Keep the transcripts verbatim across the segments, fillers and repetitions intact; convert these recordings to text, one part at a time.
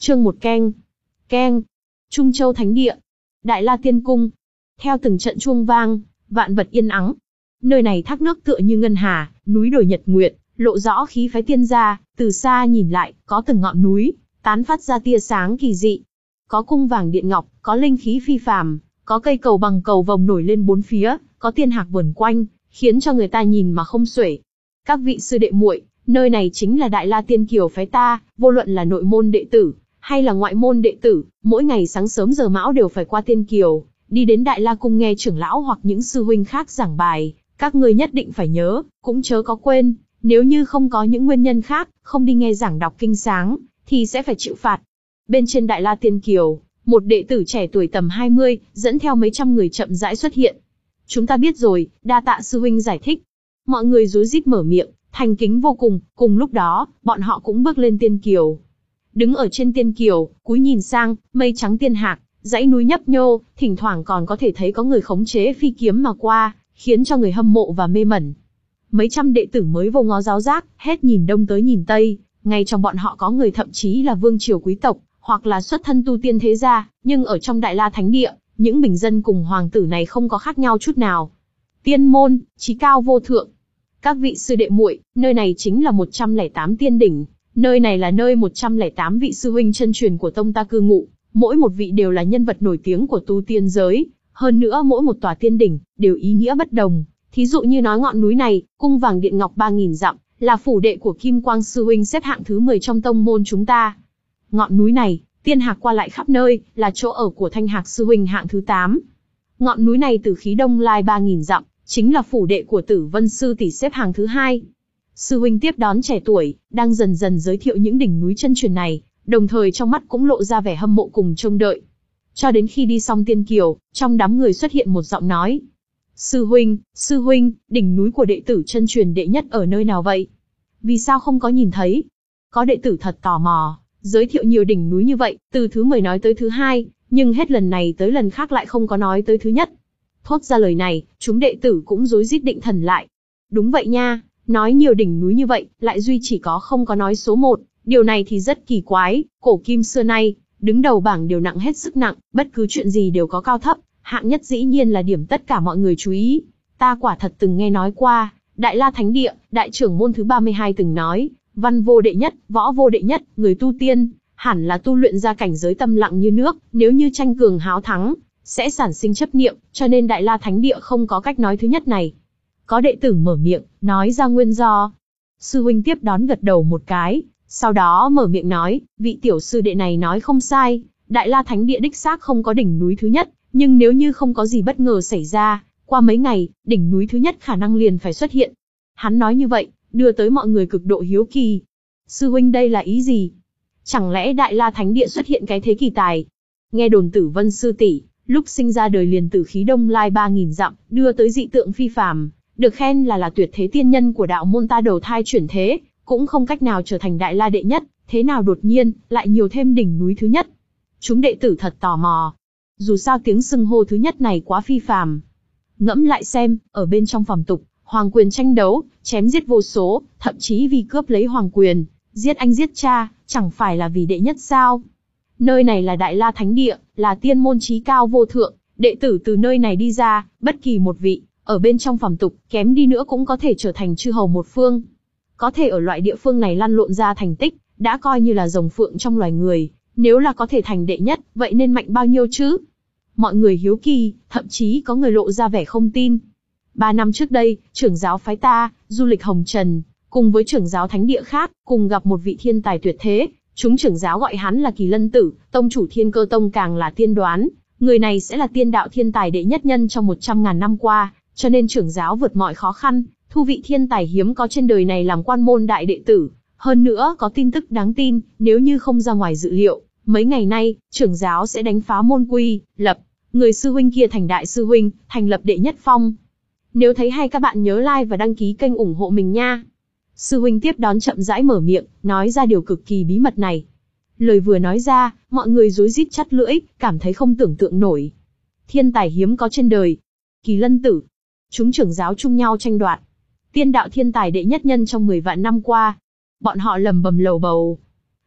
Chương một keng. Keng. Trung Châu Thánh Địa. Đại La Tiên Cung. Theo từng trận chuông vang, vạn vật yên ắng. Nơi này thác nước tựa như ngân hà, núi đồi nhật nguyệt, lộ rõ khí phái tiên gia, từ xa nhìn lại, có từng ngọn núi, tán phát ra tia sáng kỳ dị. Có cung vàng điện ngọc, có linh khí phi phàm, có cây cầu bằng cầu vồng nổi lên bốn phía, có tiên hạc vờn quanh, khiến cho người ta nhìn mà không xuể. Các vị sư đệ muội, nơi này chính là Đại La Tiên Kiều phái ta, vô luận là nội môn đệ tử, hay là ngoại môn đệ tử, mỗi ngày sáng sớm giờ mão đều phải qua Tiên Kiều, đi đến Đại La Cung nghe trưởng lão hoặc những sư huynh khác giảng bài, các ngươi nhất định phải nhớ, cũng chớ có quên, nếu như không có những nguyên nhân khác, không đi nghe giảng đọc kinh sáng, thì sẽ phải chịu phạt. Bên trên Đại La Tiên Kiều, một đệ tử trẻ tuổi tầm hai mươi, dẫn theo mấy trăm người chậm rãi xuất hiện. Chúng ta biết rồi, đa tạ sư huynh giải thích. Mọi người rối rít mở miệng, thành kính vô cùng, cùng lúc đó, bọn họ cũng bước lên Tiên Kiều. Đứng ở trên Tiên Kiều, cúi nhìn sang, mây trắng tiên hạc, dãy núi nhấp nhô, thỉnh thoảng còn có thể thấy có người khống chế phi kiếm mà qua, khiến cho người hâm mộ và mê mẩn. Mấy trăm đệ tử mới vô ngó giáo giác, hết nhìn đông tới nhìn tây, ngay trong bọn họ có người thậm chí là vương triều quý tộc, hoặc là xuất thân tu tiên thế gia, nhưng ở trong Đại La Thánh Địa, những bình dân cùng hoàng tử này không có khác nhau chút nào. Tiên môn, chí cao vô thượng. Các vị sư đệ muội, nơi này chính là một trăm lẻ tám tiên đỉnh, nơi này là nơi một trăm lẻ tám vị sư huynh chân truyền của tông ta cư ngụ, mỗi một vị đều là nhân vật nổi tiếng của tu tiên giới, hơn nữa mỗi một tòa tiên đỉnh đều ý nghĩa bất đồng. Thí dụ như nói ngọn núi này, cung vàng điện ngọc ba nghìn dặm, là phủ đệ của Kim Quang sư huynh xếp hạng thứ mười trong tông môn chúng ta. Ngọn núi này, tiên hạc qua lại khắp nơi, là chỗ ở của Thanh Hạc sư huynh hạng thứ tám. Ngọn núi này từ khí đông lai ba nghìn dặm, chính là phủ đệ của Tử Vân sư tỷ xếp hàng thứ hai. Sư huynh tiếp đón trẻ tuổi, đang dần dần giới thiệu những đỉnh núi chân truyền này, đồng thời trong mắt cũng lộ ra vẻ hâm mộ cùng trông đợi. Cho đến khi đi xong Tiên Kiều, trong đám người xuất hiện một giọng nói. Sư huynh, sư huynh, đỉnh núi của đệ tử chân truyền đệ nhất ở nơi nào vậy? Vì sao không có nhìn thấy? Có đệ tử thật tò mò, giới thiệu nhiều đỉnh núi như vậy, từ thứ mười nói tới thứ hai, nhưng hết lần này tới lần khác lại không có nói tới thứ nhất. Thốt ra lời này, chúng đệ tử cũng rối rít định thần lại. Đúng vậy nha, nói nhiều đỉnh núi như vậy, lại duy chỉ có không có nói số một, điều này thì rất kỳ quái, cổ kim xưa nay, đứng đầu bảng đều nặng hết sức nặng, bất cứ chuyện gì đều có cao thấp, hạng nhất dĩ nhiên là điểm tất cả mọi người chú ý. Ta quả thật từng nghe nói qua, Đại La Thánh Địa, đại trưởng môn thứ ba mươi hai từng nói, văn vô đệ nhất, võ vô đệ nhất, người tu tiên, hẳn là tu luyện ra cảnh giới tâm lặng như nước, nếu như tranh cường háo thắng, sẽ sản sinh chấp niệm, cho nên Đại La Thánh Địa không có cách nói thứ nhất này. Có đệ tử mở miệng, nói ra nguyên do. Sư huynh tiếp đón gật đầu một cái, sau đó mở miệng nói, vị tiểu sư đệ này nói không sai, Đại La Thánh Địa đích xác không có đỉnh núi thứ nhất, nhưng nếu như không có gì bất ngờ xảy ra, qua mấy ngày, đỉnh núi thứ nhất khả năng liền phải xuất hiện. Hắn nói như vậy, đưa tới mọi người cực độ hiếu kỳ. Sư huynh đây là ý gì? Chẳng lẽ Đại La Thánh Địa xuất hiện cái thế kỳ tài? Nghe đồn Tử Vân sư tỷ, lúc sinh ra đời liền tử khí đông lai ba nghìn dặm, đưa tới dị tượng phi phàm, được khen là là tuyệt thế tiên nhân của đạo môn ta đầu thai chuyển thế, cũng không cách nào trở thành Đại La đệ nhất, thế nào đột nhiên, lại nhiều thêm đỉnh núi thứ nhất? Chúng đệ tử thật tò mò. Dù sao tiếng xưng hô thứ nhất này quá phi phàm. Ngẫm lại xem, ở bên trong phàm tục, hoàng quyền tranh đấu, chém giết vô số, thậm chí vì cướp lấy hoàng quyền, giết anh giết cha, chẳng phải là vì đệ nhất sao? Nơi này là Đại La Thánh Địa, là tiên môn chí cao vô thượng, đệ tử từ nơi này đi ra, bất kỳ một vị, ở bên trong phàm tục, kém đi nữa cũng có thể trở thành chư hầu một phương. Có thể ở loại địa phương này lăn lộn ra thành tích, đã coi như là rồng phượng trong loài người, nếu là có thể thành đệ nhất, vậy nên mạnh bao nhiêu chứ? Mọi người hiếu kỳ, thậm chí có người lộ ra vẻ không tin. Ba năm trước đây, trưởng giáo phái ta, du lịch Hồng Trần, cùng với trưởng giáo thánh địa khác, cùng gặp một vị thiên tài tuyệt thế, chúng trưởng giáo gọi hắn là Kỳ Lân Tử, tông chủ Thiên Cơ Tông càng là tiên đoán, người này sẽ là tiên đạo thiên tài đệ nhất nhân trong một trăm ngàn năm qua, cho nên trưởng giáo vượt mọi khó khăn, thu vị thiên tài hiếm có trên đời này làm quan môn đại đệ tử. Hơn nữa có tin tức đáng tin, nếu như không ra ngoài dự liệu, mấy ngày nay, trưởng giáo sẽ đánh phá môn quy, lập, người sư huynh kia thành đại sư huynh, thành lập đệ nhất phong. Nếu thấy hay các bạn nhớ like và đăng ký kênh ủng hộ mình nha. Sư huynh tiếp đón chậm rãi mở miệng, nói ra điều cực kỳ bí mật này. Lời vừa nói ra, mọi người rối rít chắt lưỡi, cảm thấy không tưởng tượng nổi. Thiên tài hiếm có trên đời. Kỳ Lân Tử. Chúng trưởng giáo chung nhau tranh đoạt. Tiên đạo thiên tài đệ nhất nhân trong mười vạn năm qua. Bọn họ lầm bầm lầu bầu.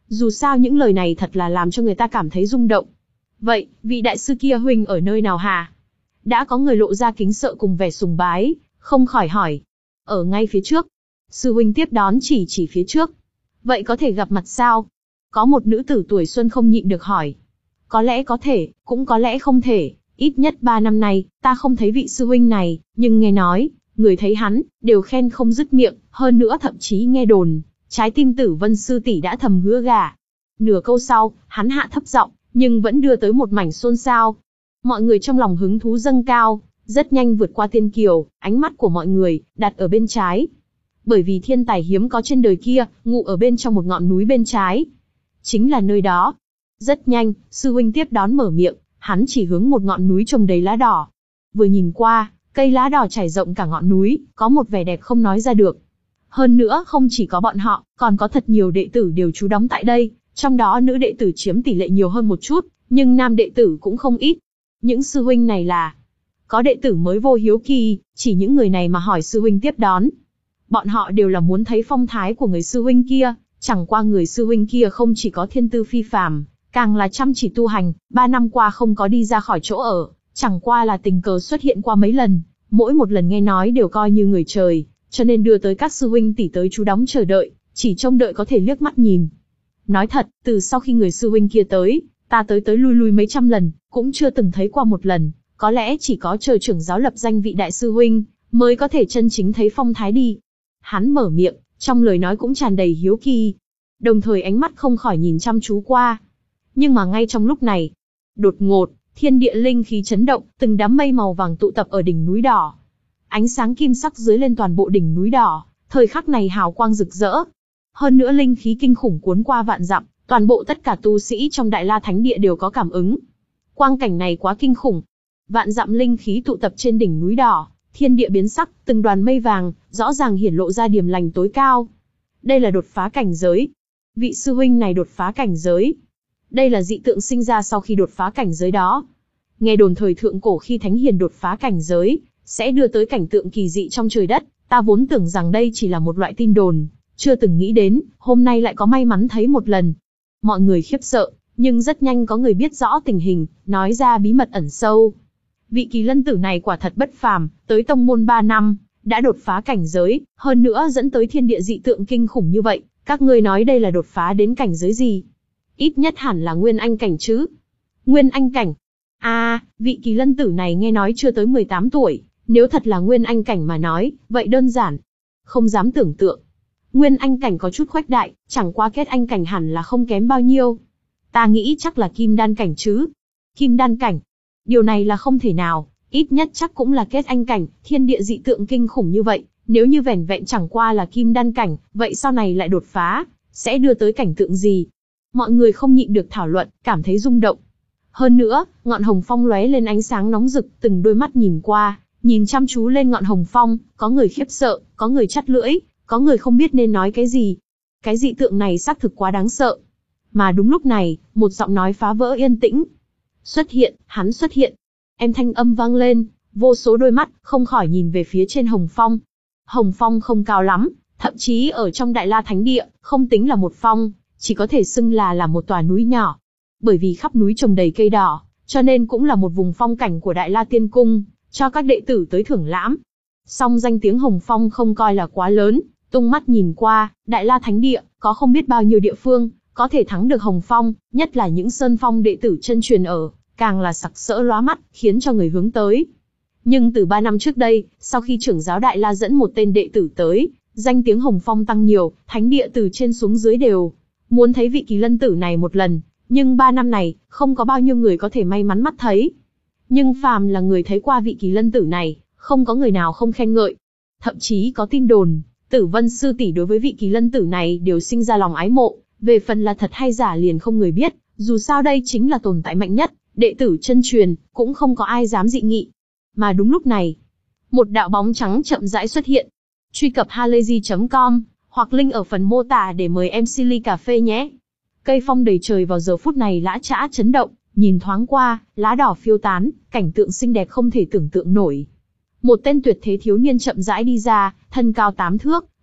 Dù sao những lời này thật là làm cho người ta cảm thấy rung động. Vậy, vị đại sư kia huynh ở nơi nào hả? Đã có người lộ ra kính sợ cùng vẻ sùng bái, không khỏi hỏi. Ở ngay phía trước. Sư huynh tiếp đón chỉ chỉ phía trước. Vậy có thể gặp mặt sao? Có một nữ tử tuổi xuân không nhịn được hỏi. Có lẽ có thể, cũng có lẽ không thể. Ít nhất ba năm nay, ta không thấy vị sư huynh này, nhưng nghe nói, người thấy hắn, đều khen không dứt miệng, hơn nữa thậm chí nghe đồn, trái tim Tử Vân sư tỷ đã thầm hứa gả. Nửa câu sau, hắn hạ thấp giọng, nhưng vẫn đưa tới một mảnh xôn xao. Mọi người trong lòng hứng thú dâng cao, rất nhanh vượt qua Tiên Kiều, ánh mắt của mọi người đặt ở bên trái. Bởi vì thiên tài hiếm có trên đời kia, ngụ ở bên trong một ngọn núi bên trái. Chính là nơi đó. Rất nhanh, sư huynh tiếp đón mở miệng, hắn chỉ hướng một ngọn núi trồng đầy lá đỏ. Vừa nhìn qua, cây lá đỏ trải rộng cả ngọn núi, có một vẻ đẹp không nói ra được. Hơn nữa không chỉ có bọn họ, còn có thật nhiều đệ tử đều trú đóng tại đây, trong đó nữ đệ tử chiếm tỷ lệ nhiều hơn một chút, nhưng nam đệ tử cũng không ít. Những sư huynh này là... Có đệ tử mới vô hiếu kỳ, chỉ những người này mà hỏi sư huynh tiếp đón. Bọn họ đều là muốn thấy phong thái của người sư huynh kia, chẳng qua người sư huynh kia không chỉ có thiên tư phi phàm, càng là chăm chỉ tu hành, ba năm qua không có đi ra khỏi chỗ ở, chẳng qua là tình cờ xuất hiện qua mấy lần, mỗi một lần nghe nói đều coi như người trời, cho nên đưa tới các sư huynh tỷ tới trú đóng chờ đợi, chỉ trông đợi có thể liếc mắt nhìn. Nói thật, từ sau khi người sư huynh kia tới, ta tới tới lui lui mấy trăm lần, cũng chưa từng thấy qua một lần, có lẽ chỉ có chờ trưởng giáo lập danh vị đại sư huynh, mới có thể chân chính thấy phong thái đi. Hắn mở miệng, trong lời nói cũng tràn đầy hiếu kỳ, đồng thời ánh mắt không khỏi nhìn chăm chú qua. Nhưng mà ngay trong lúc này, đột ngột, thiên địa linh khí chấn động, từng đám mây màu vàng tụ tập ở đỉnh núi đỏ. Ánh sáng kim sắc dưới lên toàn bộ đỉnh núi đỏ, thời khắc này hào quang rực rỡ. Hơn nữa linh khí kinh khủng cuốn qua vạn dặm, toàn bộ tất cả tu sĩ trong Đại La Thánh Địa đều có cảm ứng. Quang cảnh này quá kinh khủng. Vạn dặm linh khí tụ tập trên đỉnh núi đỏ, thiên địa biến sắc, từng đoàn mây vàng, rõ ràng hiển lộ ra điểm lành tối cao. Đây là đột phá cảnh giới. Vị sư huynh này đột phá cảnh giới. Đây là dị tượng sinh ra sau khi đột phá cảnh giới đó. Nghe đồn thời thượng cổ khi Thánh Hiền đột phá cảnh giới, sẽ đưa tới cảnh tượng kỳ dị trong trời đất, ta vốn tưởng rằng đây chỉ là một loại tin đồn, chưa từng nghĩ đến, hôm nay lại có may mắn thấy một lần. Mọi người khiếp sợ, nhưng rất nhanh có người biết rõ tình hình, nói ra bí mật ẩn sâu. Vị Kỳ Lân tử này quả thật bất phàm, tới tông môn ba năm, đã đột phá cảnh giới, hơn nữa dẫn tới thiên địa dị tượng kinh khủng như vậy, các ngươi nói đây là đột phá đến cảnh giới gì? Ít nhất hẳn là Nguyên Anh cảnh chứ. Nguyên Anh cảnh. À, vị Kỳ Lân tử này nghe nói chưa tới mười tám tuổi, nếu thật là Nguyên Anh cảnh mà nói, vậy đơn giản. Không dám tưởng tượng. Nguyên Anh cảnh có chút khuếch đại, chẳng qua kết Anh cảnh hẳn là không kém bao nhiêu. Ta nghĩ chắc là Kim Đan cảnh chứ. Kim Đan cảnh. Điều này là không thể nào, ít nhất chắc cũng là kết Anh cảnh, thiên địa dị tượng kinh khủng như vậy, nếu như vẻn vẹn chẳng qua là Kim Đan cảnh, vậy sau này lại đột phá, sẽ đưa tới cảnh tượng gì? Mọi người không nhịn được thảo luận, cảm thấy rung động. Hơn nữa, ngọn hồng phong lóe lên ánh sáng nóng rực, từng đôi mắt nhìn qua, nhìn chăm chú lên ngọn hồng phong, có người khiếp sợ, có người chắt lưỡi, có người không biết nên nói cái gì. Cái dị tượng này xác thực quá đáng sợ. Mà đúng lúc này, một giọng nói phá vỡ yên tĩnh. Xuất hiện, hắn xuất hiện. Em thanh âm vang lên, vô số đôi mắt, không khỏi nhìn về phía trên hồng phong. Hồng phong không cao lắm, thậm chí ở trong Đại La Thánh Địa, không tính là một phong, chỉ có thể xưng là là một tòa núi nhỏ. Bởi vì khắp núi trồng đầy cây đỏ, cho nên cũng là một vùng phong cảnh của Đại La Tiên Cung, cho các đệ tử tới thưởng lãm. Song danh tiếng hồng phong không coi là quá lớn, tung mắt nhìn qua, Đại La Thánh Địa, có không biết bao nhiêu địa phương, có thể thắng được hồng phong, nhất là những sơn phong đệ tử chân truyền ở, càng là sặc sỡ lóa mắt, khiến cho người hướng tới. Nhưng từ ba năm trước đây, sau khi trưởng giáo Đại La dẫn một tên đệ tử tới, danh tiếng hồng phong tăng nhiều, thánh địa từ trên xuống dưới đều muốn thấy vị Kỳ Lân tử này một lần, nhưng ba năm này, không có bao nhiêu người có thể may mắn mắt thấy. Nhưng phàm là người thấy qua vị Kỳ Lân tử này, không có người nào không khen ngợi. Thậm chí có tin đồn, Tử Vân sư tỷ đối với vị Kỳ Lân tử này đều sinh ra lòng ái mộ, về phần là thật hay giả liền không người biết, dù sao đây chính là tồn tại mạnh nhất, đệ tử chân truyền, cũng không có ai dám dị nghị. Mà đúng lúc này, một đạo bóng trắng chậm rãi xuất hiện. Truy cập halayzi chấm com, hoặc link ở phần mô tả để mời em xê ly cà phê nhé. Cây phong đầy trời vào giờ phút này lã chã chấn động, nhìn thoáng qua, lá đỏ phiêu tán, cảnh tượng xinh đẹp không thể tưởng tượng nổi. Một tên tuyệt thế thiếu niên chậm rãi đi ra, thân cao tám thước,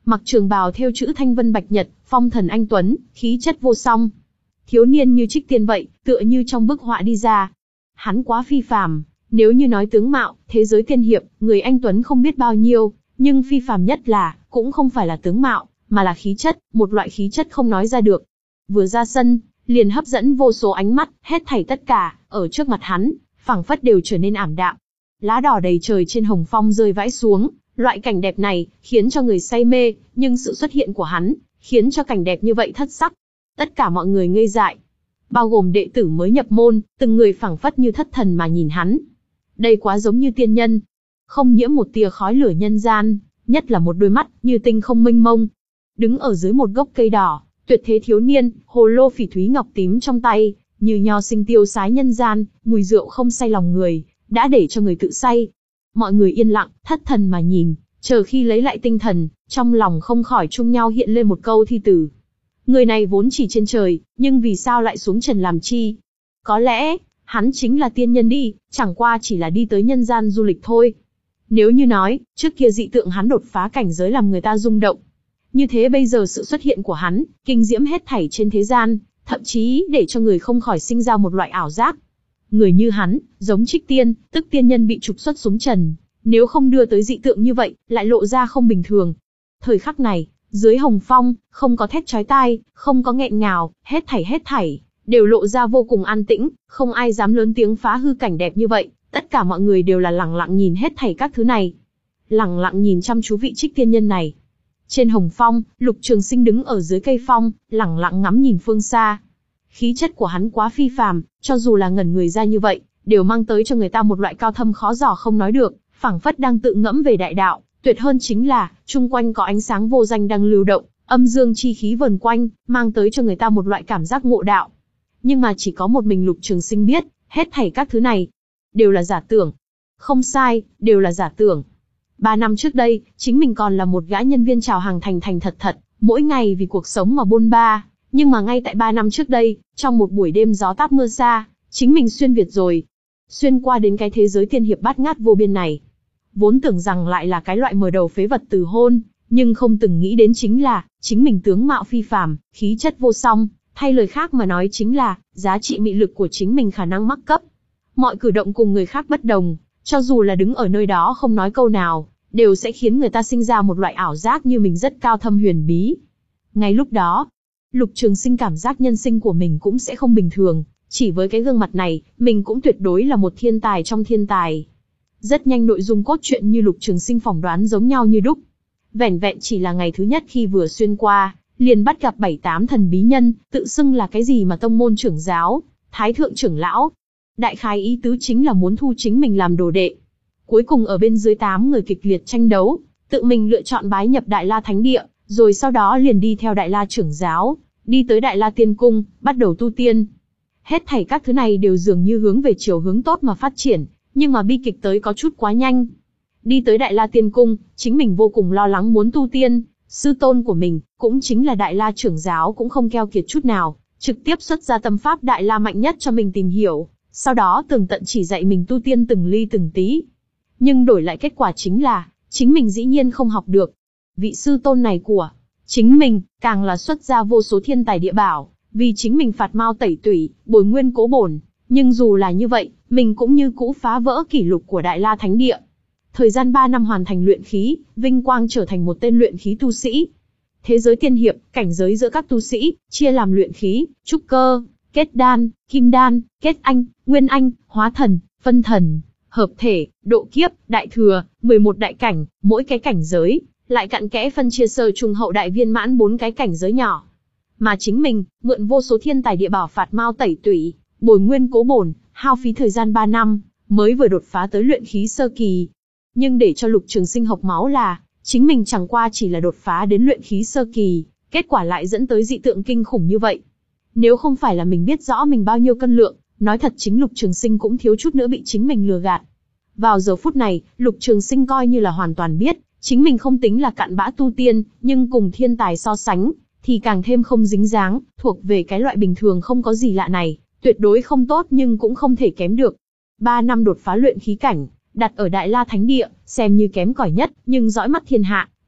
mặc trường bào thêu chữ thanh vân bạch nhật, phong thần anh tuấn, khí chất vô song. Thiếu niên như trích tiên vậy, tựa như trong bức họa đi ra. Hắn quá phi phàm, nếu như nói tướng mạo, thế giới tiên hiệp, người anh tuấn không biết bao nhiêu, nhưng phi phàm nhất là, cũng không phải là tướng mạo, mà là khí chất, một loại khí chất không nói ra được. Vừa ra sân, liền hấp dẫn vô số ánh mắt, hết thảy tất cả, ở trước mặt hắn, phảng phất đều trở nên ảm đạm. Lá đỏ đầy trời trên hồng phong rơi vãi xuống, loại cảnh đẹp này, khiến cho người say mê, nhưng sự xuất hiện của hắn, khiến cho cảnh đẹp như vậy thất sắc. Tất cả mọi người ngây dại, bao gồm đệ tử mới nhập môn, từng người phảng phất như thất thần mà nhìn hắn. Đây quá giống như tiên nhân, không nhiễm một tia khói lửa nhân gian, nhất là một đôi mắt như tinh không mênh mông. Đứng ở dưới một gốc cây đỏ, tuyệt thế thiếu niên, hồ lô phỉ thúy ngọc tím trong tay, như nho sinh tiêu sái nhân gian, mùi rượu không say lòng người, đã để cho người tự say. Mọi người yên lặng, thất thần mà nhìn, chờ khi lấy lại tinh thần, trong lòng không khỏi chung nhau hiện lên một câu thi tử. Người này vốn chỉ trên trời, nhưng vì sao lại xuống trần làm chi? Có lẽ, hắn chính là tiên nhân đi, chẳng qua chỉ là đi tới nhân gian du lịch thôi. Nếu như nói, trước kia dị tượng hắn đột phá cảnh giới làm người ta rung động. Như thế bây giờ sự xuất hiện của hắn, kinh diễm hết thảy trên thế gian, thậm chí để cho người không khỏi sinh ra một loại ảo giác. Người như hắn, giống trích tiên, tức tiên nhân bị trục xuất xuống trần, nếu không đưa tới dị tượng như vậy, lại lộ ra không bình thường. Thời khắc này, dưới hồng phong, không có thét chói tai, không có nghẹn ngào, hết thảy hết thảy, đều lộ ra vô cùng an tĩnh, không ai dám lớn tiếng phá hư cảnh đẹp như vậy, tất cả mọi người đều là lặng lặng nhìn hết thảy các thứ này. Lặng lặng nhìn chăm chú vị trích tiên nhân này. Trên hồng phong, Lục Trường Sinh đứng ở dưới cây phong, lặng lặng ngắm nhìn phương xa. Khí chất của hắn quá phi phàm, cho dù là ngẩn người ra như vậy, đều mang tới cho người ta một loại cao thâm khó dò không nói được, phảng phất đang tự ngẫm về đại đạo. Tuyệt hơn chính là, chung quanh có ánh sáng vô danh đang lưu động, âm dương chi khí vần quanh, mang tới cho người ta một loại cảm giác ngộ đạo. Nhưng mà chỉ có một mình Lục Trường Sinh biết, hết thảy các thứ này, đều là giả tưởng. Không sai, đều là giả tưởng. Ba năm trước đây, chính mình còn là một gã nhân viên chào hàng thành thành thật thật, mỗi ngày vì cuộc sống mà bôn ba. Nhưng mà ngay tại ba năm trước đây, trong một buổi đêm gió táp mưa xa, chính mình xuyên Việt rồi. Xuyên qua đến cái thế giới tiên hiệp bát ngát vô biên này. Vốn tưởng rằng lại là cái loại mở đầu phế vật từ hôn, nhưng không từng nghĩ đến chính là, chính mình tướng mạo phi phàm, khí chất vô song, thay lời khác mà nói chính là, giá trị mị lực của chính mình khả năng mắc cấp. Mọi cử động cùng người khác bất đồng, cho dù là đứng ở nơi đó không nói câu nào, đều sẽ khiến người ta sinh ra một loại ảo giác như mình rất cao thâm huyền bí. Ngay lúc đó, Lục Trường Sinh cảm giác nhân sinh của mình cũng sẽ không bình thường, chỉ với cái gương mặt này, mình cũng tuyệt đối là một thiên tài trong thiên tài. Rất nhanh nội dung cốt truyện như Lục Trường Sinh phỏng đoán giống nhau như đúc. Vẻn vẹn chỉ là ngày thứ nhất khi vừa xuyên qua, liền bắt gặp bảy tám thần bí nhân, tự xưng là cái gì mà tông môn trưởng giáo, thái thượng trưởng lão. Đại khái ý tứ chính là muốn thu chính mình làm đồ đệ. Cuối cùng ở bên dưới tám người kịch liệt tranh đấu, tự mình lựa chọn bái nhập Đại La Thánh Địa, rồi sau đó liền đi theo Đại La trưởng giáo, đi tới Đại La Tiên Cung, bắt đầu tu tiên. Hết thảy các thứ này đều dường như hướng về chiều hướng tốt mà phát triển, nhưng mà bi kịch tới có chút quá nhanh. Đi tới Đại La Tiên Cung, chính mình vô cùng lo lắng muốn tu tiên, sư tôn của mình, cũng chính là Đại La trưởng giáo cũng không keo kiệt chút nào, trực tiếp xuất ra tâm pháp Đại La mạnh nhất cho mình tìm hiểu, sau đó tường tận chỉ dạy mình tu tiên từng ly từng tí. Nhưng đổi lại kết quả chính là, chính mình dĩ nhiên không học được. Vị sư tôn này của chính mình, càng là xuất ra vô số thiên tài địa bảo, vì chính mình phạt mao tẩy tủy, bồi nguyên cố bổn. Nhưng dù là như vậy, mình cũng như cũ phá vỡ kỷ lục của Đại La Thánh Địa. Thời gian ba năm hoàn thành luyện khí, vinh quang trở thành một tên luyện khí tu sĩ. Thế giới tiên hiệp, cảnh giới giữa các tu sĩ, chia làm luyện khí, trúc cơ, kết đan, kim đan, kết anh, nguyên anh, hóa thần, phân thần, hợp thể, độ kiếp, đại thừa, mười một đại cảnh, mỗi cái cảnh giới, lại cặn kẽ phân chia sơ trung hậu đại viên mãn bốn cái cảnh giới nhỏ. Mà chính mình, mượn vô số thiên tài địa bảo phạt mao tẩy tủy, bồi nguyên cố bổn, hao phí thời gian ba năm, mới vừa đột phá tới luyện khí sơ kỳ. Nhưng để cho Lục Trường Sinh hộc máu là, chính mình chẳng qua chỉ là đột phá đến luyện khí sơ kỳ, kết quả lại dẫn tới dị tượng kinh khủng như vậy. Nếu không phải là mình biết rõ mình bao nhiêu cân lượng, nói thật chính Lục Trường Sinh cũng thiếu chút nữa bị chính mình lừa gạt. Vào giờ phút này, Lục Trường Sinh coi như là hoàn toàn biết, chính mình không tính là cặn bã tu tiên, nhưng cùng thiên tài so sánh, thì càng thêm không dính dáng, thuộc về cái loại bình thường không có gì lạ này, tuyệt đối không tốt nhưng cũng không thể kém được. Ba năm đột phá luyện khí cảnh, đặt ở Đại La Thánh Địa, xem như kém cỏi nhất, nhưng dõi mắt thiên hạ,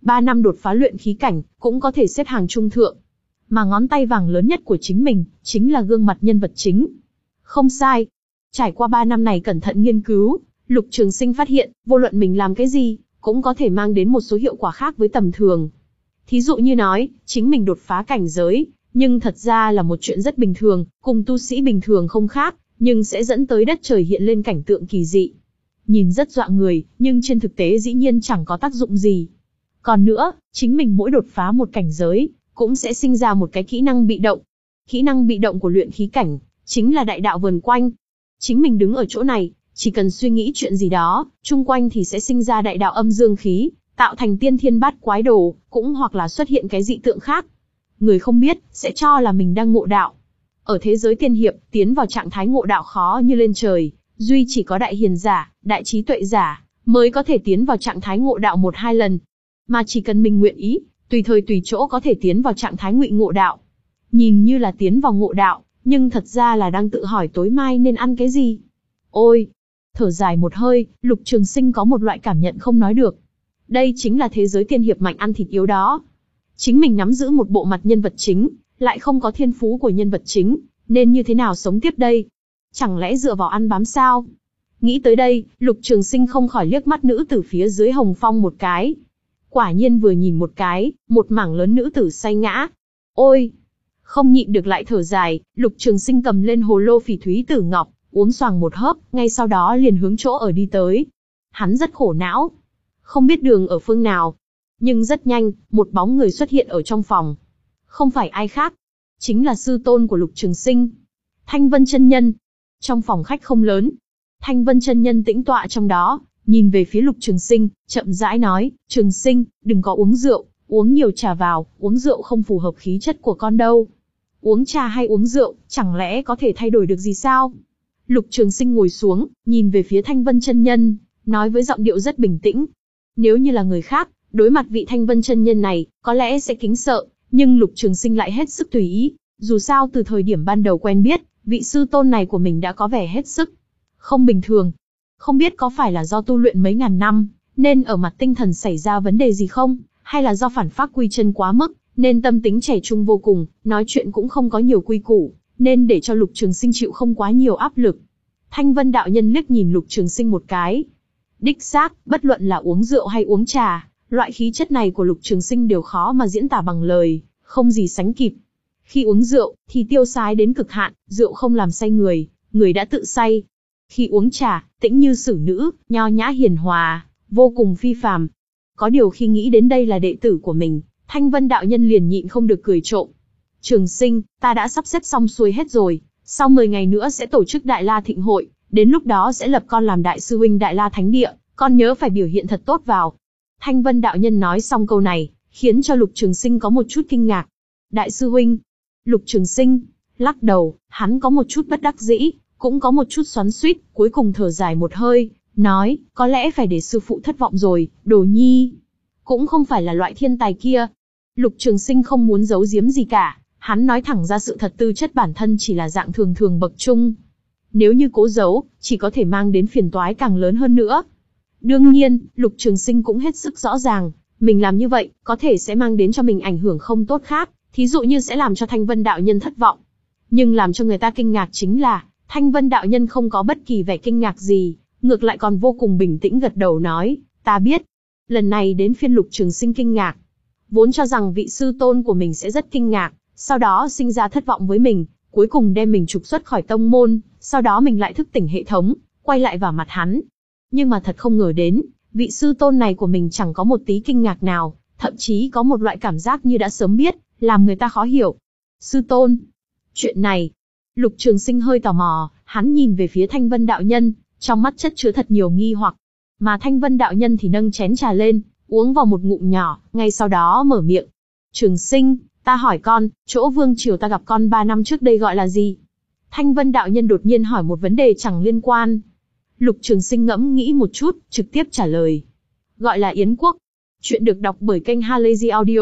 ba năm đột phá luyện khí cảnh, cũng có thể xếp hàng trung thượng. Mà ngón tay vàng lớn nhất của chính mình, chính là gương mặt nhân vật chính. Không sai. Trải qua ba năm này cẩn thận nghiên cứu, Lục Trường Sinh phát hiện, vô luận mình làm cái gì, cũng có thể mang đến một số hiệu quả khác với tầm thường. Thí dụ như nói, chính mình đột phá cảnh giới, nhưng thật ra là một chuyện rất bình thường, cùng tu sĩ bình thường không khác, nhưng sẽ dẫn tới đất trời hiện lên cảnh tượng kỳ dị. Nhìn rất dọa người, nhưng trên thực tế dĩ nhiên chẳng có tác dụng gì. Còn nữa, chính mình mỗi đột phá một cảnh giới, cũng sẽ sinh ra một cái kỹ năng bị động. Kỹ năng bị động của luyện khí cảnh, chính là đại đạo vần quanh. Chính mình đứng ở chỗ này, chỉ cần suy nghĩ chuyện gì đó, chung quanh thì sẽ sinh ra đại đạo âm dương khí, tạo thành tiên thiên bát quái đồ, cũng hoặc là xuất hiện cái dị tượng khác. Người không biết, sẽ cho là mình đang ngộ đạo. Ở thế giới tiên hiệp, tiến vào trạng thái ngộ đạo khó như lên trời, duy chỉ có đại hiền giả, đại trí tuệ giả, mới có thể tiến vào trạng thái ngộ đạo một hai lần. Mà chỉ cần mình nguyện ý, tùy thời tùy chỗ có thể tiến vào trạng thái ngụy ngộ đạo. Nhìn như là tiến vào ngộ đạo, nhưng thật ra là đang tự hỏi tối mai nên ăn cái gì. Ôi! Thở dài một hơi, Lục Trường Sinh có một loại cảm nhận không nói được. Đây chính là thế giới tiên hiệp mạnh ăn thịt yếu đó. Chính mình nắm giữ một bộ mặt nhân vật chính, lại không có thiên phú của nhân vật chính, nên như thế nào sống tiếp đây? Chẳng lẽ dựa vào ăn bám sao? Nghĩ tới đây, Lục Trường Sinh không khỏi liếc mắt nữ tử phía dưới hồng phong một cái. Quả nhiên vừa nhìn một cái, một mảng lớn nữ tử say ngã. Ôi! Không nhịn được lại thở dài, Lục Trường Sinh cầm lên hồ lô phỉ thúy tử ngọc, uống xoàng một hớp, ngay sau đó liền hướng chỗ ở đi tới. Hắn rất khổ não, không biết đường ở phương nào. Nhưng rất nhanh, một bóng người xuất hiện ở trong phòng. Không phải ai khác, chính là sư tôn của Lục Trường Sinh, Thanh Vân chân nhân. Trong phòng khách không lớn, Thanh Vân chân nhân tĩnh tọa trong đó, nhìn về phía Lục Trường Sinh, chậm rãi nói, Trường Sinh, đừng có uống rượu, uống nhiều trà vào, uống rượu không phù hợp khí chất của con đâu. Uống trà hay uống rượu, chẳng lẽ có thể thay đổi được gì sao? Lục Trường Sinh ngồi xuống, nhìn về phía Thanh Vân chân nhân, nói với giọng điệu rất bình tĩnh. Nếu như là người khác, đối mặt vị Thanh Vân chân nhân này, có lẽ sẽ kính sợ, nhưng Lục Trường Sinh lại hết sức tùy ý. Dù sao từ thời điểm ban đầu quen biết, vị sư tôn này của mình đã có vẻ hết sức không bình thường. Không biết có phải là do tu luyện mấy ngàn năm, nên ở mặt tinh thần xảy ra vấn đề gì không, hay là do phản phác quy chân quá mức, nên tâm tính trẻ trung vô cùng, nói chuyện cũng không có nhiều quy củ, nên để cho Lục Trường Sinh chịu không quá nhiều áp lực. Thanh Vân đạo nhân liếc nhìn Lục Trường Sinh một cái. Đích xác, bất luận là uống rượu hay uống trà, loại khí chất này của Lục Trường Sinh đều khó mà diễn tả bằng lời, không gì sánh kịp. Khi uống rượu, thì tiêu sái đến cực hạn, rượu không làm say người, người đã tự say. Khi uống trà, tĩnh như xử nữ, nho nhã hiền hòa, vô cùng phi phàm. Có điều khi nghĩ đến đây là đệ tử của mình, Thanh Vân đạo nhân liền nhịn không được cười trộm. Trường Sinh, ta đã sắp xếp xong xuôi hết rồi, sau mười ngày nữa sẽ tổ chức Đại La Thịnh Hội, đến lúc đó sẽ lập con làm đại sư huynh Đại La Thánh Địa, con nhớ phải biểu hiện thật tốt vào. Thanh Vân đạo nhân nói xong câu này, khiến cho Lục Trường Sinh có một chút kinh ngạc. Đại sư huynh? Lục Trường Sinh lắc đầu, hắn có một chút bất đắc dĩ, cũng có một chút xoắn xuýt, cuối cùng thở dài một hơi, nói, có lẽ phải để sư phụ thất vọng rồi, Đồ Nhi cũng không phải là loại thiên tài kia. Lục Trường Sinh không muốn giấu giếm gì cả, hắn nói thẳng ra sự thật, tư chất bản thân chỉ là dạng thường thường bậc trung. Nếu như cố giấu, chỉ có thể mang đến phiền toái càng lớn hơn nữa. Đương nhiên, Lục Trường Sinh cũng hết sức rõ ràng, mình làm như vậy, có thể sẽ mang đến cho mình ảnh hưởng không tốt khác, thí dụ như sẽ làm cho Thanh Vân đạo nhân thất vọng. Nhưng làm cho người ta kinh ngạc chính là, Thanh Vân đạo nhân không có bất kỳ vẻ kinh ngạc gì, ngược lại còn vô cùng bình tĩnh gật đầu nói, ta biết. Lần này đến phiên Lục Trường Sinh kinh ngạc. Vốn cho rằng vị sư tôn của mình sẽ rất kinh ngạc, sau đó sinh ra thất vọng với mình, cuối cùng đem mình trục xuất khỏi tông môn, sau đó mình lại thức tỉnh hệ thống, quay lại vào mặt hắn. Nhưng mà thật không ngờ đến, vị sư tôn này của mình chẳng có một tí kinh ngạc nào, thậm chí có một loại cảm giác như đã sớm biết, làm người ta khó hiểu. Sư tôn? Chuyện này, Lục Trường Sinh hơi tò mò, hắn nhìn về phía Thanh Vân đạo nhân, trong mắt chất chứa thật nhiều nghi hoặc. Mà Thanh Vân đạo nhân thì nâng chén trà lên, uống vào một ngụm nhỏ, ngay sau đó mở miệng. Trường Sinh, ta hỏi con, chỗ vương triều ta gặp con ba năm trước đây gọi là gì? Thanh Vân đạo nhân đột nhiên hỏi một vấn đề chẳng liên quan. Lục Trường Sinh ngẫm nghĩ một chút, trực tiếp trả lời. Gọi là Yến Quốc. Chuyện được đọc bởi kênh Halazy Audio.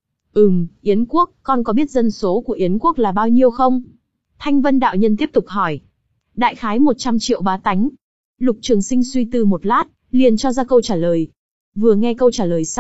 Ừm, Yến Quốc, con có biết dân số của Yến Quốc là bao nhiêu không? Thanh Vân đạo nhân tiếp tục hỏi. Đại khái một trăm triệu bá tánh. Lục Trường Sinh suy tư một lát, liền cho ra câu trả lời. Vừa nghe câu trả lời xong,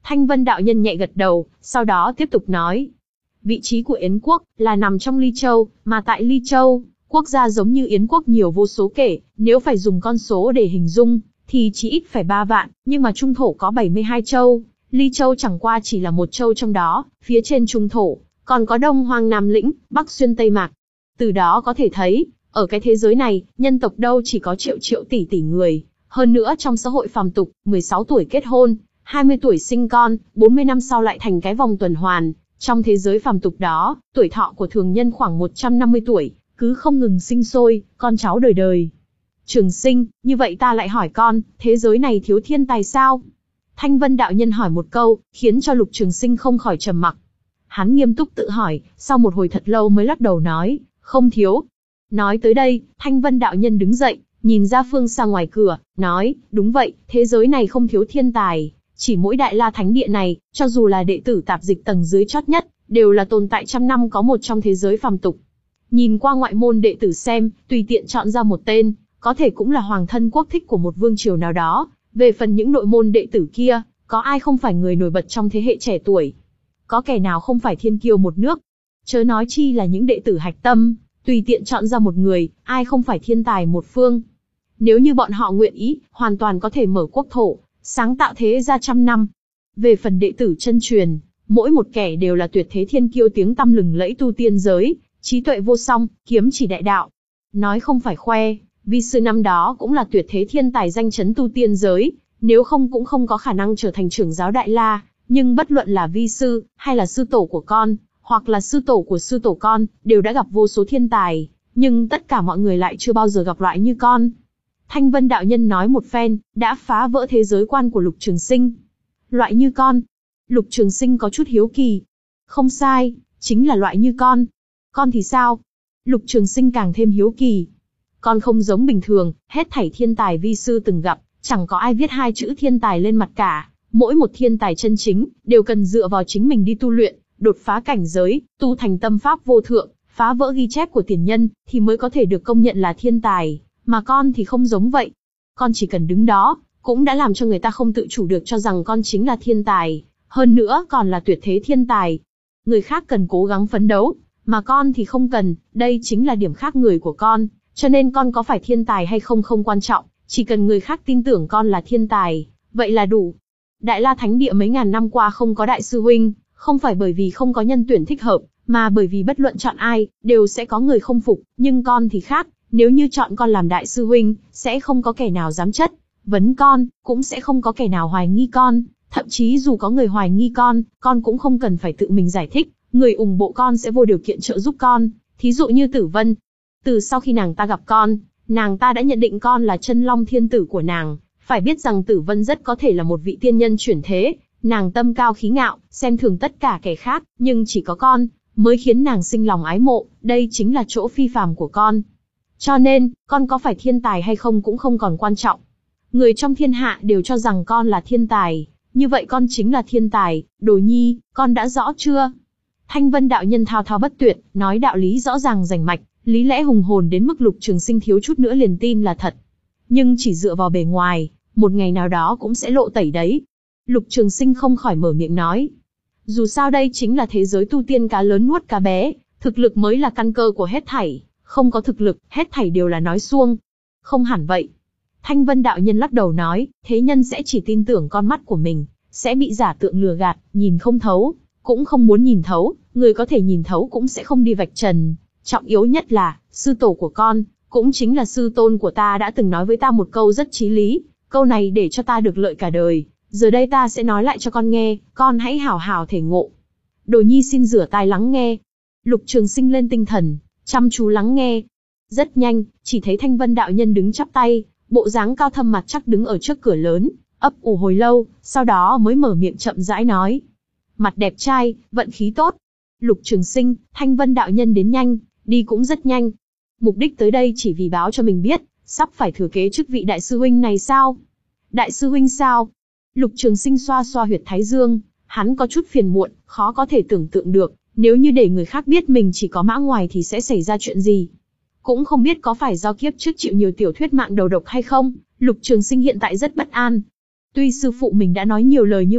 Thanh Vân đạo nhân nhẹ gật đầu, sau đó tiếp tục nói. Vị trí của Yến quốc là nằm trong Ly Châu, mà tại Ly Châu, quốc gia giống như Yến quốc nhiều vô số kể, nếu phải dùng con số để hình dung, thì chỉ ít phải ba vạn, nhưng mà trung thổ có bảy mươi hai châu, Ly Châu chẳng qua chỉ là một châu trong đó, phía trên trung thổ, còn có Đông Hoang Nam Lĩnh, Bắc Xuyên Tây Mạc. Từ đó có thể thấy, ở cái thế giới này, nhân tộc đâu chỉ có triệu triệu tỷ tỷ người, hơn nữa trong xã hội phàm tục, mười sáu tuổi kết hôn, hai mươi tuổi sinh con, bốn mươi năm sau lại thành cái vòng tuần hoàn. Trong thế giới phàm tục đó, tuổi thọ của thường nhân khoảng một trăm năm mươi tuổi, cứ không ngừng sinh sôi, con cháu đời đời. Trường Sinh, như vậy ta lại hỏi con, thế giới này thiếu thiên tài sao? Thanh Vân đạo nhân hỏi một câu, khiến cho Lục Trường Sinh không khỏi trầm mặc. Hắn nghiêm túc tự hỏi, sau một hồi thật lâu mới lắc đầu nói, không thiếu. Nói tới đây, Thanh Vân đạo nhân đứng dậy, nhìn ra phương xa ngoài cửa, nói, đúng vậy, thế giới này không thiếu thiên tài. Chỉ mỗi Đại La Thánh Địa này, cho dù là đệ tử tạp dịch tầng dưới chót nhất, đều là tồn tại trăm năm có một trong thế giới phàm tục. Nhìn qua ngoại môn đệ tử xem, tùy tiện chọn ra một tên, có thể cũng là hoàng thân quốc thích của một vương triều nào đó. Về phần những nội môn đệ tử kia, có ai không phải người nổi bật trong thế hệ trẻ tuổi? Có kẻ nào không phải thiên kiêu một nước? Chớ nói chi là những đệ tử hạch tâm, tùy tiện chọn ra một người, ai không phải thiên tài một phương? Nếu như bọn họ nguyện ý, hoàn toàn có thể mở quốc thổ, sáng tạo thế gia trăm năm. Về phần đệ tử chân truyền, mỗi một kẻ đều là tuyệt thế thiên kiêu tiếng tăm lừng lẫy tu tiên giới, trí tuệ vô song, kiếm chỉ đại đạo. Nói không phải khoe, vi sư năm đó cũng là tuyệt thế thiên tài danh chấn tu tiên giới, nếu không cũng không có khả năng trở thành trưởng giáo Đại La. Nhưng bất luận là vi sư, hay là sư tổ của con, hoặc là sư tổ của sư tổ con, đều đã gặp vô số thiên tài, nhưng tất cả mọi người lại chưa bao giờ gặp loại như con. Thanh Vân đạo nhân nói một phen, đã phá vỡ thế giới quan của Lục Trường Sinh. Loại như con. Lục Trường Sinh có chút hiếu kỳ. Không sai, chính là loại như con. Con thì sao? Lục Trường Sinh càng thêm hiếu kỳ. Con không giống bình thường, hết thảy thiên tài vi sư từng gặp, chẳng có ai viết hai chữ thiên tài lên mặt cả. Mỗi một thiên tài chân chính, đều cần dựa vào chính mình đi tu luyện, đột phá cảnh giới, tu thành tâm pháp vô thượng, phá vỡ ghi chép của tiền nhân, thì mới có thể được công nhận là thiên tài. Mà con thì không giống vậy. Con chỉ cần đứng đó, cũng đã làm cho người ta không tự chủ được cho rằng con chính là thiên tài, hơn nữa còn là tuyệt thế thiên tài. Người khác cần cố gắng phấn đấu, mà con thì không cần, đây chính là điểm khác người của con, cho nên con có phải thiên tài hay không không quan trọng, chỉ cần người khác tin tưởng con là thiên tài, vậy là đủ. Đại La Thánh Địa mấy ngàn năm qua không có đại sư huynh, không phải bởi vì không có nhân tuyển thích hợp, mà bởi vì bất luận chọn ai, đều sẽ có người không phục, nhưng con thì khác. Nếu như chọn con làm đại sư huynh, sẽ không có kẻ nào dám chất vấn con, cũng sẽ không có kẻ nào hoài nghi con, thậm chí dù có người hoài nghi con, con cũng không cần phải tự mình giải thích, người ủng hộ con sẽ vô điều kiện trợ giúp con, thí dụ như Tử Vân. Từ sau khi nàng ta gặp con, nàng ta đã nhận định con là chân long thiên tử của nàng, phải biết rằng Tử Vân rất có thể là một vị tiên nhân chuyển thế, nàng tâm cao khí ngạo, xem thường tất cả kẻ khác, nhưng chỉ có con, mới khiến nàng sinh lòng ái mộ, đây chính là chỗ phi phàm của con. Cho nên, con có phải thiên tài hay không cũng không còn quan trọng. Người trong thiên hạ đều cho rằng con là thiên tài, như vậy con chính là thiên tài, Đồ Nhi, con đã rõ chưa? Thanh Vân đạo nhân thao thao bất tuyệt, nói đạo lý rõ ràng rành mạch, lý lẽ hùng hồn đến mức Lục Trường Sinh thiếu chút nữa liền tin là thật. Nhưng chỉ dựa vào bề ngoài, một ngày nào đó cũng sẽ lộ tẩy đấy. Lục Trường Sinh không khỏi mở miệng nói. Dù sao đây chính là thế giới tu tiên cá lớn nuốt cá bé, thực lực mới là căn cơ của hết thảy. Không có thực lực, hết thảy đều là nói suông. Không hẳn vậy. Thanh Vân đạo nhân lắc đầu nói, thế nhân sẽ chỉ tin tưởng con mắt của mình, sẽ bị giả tượng lừa gạt, nhìn không thấu, cũng không muốn nhìn thấu, người có thể nhìn thấu cũng sẽ không đi vạch trần. Trọng yếu nhất là, sư tổ của con, cũng chính là sư tôn của ta đã từng nói với ta một câu rất chí lý, câu này để cho ta được lợi cả đời, giờ đây ta sẽ nói lại cho con nghe, con hãy hảo hảo thể ngộ. Đồ Nhi xin rửa tai lắng nghe. Lục Trường Sinh lên tinh thần, chăm chú lắng nghe. Rất nhanh, chỉ thấy Thanh Vân đạo nhân đứng chắp tay, bộ dáng cao thâm mặt chắc đứng ở trước cửa lớn, ấp ủ hồi lâu, sau đó mới mở miệng chậm rãi nói. Mặt đẹp trai, vận khí tốt. Lục Trường Sinh, Thanh Vân đạo nhân đến nhanh, đi cũng rất nhanh. Mục đích tới đây chỉ vì báo cho mình biết, sắp phải thừa kế chức vị đại sư huynh này sao? Đại sư huynh sao? Lục Trường Sinh xoa xoa huyệt thái dương, hắn có chút phiền muộn, khó có thể tưởng tượng được, nếu như để người khác biết mình chỉ có mã ngoài thì sẽ xảy ra chuyện gì. Cũng không biết có phải do kiếp trước chịu nhiều tiểu thuyết mạng đầu độc hay không, Lục Trường Sinh hiện tại rất bất an. Tuy sư phụ mình đã nói nhiều lời như vậy,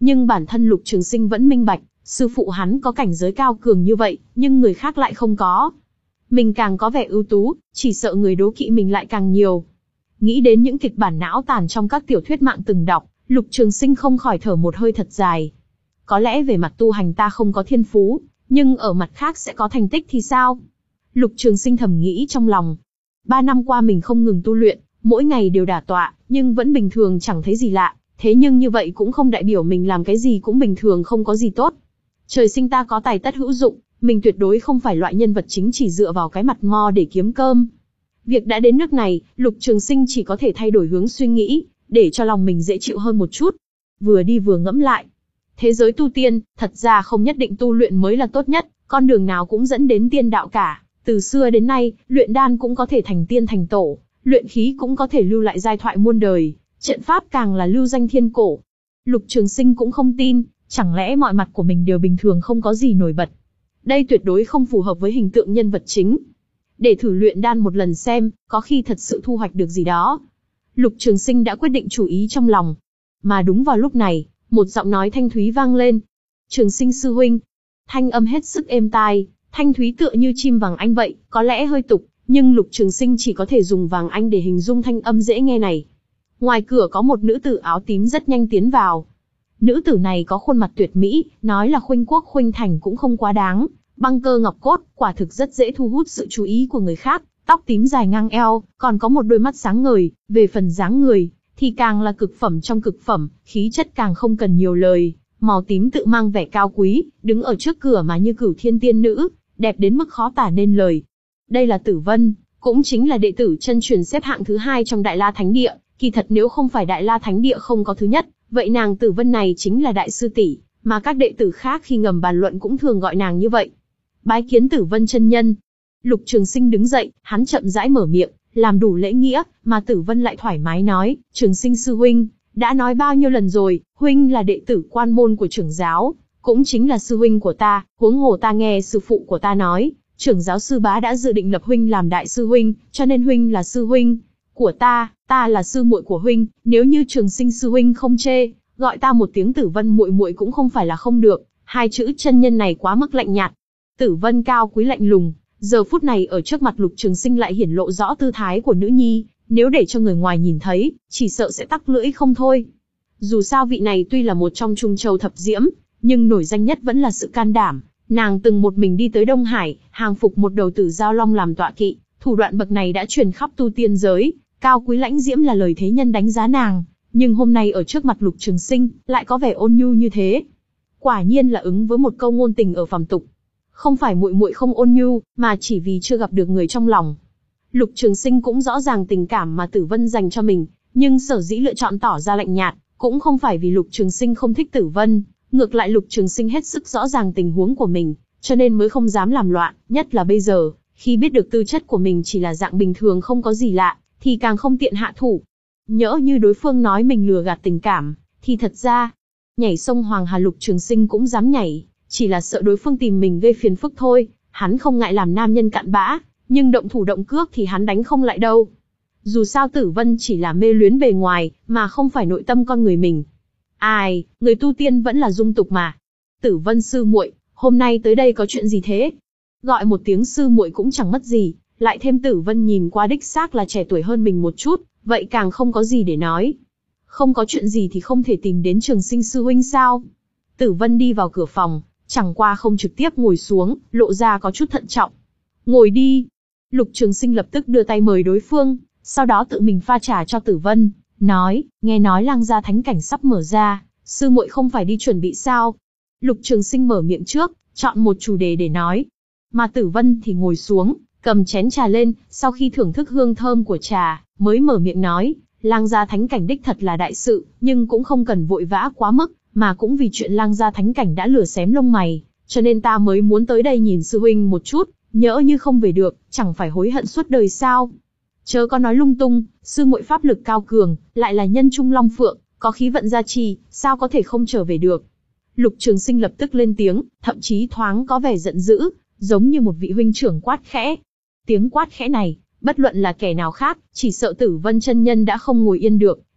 Nhưng bản thân Lục Trường Sinh vẫn minh bạch, sư phụ hắn có cảnh giới cao cường như vậy, nhưng người khác lại không có. Mình càng có vẻ ưu tú, chỉ sợ người đố kỵ mình lại càng nhiều. Nghĩ đến những kịch bản não tàn trong các tiểu thuyết mạng từng đọc, Lục Trường Sinh không khỏi thở một hơi thật dài. Có lẽ về mặt tu hành ta không có thiên phú, nhưng ở mặt khác sẽ có thành tích thì sao? Lục Trường Sinh thầm nghĩ trong lòng. Ba năm qua mình không ngừng tu luyện, mỗi ngày đều đả tọa, nhưng vẫn bình thường chẳng thấy gì lạ. Thế nhưng như vậy cũng không đại biểu mình làm cái gì cũng bình thường không có gì tốt. Trời sinh ta có tài tất hữu dụng, mình tuyệt đối không phải loại nhân vật chính chỉ dựa vào cái mặt mo để kiếm cơm. Việc đã đến nước này, Lục Trường Sinh chỉ có thể thay đổi hướng suy nghĩ, để cho lòng mình dễ chịu hơn một chút. Vừa đi vừa ngẫm lại. Thế giới tu tiên, thật ra không nhất định tu luyện mới là tốt nhất, con đường nào cũng dẫn đến tiên đạo cả. Từ xưa đến nay, luyện đan cũng có thể thành tiên thành tổ, luyện khí cũng có thể lưu lại giai thoại muôn đời, trận pháp càng là lưu danh thiên cổ. Lục Trường Sinh cũng không tin, chẳng lẽ mọi mặt của mình đều bình thường không có gì nổi bật. Đây tuyệt đối không phù hợp với hình tượng nhân vật chính. Để thử luyện đan một lần xem, có khi thật sự thu hoạch được gì đó. Lục Trường Sinh đã quyết định chủ ý trong lòng. Mà đúng vào lúc này, một giọng nói thanh thúy vang lên. Trường Sinh sư huynh. Thanh âm hết sức êm tai, thanh thúy tựa như chim vàng anh vậy, có lẽ hơi tục, nhưng Lục Trường Sinh chỉ có thể dùng vàng anh để hình dung thanh âm dễ nghe này. Ngoài cửa có một nữ tử áo tím rất nhanh tiến vào. Nữ tử này có khuôn mặt tuyệt mỹ, nói là khuynh quốc khuynh thành cũng không quá đáng. Băng cơ ngọc cốt, quả thực rất dễ thu hút sự chú ý của người khác. Tóc tím dài ngang eo, còn có một đôi mắt sáng ngời. Về phần dáng người, thì càng là cực phẩm trong cực phẩm, khí chất càng không cần nhiều lời. Màu tím tự mang vẻ cao quý, đứng ở trước cửa mà như cửu thiên tiên nữ, đẹp đến mức khó tả nên lời. Đây là Tử Vân, cũng chính là đệ tử chân truyền xếp hạng thứ hai trong Đại La Thánh Địa. Kỳ thật nếu không phải Đại La Thánh Địa không có thứ nhất, vậy nàng Tử Vân này chính là đại sư tỷ, mà các đệ tử khác khi ngầm bàn luận cũng thường gọi nàng như vậy. Bái kiến Tử Vân chân nhân. Lục Trường Sinh đứng dậy, hắn chậm rãi mở miệng, làm đủ lễ nghĩa, mà Tử Vân lại thoải mái nói, Trường Sinh sư huynh, đã nói bao nhiêu lần rồi, huynh là đệ tử quan môn của trưởng giáo, cũng chính là sư huynh của ta, huống hồ ta nghe sư phụ của ta nói, trưởng giáo sư bá đã dự định lập huynh làm đại sư huynh, cho nên huynh là sư huynh của ta, ta là sư muội của huynh, nếu như Trường Sinh sư huynh không chê, gọi ta một tiếng Tử Vân muội muội cũng không phải là không được, hai chữ chân nhân này quá mức lạnh nhạt. Tử Vân cao quý lạnh lùng, giờ phút này ở trước mặt Lục Trường Sinh lại hiển lộ rõ tư thái của nữ nhi, nếu để cho người ngoài nhìn thấy, chỉ sợ sẽ tắc lưỡi không thôi. Dù sao vị này tuy là một trong Trung Châu thập diễm, nhưng nổi danh nhất vẫn là sự can đảm. Nàng từng một mình đi tới Đông Hải, hàng phục một đầu tử giao long làm tọa kỵ, thủ đoạn bậc này đã truyền khắp tu tiên giới, cao quý lãnh diễm là lời thế nhân đánh giá nàng, nhưng hôm nay ở trước mặt Lục Trường Sinh, lại có vẻ ôn nhu như thế. Quả nhiên là ứng với một câu ngôn tình ở phàm tục. Không phải muội muội không ôn nhu, mà chỉ vì chưa gặp được người trong lòng. Lục Trường Sinh cũng rõ ràng tình cảm mà Tử Vân dành cho mình, nhưng sở dĩ lựa chọn tỏ ra lạnh nhạt, cũng không phải vì Lục Trường Sinh không thích Tử Vân, ngược lại Lục Trường Sinh hết sức rõ ràng tình huống của mình, cho nên mới không dám làm loạn, nhất là bây giờ, khi biết được tư chất của mình chỉ là dạng bình thường không có gì lạ, thì càng không tiện hạ thủ. Nhỡ như đối phương nói mình lừa gạt tình cảm, thì thật ra, nhảy sông Hoàng Hà Lục Trường Sinh cũng dám nhảy, chỉ là sợ đối phương tìm mình gây phiền phức thôi, hắn không ngại làm nam nhân cặn bã, nhưng động thủ động cước thì hắn đánh không lại đâu. Dù sao Tử Vân chỉ là mê luyến bề ngoài, mà không phải nội tâm con người mình. Ai, người tu tiên vẫn là dung tục mà. Tử Vân sư muội, hôm nay tới đây có chuyện gì thế? Gọi một tiếng sư muội cũng chẳng mất gì, lại thêm Tử Vân nhìn qua đích xác là trẻ tuổi hơn mình một chút, vậy càng không có gì để nói. Không có chuyện gì thì không thể tìm đến Trường Sinh sư huynh sao? Tử Vân đi vào cửa phòng, chẳng qua không trực tiếp ngồi xuống, lộ ra có chút thận trọng. Ngồi đi. Lục Trường Sinh lập tức đưa tay mời đối phương, sau đó tự mình pha trà cho Tử Vân, nói, nghe nói Lang gia thánh cảnh sắp mở ra, sư muội không phải đi chuẩn bị sao? Lục Trường Sinh mở miệng trước, chọn một chủ đề để nói. Mà Tử Vân thì ngồi xuống, cầm chén trà lên, sau khi thưởng thức hương thơm của trà, mới mở miệng nói, Lang gia thánh cảnh đích thật là đại sự, nhưng cũng không cần vội vã quá mức, mà cũng vì chuyện Lang gia thánh cảnh đã lửa xém lông mày, cho nên ta mới muốn tới đây nhìn sư huynh một chút, nhỡ như không về được, chẳng phải hối hận suốt đời sao? Chớ có nói lung tung, sư muội pháp lực cao cường, lại là nhân trung long phượng, có khí vận gia trì, sao có thể không trở về được? Lục Trường Sinh lập tức lên tiếng, thậm chí thoáng có vẻ giận dữ, giống như một vị huynh trưởng quát khẽ. Tiếng quát khẽ này, bất luận là kẻ nào khác, chỉ sợ Tử Vân chân nhân đã không ngồi yên được,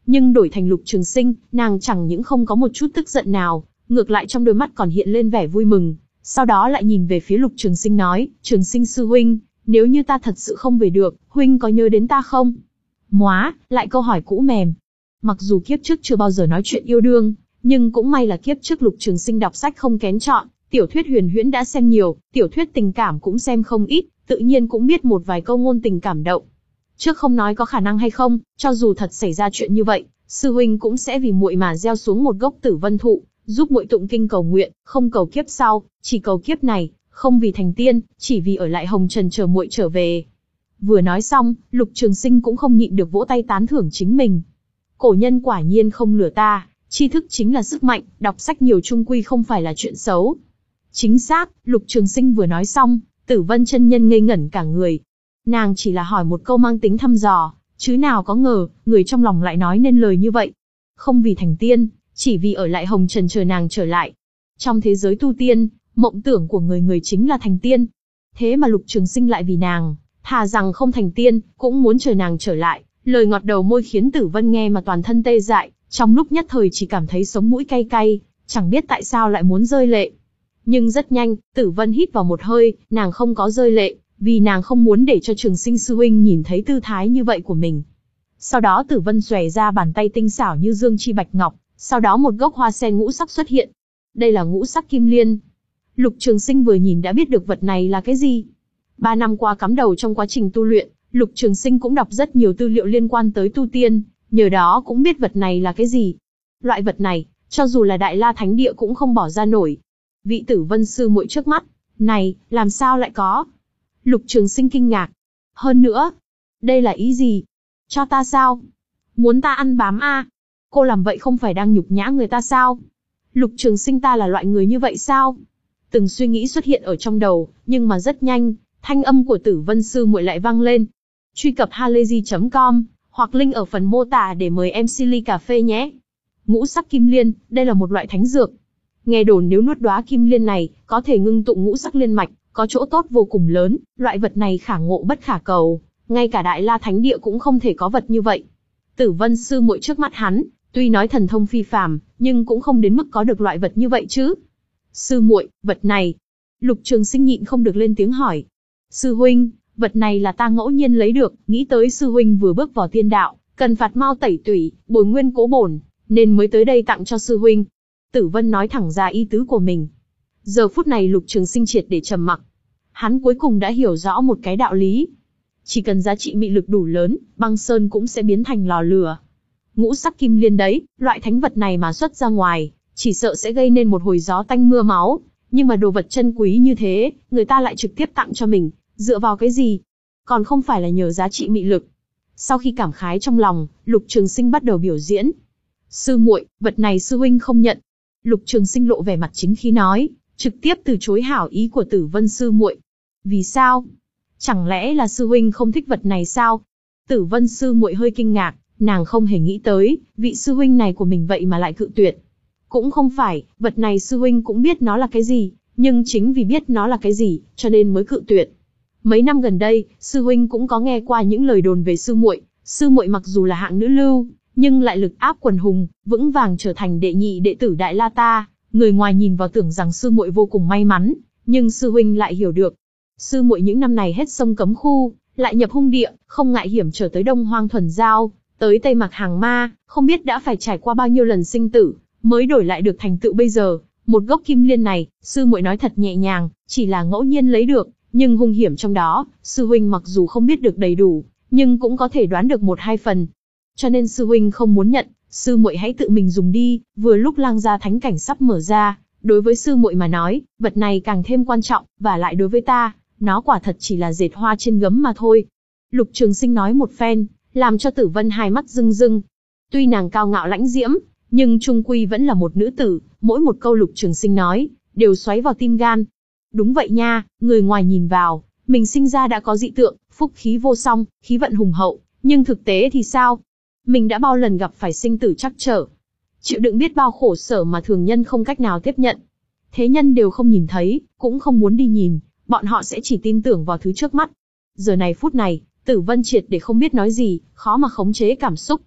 Nhưng đổi thành Lục Trường Sinh, nàng chẳng những không có một chút tức giận nào, ngược lại trong đôi mắt còn hiện lên vẻ vui mừng. Sau đó lại nhìn về phía Lục Trường Sinh nói, Trường Sinh sư huynh, nếu như ta thật sự không về được, huynh có nhớ đến ta không? Móa, lại câu hỏi cũ mềm. Mặc dù kiếp trước chưa bao giờ nói chuyện yêu đương, nhưng cũng may là kiếp trước Lục Trường Sinh đọc sách không kén chọn, tiểu thuyết huyền huyễn đã xem nhiều, tiểu thuyết tình cảm cũng xem không ít, tự nhiên cũng biết một vài câu ngôn tình cảm động. Trước không nói có khả năng hay không, cho dù thật xảy ra chuyện như vậy, sư huynh cũng sẽ vì muội mà gieo xuống một gốc Tử Vân thụ, giúp muội tụng kinh cầu nguyện, không cầu kiếp sau, chỉ cầu kiếp này, không vì thành tiên, chỉ vì ở lại hồng trần chờ muội trở về. Vừa nói xong, Lục Trường Sinh cũng không nhịn được vỗ tay tán thưởng chính mình. Cổ nhân quả nhiên không lừa ta, tri thức chính là sức mạnh, đọc sách nhiều chung quy không phải là chuyện xấu. Chính xác, Lục Trường Sinh vừa nói xong, Tử Vân chân nhân ngây ngẩn cả người. Nàng chỉ là hỏi một câu mang tính thăm dò, chứ nào có ngờ, người trong lòng lại nói nên lời như vậy. Không vì thành tiên, chỉ vì ở lại hồng trần chờ nàng trở lại. Trong thế giới tu tiên, mộng tưởng của người người chính là thành tiên. Thế mà Lục Trường Sinh lại vì nàng, thà rằng không thành tiên, cũng muốn chờ nàng trở lại. Lời ngọt đầu môi khiến Tử Vân nghe mà toàn thân tê dại, trong lúc nhất thời chỉ cảm thấy sống mũi cay cay, chẳng biết tại sao lại muốn rơi lệ. Nhưng rất nhanh, Tử Vân hít vào một hơi, nàng không có rơi lệ, vì nàng không muốn để cho Trường Sinh sư huynh nhìn thấy tư thái như vậy của mình. Sau đó Tử Vân xòe ra bàn tay tinh xảo như dương chi bạch ngọc, sau đó một gốc hoa sen ngũ sắc xuất hiện. Đây là ngũ sắc kim liên. Lục Trường Sinh vừa nhìn đã biết được vật này là cái gì. Ba năm qua cắm đầu trong quá trình tu luyện, Lục Trường Sinh cũng đọc rất nhiều tư liệu liên quan tới tu tiên, nhờ đó cũng biết vật này là cái gì. Loại vật này, cho dù là Đại La Thánh Địa cũng không bỏ ra nổi. Vị Tử Vân sư muội trước mắt, này, làm sao lại có? Lục Trường Sinh kinh ngạc. Hơn nữa, đây là ý gì? Cho ta sao? Muốn ta ăn bám a? À? Cô làm vậy không phải đang nhục nhã người ta sao? Lục Trường Sinh ta là loại người như vậy sao? Từng suy nghĩ xuất hiện ở trong đầu, nhưng mà rất nhanh, thanh âm của Tử Vân sư muội lại vang lên. Truy cập halayzi chấm com, hoặc link ở phần mô tả để mời em xê ly cà phê nhé. Ngũ sắc kim liên, đây là một loại thánh dược. Nghe đồn nếu nuốt đóa kim liên này, có thể ngưng tụ ngũ sắc liên mạch, có chỗ tốt vô cùng lớn, loại vật này khả ngộ bất khả cầu, ngay cả Đại La Thánh Địa cũng không thể có vật như vậy. Tử Vân sư muội trước mắt hắn, tuy nói thần thông phi phàm, nhưng cũng không đến mức có được loại vật như vậy chứ. Sư muội, vật này. Lục Trường Sinh nhịn không được lên tiếng hỏi. Sư huynh, vật này là ta ngẫu nhiên lấy được, nghĩ tới sư huynh vừa bước vào tiên đạo, cần phạt mau tẩy tủy, bồi nguyên cố bổn, nên mới tới đây tặng cho sư huynh. Tử Vân nói thẳng ra ý tứ của mình. Giờ phút này Lục Trường Sinh triệt để trầm mặc. Hắn cuối cùng đã hiểu rõ một cái đạo lý. Chỉ cần giá trị mị lực đủ lớn, băng sơn cũng sẽ biến thành lò lửa. Ngũ sắc kim liên đấy, loại thánh vật này mà xuất ra ngoài, chỉ sợ sẽ gây nên một hồi gió tanh mưa máu. Nhưng mà đồ vật chân quý như thế, người ta lại trực tiếp tặng cho mình, dựa vào cái gì? Còn không phải là nhờ giá trị mị lực. Sau khi cảm khái trong lòng, Lục Trường Sinh bắt đầu biểu diễn. Sư muội, vật này sư huynh không nhận. Lục Trường Sinh lộ vẻ mặt chính khí nói, trực tiếp từ chối hảo ý của Tử Vân sư muội. Vì sao? Chẳng lẽ là sư huynh không thích vật này sao? Tử Vân sư muội hơi kinh ngạc, nàng không hề nghĩ tới, vị sư huynh này của mình vậy mà lại cự tuyệt. Cũng không phải, vật này sư huynh cũng biết nó là cái gì, nhưng chính vì biết nó là cái gì, cho nên mới cự tuyệt. Mấy năm gần đây, sư huynh cũng có nghe qua những lời đồn về sư muội, sư muội mặc dù là hạng nữ lưu, nhưng lại lực áp quần hùng, vững vàng trở thành đệ nhị đệ tử Đại La ta. Người ngoài nhìn vào tưởng rằng sư muội vô cùng may mắn, nhưng sư huynh lại hiểu được. Sư muội những năm này hết sông cấm khu, lại nhập hung địa, không ngại hiểm trở tới Đông Hoang thuần giao, tới Tây Mạc hàng ma, không biết đã phải trải qua bao nhiêu lần sinh tử, mới đổi lại được thành tựu bây giờ. Một gốc kim liên này, sư muội nói thật nhẹ nhàng, chỉ là ngẫu nhiên lấy được, nhưng hung hiểm trong đó, sư huynh mặc dù không biết được đầy đủ, nhưng cũng có thể đoán được một hai phần. Cho nên sư huynh không muốn nhận, sư muội hãy tự mình dùng đi, vừa lúc lang gia thánh cảnh sắp mở ra, đối với sư muội mà nói, vật này càng thêm quan trọng, và lại đối với ta, nó quả thật chỉ là dệt hoa trên gấm mà thôi. Lục Trường Sinh nói một phen, làm cho Tử Vân hai mắt rưng rưng. Tuy nàng cao ngạo lãnh diễm, nhưng trung quy vẫn là một nữ tử, mỗi một câu Lục Trường Sinh nói, đều xoáy vào tim gan. Đúng vậy nha, người ngoài nhìn vào, mình sinh ra đã có dị tượng, phúc khí vô song, khí vận hùng hậu, nhưng thực tế thì sao? Mình đã bao lần gặp phải sinh tử trắc trở, chịu đựng biết bao khổ sở mà thường nhân không cách nào tiếp nhận. Thế nhân đều không nhìn thấy, cũng không muốn đi nhìn, bọn họ sẽ chỉ tin tưởng vào thứ trước mắt. Giờ này phút này, Tử Vân triệt để không biết nói gì, khó mà khống chế cảm xúc.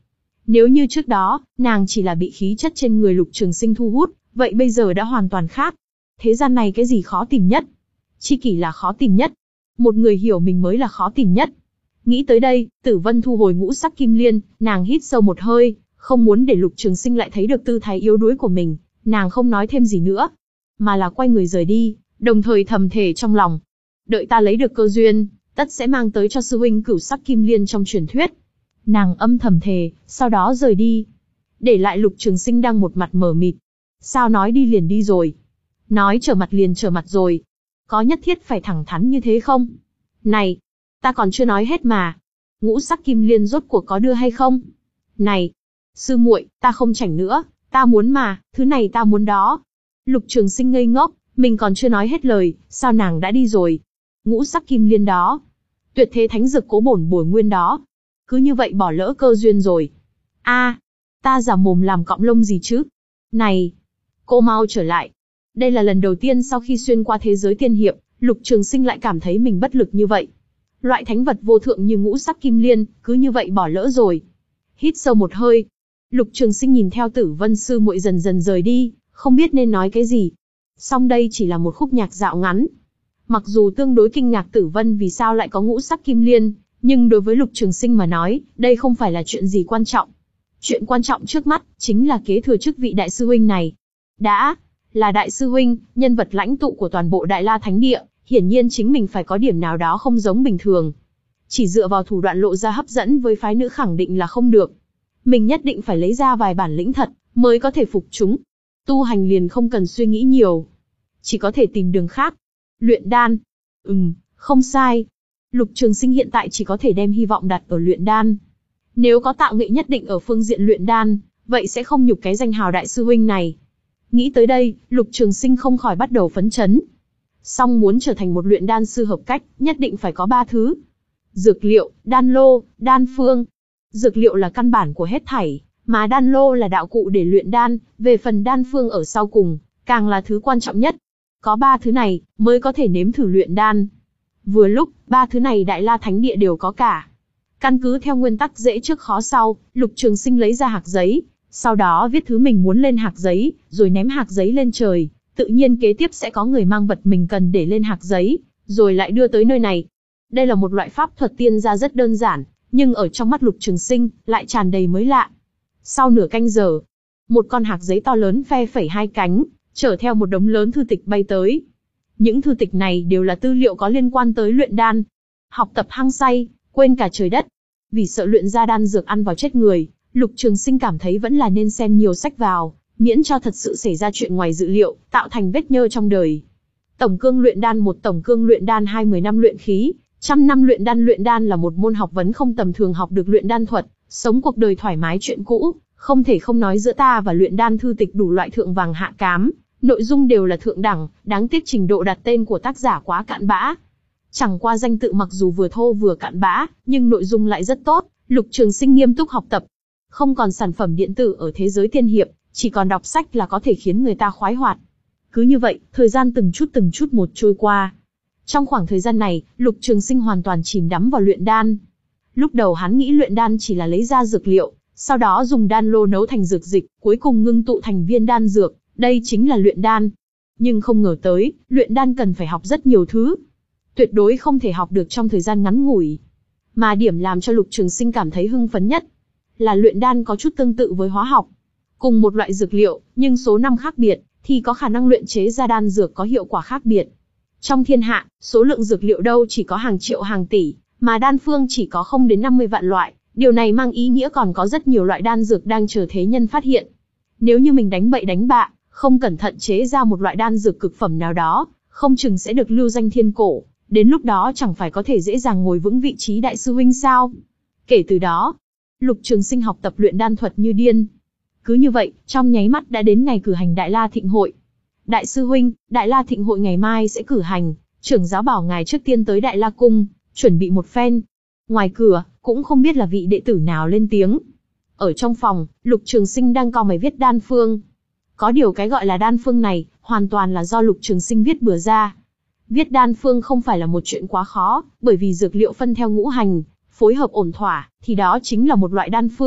Nếu như trước đó, nàng chỉ là bị khí chất trên người Lục Trường Sinh thu hút, vậy bây giờ đã hoàn toàn khác. Thế gian này cái gì khó tìm nhất? Tri kỷ là khó tìm nhất. Một người hiểu mình mới là khó tìm nhất. Nghĩ tới đây, Tử Vân thu hồi ngũ sắc kim liên, nàng hít sâu một hơi, không muốn để Lục Trường Sinh lại thấy được tư thái yếu đuối của mình, nàng không nói thêm gì nữa, mà là quay người rời đi, đồng thời thầm thề trong lòng. Đợi ta lấy được cơ duyên, tất sẽ mang tới cho sư huynh cửu sắc kim liên trong truyền thuyết. Nàng âm thầm thề, sau đó rời đi. Để lại Lục Trường Sinh đang một mặt mờ mịt. Sao nói đi liền đi rồi? Nói trở mặt liền trở mặt rồi. Có nhất thiết phải thẳng thắn như thế không? Này, ta còn chưa nói hết mà. Ngũ sắc kim liên rốt cuộc có đưa hay không? Này, sư muội, ta không chảnh nữa, ta muốn mà, thứ này ta muốn đó. Lục Trường Sinh ngây ngốc, mình còn chưa nói hết lời, sao nàng đã đi rồi? Ngũ sắc kim liên đó, tuyệt thế thánh dược cố bổn bồi nguyên đó, cứ như vậy bỏ lỡ cơ duyên rồi. A, à, ta giả mồm làm cọng lông gì chứ? Này, cô mau trở lại. Đây là lần đầu tiên sau khi xuyên qua thế giới tiên hiệp, Lục Trường Sinh lại cảm thấy mình bất lực như vậy. Loại thánh vật vô thượng như ngũ sắc kim liên, cứ như vậy bỏ lỡ rồi. Hít sâu một hơi, Lục Trường Sinh nhìn theo Tử Vân sư muội dần dần rời đi, không biết nên nói cái gì. Song đây chỉ là một khúc nhạc dạo ngắn. Mặc dù tương đối kinh ngạc Tử Vân vì sao lại có ngũ sắc kim liên, nhưng đối với Lục Trường Sinh mà nói, đây không phải là chuyện gì quan trọng. Chuyện quan trọng trước mắt, chính là kế thừa chức vị đại sư huynh này. Đã là đại sư huynh, nhân vật lãnh tụ của toàn bộ Đại La Thánh Địa, hiển nhiên chính mình phải có điểm nào đó không giống bình thường. Chỉ dựa vào thủ đoạn lộ ra hấp dẫn với phái nữ khẳng định là không được. Mình nhất định phải lấy ra vài bản lĩnh thật, mới có thể phục chúng. Tu hành liền không cần suy nghĩ nhiều. Chỉ có thể tìm đường khác. Luyện đan. Ừm, không sai. Lục Trường Sinh hiện tại chỉ có thể đem hy vọng đặt ở luyện đan. Nếu có tạo nghệ nhất định ở phương diện luyện đan, vậy sẽ không nhục cái danh hào đại sư huynh này. Nghĩ tới đây, Lục Trường Sinh không khỏi bắt đầu phấn chấn. Song muốn trở thành một luyện đan sư hợp cách, nhất định phải có ba thứ. Dược liệu, đan lô, đan phương. Dược liệu là căn bản của hết thảy, mà đan lô là đạo cụ để luyện đan, về phần đan phương ở sau cùng, càng là thứ quan trọng nhất. Có ba thứ này, mới có thể nếm thử luyện đan. Vừa lúc, ba thứ này Đại La Thánh Địa đều có cả. Căn cứ theo nguyên tắc dễ trước khó sau, Lục Trường Sinh lấy ra hạc giấy, sau đó viết thứ mình muốn lên hạc giấy, rồi ném hạc giấy lên trời. Tự nhiên kế tiếp sẽ có người mang vật mình cần để lên hạc giấy, rồi lại đưa tới nơi này. Đây là một loại pháp thuật tiên gia rất đơn giản, nhưng ở trong mắt Lục Trường Sinh, lại tràn đầy mới lạ. Sau nửa canh giờ, một con hạc giấy to lớn phe phẩy hai cánh, chở theo một đống lớn thư tịch bay tới. Những thư tịch này đều là tư liệu có liên quan tới luyện đan. Học tập hăng say, quên cả trời đất. Vì sợ luyện ra đan dược ăn vào chết người, Lục Trường Sinh cảm thấy vẫn là nên xem nhiều sách vào, miễn cho thật sự xảy ra chuyện ngoài dự liệu, tạo thành vết nhơ trong đời. Tổng cương luyện đan một tổng cương luyện đan hai mười năm luyện khí, trăm năm luyện đan luyện đan là một môn học vấn không tầm thường học được luyện đan thuật, sống cuộc đời thoải mái chuyện cũ, không thể không nói giữa ta và luyện đan thư tịch đủ loại thượng vàng hạ cám, nội dung đều là thượng đẳng, đáng tiếc trình độ đặt tên của tác giả quá cạn bã. Chẳng qua danh tự mặc dù vừa thô vừa cạn bã, nhưng nội dung lại rất tốt, Lục Trường Sinh nghiêm túc học tập. Không còn sản phẩm điện tử ở thế giới tiên hiệp, chỉ còn đọc sách là có thể khiến người ta khoái hoạt. Cứ như vậy, thời gian từng chút từng chút một trôi qua. Trong khoảng thời gian này, Lục Trường Sinh hoàn toàn chìm đắm vào luyện đan. Lúc đầu hắn nghĩ luyện đan chỉ là lấy ra dược liệu, sau đó dùng đan lô nấu thành dược dịch, cuối cùng ngưng tụ thành viên đan dược, đây chính là luyện đan. Nhưng không ngờ tới, luyện đan cần phải học rất nhiều thứ. Tuyệt đối không thể học được trong thời gian ngắn ngủi. Mà điểm làm cho Lục Trường Sinh cảm thấy hưng phấn nhất, là luyện đan có chút tương tự với hóa học. Cùng một loại dược liệu, nhưng số năm khác biệt, thì có khả năng luyện chế ra đan dược có hiệu quả khác biệt. Trong thiên hạ, số lượng dược liệu đâu chỉ có hàng triệu hàng tỷ, mà đan phương chỉ có không đến năm mươi vạn loại, điều này mang ý nghĩa còn có rất nhiều loại đan dược đang chờ thế nhân phát hiện. Nếu như mình đánh bậy đánh bạ, không cẩn thận chế ra một loại đan dược cực phẩm nào đó, không chừng sẽ được lưu danh thiên cổ, đến lúc đó chẳng phải có thể dễ dàng ngồi vững vị trí đại sư huynh sao? Kể từ đó, Lục Trường Sinh học tập luyện đan thuật như điên. Cứ như vậy, trong nháy mắt đã đến ngày cử hành Đại La Thịnh Hội. Đại sư huynh, Đại La Thịnh Hội ngày mai sẽ cử hành, trưởng giáo bảo ngài trước tiên tới Đại La Cung, chuẩn bị một phen. Ngoài cửa, cũng không biết là vị đệ tử nào lên tiếng. Ở trong phòng, Lục Trường Sinh đang cau mày viết đan phương. Có điều cái gọi là đan phương này, hoàn toàn là do Lục Trường Sinh viết bừa ra. Viết đan phương không phải là một chuyện quá khó, bởi vì dược liệu phân theo ngũ hành, phối hợp ổn thỏa, thì đó chính là một loại đan phương.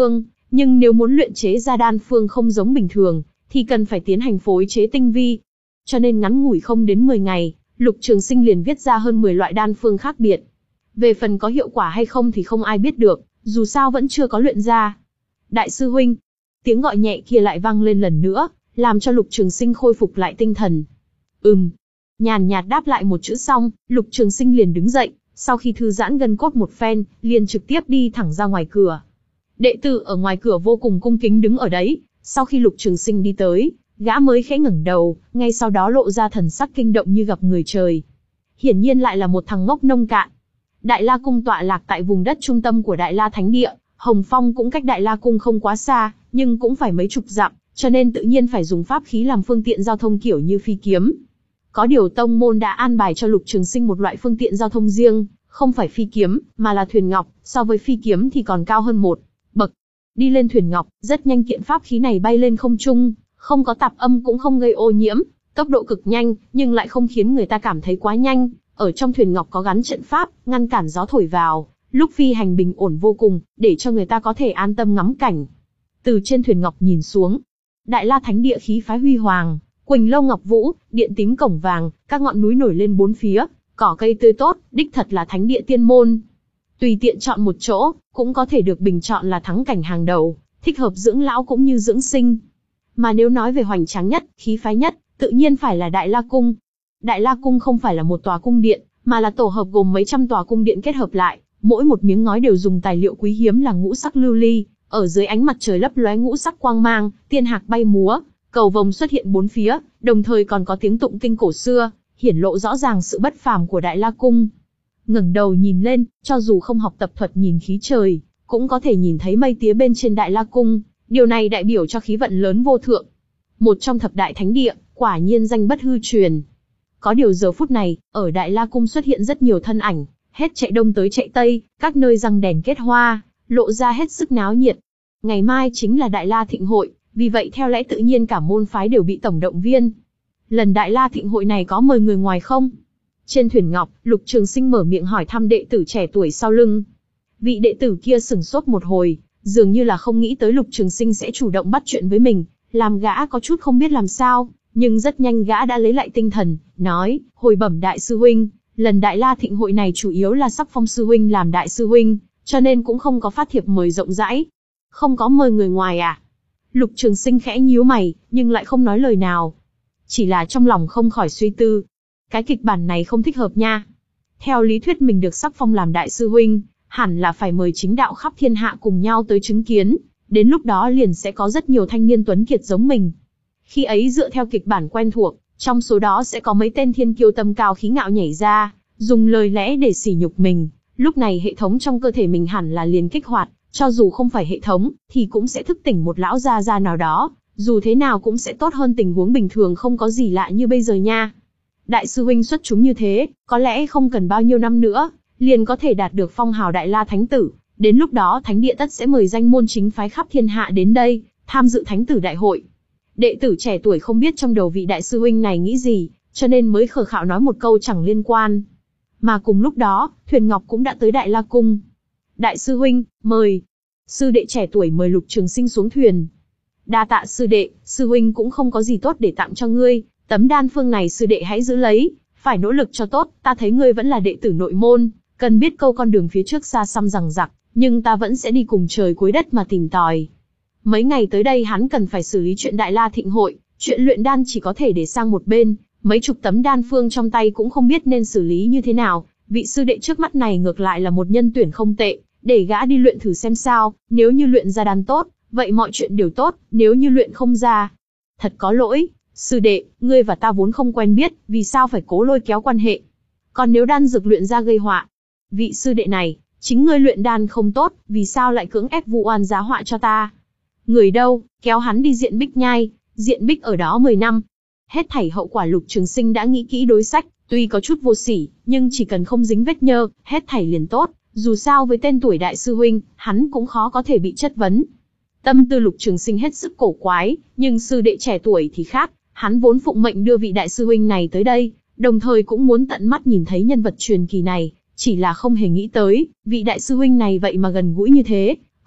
Nhưng nếu muốn luyện chế ra đan phương không giống bình thường, thì cần phải tiến hành phối chế tinh vi. Cho nên ngắn ngủi không đến mười ngày, Lục Trường Sinh liền viết ra hơn mười loại đan phương khác biệt. Về phần có hiệu quả hay không thì không ai biết được, dù sao vẫn chưa có luyện ra. Đại sư huynh, tiếng gọi nhẹ kia lại vang lên lần nữa, làm cho Lục Trường Sinh khôi phục lại tinh thần. Ừm, nhàn nhạt đáp lại một chữ xong, Lục Trường Sinh liền đứng dậy, sau khi thư giãn gân cốt một phen, liền trực tiếp đi thẳng ra ngoài cửa. Đệ tử ở ngoài cửa vô cùng cung kính đứng ở đấy, sau khi Lục Trường Sinh đi tới, gã mới khẽ ngẩng đầu, ngay sau đó lộ ra thần sắc kinh động như gặp người trời. Hiển nhiên lại là một thằng ngốc nông cạn. Đại La Cung tọa lạc tại vùng đất trung tâm của Đại La Thánh Địa, Hồng Phong cũng cách Đại La Cung không quá xa, nhưng cũng phải mấy chục dặm, cho nên tự nhiên phải dùng pháp khí làm phương tiện giao thông kiểu như phi kiếm. Có điều tông môn đã an bài cho Lục Trường Sinh một loại phương tiện giao thông riêng, không phải phi kiếm, mà là thuyền ngọc, so với phi kiếm thì còn cao hơn một bậc. Đi lên thuyền ngọc, rất nhanh kiện pháp khí này bay lên không trung, không có tạp âm cũng không gây ô nhiễm, tốc độ cực nhanh, nhưng lại không khiến người ta cảm thấy quá nhanh. Ở trong thuyền ngọc có gắn trận pháp, ngăn cản gió thổi vào, lúc phi hành bình ổn vô cùng, để cho người ta có thể an tâm ngắm cảnh. Từ trên thuyền ngọc nhìn xuống, Đại La Thánh Địa khí phái huy hoàng, quỳnh lâu ngọc vũ, điện tím cổng vàng, các ngọn núi nổi lên bốn phía, cỏ cây tươi tốt, đích thật là thánh địa tiên môn. Tùy tiện chọn một chỗ, cũng có thể được bình chọn là thắng cảnh hàng đầu, thích hợp dưỡng lão cũng như dưỡng sinh. Mà nếu nói về hoành tráng nhất, khí phái nhất, tự nhiên phải là Đại La Cung. Đại La Cung không phải là một tòa cung điện, mà là tổ hợp gồm mấy trăm tòa cung điện kết hợp lại, mỗi một miếng ngói đều dùng tài liệu quý hiếm là ngũ sắc lưu ly, ở dưới ánh mặt trời lấp lóe ngũ sắc quang mang, tiên hạc bay múa, cầu vồng xuất hiện bốn phía, đồng thời còn có tiếng tụng kinh cổ xưa, hiển lộ rõ ràng sự bất phàm của Đại La Cung. Ngẩng đầu nhìn lên, cho dù không học tập thuật nhìn khí trời, cũng có thể nhìn thấy mây tía bên trên Đại La Cung, điều này đại biểu cho khí vận lớn vô thượng. Một trong thập đại thánh địa, quả nhiên danh bất hư truyền. Có điều giờ phút này, ở Đại La Cung xuất hiện rất nhiều thân ảnh, hết chạy đông tới chạy tây, các nơi răng đèn kết hoa, lộ ra hết sức náo nhiệt. Ngày mai chính là Đại La Thịnh Hội, vì vậy theo lẽ tự nhiên cả môn phái đều bị tổng động viên. Lần Đại La Thịnh Hội này có mời người ngoài không? Trên thuyền ngọc, Lục Trường Sinh mở miệng hỏi thăm đệ tử trẻ tuổi sau lưng. Vị đệ tử kia sửng sốt một hồi, dường như là không nghĩ tới Lục Trường Sinh sẽ chủ động bắt chuyện với mình, làm gã có chút không biết làm sao, nhưng rất nhanh gã đã lấy lại tinh thần, nói, hồi bẩm đại sư huynh, lần Đại La Thịnh Hội này chủ yếu là Sắc Phong sư huynh làm đại sư huynh, cho nên cũng không có phát thiệp mời rộng rãi. Không có mời người ngoài à? Lục Trường Sinh khẽ nhíu mày, nhưng lại không nói lời nào. Chỉ là trong lòng không khỏi suy tư. Cái kịch bản này không thích hợp nha. Theo lý thuyết mình được Sắc Phong làm đại sư huynh, hẳn là phải mời chính đạo khắp thiên hạ cùng nhau tới chứng kiến, đến lúc đó liền sẽ có rất nhiều thanh niên tuấn kiệt giống mình. Khi ấy dựa theo kịch bản quen thuộc, trong số đó sẽ có mấy tên thiên kiêu tâm cao khí ngạo nhảy ra, dùng lời lẽ để sỉ nhục mình. Lúc này hệ thống trong cơ thể mình hẳn là liền kích hoạt, cho dù không phải hệ thống, thì cũng sẽ thức tỉnh một lão gia gia nào đó, dù thế nào cũng sẽ tốt hơn tình huống bình thường không có gì lạ như bây giờ nha. Đại sư huynh xuất chúng như thế, có lẽ không cần bao nhiêu năm nữa, liền có thể đạt được phong hào Đại La Thánh Tử, đến lúc đó Thánh Địa tất sẽ mời danh môn chính phái khắp thiên hạ đến đây, tham dự Thánh Tử Đại Hội. Đệ tử trẻ tuổi không biết trong đầu vị đại sư huynh này nghĩ gì, cho nên mới khờ khạo nói một câu chẳng liên quan. Mà cùng lúc đó, thuyền ngọc cũng đã tới Đại La Cung. Đại sư huynh, mời. Sư đệ trẻ tuổi mời Lục Trường Sinh xuống thuyền. Đa tạ sư đệ, sư huynh cũng không có gì tốt để tặng cho ngươi, tấm đan phương này sư đệ hãy giữ lấy, phải nỗ lực cho tốt, ta thấy ngươi vẫn là đệ tử nội môn, cần biết câu con đường phía trước xa xăm rằng rặc, nhưng ta vẫn sẽ đi cùng trời cuối đất mà tìm tòi. Mấy ngày tới đây hắn cần phải xử lý chuyện Đại La Thịnh Hội, chuyện luyện đan chỉ có thể để sang một bên, mấy chục tấm đan phương trong tay cũng không biết nên xử lý như thế nào, vị sư đệ trước mắt này ngược lại là một nhân tuyển không tệ, để gã đi luyện thử xem sao, nếu như luyện ra đan tốt, vậy mọi chuyện đều tốt, nếu như luyện không ra. Thật có lỗi, sư đệ, ngươi và ta vốn không quen biết, vì sao phải cố lôi kéo quan hệ. Còn nếu đan dược luyện ra gây họa, vị sư đệ này, chính ngươi luyện đan không tốt, vì sao lại cưỡng ép vu oan giá họa cho ta? Người đâu, kéo hắn đi Diện Bích Nhai, Diện Bích ở đó mười năm. Hết thảy hậu quả Lục Trường Sinh đã nghĩ kỹ đối sách, tuy có chút vô sỉ, nhưng chỉ cần không dính vết nhơ, hết thảy liền tốt, dù sao với tên tuổi đại sư huynh, hắn cũng khó có thể bị chất vấn. Tâm tư Lục Trường Sinh hết sức cổ quái, nhưng sư đệ trẻ tuổi thì khác, hắn vốn phụng mệnh đưa vị đại sư huynh này tới đây, đồng thời cũng muốn tận mắt nhìn thấy nhân vật truyền kỳ này, chỉ là không hề nghĩ tới, vị đại sư huynh này vậy mà gần gũi như thế,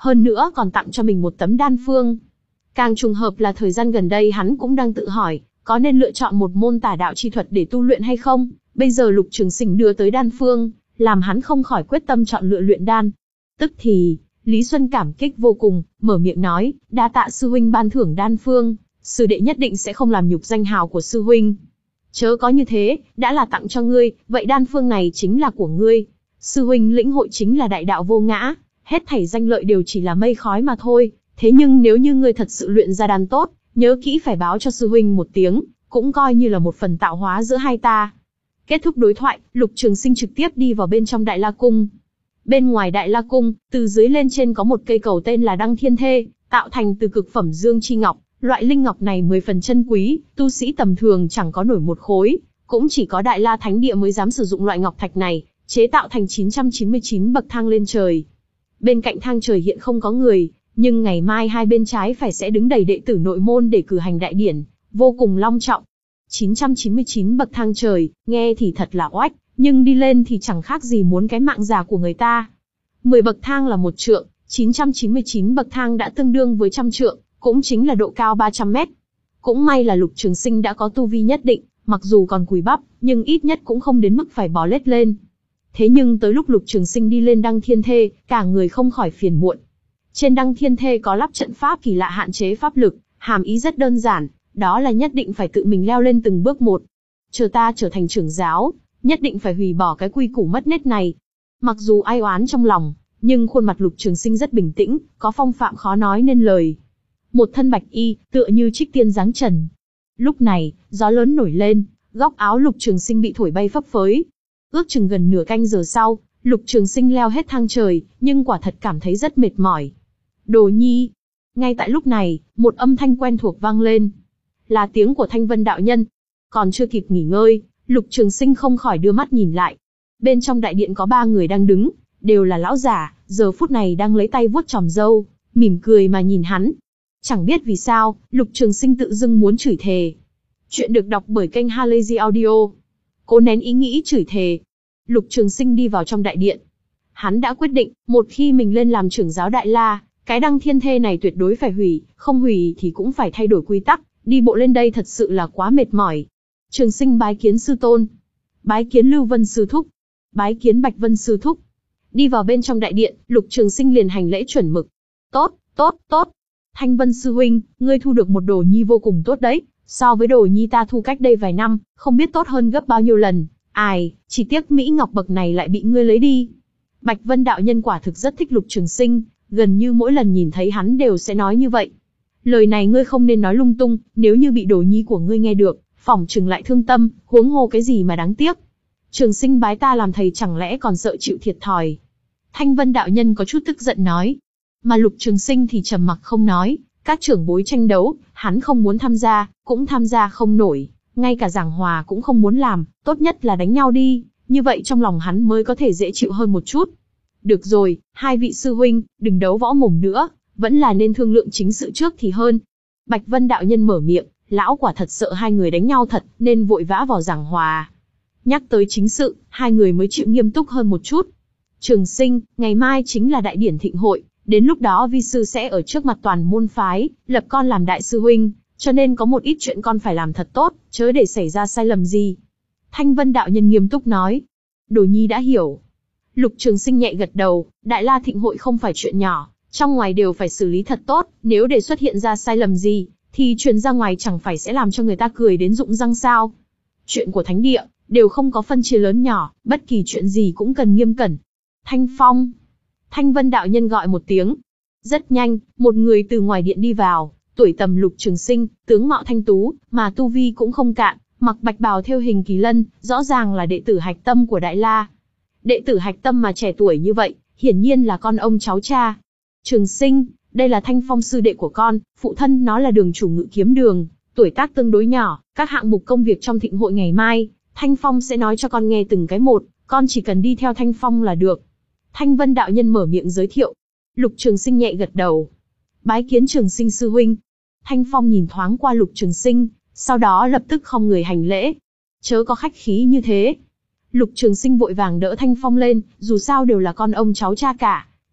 hơn nữa còn tặng cho mình một tấm đan phương. Càng trùng hợp là thời gian gần đây hắn cũng đang tự hỏi, có nên lựa chọn một môn tà đạo chi thuật để tu luyện hay không. Bây giờ Lục Trường Sinh đưa tới đan phương, làm hắn không khỏi quyết tâm chọn lựa luyện đan. Tức thì, Lý Xuân cảm kích vô cùng, mở miệng nói, đa tạ sư huynh ban thưởng đan phương, sư đệ nhất định sẽ không làm nhục danh hào của sư huynh. Chớ có như thế, đã là tặng cho ngươi, vậy đan phương này chính là của ngươi. Sư huynh lĩnh hội chính là đại đạo vô ngã, hết thảy danh lợi đều chỉ là mây khói mà thôi. Thế nhưng nếu như ngươi thật sự luyện ra đan tốt, nhớ kỹ phải báo cho sư huynh một tiếng, cũng coi như là một phần tạo hóa giữa hai ta. Kết thúc đối thoại, Lục Trường Sinh trực tiếp đi vào bên trong Đại La Cung. Bên ngoài Đại La Cung, từ dưới lên trên có một cây cầu tên là Đăng Thiên Thê, tạo thành từ cực phẩm dương chi ngọc. Loại linh ngọc này mười phần chân quý, tu sĩ tầm thường chẳng có nổi một khối, cũng chỉ có Đại La Thánh Địa mới dám sử dụng loại ngọc thạch này, chế tạo thành chín trăm chín mươi chín bậc thang lên trời. Bên cạnh thang trời hiện không có người, nhưng ngày mai hai bên trái phải sẽ đứng đầy đệ tử nội môn để cử hành đại điển, vô cùng long trọng. chín trăm chín mươi chín bậc thang trời, nghe thì thật là oách, nhưng đi lên thì chẳng khác gì muốn cái mạng già của người ta. mười bậc thang là một trượng, chín trăm chín mươi chín bậc thang đã tương đương với trăm trượng, cũng chính là độ cao ba trăm mét. Cũng may là Lục Trường Sinh đã có tu vi nhất định, mặc dù còn cùi bắp, nhưng ít nhất cũng không đến mức phải bò lết lên. Thế nhưng tới lúc Lục Trường Sinh đi lên Đăng Thiên Thê, cả người không khỏi phiền muộn. Trên Đăng Thiên Thê có lắp trận pháp kỳ lạ hạn chế pháp lực, hàm ý rất đơn giản, đó là nhất định phải tự mình leo lên từng bước một. Chờ ta trở thành trưởng giáo, nhất định phải hủy bỏ cái quy củ mất nết này. Mặc dù ai oán trong lòng, nhưng khuôn mặt Lục Trường Sinh rất bình tĩnh, có phong phạm khó nói nên lời. Một thân bạch y, tựa như trích tiên dáng trần. Lúc này, gió lớn nổi lên, góc áo Lục Trường Sinh bị thổi bay phấp phới. Ước chừng gần nửa canh giờ sau, Lục Trường Sinh leo hết thang trời, nhưng quả thật cảm thấy rất mệt mỏi. Đồ Nhi. Ngay tại lúc này, một âm thanh quen thuộc vang lên. Là tiếng của Thanh Vân đạo nhân. Còn chưa kịp nghỉ ngơi, Lục Trường Sinh không khỏi đưa mắt nhìn lại. Bên trong đại điện có ba người đang đứng, đều là lão giả, giờ phút này đang lấy tay vuốt chòm râu, mỉm cười mà nhìn hắn. Chẳng biết vì sao, Lục Trường Sinh tự dưng muốn chửi thề. Chuyện được đọc bởi kênh Halazy Audio. Cố nén ý nghĩ chửi thề. Lục Trường Sinh đi vào trong đại điện. Hắn đã quyết định, một khi mình lên làm trưởng giáo Đại La, cái Đăng Thiên Thê này tuyệt đối phải hủy, không hủy thì cũng phải thay đổi quy tắc, đi bộ lên đây thật sự là quá mệt mỏi. Trường Sinh bái kiến sư tôn. Bái kiến Lưu Vân sư thúc. Bái kiến Bạch Vân sư thúc. Đi vào bên trong đại điện, Lục Trường Sinh liền hành lễ chuẩn mực. Tốt, tốt, tốt. Thanh Vân sư huynh, ngươi thu được một đồ nhi vô cùng tốt đấy, so với đồ nhi ta thu cách đây vài năm, không biết tốt hơn gấp bao nhiêu lần. Ai, chỉ tiếc Mỹ Ngọc bậc này lại bị ngươi lấy đi. Bạch Vân đạo nhân quả thực rất thích Lục Trường Sinh, gần như mỗi lần nhìn thấy hắn đều sẽ nói như vậy. Lời này ngươi không nên nói lung tung, nếu như bị đồ nhi của ngươi nghe được, phỏng chừng lại thương tâm, huống hồ cái gì mà đáng tiếc. Trường Sinh bái ta làm thầy chẳng lẽ còn sợ chịu thiệt thòi. Thanh Vân đạo nhân có chút tức giận nói. Mà Lục Trường Sinh thì trầm mặc không nói, các trưởng bối tranh đấu, hắn không muốn tham gia, cũng tham gia không nổi, ngay cả giảng hòa cũng không muốn làm, tốt nhất là đánh nhau đi, như vậy trong lòng hắn mới có thể dễ chịu hơn một chút. Được rồi, hai vị sư huynh, đừng đấu võ mồm nữa, vẫn là nên thương lượng chính sự trước thì hơn. Bạch Vân đạo nhân mở miệng, lão quả thật sợ hai người đánh nhau thật, nên vội vã vào giảng hòa. Nhắc tới chính sự, hai người mới chịu nghiêm túc hơn một chút. Trường Sinh, ngày mai chính là đại điển thịnh hội, đến lúc đó vi sư sẽ ở trước mặt toàn môn phái, lập con làm đại sư huynh, cho nên có một ít chuyện con phải làm thật tốt, chớ để xảy ra sai lầm gì. Thanh Vân đạo nhân nghiêm túc nói. Đồ nhi đã hiểu. Lục Trường Sinh nhẹ gật đầu, Đại La thịnh hội không phải chuyện nhỏ, trong ngoài đều phải xử lý thật tốt, nếu để xuất hiện ra sai lầm gì, thì truyền ra ngoài chẳng phải sẽ làm cho người ta cười đến rụng răng sao. Chuyện của thánh địa, đều không có phân chia lớn nhỏ, bất kỳ chuyện gì cũng cần nghiêm cẩn. Thanh Phong. Thanh Vân đạo nhân gọi một tiếng. Rất nhanh, một người từ ngoài điện đi vào, tuổi tầm Lục Trường Sinh, tướng mạo thanh tú, mà tu vi cũng không cạn, mặc bạch bào thêu hình kỳ lân, rõ ràng là đệ tử hạch tâm của Đại La. Đệ tử hạch tâm mà trẻ tuổi như vậy, hiển nhiên là con ông cháu cha. Trường Sinh, đây là Thanh Phong sư đệ của con, phụ thân nó là đường chủ Ngự Kiếm Đường, tuổi tác tương đối nhỏ, các hạng mục công việc trong thịnh hội ngày mai, Thanh Phong sẽ nói cho con nghe từng cái một, con chỉ cần đi theo Thanh Phong là được. Thanh Vân đạo nhân mở miệng giới thiệu. Lục Trường Sinh nhẹ gật đầu. Bái kiến Trường Sinh sư huynh. Thanh Phong nhìn thoáng qua Lục Trường Sinh, sau đó lập tức khom người hành lễ. Chớ có khách khí như thế. Lục Trường Sinh vội vàng đỡ Thanh Phong lên, dù sao đều là con ông cháu cha cả.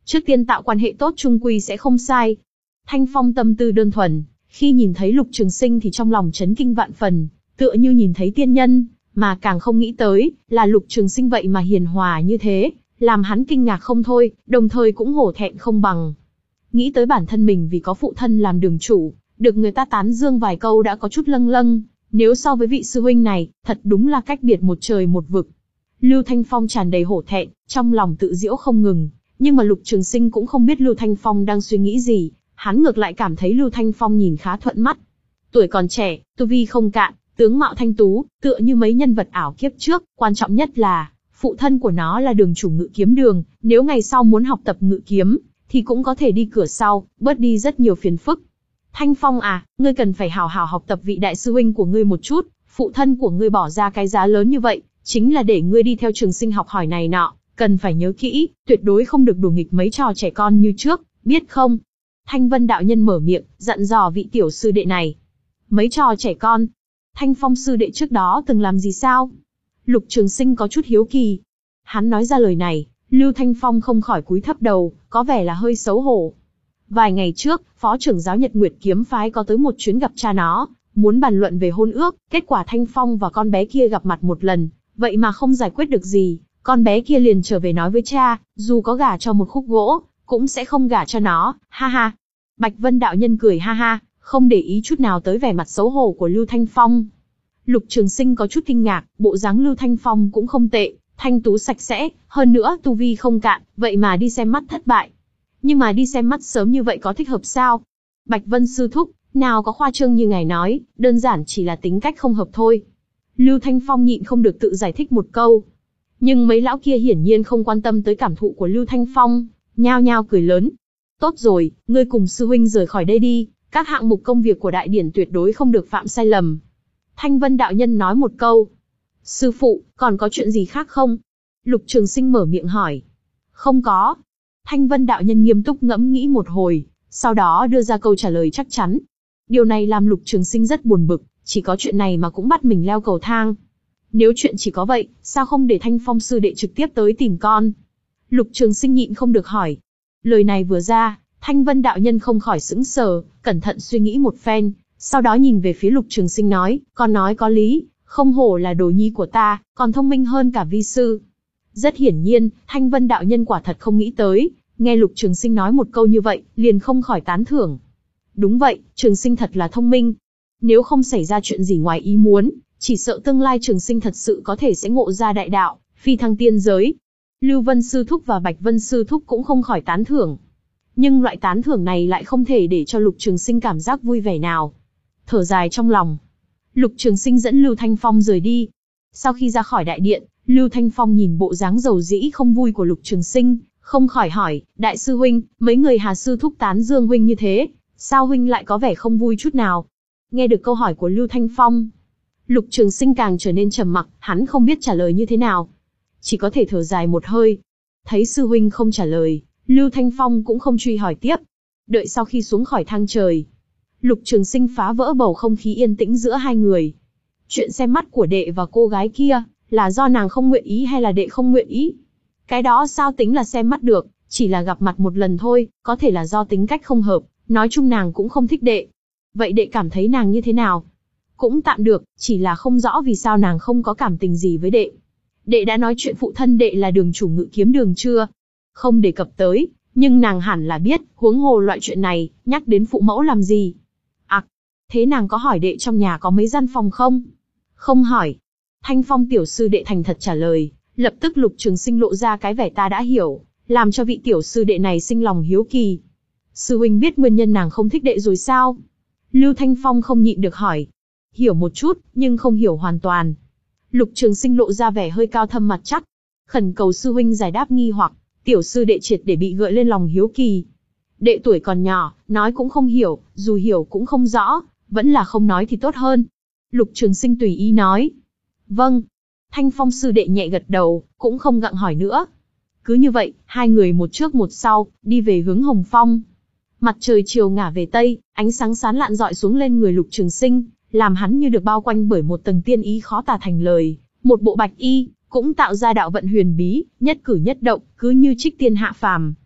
trước tiên tạo quan hệ tốt chung quy sẽ không sai. Thanh Phong tâm tư đơn thuần, khi nhìn thấy Lục Trường Sinh thì trong lòng chấn kinh vạn phần, tựa như nhìn thấy tiên nhân, mà càng không nghĩ tới, là Lục Trường Sinh vậy mà hiền hòa như thế, làm hắn kinh ngạc không thôi, đồng thời cũng hổ thẹn không bằng. Nghĩ tới bản thân mình vì có phụ thân làm đường chủ, được người ta tán dương vài câu đã có chút lâng lâng, nếu so với vị sư huynh này, thật đúng là cách biệt một trời một vực. Lưu Thanh Phong tràn đầy hổ thẹn, trong lòng tự giễu không ngừng, nhưng mà Lục Trường Sinh cũng không biết Lưu Thanh Phong đang suy nghĩ gì, hắn ngược lại cảm thấy Lưu Thanh Phong nhìn khá thuận mắt. Tuổi còn trẻ, tu vi không cạn, tướng mạo thanh tú, tựa như mấy nhân vật ảo kiếp trước, quan trọng nhất là, phụ thân của nó là đường chủ Ngự Kiếm Đường, nếu ngày sau muốn học tập ngự kiếm, thì cũng có thể đi cửa sau, bớt đi rất nhiều phiền phức. Thanh Phong à, ngươi cần phải hào hào học tập vị đại sư huynh của ngươi một chút, phụ thân của ngươi bỏ ra cái giá lớn như vậy, chính là để ngươi đi theo Trường Sinh học hỏi này nọ, cần phải nhớ kỹ, tuyệt đối không được đùa nghịch mấy trò trẻ con như trước, biết không? Thanh Vân đạo nhân mở miệng, dặn dò vị tiểu sư đệ này. Mấy trò trẻ con? Thanh Phong sư đệ trước đó từng làm gì sao? Lục Trường Sinh có chút hiếu kỳ. Hắn nói ra lời này, Lưu Thanh Phong không khỏi cúi thấp đầu, có vẻ là hơi xấu hổ. Vài ngày trước, phó trưởng giáo Nhật Nguyệt kiếm phái có tới một chuyến gặp cha nó, muốn bàn luận về hôn ước, kết quả Thanh Phong và con bé kia gặp mặt một lần, vậy mà không giải quyết được gì, con bé kia liền trở về nói với cha, dù có gả cho một khúc gỗ, cũng sẽ không gả cho nó, ha ha. Bạch Vân đạo nhân cười ha ha, không để ý chút nào tới vẻ mặt xấu hổ của Lưu Thanh Phong. Lục Trường Sinh có chút kinh ngạc, bộ dáng Lưu Thanh Phong cũng không tệ, thanh tú sạch sẽ, hơn nữa tu vi không cạn, vậy mà đi xem mắt thất bại. Nhưng mà đi xem mắt sớm như vậy có thích hợp sao? Bạch Vân sư thúc, nào có khoa trương như ngài nói, đơn giản chỉ là tính cách không hợp thôi. Lưu Thanh Phong nhịn không được tự giải thích một câu. Nhưng mấy lão kia hiển nhiên không quan tâm tới cảm thụ của Lưu Thanh Phong, nhao nhao cười lớn. Tốt rồi, ngươi cùng sư huynh rời khỏi đây đi, các hạng mục công việc của đại điển tuyệt đối không được phạm sai lầm. Thanh Vân đạo nhân nói một câu. Sư phụ, còn có chuyện gì khác không? Lục Trường Sinh mở miệng hỏi. Không có. Thanh Vân đạo nhân nghiêm túc ngẫm nghĩ một hồi, sau đó đưa ra câu trả lời chắc chắn. Điều này làm Lục Trường Sinh rất buồn bực, chỉ có chuyện này mà cũng bắt mình leo cầu thang. Nếu chuyện chỉ có vậy, sao không để Thanh Phong sư đệ trực tiếp tới tìm con? Lục Trường Sinh nhịn không được hỏi. Lời này vừa ra, Thanh Vân đạo nhân không khỏi sững sờ, cẩn thận suy nghĩ một phen, sau đó nhìn về phía Lục Trường Sinh nói, con nói có lý, không hổ là đồ nhi của ta, còn thông minh hơn cả vi sư. Rất hiển nhiên, Thanh Vân đạo nhân quả thật không nghĩ tới, nghe Lục Trường Sinh nói một câu như vậy, liền không khỏi tán thưởng. Đúng vậy, Trường Sinh thật là thông minh. Nếu không xảy ra chuyện gì ngoài ý muốn, chỉ sợ tương lai Trường Sinh thật sự có thể sẽ ngộ ra đại đạo, phi thăng tiên giới. Lưu Vân sư thúc và Bạch Vân sư thúc cũng không khỏi tán thưởng. Nhưng loại tán thưởng này lại không thể để cho Lục Trường Sinh cảm giác vui vẻ nào. Thở dài trong lòng, Lục Trường Sinh dẫn Lưu Thanh Phong rời đi. Sau khi ra khỏi đại điện, Lưu Thanh Phong nhìn bộ dáng dầu dĩ không vui của Lục Trường Sinh, không khỏi hỏi, đại sư huynh, mấy người Hà sư thúc tán dương huynh như thế, sao huynh lại có vẻ không vui chút nào? Nghe được câu hỏi của Lưu Thanh Phong, Lục Trường Sinh càng trở nên trầm mặc, hắn không biết trả lời như thế nào, chỉ có thể thở dài một hơi. Thấy sư huynh không trả lời, Lưu Thanh Phong cũng không truy hỏi tiếp. Đợi sau khi xuống khỏi thang trời, Lục Trường Sinh phá vỡ bầu không khí yên tĩnh giữa hai người. Chuyện xem mắt của đệ và cô gái kia, là do nàng không nguyện ý hay là đệ không nguyện ý? Cái đó sao tính là xem mắt được, chỉ là gặp mặt một lần thôi, có thể là do tính cách không hợp, nói chung nàng cũng không thích đệ. Vậy đệ cảm thấy nàng như thế nào? Cũng tạm được, chỉ là không rõ vì sao nàng không có cảm tình gì với đệ. Đệ đã nói chuyện phụ thân đệ là đường chủ Ngự Kiếm Đường chưa? Không đề cập tới, nhưng nàng hẳn là biết, huống hồ loại chuyện này, nhắc đến phụ mẫu làm gì? À, thế nàng có hỏi đệ trong nhà có mấy gian phòng không? Không hỏi. Thanh Phong tiểu sư đệ thành thật trả lời, lập tức Lục Trường Sinh lộ ra cái vẻ ta đã hiểu, làm cho vị tiểu sư đệ này sinh lòng hiếu kỳ. Sư huynh biết nguyên nhân nàng không thích đệ rồi sao? Lưu Thanh Phong không nhịn được hỏi. Hiểu một chút, nhưng không hiểu hoàn toàn. Lục Trường Sinh lộ ra vẻ hơi cao thâm mặt chắc, khẩn cầu sư huynh giải đáp nghi hoặc. Tiểu sư đệ triệt để bị gợi lên lòng hiếu kỳ. Đệ tuổi còn nhỏ, nói cũng không hiểu, dù hiểu cũng không rõ, vẫn là không nói thì tốt hơn. Lục Trường Sinh tùy ý nói. Vâng. Thanh Phong sư đệ nhẹ gật đầu, cũng không gặng hỏi nữa. Cứ như vậy, hai người một trước một sau, đi về hướng Hồng Phong. Mặt trời chiều ngả về Tây, ánh sáng sáng lạn rọi xuống lên người Lục Trường Sinh, làm hắn như được bao quanh bởi một tầng tiên ý khó tả thành lời. Một bộ bạch y, cũng tạo ra đạo vận huyền bí, nhất cử nhất động, cứ như trích tiên hạ phàm.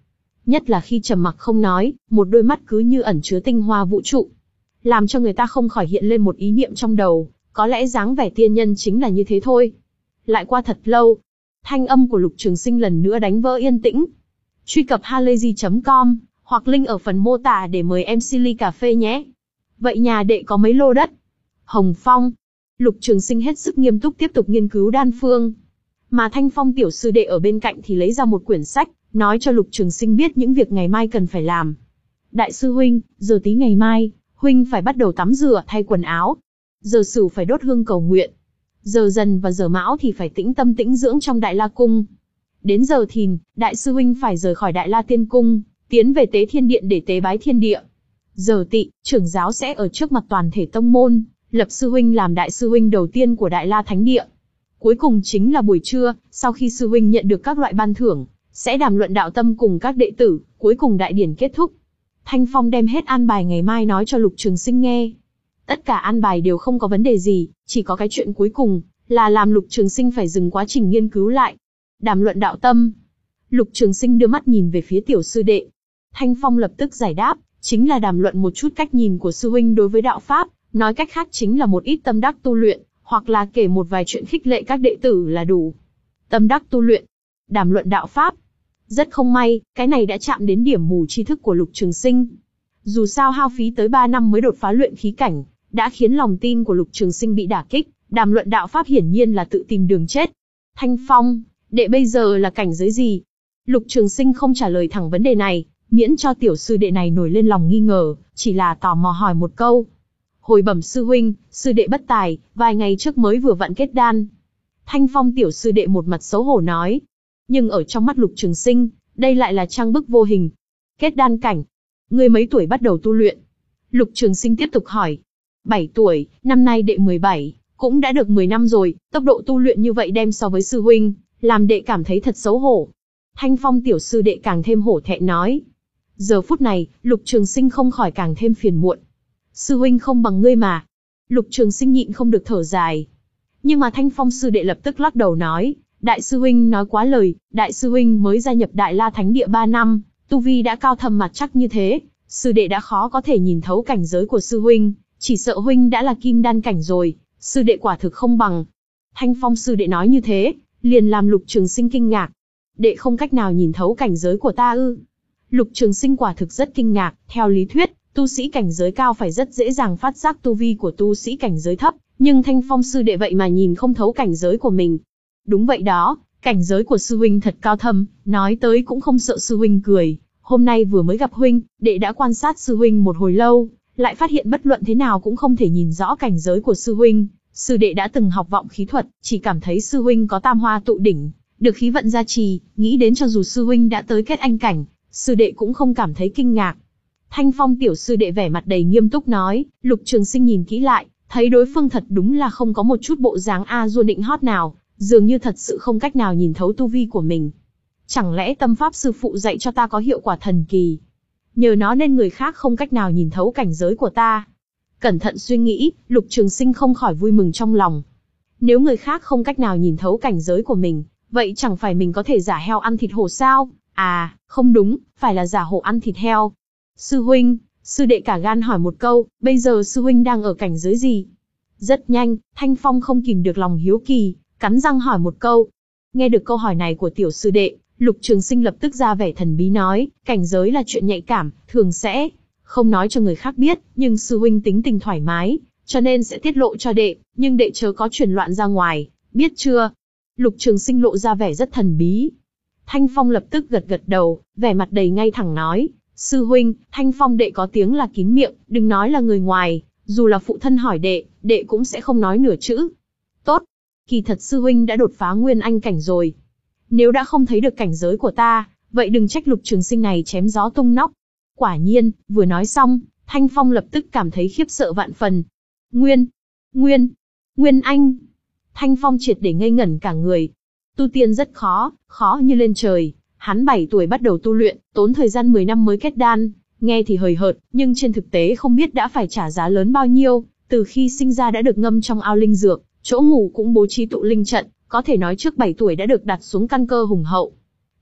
Nhất là khi trầm mặc không nói, một đôi mắt cứ như ẩn chứa tinh hoa vũ trụ. Làm cho người ta không khỏi hiện lên một ý niệm trong đầu, có lẽ dáng vẻ tiên nhân chính là như thế thôi. Lại qua thật lâu, thanh âm của Lục Trường Sinh lần nữa đánh vỡ yên tĩnh. Truy cập halayzi chấm com, hoặc link ở phần mô tả để mời em xê ly cà phê nhé. Vậy nhà đệ có mấy lô đất? Hồng Phong. Lục Trường Sinh hết sức nghiêm túc tiếp tục nghiên cứu đan phương. Mà Thanh Phong tiểu sư đệ ở bên cạnh thì lấy ra một quyển sách, nói cho Lục Trường Sinh biết những việc ngày mai cần phải làm. Đại sư huynh, giờ tí ngày mai, huynh phải bắt đầu tắm rửa, thay quần áo. Giờ Sửu phải đốt hương cầu nguyện. Giờ Dần và giờ Mão thì phải tĩnh tâm tĩnh dưỡng trong Đại La Cung. Đến giờ Thìn, đại sư huynh phải rời khỏi Đại La Tiên Cung, tiến về Tế Thiên Điện để tế bái thiên địa. Giờ Tỵ, trưởng giáo sẽ ở trước mặt toàn thể tông môn, lập sư huynh làm đại sư huynh đầu tiên của Đại La Thánh Địa. Cuối cùng chính là buổi trưa, sau khi sư huynh nhận được các loại ban thưởng, sẽ đàm luận đạo tâm cùng các đệ tử, cuối cùng đại điển kết thúc. Thanh Phong đem hết an bài ngày mai nói cho Lục Trường Sinh nghe. Tất cả an bài đều không có vấn đề gì, chỉ có cái chuyện cuối cùng, là làm Lục Trường Sinh phải dừng quá trình nghiên cứu lại. Đàm luận đạo tâm. Lục Trường Sinh đưa mắt nhìn về phía tiểu sư đệ. Thanh Phong lập tức giải đáp, chính là đàm luận một chút cách nhìn của sư huynh đối với đạo pháp, nói cách khác chính là một ít tâm đắc tu luyện, hoặc là kể một vài chuyện khích lệ các đệ tử là đủ. Tâm đắc tu luyện, đàm luận đạo pháp. Rất không may, cái này đã chạm đến điểm mù tri thức của Lục Trường Sinh. Dù sao hao phí tới ba năm mới đột phá luyện khí cảnh, đã khiến lòng tin của Lục Trường Sinh bị đả kích, đàm luận đạo pháp hiển nhiên là tự tìm đường chết. Thanh Phong, đệ bây giờ là cảnh giới gì? Lục Trường Sinh không trả lời thẳng vấn đề này, miễn cho tiểu sư đệ này nổi lên lòng nghi ngờ, chỉ là tò mò hỏi một câu. Hồi bẩm sư huynh, sư đệ bất tài, vài ngày trước mới vừa vặn kết đan. Thanh Phong tiểu sư đệ một mặt xấu hổ nói. Nhưng ở trong mắt Lục Trường Sinh, đây lại là trang bức vô hình. Kết đan cảnh. Ngươi mấy tuổi bắt đầu tu luyện? Lục Trường Sinh tiếp tục hỏi. Bảy tuổi, năm nay đệ mười bảy, cũng đã được mười năm rồi, tốc độ tu luyện như vậy đem so với sư huynh, làm đệ cảm thấy thật xấu hổ. Thanh Phong tiểu sư đệ càng thêm hổ thẹn nói. Giờ phút này, Lục Trường Sinh không khỏi càng thêm phiền muộn. Sư huynh không bằng ngươi mà. Lục Trường Sinh nhịn không được thở dài. Nhưng mà Thanh Phong sư đệ lập tức lắc đầu nói, đại sư huynh nói quá lời, đại sư huynh mới gia nhập Đại La Thánh Địa ba năm, tu vi đã cao thâm mặt chắc như thế, sư đệ đã khó có thể nhìn thấu cảnh giới của sư huynh, chỉ sợ huynh đã là kim đan cảnh rồi, sư đệ quả thực không bằng. Thanh Phong sư đệ nói như thế, liền làm Lục Trường Sinh kinh ngạc. Đệ không cách nào nhìn thấu cảnh giới của ta ư? Lục Trường Sinh quả thực rất kinh ngạc, theo lý thuyết, tu sĩ cảnh giới cao phải rất dễ dàng phát giác tu vi của tu sĩ cảnh giới thấp, nhưng Thanh Phong sư đệ vậy mà nhìn không thấu cảnh giới của mình. Đúng vậy đó, cảnh giới của sư huynh thật cao thâm, nói tới cũng không sợ sư huynh cười. Hôm nay vừa mới gặp huynh, đệ đã quan sát sư huynh một hồi lâu, lại phát hiện bất luận thế nào cũng không thể nhìn rõ cảnh giới của sư huynh. Sư đệ đã từng học vọng khí thuật, chỉ cảm thấy sư huynh có tam hoa tụ đỉnh, được khí vận gia trì, nghĩ đến cho dù sư huynh đã tới kết anh cảnh, sư đệ cũng không cảm thấy kinh ngạc. Thanh Phong tiểu sư đệ vẻ mặt đầy nghiêm túc nói, Lục Trường Sinh nhìn kỹ lại, thấy đối phương thật đúng là không có một chút bộ dáng a dua nịnh hót nào, dường như thật sự không cách nào nhìn thấu tu vi của mình. Chẳng lẽ tâm pháp sư phụ dạy cho ta có hiệu quả thần kỳ? Nhờ nó nên người khác không cách nào nhìn thấu cảnh giới của ta. Cẩn thận suy nghĩ, Lục Trường Sinh không khỏi vui mừng trong lòng. Nếu người khác không cách nào nhìn thấu cảnh giới của mình, vậy chẳng phải mình có thể giả heo ăn thịt hổ sao? À, không đúng, phải là giả hổ ăn thịt heo. Sư huynh, sư đệ cả gan hỏi một câu, bây giờ sư huynh đang ở cảnh giới gì? Rất nhanh, Thanh Phong không kìm được lòng hiếu kỳ, cắn răng hỏi một câu. Nghe được câu hỏi này của tiểu sư đệ, Lục Trường Sinh lập tức ra vẻ thần bí nói, cảnh giới là chuyện nhạy cảm, thường sẽ không nói cho người khác biết, nhưng sư huynh tính tình thoải mái, cho nên sẽ tiết lộ cho đệ, nhưng đệ chớ có truyền loạn ra ngoài, biết chưa? Lục Trường Sinh lộ ra vẻ rất thần bí. Thanh Phong lập tức gật gật đầu, vẻ mặt đầy ngay thẳng nói, sư huynh, Thanh Phong đệ có tiếng là kín miệng, đừng nói là người ngoài, dù là phụ thân hỏi đệ, đệ cũng sẽ không nói nửa chữ. Tốt, kỳ thật sư huynh đã đột phá nguyên anh cảnh rồi. Nếu đã không thấy được cảnh giới của ta, vậy đừng trách Lục Trường Sinh này chém gió tung nóc. Quả nhiên, vừa nói xong, Thanh Phong lập tức cảm thấy khiếp sợ vạn phần. Nguyên, Nguyên, Nguyên Anh. Thanh Phong triệt để ngây ngẩn cả người. Tu tiên rất khó, khó như lên trời. Hắn bảy tuổi bắt đầu tu luyện, tốn thời gian mười năm mới kết đan. Nghe thì hời hợt, nhưng trên thực tế không biết đã phải trả giá lớn bao nhiêu. Từ khi sinh ra đã được ngâm trong ao linh dược, chỗ ngủ cũng bố trí tụ linh trận, có thể nói trước bảy tuổi đã được đặt xuống căn cơ hùng hậu.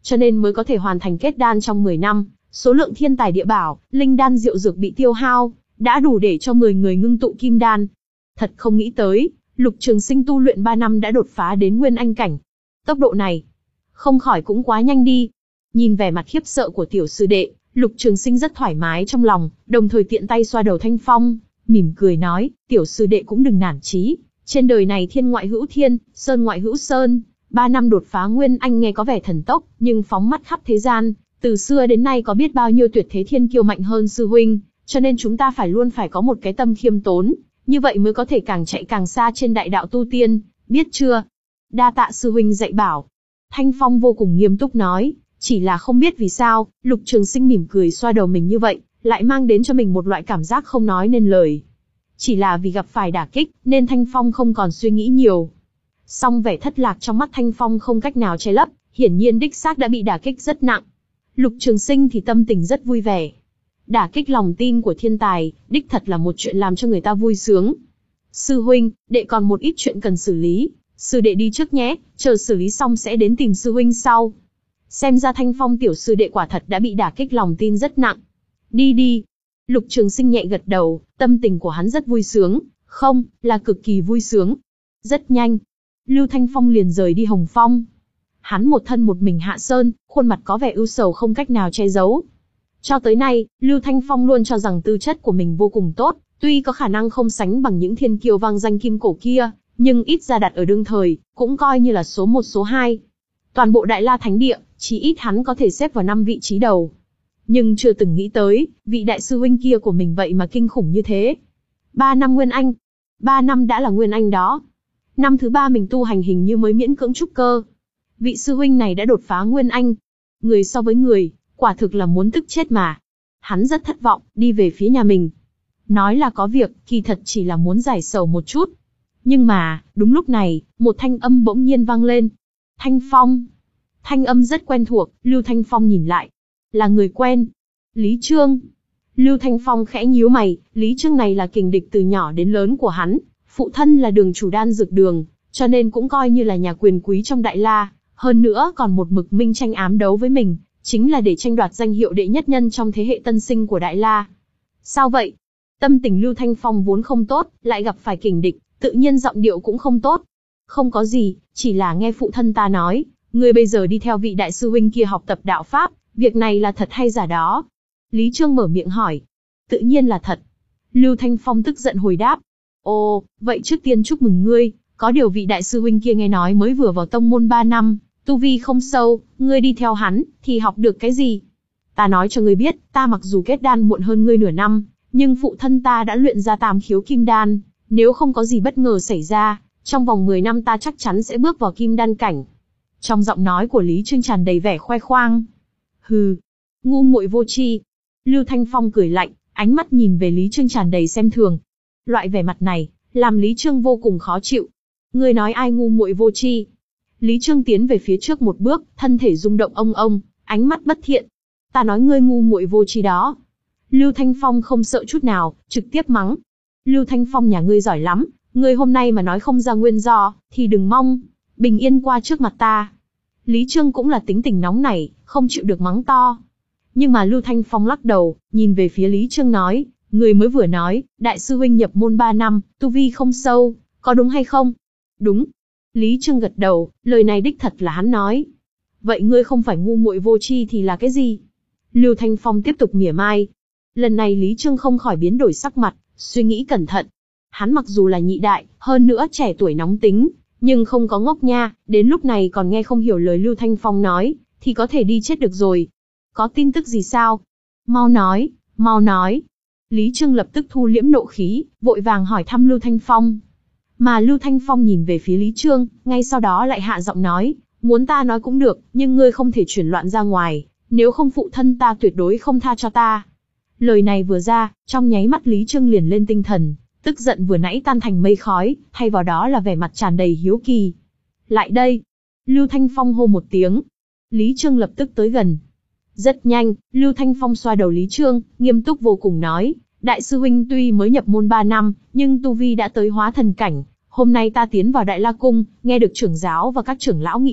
cho nên mới có thể hoàn thành kết đan trong mười năm, số lượng thiên tài địa bảo, linh đan diệu dược bị tiêu hao, đã đủ để cho mười người ngưng tụ kim đan. Thật không nghĩ tới, Lục Trường Sinh tu luyện ba năm đã đột phá đến nguyên anh cảnh. Tốc độ này, không khỏi cũng quá nhanh đi. Nhìn vẻ mặt khiếp sợ của tiểu sư đệ, Lục Trường Sinh rất thoải mái trong lòng, đồng thời tiện tay xoa đầu Thanh Phong, mỉm cười nói, tiểu sư đệ cũng đừng nản chí. Trên đời này thiên ngoại hữu thiên, sơn ngoại hữu sơn, ba năm đột phá nguyên anh nghe có vẻ thần tốc, nhưng phóng mắt khắp thế gian, từ xưa đến nay có biết bao nhiêu tuyệt thế thiên kiêu mạnh hơn sư huynh, cho nên chúng ta phải luôn phải có một cái tâm khiêm tốn, như vậy mới có thể càng chạy càng xa trên đại đạo tu tiên, biết chưa? Đa tạ sư huynh dạy bảo. Thanh Phong vô cùng nghiêm túc nói, chỉ là không biết vì sao, Lục Trường Sinh mỉm cười xoa đầu mình như vậy, lại mang đến cho mình một loại cảm giác không nói nên lời. Chỉ là vì gặp phải đả kích, nên Thanh Phong không còn suy nghĩ nhiều. Song vẻ thất lạc trong mắt Thanh Phong không cách nào che lấp, hiển nhiên đích xác đã bị đả kích rất nặng. Lục Trường Sinh thì tâm tình rất vui vẻ. Đả kích lòng tin của thiên tài, đích thật là một chuyện làm cho người ta vui sướng. Sư huynh, đệ còn một ít chuyện cần xử lý, sư đệ đi trước nhé, chờ xử lý xong sẽ đến tìm sư huynh sau. Xem ra Thanh Phong tiểu sư đệ quả thật đã bị đả kích lòng tin rất nặng. Đi đi. Lục Trường Sinh nhẹ gật đầu, tâm tình của hắn rất vui sướng, không, là cực kỳ vui sướng. Rất nhanh, Lưu Thanh Phong liền rời đi Hồng Phong. Hắn một thân một mình hạ sơn, khuôn mặt có vẻ ưu sầu không cách nào che giấu. Cho tới nay, Lưu Thanh Phong luôn cho rằng tư chất của mình vô cùng tốt, tuy có khả năng không sánh bằng những thiên kiêu vang danh kim cổ kia, nhưng ít ra đặt ở đương thời, cũng coi như là số một số hai. Toàn bộ Đại La Thánh Địa, chỉ ít hắn có thể xếp vào năm vị trí đầu. Nhưng chưa từng nghĩ tới, vị đại sư huynh kia của mình vậy mà kinh khủng như thế. Ba năm nguyên anh. Ba năm đã là nguyên anh đó. Năm thứ ba mình tu hành hình như mới miễn cưỡng trúc cơ. Vị sư huynh này đã đột phá nguyên anh. Người so với người, quả thực là muốn tức chết mà. Hắn rất thất vọng, đi về phía nhà mình. Nói là có việc, kỳ thật chỉ là muốn giải sầu một chút. Nhưng mà, đúng lúc này, một thanh âm bỗng nhiên vang lên. Thanh Phong. Thanh âm rất quen thuộc, Lưu Thanh Phong nhìn lại. Là người quen. Lý Trương. Lưu Thanh Phong khẽ nhíu mày, Lý Trương này là kình địch từ nhỏ đến lớn của hắn. Phụ thân là đường chủ đan dược đường, cho nên cũng coi như là nhà quyền quý trong Đại La. Hơn nữa còn một mực minh tranh ám đấu với mình, chính là để tranh đoạt danh hiệu đệ nhất nhân trong thế hệ tân sinh của Đại La. Sao vậy? Tâm tình Lưu Thanh Phong vốn không tốt, lại gặp phải kình địch, tự nhiên giọng điệu cũng không tốt. Không có gì, chỉ là nghe phụ thân ta nói, ngươi bây giờ đi theo vị đại sư huynh kia học tập đạo pháp, việc này là thật hay giả đó? Lý Trương mở miệng hỏi. Tự nhiên là thật. Lưu Thanh Phong tức giận hồi đáp. Ồ, vậy trước tiên chúc mừng ngươi, có điều vị đại sư huynh kia nghe nói mới vừa vào tông môn ba năm, tu vi không sâu, ngươi đi theo hắn, thì học được cái gì? Ta nói cho ngươi biết, ta mặc dù kết đan muộn hơn ngươi nửa năm, nhưng phụ thân ta đã luyện ra tam khiếu kim đan, nếu không có gì bất ngờ xảy ra, trong vòng mười năm ta chắc chắn sẽ bước vào kim đan cảnh. Trong giọng nói của Lý Trương tràn đầy vẻ khoe khoang. Hừ, ngu muội vô tri. Lưu Thanh Phong cười lạnh, ánh mắt nhìn về Lý Trương tràn đầy xem thường. Loại vẻ mặt này, làm Lý Trương vô cùng khó chịu. Ngươi nói ai ngu muội vô tri? Lý Trương tiến về phía trước một bước, thân thể rung động ông ông, ánh mắt bất thiện. Ta nói ngươi ngu muội vô tri đó. Lưu Thanh Phong không sợ chút nào, trực tiếp mắng. Lưu Thanh Phong nhà ngươi giỏi lắm, ngươi hôm nay mà nói không ra nguyên do, thì đừng mong bình yên qua trước mặt ta. Lý Trương cũng là tính tình nóng nảy, không chịu được mắng to. Nhưng mà Lưu Thanh Phong lắc đầu, nhìn về phía Lý Trương nói, ngươi mới vừa nói, đại sư huynh nhập môn ba năm, tu vi không sâu, có đúng hay không? Đúng. Lý Trương gật đầu, lời này đích thật là hắn nói. Vậy ngươi không phải ngu muội vô tri thì là cái gì? Lưu Thanh Phong tiếp tục mỉa mai. Lần này Lý Trương không khỏi biến đổi sắc mặt, suy nghĩ cẩn thận. Hắn mặc dù là nhị đại, hơn nữa trẻ tuổi nóng tính, nhưng không có ngốc nha, đến lúc này còn nghe không hiểu lời Lưu Thanh Phong nói, thì có thể đi chết được rồi. Có tin tức gì sao? Mau nói, mau nói. Lý Trương lập tức thu liễm nộ khí, vội vàng hỏi thăm Lưu Thanh Phong. Mà Lưu Thanh Phong nhìn về phía Lý Trương, ngay sau đó lại hạ giọng nói, muốn ta nói cũng được, nhưng ngươi không thể chuyển loạn ra ngoài, nếu không phụ thân ta tuyệt đối không tha cho ta. Lời này vừa ra, trong nháy mắt Lý Trương liền lên tinh thần, tức giận vừa nãy tan thành mây khói, thay vào đó là vẻ mặt tràn đầy hiếu kỳ. Lại đây. Lưu Thanh Phong hô một tiếng. Lý Trương lập tức tới gần. Rất nhanh, Lưu Thanh Phong xoa đầu Lý Trương, nghiêm túc vô cùng nói, đại sư huynh tuy mới nhập môn ba năm, nhưng tu vi đã tới hóa thần cảnh. Hôm nay ta tiến vào Đại La Cung, nghe được trưởng giáo và các trưởng lão nghị luận,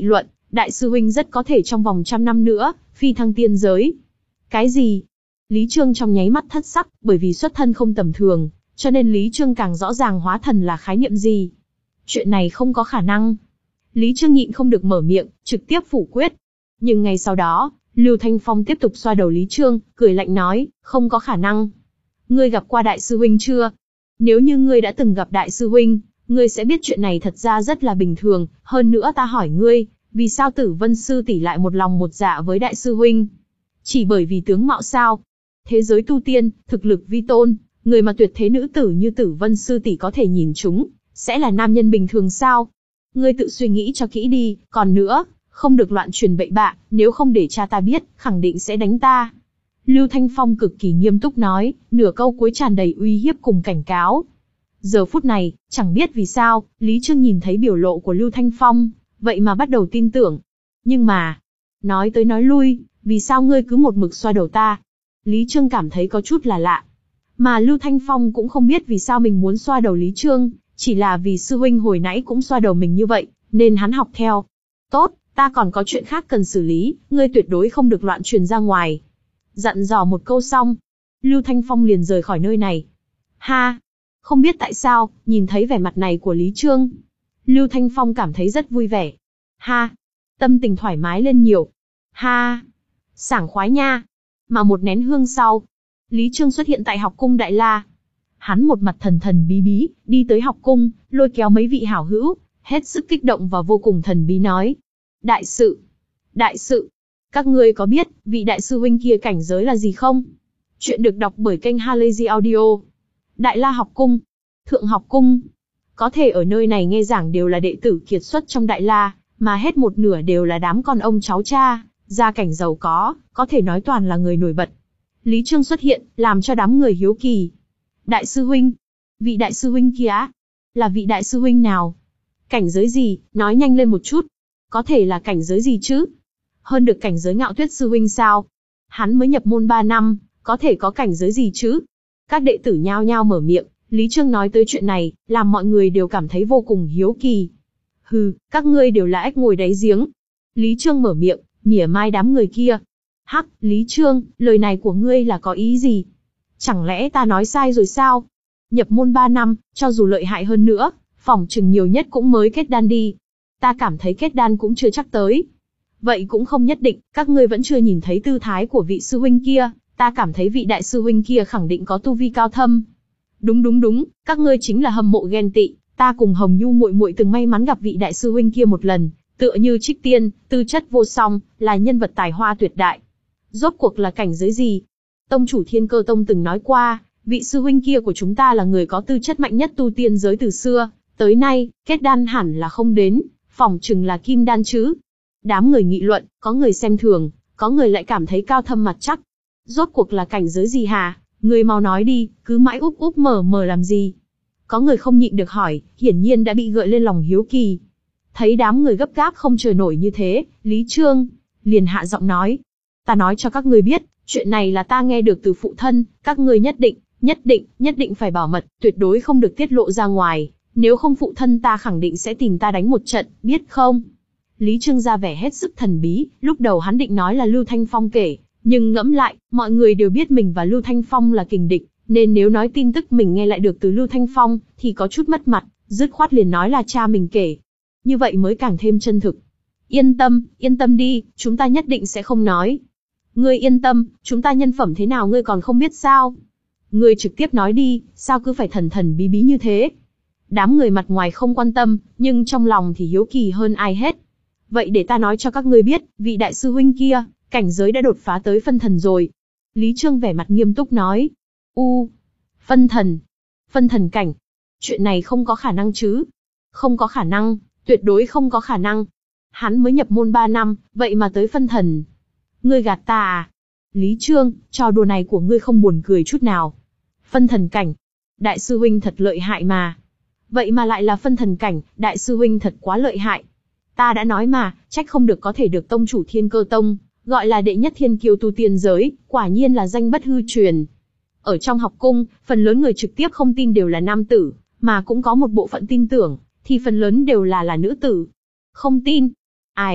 Đại sư huynh rất có thể trong vòng trăm năm nữa, phi thăng tiên giới. Cái gì? Lý Trương trong nháy mắt thất sắc, bởi vì xuất thân không tầm thường, cho nên Lý Trương càng rõ ràng hóa thần là khái niệm gì. Chuyện này không có khả năng. Lý Trương nhịn không được mở miệng, trực tiếp phủ quyết. Nhưng ngay sau đó, Lưu Thanh Phong tiếp tục xoa đầu Lý Trương, cười lạnh nói, không có khả năng. Ngươi gặp qua đại sư huynh chưa? Nếu như ngươi đã từng gặp đại sư huynh, ngươi sẽ biết chuyện này thật ra rất là bình thường, hơn nữa ta hỏi ngươi, vì sao Tử Vân sư tỷ lại một lòng một dạ với đại sư huynh? Chỉ bởi vì tướng mạo sao? Thế giới tu tiên, thực lực vi tôn, người mà tuyệt thế nữ tử như Tử Vân sư tỷ có thể nhìn chúng, sẽ là nam nhân bình thường sao? Ngươi tự suy nghĩ cho kỹ đi, còn nữa, không được loạn truyền bậy bạ, nếu không để cha ta biết, khẳng định sẽ đánh ta. Lưu Thanh Phong cực kỳ nghiêm túc nói, nửa câu cuối tràn đầy uy hiếp cùng cảnh cáo. Giờ phút này, chẳng biết vì sao, Lý Trương nhìn thấy biểu lộ của Lưu Thanh Phong, vậy mà bắt đầu tin tưởng. Nhưng mà, nói tới nói lui, vì sao ngươi cứ một mực xoa đầu ta? Lý Trương cảm thấy có chút là lạ. Mà Lưu Thanh Phong cũng không biết vì sao mình muốn xoa đầu Lý Trương, chỉ là vì sư huynh hồi nãy cũng xoa đầu mình như vậy, nên hắn học theo. Tốt, ta còn có chuyện khác cần xử lý, ngươi tuyệt đối không được loạn truyền ra ngoài. Dặn dò một câu xong, Lưu Thanh Phong liền rời khỏi nơi này. Ha! Không biết tại sao, nhìn thấy vẻ mặt này của Lý Trương, Lưu Thanh Phong cảm thấy rất vui vẻ. Ha! Tâm tình thoải mái lên nhiều. Ha! Sảng khoái nha! Mà một nén hương sau, Lý Trương xuất hiện tại học cung Đại La. Hắn một mặt thần thần bí bí, đi tới học cung, lôi kéo mấy vị hảo hữu, hết sức kích động và vô cùng thần bí nói. Đại sự! Đại sự! Các ngươi có biết, vị đại sư huynh kia cảnh giới là gì không? Chuyện được đọc bởi kênh Halazy Audio. Đại La học cung, Thượng học cung. Có thể ở nơi này nghe giảng đều là đệ tử kiệt xuất trong Đại La, mà hết một nửa đều là đám con ông cháu cha, gia cảnh giàu có, có thể nói toàn là người nổi bật. Lý Trương xuất hiện, làm cho đám người hiếu kỳ. Đại sư huynh? Vị đại sư huynh kia á? Là vị đại sư huynh nào? Cảnh giới gì? Nói nhanh lên một chút. Có thể là cảnh giới gì chứ? Hơn được cảnh giới Ngạo Tuyết sư huynh sao? Hắn mới nhập môn ba năm, có thể có cảnh giới gì chứ? Các đệ tử nhao nhao mở miệng, Lý Trương nói tới chuyện này, làm mọi người đều cảm thấy vô cùng hiếu kỳ. Hừ, các ngươi đều là ếch ngồi đáy giếng. Lý Trương mở miệng, mỉa mai đám người kia. Hắc, Lý Trương, lời này của ngươi là có ý gì? Chẳng lẽ ta nói sai rồi sao? Nhập môn ba năm, cho dù lợi hại hơn nữa, phỏng chừng nhiều nhất cũng mới kết đan đi. Ta cảm thấy kết đan cũng chưa chắc tới. Vậy cũng không nhất định, các ngươi vẫn chưa nhìn thấy tư thái của vị sư huynh kia, ta cảm thấy vị đại sư huynh kia khẳng định có tu vi cao thâm. Đúng đúng đúng, các ngươi chính là hâm mộ ghen tị, ta cùng Hồng Nhu muội muội từng may mắn gặp vị đại sư huynh kia một lần, tựa như trích tiên, tư chất vô song, là nhân vật tài hoa tuyệt đại. Rốt cuộc là cảnh giới gì? Tông chủ Thiên Cơ Tông từng nói qua, vị sư huynh kia của chúng ta là người có tư chất mạnh nhất tu tiên giới từ xưa, tới nay, kết đan hẳn là không đến, phỏng chừng là kim đan chứ. Đám người nghị luận, có người xem thường, có người lại cảm thấy cao thâm mặt chắc. Rốt cuộc là cảnh giới gì hả? Người mau nói đi, cứ mãi úp úp mở mở làm gì? Có người không nhịn được hỏi, hiển nhiên đã bị gợi lên lòng hiếu kỳ. Thấy đám người gấp gáp không chờ nổi như thế, Lý Trương liền hạ giọng nói. Ta nói cho các ngươi biết, chuyện này là ta nghe được từ phụ thân, các ngươi nhất định, nhất định, nhất định phải bảo mật, tuyệt đối không được tiết lộ ra ngoài, nếu không phụ thân ta khẳng định sẽ tìm ta đánh một trận, biết không? Lý Trương ra vẻ hết sức thần bí, lúc đầu hắn định nói là Lưu Thanh Phong kể, nhưng ngẫm lại, mọi người đều biết mình và Lưu Thanh Phong là kình địch, nên nếu nói tin tức mình nghe lại được từ Lưu Thanh Phong, thì có chút mất mặt, dứt khoát liền nói là cha mình kể. Như vậy mới càng thêm chân thực. Yên tâm, yên tâm đi, chúng ta nhất định sẽ không nói. Ngươi yên tâm, chúng ta nhân phẩm thế nào ngươi còn không biết sao? Ngươi trực tiếp nói đi, sao cứ phải thần thần bí bí như thế? Đám người mặt ngoài không quan tâm, nhưng trong lòng thì hiếu kỳ hơn ai hết. Vậy để ta nói cho các ngươi biết, vị đại sư huynh kia, cảnh giới đã đột phá tới phân thần rồi. Lý Trương vẻ mặt nghiêm túc nói. U, phân thần, phân thần cảnh. Chuyện này không có khả năng chứ? Không có khả năng, tuyệt đối không có khả năng. Hắn mới nhập môn ba năm, vậy mà tới phân thần. Ngươi gạt ta à? Lý Trương, trò đùa này của ngươi không buồn cười chút nào. Phân thần cảnh. Đại sư huynh thật lợi hại mà. Vậy mà lại là phân thần cảnh, đại sư huynh thật quá lợi hại. Ta đã nói mà, trách không được có thể được tông chủ Thiên Cơ Tông, gọi là đệ nhất thiên kiêu tu tiên giới, quả nhiên là danh bất hư truyền. Ở trong học cung, phần lớn người trực tiếp không tin đều là nam tử, mà cũng có một bộ phận tin tưởng, thì phần lớn đều là là nữ tử. Không tin. Ai,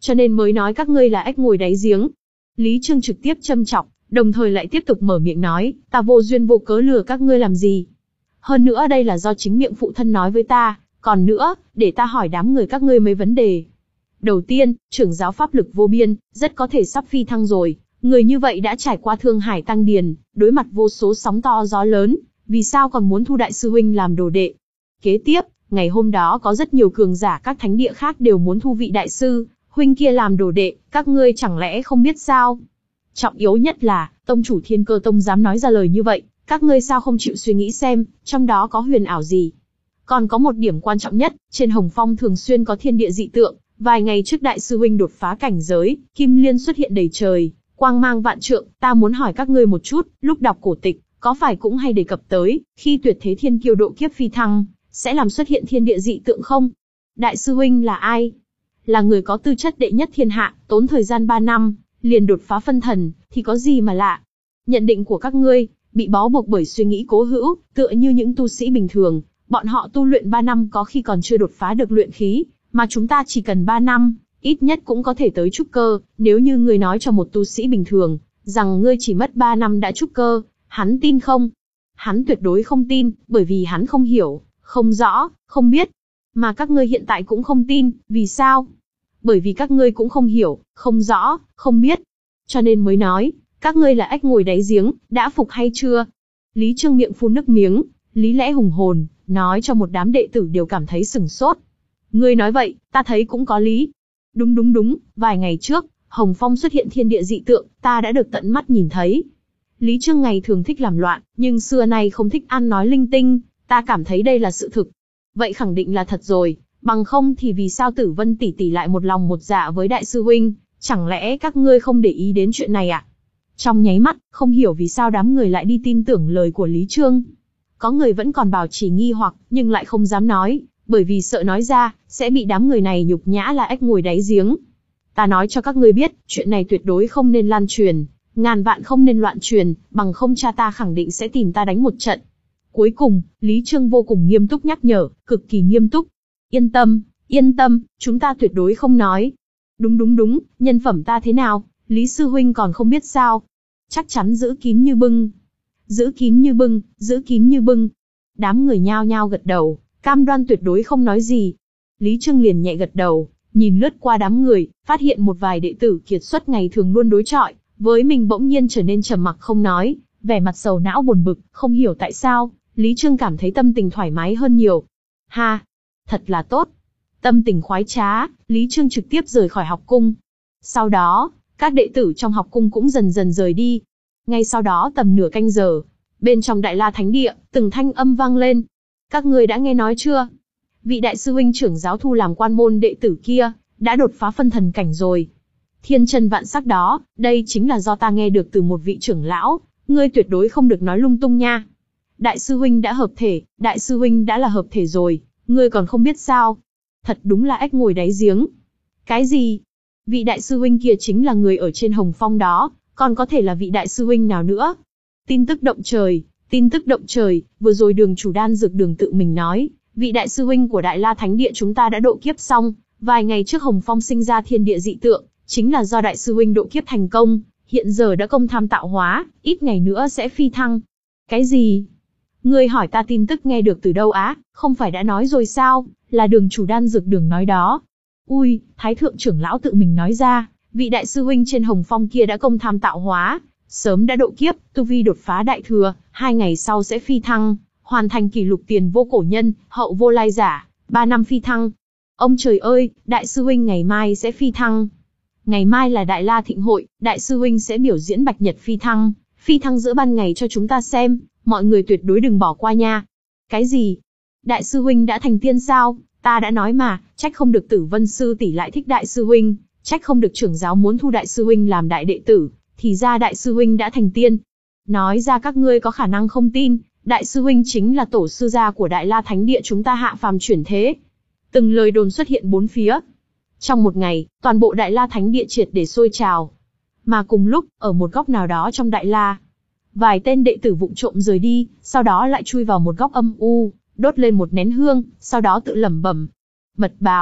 cho nên mới nói các ngươi là ếch ngồi đáy giếng. Lý Trương trực tiếp châm chọc, đồng thời lại tiếp tục mở miệng nói, ta vô duyên vô cớ lừa các ngươi làm gì. Hơn nữa đây là do chính miệng phụ thân nói với ta, còn nữa, để ta hỏi đám người các ngươi mấy vấn đề. Đầu tiên, trưởng giáo pháp lực vô biên, rất có thể sắp phi thăng rồi, người như vậy đã trải qua Thương Hải Tăng Điền, đối mặt vô số sóng to gió lớn, vì sao còn muốn thu đại sư huynh làm đồ đệ. Kế tiếp, ngày hôm đó có rất nhiều cường giả các thánh địa khác đều muốn thu vị đại sư huynh kia làm đồ đệ, các ngươi chẳng lẽ không biết sao? Trọng yếu nhất là, tông chủ Thiên Cơ Tông dám nói ra lời như vậy, các ngươi sao không chịu suy nghĩ xem, trong đó có huyền ảo gì? Còn có một điểm quan trọng nhất, trên Hồng Phong thường xuyên có thiên địa dị tượng, vài ngày trước đại sư huynh đột phá cảnh giới, kim liên xuất hiện đầy trời, quang mang vạn trượng, ta muốn hỏi các ngươi một chút, lúc đọc cổ tịch, có phải cũng hay đề cập tới, khi tuyệt thế thiên kiêu độ kiếp phi thăng, sẽ làm xuất hiện thiên địa dị tượng không? Đại sư huynh là ai? Là người có tư chất đệ nhất thiên hạ, tốn thời gian ba năm, liền đột phá phân thần, thì có gì mà lạ? Nhận định của các ngươi, bị bó buộc bởi suy nghĩ cố hữu, tựa như những tu sĩ bình thường, bọn họ tu luyện ba năm có khi còn chưa đột phá được luyện khí, mà chúng ta chỉ cần ba năm, ít nhất cũng có thể tới trúc cơ. Nếu như ngươi nói cho một tu sĩ bình thường, rằng ngươi chỉ mất ba năm đã trúc cơ, hắn tin không? Hắn tuyệt đối không tin, bởi vì hắn không hiểu, không rõ, không biết. Mà các ngươi hiện tại cũng không tin, vì sao? Bởi vì các ngươi cũng không hiểu, không rõ, không biết. Cho nên mới nói, các ngươi là ếch ngồi đáy giếng, đã phục hay chưa? Lý Trương miệng phun nước miếng, lý lẽ hùng hồn, nói cho một đám đệ tử đều cảm thấy sửng sốt. Ngươi nói vậy, ta thấy cũng có lý. Đúng đúng đúng, vài ngày trước, Hồng Phong xuất hiện thiên địa dị tượng, ta đã được tận mắt nhìn thấy. Lý Trương ngày thường thích làm loạn, nhưng xưa nay không thích ăn nói linh tinh, ta cảm thấy đây là sự thực. Vậy khẳng định là thật rồi, bằng không thì vì sao Tử Vân tỷ tỷ lại một lòng một dạ với đại sư huynh, chẳng lẽ các ngươi không để ý đến chuyện này à? Trong nháy mắt, không hiểu vì sao đám người lại đi tin tưởng lời của Lý Trương. Có người vẫn còn bảo trì nghi hoặc, nhưng lại không dám nói, bởi vì sợ nói ra, sẽ bị đám người này nhục nhã là ếch ngồi đáy giếng. Ta nói cho các ngươi biết, chuyện này tuyệt đối không nên lan truyền, ngàn vạn không nên loạn truyền, bằng không cha ta khẳng định sẽ tìm ta đánh một trận. Cuối cùng, Lý Trương vô cùng nghiêm túc nhắc nhở, cực kỳ nghiêm túc. Yên tâm, yên tâm, chúng ta tuyệt đối không nói. Đúng đúng đúng, nhân phẩm ta thế nào, Lý sư huynh còn không biết sao? Chắc chắn giữ kín như bưng. Giữ kín như bưng, giữ kín như bưng. Đám người nhao nhao gật đầu, cam đoan tuyệt đối không nói gì. Lý Trương liền nhẹ gật đầu, nhìn lướt qua đám người, phát hiện một vài đệ tử kiệt xuất ngày thường luôn đối chọi với mình bỗng nhiên trở nên trầm mặc không nói, vẻ mặt sầu não buồn bực, không hiểu tại sao, Lý Trương cảm thấy tâm tình thoải mái hơn nhiều. Ha, thật là tốt. Tâm tình khoái trá, Lý Trương trực tiếp rời khỏi học cung. Sau đó, các đệ tử trong học cung cũng dần dần rời đi. Ngay sau đó tầm nửa canh giờ, bên trong Đại La Thánh Địa, từng thanh âm vang lên. Các ngươi đã nghe nói chưa? Vị đại sư huynh trưởng giáo thu làm quan môn đệ tử kia, đã đột phá phân thần cảnh rồi. Thiên chân vạn sắc đó, đây chính là do ta nghe được từ một vị trưởng lão, ngươi tuyệt đối không được nói lung tung nha. Đại sư huynh đã hợp thể, đại sư huynh đã là hợp thể rồi, ngươi còn không biết sao? Thật đúng là ếch ngồi đáy giếng. Cái gì? Vị đại sư huynh kia chính là người ở trên Hồng Phong đó, còn có thể là vị đại sư huynh nào nữa? Tin tức động trời, tin tức động trời, vừa rồi đường chủ đan dược đường tự mình nói, vị đại sư huynh của Đại La Thánh Địa chúng ta đã độ kiếp xong, vài ngày trước Hồng Phong sinh ra thiên địa dị tượng, chính là do đại sư huynh độ kiếp thành công, hiện giờ đã công tham tạo hóa, ít ngày nữa sẽ phi thăng. Cái gì? Ngươi hỏi ta tin tức nghe được từ đâu á, không phải đã nói rồi sao, là đường chủ đan dược đường nói đó. Ui, Thái thượng trưởng lão tự mình nói ra, vị đại sư huynh trên Hồng Phong kia đã công tham tạo hóa, sớm đã độ kiếp, tu vi đột phá đại thừa, hai ngày sau sẽ phi thăng, hoàn thành kỷ lục tiền vô cổ nhân, hậu vô lai giả, ba năm phi thăng. Ông trời ơi, đại sư huynh ngày mai sẽ phi thăng. Ngày mai là Đại La Thịnh Hội, đại sư huynh sẽ biểu diễn Bạch Nhật phi thăng, phi thăng giữa ban ngày cho chúng ta xem, mọi người tuyệt đối đừng bỏ qua nha. Cái gì? Đại sư huynh đã thành tiên sao? Ta đã nói mà, trách không được Tử Vân sư tỷ lại thích đại sư huynh, trách không được trưởng giáo muốn thu đại sư huynh làm đại đệ tử, thì ra đại sư huynh đã thành tiên. Nói ra các ngươi có khả năng không tin, đại sư huynh chính là tổ sư gia của Đại La Thánh Địa chúng ta hạ phàm chuyển thế. Từng lời đồn xuất hiện bốn phía. Trong một ngày, toàn bộ Đại La Thánh Địa triệt để sôi trào. Mà cùng lúc, ở một góc nào đó trong Đại La, vài tên đệ tử vụng trộm rời đi, sau đó lại chui vào một góc âm u, đốt lên một nén hương, sau đó tự lẩm bẩm. Mật báo,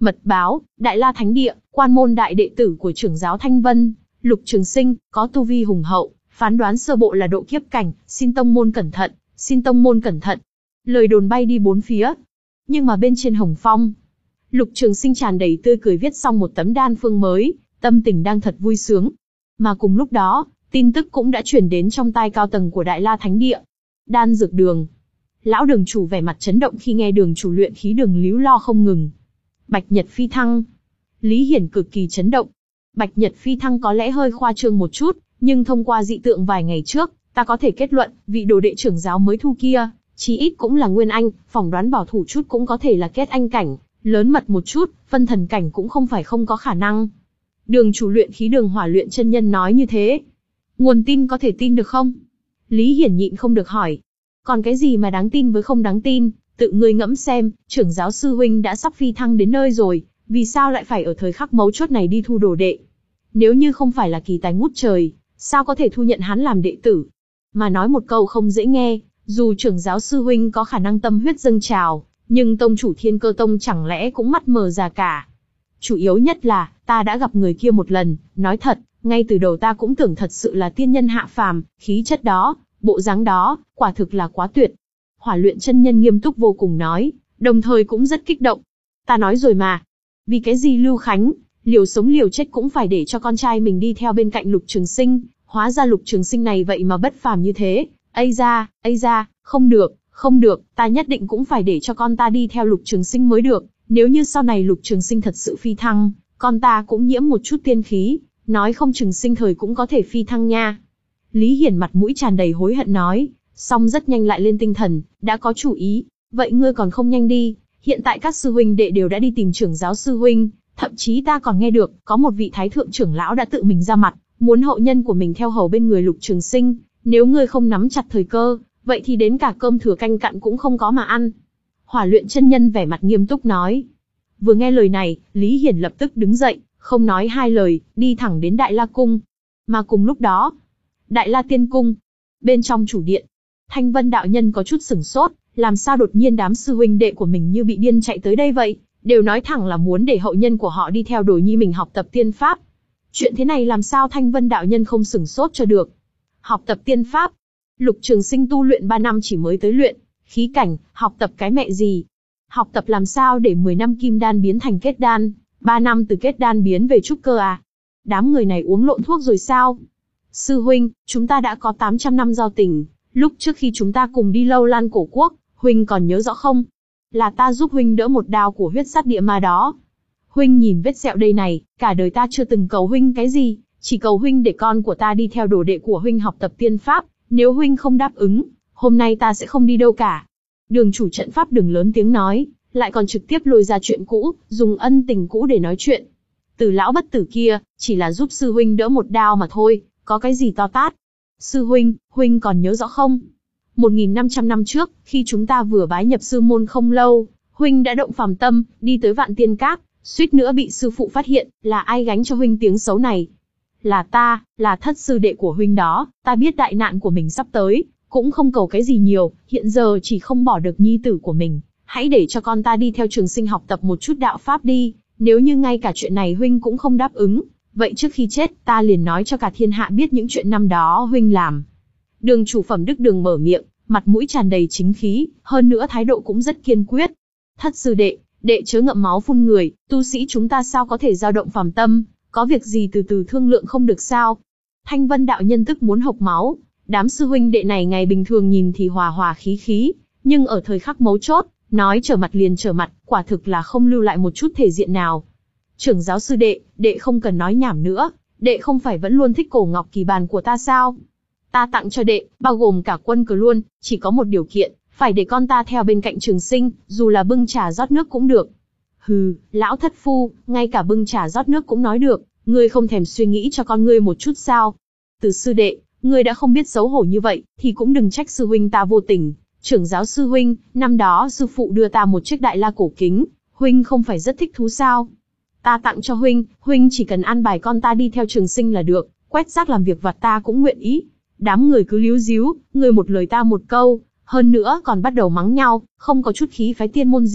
Mật báo, Đại La Thánh Địa, quan môn đại đệ tử của trưởng giáo Thanh Vân, Lục Trường Sinh, có tu vi hùng hậu, phán đoán sơ bộ là độ kiếp cảnh, xin tông môn cẩn thận, xin tông môn cẩn thận. Lời đồn bay đi bốn phía. Nhưng mà bên trên hồng phong, Lục Trường Sinh tràn đầy tươi cười viết xong một tấm đan phương mới, tâm tình đang thật vui sướng. Mà cùng lúc đó, tin tức cũng đã truyền đến trong tai cao tầng của Đại La Thánh Địa. Đan dược đường. Lão đường chủ vẻ mặt chấn động khi nghe đường chủ luyện khí đường líu lo không ngừng. Bạch Nhật phi thăng. Lý Hiển cực kỳ chấn động. Bạch Nhật phi thăng có lẽ hơi khoa trương một chút, nhưng thông qua dị tượng vài ngày trước, ta có thể kết luận, vị đồ đệ trưởng giáo mới thu kia, chí ít cũng là nguyên anh, phỏng đoán bảo thủ chút cũng có thể là kết anh cảnh, lớn mật một chút, phân thần cảnh cũng không phải không có khả năng. Đường chủ luyện khí đường hỏa luyện chân nhân nói như thế. Nguồn tin có thể tin được không? Lý Hiển nhịn không được hỏi. Còn cái gì mà đáng tin với không đáng tin, tự ngươi ngẫm xem, trưởng giáo sư huynh đã sắp phi thăng đến nơi rồi, vì sao lại phải ở thời khắc mấu chốt này đi thu đồ đệ? Nếu như không phải là kỳ tài ngút trời, sao có thể thu nhận hắn làm đệ tử? Mà nói một câu không dễ nghe, dù trưởng giáo sư huynh có khả năng tâm huyết dâng trào, nhưng tông chủ Thiên Cơ Tông chẳng lẽ cũng mắt mờ già cả? Chủ yếu nhất là, ta đã gặp người kia một lần, nói thật, ngay từ đầu ta cũng tưởng thật sự là tiên nhân hạ phàm, khí chất đó, bộ dáng đó, quả thực là quá tuyệt. Hỏa luyện chân nhân nghiêm túc vô cùng nói, đồng thời cũng rất kích động. Ta nói rồi mà, vì cái gì Lưu Khánh, liều sống liều chết cũng phải để cho con trai mình đi theo bên cạnh Lục Trường Sinh, hóa ra Lục Trường Sinh này vậy mà bất phàm như thế, ây da, ây da, không được, không được, ta nhất định cũng phải để cho con ta đi theo Lục Trường Sinh mới được, nếu như sau này Lục Trường Sinh thật sự phi thăng, con ta cũng nhiễm một chút tiên khí, nói không chừng sinh thời cũng có thể phi thăng nha. Lý Hiển mặt mũi tràn đầy hối hận nói, song rất nhanh lại lên tinh thần, đã có chủ ý, vậy ngươi còn không nhanh đi, hiện tại các sư huynh đệ đều đã đi tìm trưởng giáo sư huynh, thậm chí ta còn nghe được, có một vị thái thượng trưởng lão đã tự mình ra mặt, muốn hậu nhân của mình theo hầu bên người Lục Trường Sinh, nếu ngươi không nắm chặt thời cơ, vậy thì đến cả cơm thừa canh cặn cũng không có mà ăn. Hỏa luyện chân nhân vẻ mặt nghiêm túc nói. Vừa nghe lời này, Lý Hiển lập tức đứng dậy, không nói hai lời, đi thẳng đến Đại La Cung. Mà cùng lúc đó, Đại La Tiên Cung, bên trong chủ điện, Thanh Vân đạo nhân có chút sửng sốt, làm sao đột nhiên đám sư huynh đệ của mình như bị điên chạy tới đây vậy, đều nói thẳng là muốn để hậu nhân của họ đi theo đồ nhi mình học tập tiên pháp. Chuyện thế này làm sao Thanh Vân đạo nhân không sửng sốt cho được. Học tập tiên pháp, Lục Trường Sinh tu luyện ba năm chỉ mới tới luyện khí cảnh, học tập cái mẹ gì? Học tập làm sao để mười năm kim đan biến thành kết đan, ba năm từ kết đan biến về trúc cơ à? Đám người này uống lộn thuốc rồi sao? Sư huynh, chúng ta đã có tám trăm năm giao tình, lúc trước khi chúng ta cùng đi Lâu Lan cổ quốc, huynh còn nhớ rõ không? Là ta giúp huynh đỡ một đao của huyết sát địa ma đó. Huynh nhìn vết sẹo đây này, cả đời ta chưa từng cầu huynh cái gì, chỉ cầu huynh để con của ta đi theo đồ đệ của huynh học tập tiên pháp, nếu huynh không đáp ứng, hôm nay ta sẽ không đi đâu cả. Đường chủ trận pháp đừng lớn tiếng nói, lại còn trực tiếp lôi ra chuyện cũ, dùng ân tình cũ để nói chuyện. Từ lão bất tử kia, chỉ là giúp sư huynh đỡ một đao mà thôi, có cái gì to tát. Sư huynh, huynh còn nhớ rõ không? một nghìn năm trăm năm trước, khi chúng ta vừa bái nhập sư môn không lâu, huynh đã động phàm tâm, đi tới Vạn Tiên Các, suýt nữa bị sư phụ phát hiện, là ai gánh cho huynh tiếng xấu này? Là ta, là thất sư đệ của huynh đó, ta biết đại nạn của mình sắp tới, cũng không cầu cái gì nhiều, hiện giờ chỉ không bỏ được nhi tử của mình, hãy để cho con ta đi theo Trường Sinh học tập một chút đạo pháp đi, nếu như ngay cả chuyện này huynh cũng không đáp ứng, vậy trước khi chết, ta liền nói cho cả thiên hạ biết những chuyện năm đó huynh làm. Đường chủ Phẩm Đức Đường mở miệng, mặt mũi tràn đầy chính khí, hơn nữa thái độ cũng rất kiên quyết. Thất sư đệ, đệ chớ ngậm máu phun người, tu sĩ chúng ta sao có thể dao động phàm tâm, có việc gì từ từ thương lượng không được sao? Thanh Vân đạo nhân tức muốn hộc máu, đám sư huynh đệ này ngày bình thường nhìn thì hòa hòa khí khí, nhưng ở thời khắc mấu chốt, nói trở mặt liền trở mặt, quả thực là không lưu lại một chút thể diện nào. Trưởng giáo sư đệ, đệ không cần nói nhảm nữa, đệ không phải vẫn luôn thích cổ ngọc kỳ bàn của ta sao? Ta tặng cho đệ, bao gồm cả quân cờ luôn, chỉ có một điều kiện, phải để con ta theo bên cạnh Trường Sinh, dù là bưng trà rót nước cũng được. Hừ, lão thất phu, ngay cả bưng trà rót nước cũng nói được, ngươi không thèm suy nghĩ cho con ngươi một chút sao? Từ sư đệ, ngươi đã không biết xấu hổ như vậy, thì cũng đừng trách sư huynh ta vô tình. Trưởng giáo sư huynh, năm đó sư phụ đưa ta một chiếc đại la cổ kính, huynh không phải rất thích thú sao? Ta tặng cho huynh, huynh chỉ cần an bài con ta đi theo Trường Sinh là được, quét rác làm việc vặt ta cũng nguyện ý. Đám người cứ líu díu, người một lời ta một câu, hơn nữa còn bắt đầu mắng nhau, không có chút khí phái tiên môn gì,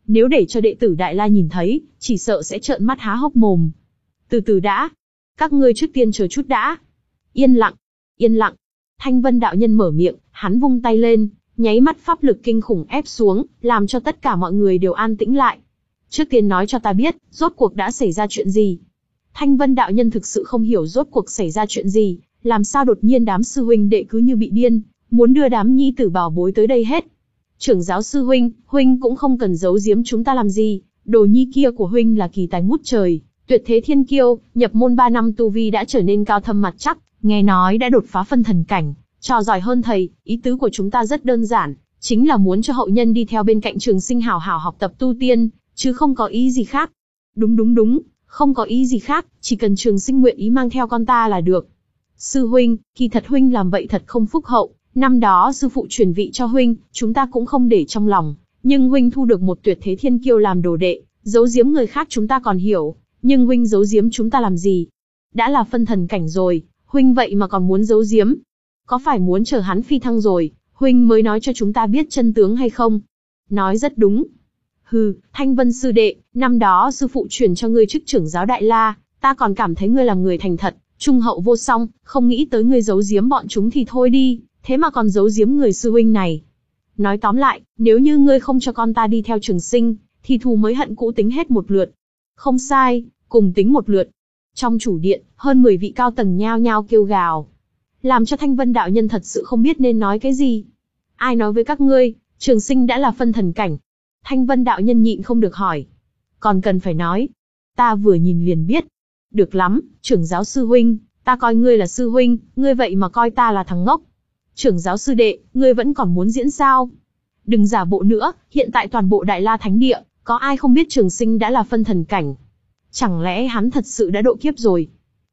Nếu để cho đệ tử Đại La nhìn thấy, chỉ sợ sẽ trợn mắt há hốc mồm. Từ từ đã. Các ngươi trước tiên chờ chút đã. Yên lặng. Yên lặng. Thanh Vân đạo nhân mở miệng, hắn vung tay lên, nháy mắt pháp lực kinh khủng ép xuống, làm cho tất cả mọi người đều an tĩnh lại. Trước tiên nói cho ta biết, rốt cuộc đã xảy ra chuyện gì? Thanh Vân đạo nhân thực sự không hiểu rốt cuộc xảy ra chuyện gì, làm sao đột nhiên đám sư huynh đệ cứ như bị điên, muốn đưa đám nhi tử bảo bối tới đây hết. Trưởng giáo sư huynh, huynh cũng không cần giấu giếm chúng ta làm gì, đồ nhi kia của huynh là kỳ tài ngút trời, tuyệt thế thiên kiêu, nhập môn ba năm tu vi đã trở nên cao thâm mặt chắc, nghe nói đã đột phá phân thần cảnh, trò giỏi hơn thầy, ý tứ của chúng ta rất đơn giản, chính là muốn cho hậu nhân đi theo bên cạnh Trường Sinh hảo hảo học tập tu tiên, chứ không có ý gì khác. Đúng đúng đúng, không có ý gì khác, chỉ cần Trường Sinh nguyện ý mang theo con ta là được. Sư huynh, kỳ thật huynh làm vậy thật không phúc hậu, năm đó sư phụ truyền vị cho huynh, chúng ta cũng không để trong lòng, nhưng huynh thu được một tuyệt thế thiên kiêu làm đồ đệ, giấu giếm người khác chúng ta còn hiểu, nhưng huynh giấu giếm chúng ta làm gì? Đã là phân thần cảnh rồi, huynh vậy mà còn muốn giấu giếm? Có phải muốn chờ hắn phi thăng rồi, huynh mới nói cho chúng ta biết chân tướng hay không? Nói rất đúng. Hừ, Thanh Vân sư đệ, năm đó sư phụ truyền cho ngươi chức trưởng giáo Đại La, ta còn cảm thấy ngươi là người thành thật, trung hậu vô song, không nghĩ tới ngươi giấu giếm bọn chúng thì thôi đi, thế mà còn giấu giếm người sư huynh này. Nói tóm lại, nếu như ngươi không cho con ta đi theo Trường Sinh, thì thù mới hận cũ tính hết một lượt. Không sai, cùng tính một lượt. Trong chủ điện, hơn mười vị cao tầng nhao nhao kêu gào, làm cho Thanh Vân đạo nhân thật sự không biết nên nói cái gì. Ai nói với các ngươi, Trường Sinh đã là phân thần cảnh? Thanh Vân đạo nhân nhịn không được hỏi. Còn cần phải nói. Ta vừa nhìn liền biết. Được lắm, trưởng giáo sư huynh, ta coi ngươi là sư huynh, ngươi vậy mà coi ta là thằng ngốc. Trưởng giáo sư đệ, ngươi vẫn còn muốn diễn sao? Đừng giả bộ nữa, hiện tại toàn bộ Đại La Thánh Địa, có ai không biết Trường Sinh đã là phân thần cảnh? Chẳng lẽ hắn thật sự đã độ kiếp rồi?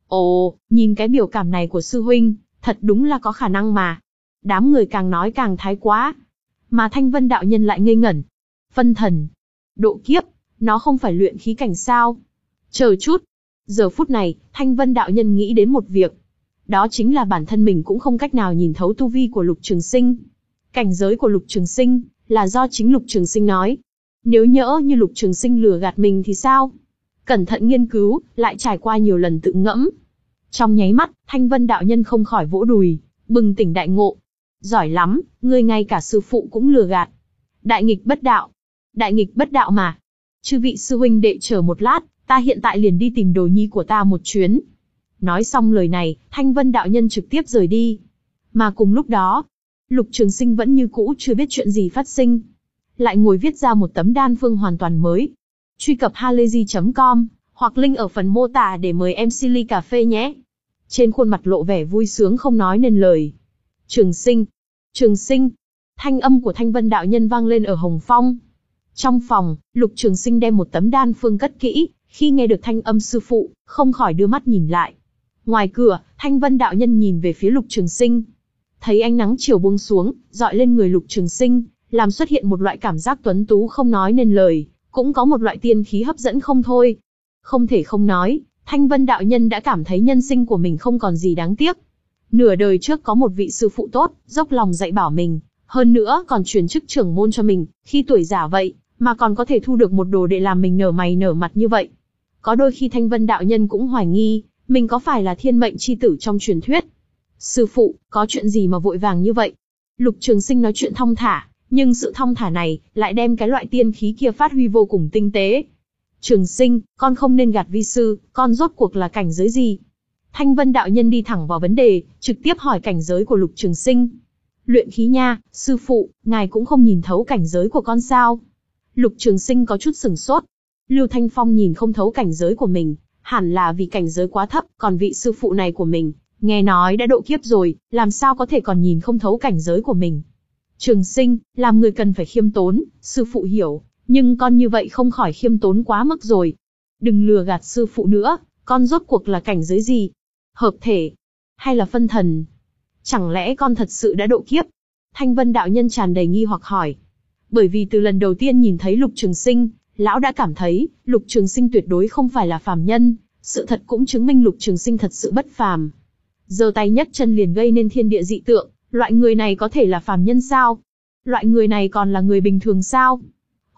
Ồ, nhìn cái biểu cảm này của sư huynh, thật đúng là có khả năng mà. Đám người càng nói càng thái quá. Mà Thanh Vân đạo nhân lại ngây ngẩn. Phân thần. Độ kiếp, nó không phải luyện khí cảnh sao? Chờ chút. Giờ phút này, Thanh Vân đạo nhân nghĩ đến một việc. Đó chính là bản thân mình cũng không cách nào nhìn thấu tu vi của Lục Trường Sinh. Cảnh giới của Lục Trường Sinh, là do chính Lục Trường Sinh nói. Nếu nhỡ như Lục Trường Sinh lừa gạt mình thì sao? Cẩn thận nghiên cứu, lại trải qua nhiều lần tự ngẫm. Trong nháy mắt, Thanh Vân đạo nhân không khỏi vỗ đùi, bừng tỉnh đại ngộ. Giỏi lắm, ngươi ngay cả sư phụ cũng lừa gạt. Đại nghịch bất đạo. Đại nghịch bất đạo mà. Chư vị sư huynh đệ chờ một lát, ta hiện tại liền đi tìm đồ nhi của ta một chuyến. Nói xong lời này, Thanh Vân đạo nhân trực tiếp rời đi. Mà cùng lúc đó, Lục Trường Sinh vẫn như cũ chưa biết chuyện gì phát sinh. Lại ngồi viết ra một tấm đan phương hoàn toàn mới. Truy cập halayzi chấm com, hoặc link ở phần mô tả để mời em xê ly cà phê nhé. Trên khuôn mặt lộ vẻ vui sướng không nói nên lời. Trường Sinh, Trường Sinh, thanh âm của Thanh Vân đạo nhân vang lên ở Hồng Phong. Trong phòng, Lục Trường Sinh đem một tấm đan phương cất kỹ, khi nghe được thanh âm sư phụ, không khỏi đưa mắt nhìn lại. Ngoài cửa, Thanh Vân đạo nhân nhìn về phía Lục Trường Sinh. Thấy ánh nắng chiều buông xuống, dọi lên người Lục Trường Sinh, làm xuất hiện một loại cảm giác tuấn tú không nói nên lời, cũng có một loại tiên khí hấp dẫn không thôi. Không thể không nói, Thanh Vân đạo nhân đã cảm thấy nhân sinh của mình không còn gì đáng tiếc. Nửa đời trước có một vị sư phụ tốt, dốc lòng dạy bảo mình, hơn nữa còn truyền chức trưởng môn cho mình, khi tuổi già vậy, mà còn có thể thu được một đồ đệ làm mình nở mày nở mặt như vậy. Có đôi khi Thanh Vân đạo nhân cũng hoài nghi, mình có phải là thiên mệnh chi tử trong truyền thuyết. Sư phụ, có chuyện gì mà vội vàng như vậy? Lục Trường Sinh nói chuyện thong thả, nhưng sự thong thả này, lại đem cái loại tiên khí kia phát huy vô cùng tinh tế. Trường Sinh, con không nên gạt vi sư, con rốt cuộc là cảnh giới gì? Thanh Vân đạo nhân đi thẳng vào vấn đề, trực tiếp hỏi cảnh giới của Lục Trường Sinh. Luyện khí nha, sư phụ, ngài cũng không nhìn thấu cảnh giới của con sao? Lục Trường Sinh có chút sửng sốt. Lưu Thanh Phong nhìn không thấu cảnh giới của mình, hẳn là vì cảnh giới quá thấp, còn vị sư phụ này của mình, nghe nói đã độ kiếp rồi, làm sao có thể còn nhìn không thấu cảnh giới của mình. Trường Sinh, làm người cần phải khiêm tốn, sư phụ hiểu, nhưng con như vậy không khỏi khiêm tốn quá mức rồi. Đừng lừa gạt sư phụ nữa, con rốt cuộc là cảnh giới gì? Hợp thể? Hay là phân thần? Chẳng lẽ con thật sự đã độ kiếp? Thanh Vân đạo nhân tràn đầy nghi hoặc hỏi. Bởi vì từ lần đầu tiên nhìn thấy Lục Trường Sinh, lão đã cảm thấy, Lục Trường Sinh tuyệt đối không phải là phàm nhân, sự thật cũng chứng minh Lục Trường Sinh thật sự bất phàm. Giơ tay nhấc chân liền gây nên thiên địa dị tượng, loại người này có thể là phàm nhân sao? Loại người này còn là người bình thường sao?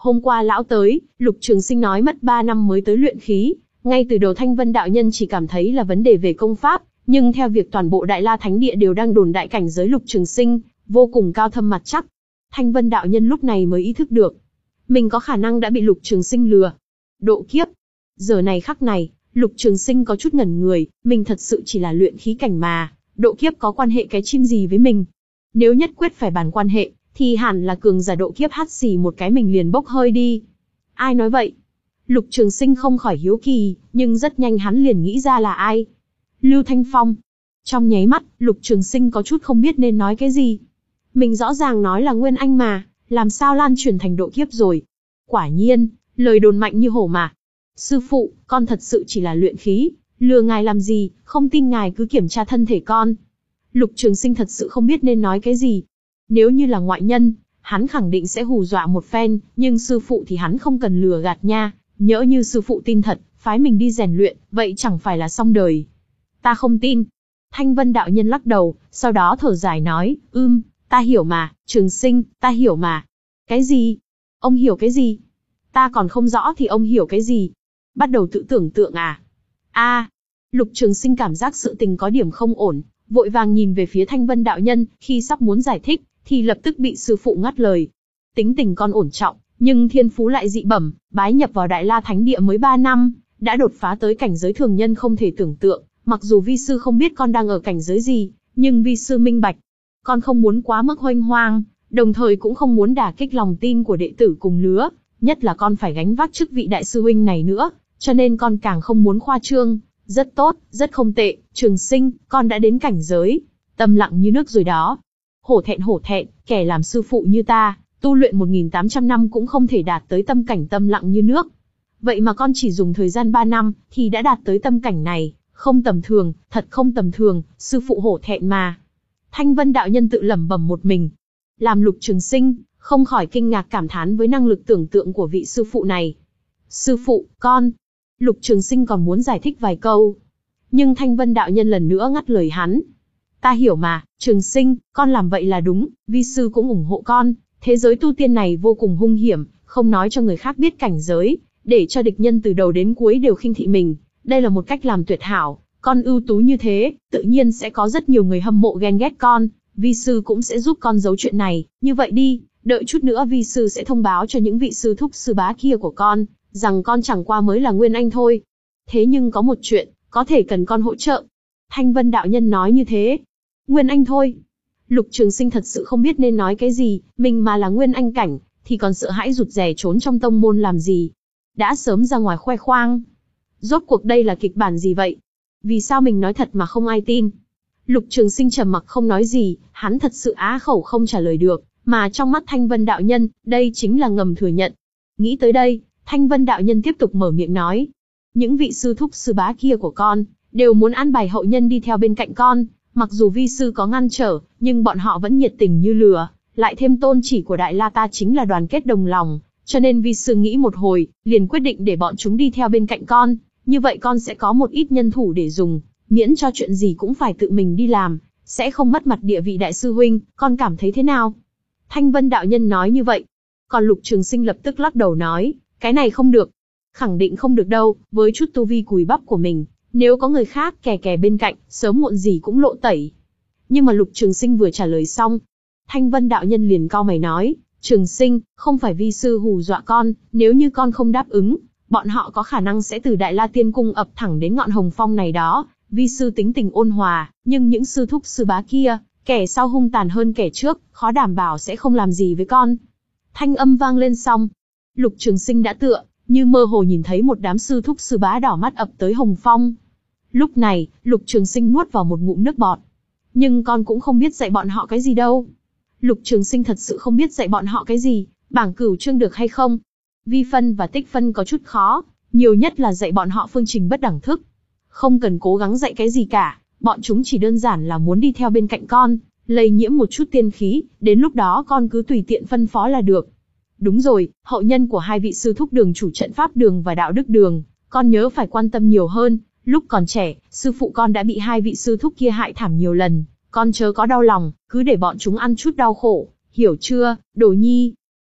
Hôm qua lão tới, Lục Trường Sinh nói mất ba năm mới tới luyện khí, ngay từ đầu Thanh Vân đạo nhân chỉ cảm thấy là vấn đề về công pháp, nhưng theo việc toàn bộ Đại La Thánh Địa đều đang đồn đại cảnh giới Lục Trường Sinh, vô cùng cao thâm mặt chắc. Thanh Vân đạo nhân lúc này mới ý thức được, mình có khả năng đã bị Lục Trường Sinh lừa. Độ kiếp. Giờ này khắc này, Lục Trường Sinh có chút ngẩn người, mình thật sự chỉ là luyện khí cảnh mà, độ kiếp có quan hệ cái chim gì với mình? Nếu nhất quyết phải bàn quan hệ, thì hẳn là cường giả độ kiếp hắt xì một cái mình liền bốc hơi đi. Ai nói vậy? Lục Trường Sinh không khỏi hiếu kỳ, nhưng rất nhanh hắn liền nghĩ ra là ai. Lưu Thanh Phong. Trong nháy mắt, Lục Trường Sinh có chút không biết nên nói cái gì. Mình rõ ràng nói là Nguyên Anh mà, làm sao lan truyền thành độ kiếp rồi? Quả nhiên, lời đồn mạnh như hổ mà. Sư phụ, con thật sự chỉ là luyện khí, lừa ngài làm gì, không tin ngài cứ kiểm tra thân thể con. Lục Trường Sinh thật sự không biết nên nói cái gì. Nếu như là ngoại nhân, hắn khẳng định sẽ hù dọa một phen, nhưng sư phụ thì hắn không cần lừa gạt nha. Nhỡ như sư phụ tin thật, phái mình đi rèn luyện, vậy chẳng phải là xong đời. Ta không tin. Thanh Vân đạo nhân lắc đầu, sau đó thở dài nói, ưm, ta hiểu mà, Trường Sinh, ta hiểu mà. Cái gì? Ông hiểu cái gì? Ta còn không rõ thì ông hiểu cái gì? Bắt đầu tự tưởng tượng à? A, Lục Trường Sinh cảm giác sự tình có điểm không ổn, vội vàng nhìn về phía Thanh Vân đạo nhân, khi sắp muốn giải thích, thì lập tức bị sư phụ ngắt lời. Tính tình con ổn trọng, nhưng thiên phú lại dị bẩm, bái nhập vào Đại La Thánh Địa mới ba năm, đã đột phá tới cảnh giới thường nhân không thể tưởng tượng. Mặc dù vi sư không biết con đang ở cảnh giới gì, nhưng vi sư minh bạch. Con không muốn quá mức huênh hoang, đồng thời cũng không muốn đả kích lòng tin của đệ tử cùng lứa, nhất là con phải gánh vác chức vị đại sư huynh này nữa, cho nên con càng không muốn khoa trương. Rất tốt, rất không tệ, Trường Sinh, con đã đến cảnh giới tâm lặng như nước rồi đó. Hổ thẹn hổ thẹn, kẻ làm sư phụ như ta, tu luyện một nghìn tám trăm năm cũng không thể đạt tới tâm cảnh tâm lặng như nước. Vậy mà con chỉ dùng thời gian ba năm, thì đã đạt tới tâm cảnh này, không tầm thường, thật không tầm thường, sư phụ hổ thẹn mà. Thanh Vân đạo nhân tự lẩm bẩm một mình. Làm Lục Trường Sinh không khỏi kinh ngạc cảm thán với năng lực tưởng tượng của vị sư phụ này. Sư phụ, con. Lục Trường Sinh còn muốn giải thích vài câu, nhưng Thanh Vân đạo nhân lần nữa ngắt lời hắn. Ta hiểu mà, Trường Sinh, con làm vậy là đúng, vi sư cũng ủng hộ con. Thế giới tu tiên này vô cùng hung hiểm, không nói cho người khác biết cảnh giới, để cho địch nhân từ đầu đến cuối đều khinh thị mình. Đây là một cách làm tuyệt hảo, con ưu tú như thế, tự nhiên sẽ có rất nhiều người hâm mộ ghen ghét con, vi sư cũng sẽ giúp con giấu chuyện này, như vậy đi, đợi chút nữa vi sư sẽ thông báo cho những vị sư thúc sư bá kia của con, rằng con chẳng qua mới là Nguyên Anh thôi. Thế nhưng có một chuyện, có thể cần con hỗ trợ. Thanh Vân đạo nhân nói như thế. Nguyên Anh thôi. Lục Trường Sinh thật sự không biết nên nói cái gì, mình mà là Nguyên Anh cảnh, thì còn sợ hãi rụt rè trốn trong tông môn làm gì. Đã sớm ra ngoài khoe khoang. Rốt cuộc đây là kịch bản gì vậy? Vì sao mình nói thật mà không ai tin? Lục Trường Sinh trầm mặc không nói gì, hắn thật sự á khẩu không trả lời được, mà trong mắt Thanh Vân đạo nhân, đây chính là ngầm thừa nhận. Nghĩ tới đây, Thanh Vân đạo nhân tiếp tục mở miệng nói. Những vị sư thúc sư bá kia của con, đều muốn an bài hậu nhân đi theo bên cạnh con, mặc dù vi sư có ngăn trở, nhưng bọn họ vẫn nhiệt tình như lửa, lại thêm tôn chỉ của Đại La ta chính là đoàn kết đồng lòng, cho nên vi sư nghĩ một hồi, liền quyết định để bọn chúng đi theo bên cạnh con, như vậy con sẽ có một ít nhân thủ để dùng, miễn cho chuyện gì cũng phải tự mình đi làm, sẽ không mất mặt địa vị đại sư huynh, con cảm thấy thế nào? Thanh Vân đạo nhân nói như vậy, còn Lục Trường Sinh lập tức lắc đầu nói, cái này không được, khẳng định không được đâu, với chút tu vi cùi bắp của mình, nếu có người khác kè kè bên cạnh, sớm muộn gì cũng lộ tẩy. Nhưng mà Lục Trường Sinh vừa trả lời xong, Thanh Vân đạo nhân liền cau mày nói, Trường Sinh, không phải vi sư hù dọa con, nếu như con không đáp ứng, bọn họ có khả năng sẽ từ Đại La Tiên Cung ập thẳng đến ngọn Hồng Phong này đó. Vi sư tính tình ôn hòa, nhưng những sư thúc sư bá kia, kẻ sau hung tàn hơn kẻ trước, khó đảm bảo sẽ không làm gì với con. Thanh âm vang lên xong, Lục Trường Sinh đã tựa như mơ hồ nhìn thấy một đám sư thúc sư bá đỏ mắt ập tới Hồng Phong. Lúc này, Lục Trường Sinh nuốt vào một ngụm nước bọt. Nhưng con cũng không biết dạy bọn họ cái gì đâu. Lục Trường Sinh thật sự không biết dạy bọn họ cái gì, bảng cửu chương được hay không? Vi phân và tích phân có chút khó, nhiều nhất là dạy bọn họ phương trình bất đẳng thức. Không cần cố gắng dạy cái gì cả, bọn chúng chỉ đơn giản là muốn đi theo bên cạnh con, lây nhiễm một chút tiên khí, đến lúc đó con cứ tùy tiện phân phó là được. Đúng rồi, hậu nhân của hai vị sư thúc Đường chủ trận pháp Đường và đạo đức Đường, con nhớ phải quan tâm nhiều hơn, lúc còn trẻ, sư phụ con đã bị hai vị sư thúc kia hại thảm nhiều lần, con chớ có đau lòng, cứ để bọn chúng ăn chút đau khổ, hiểu chưa, Đồ Nhi?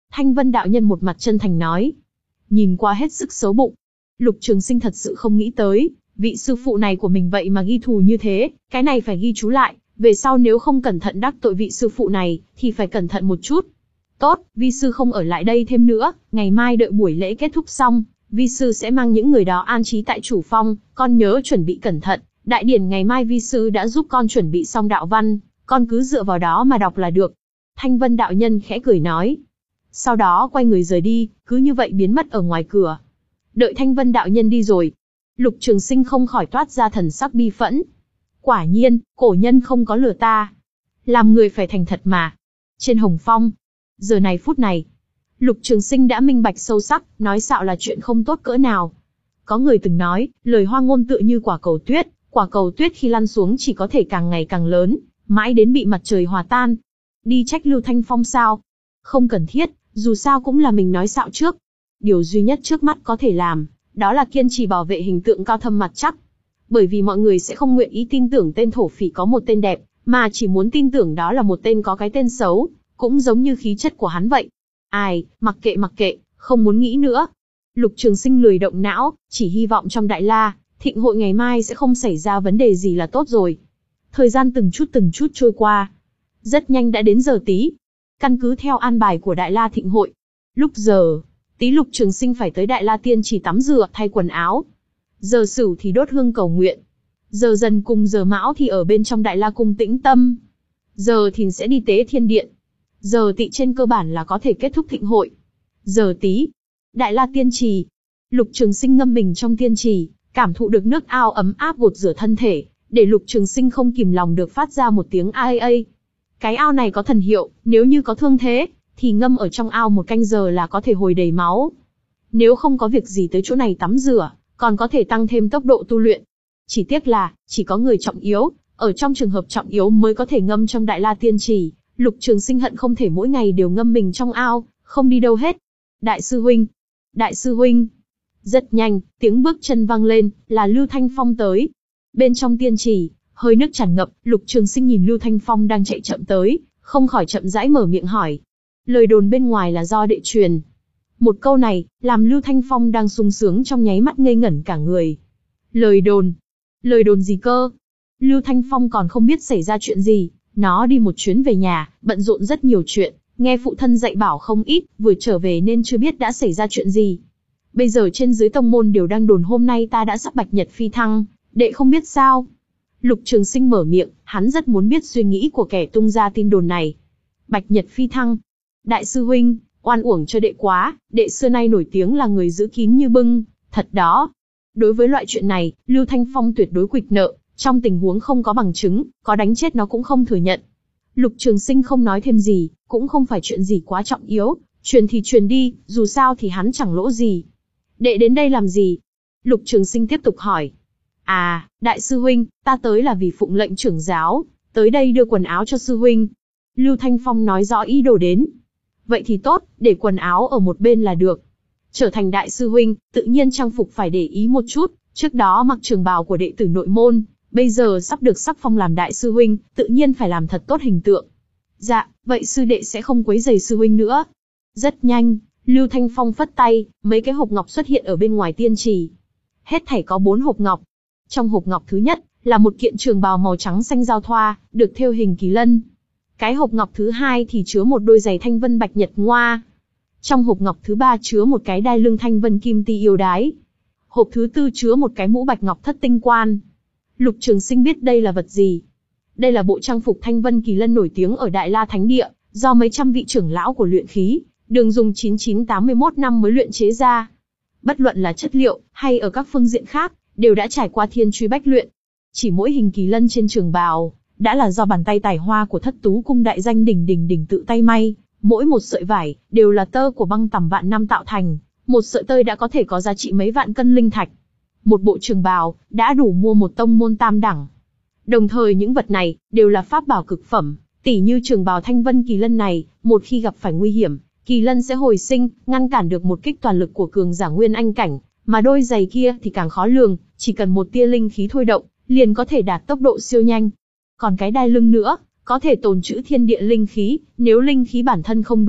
Thanh Vân đạo nhân một mặt chân thành nói. Nhìn qua hết sức xấu bụng. Lục Trường Sinh thật sự không nghĩ tới, vị sư phụ này của mình vậy mà ghi thù như thế, cái này phải ghi chú lại, về sau nếu không cẩn thận đắc tội vị sư phụ này, thì phải cẩn thận một chút. Tốt, vi sư không ở lại đây thêm nữa, ngày mai đợi buổi lễ kết thúc xong, vi sư sẽ mang những người đó an trí tại chủ phong, con nhớ chuẩn bị cẩn thận, đại điển ngày mai vi sư đã giúp con chuẩn bị xong đạo văn, con cứ dựa vào đó mà đọc là được. Thanh Vân đạo nhân khẽ cười nói. Sau đó quay người rời đi, cứ như vậy biến mất ở ngoài cửa. Đợi Thanh Vân đạo nhân đi rồi, Lục Trường Sinh không khỏi toát ra thần sắc bi phẫn. Quả nhiên, cổ nhân không có lừa ta. Làm người phải thành thật mà. Trên Hồng Phong, giờ này phút này, Lục Trường Sinh đã minh bạch sâu sắc, nói xạo là chuyện không tốt cỡ nào. Có người từng nói, lời hoang ngôn tựa như quả cầu tuyết, quả cầu tuyết khi lăn xuống chỉ có thể càng ngày càng lớn, mãi đến bị mặt trời hòa tan. Đi trách Lưu Thanh Phong sao? Không cần thiết, dù sao cũng là mình nói xạo trước. Điều duy nhất trước mắt có thể làm, đó là kiên trì bảo vệ hình tượng cao thâm mặt chắc. Bởi vì mọi người sẽ không nguyện ý tin tưởng tên thổ phỉ có một tên đẹp, mà chỉ muốn tin tưởng đó là một tên có cái tên xấu, cũng giống như khí chất của hắn vậy. Ai, mặc kệ mặc kệ, không muốn nghĩ nữa. Lục Trường Sinh lười động não, chỉ hy vọng trong Đại La, thịnh hội ngày mai sẽ không xảy ra vấn đề gì là tốt rồi. Thời gian từng chút từng chút trôi qua. Rất nhanh đã đến giờ tí. Căn cứ theo an bài của Đại La thịnh hội. Lúc giờ, tí Lục Trường Sinh phải tới Đại La Tiên chỉ tắm rửa thay quần áo. Giờ Sửu thì đốt hương cầu nguyện. Giờ Dần cùng giờ Mão thì ở bên trong Đại La cung tĩnh tâm. Giờ Thìn sẽ đi tế thiên điện. Giờ Tỵ trên cơ bản là có thể kết thúc thịnh hội. Giờ Tý, Đại La Tiên trì. Lục Trường Sinh ngâm mình trong tiên trì, cảm thụ được nước ao ấm áp gột rửa thân thể, để Lục Trường Sinh không kìm lòng được phát ra một tiếng ai ai. Cái ao này có thần hiệu, nếu như có thương thế, thì ngâm ở trong ao một canh giờ là có thể hồi đầy máu. Nếu không có việc gì tới chỗ này tắm rửa, còn có thể tăng thêm tốc độ tu luyện. Chỉ tiếc là, chỉ có người trọng yếu, ở trong trường hợp trọng yếu mới có thể ngâm trong Đại La Tiên trì. Lục Trường Sinh hận không thể mỗi ngày đều ngâm mình trong ao, không đi đâu hết. Đại sư huynh, đại sư huynh. Rất nhanh, tiếng bước chân vang lên, là Lưu Thanh Phong tới. Bên trong tiên trì, hơi nước tràn ngập, Lục Trường Sinh nhìn Lưu Thanh Phong đang chạy chậm tới, không khỏi chậm rãi mở miệng hỏi. Lời đồn bên ngoài là do đệ truyền. Một câu này, làm Lưu Thanh Phong đang sung sướng trong nháy mắt ngây ngẩn cả người. Lời đồn? Lời đồn gì cơ? Lưu Thanh Phong còn không biết xảy ra chuyện gì, nó đi một chuyến về nhà, bận rộn rất nhiều chuyện, nghe phụ thân dạy bảo không ít, vừa trở về nên chưa biết đã xảy ra chuyện gì. Bây giờ trên dưới tông môn đều đang đồn hôm nay ta đã sắp bạch nhật phi thăng, đệ không biết sao? Lục Trường Sinh mở miệng, hắn rất muốn biết suy nghĩ của kẻ tung ra tin đồn này. Bạch nhật phi thăng? Đại sư huynh, oan uổng cho đệ quá, đệ xưa nay nổi tiếng là người giữ kín như bưng, thật đó. Đối với loại chuyện này, Lưu Thanh Phong tuyệt đối quỵt nợ, trong tình huống không có bằng chứng, có đánh chết nó cũng không thừa nhận. Lục Trường Sinh không nói thêm gì, cũng không phải chuyện gì quá trọng yếu, truyền thì truyền đi, dù sao thì hắn chẳng lỗ gì. Đệ đến đây làm gì? Lục Trường Sinh tiếp tục hỏi. À, đại sư huynh, ta tới là vì phụng lệnh trưởng giáo, tới đây đưa quần áo cho sư huynh. Lưu Thanh Phong nói rõ ý đồ đến. Vậy thì tốt, để quần áo ở một bên là được. Trở thành đại sư huynh, tự nhiên trang phục phải để ý một chút, trước đó mặc trường bào của đệ tử nội môn, bây giờ sắp được sắc phong làm đại sư huynh, tự nhiên phải làm thật tốt hình tượng. Dạ, vậy sư đệ sẽ không quấy rầy sư huynh nữa. Rất nhanh, Lưu Thanh Phong phất tay, mấy cái hộp ngọc xuất hiện ở bên ngoài tiên trì. Hết thảy có bốn hộp ngọc. Trong hộp ngọc thứ nhất, là một kiện trường bào màu trắng xanh giao thoa, được thêu hình kỳ lân. Cái hộp ngọc thứ hai thì chứa một đôi giày thanh vân bạch nhật ngoa. Trong hộp ngọc thứ ba chứa một cái đai lưng thanh vân kim ti yêu đái. Hộp thứ tư chứa một cái mũ bạch ngọc thất tinh quan. Lục Trường Sinh biết đây là vật gì. Đây là bộ trang phục thanh vân kỳ lân nổi tiếng ở Đại La Thánh Địa, do mấy trăm vị trưởng lão của luyện khí, đường dùng chín chín tám mươi mốt năm mới luyện chế ra. Bất luận là chất liệu, hay ở các phương diện khác, đều đã trải qua thiên truy bách luyện. Chỉ mỗi hình kỳ lân trên trường bào, đã là do bàn tay tài hoa của Thất Tú cung đại danh đỉnh đỉnh đỉnh tự tay may, mỗi một sợi vải, đều là tơ của băng tầm vạn năm tạo thành, một sợi tơ đã có thể có giá trị mấy vạn cân linh thạch. Một bộ trường bào, đã đủ mua một tông môn tam đẳng. Đồng thời những vật này, đều là pháp bảo cực phẩm, tỉ như trường bào thanh vân kỳ lân này, một khi gặp phải nguy hiểm, kỳ lân sẽ hồi sinh, ngăn cản được một kích toàn lực của cường giả nguyên anh cảnh, mà đôi giày kia thì càng khó lường, chỉ cần một tia linh khí thôi động, liền có thể đạt tốc độ siêu nhanh. Còn cái đai lưng nữa, có thể tồn trữ thiên địa linh khí, nếu linh khí bản thân không đủ,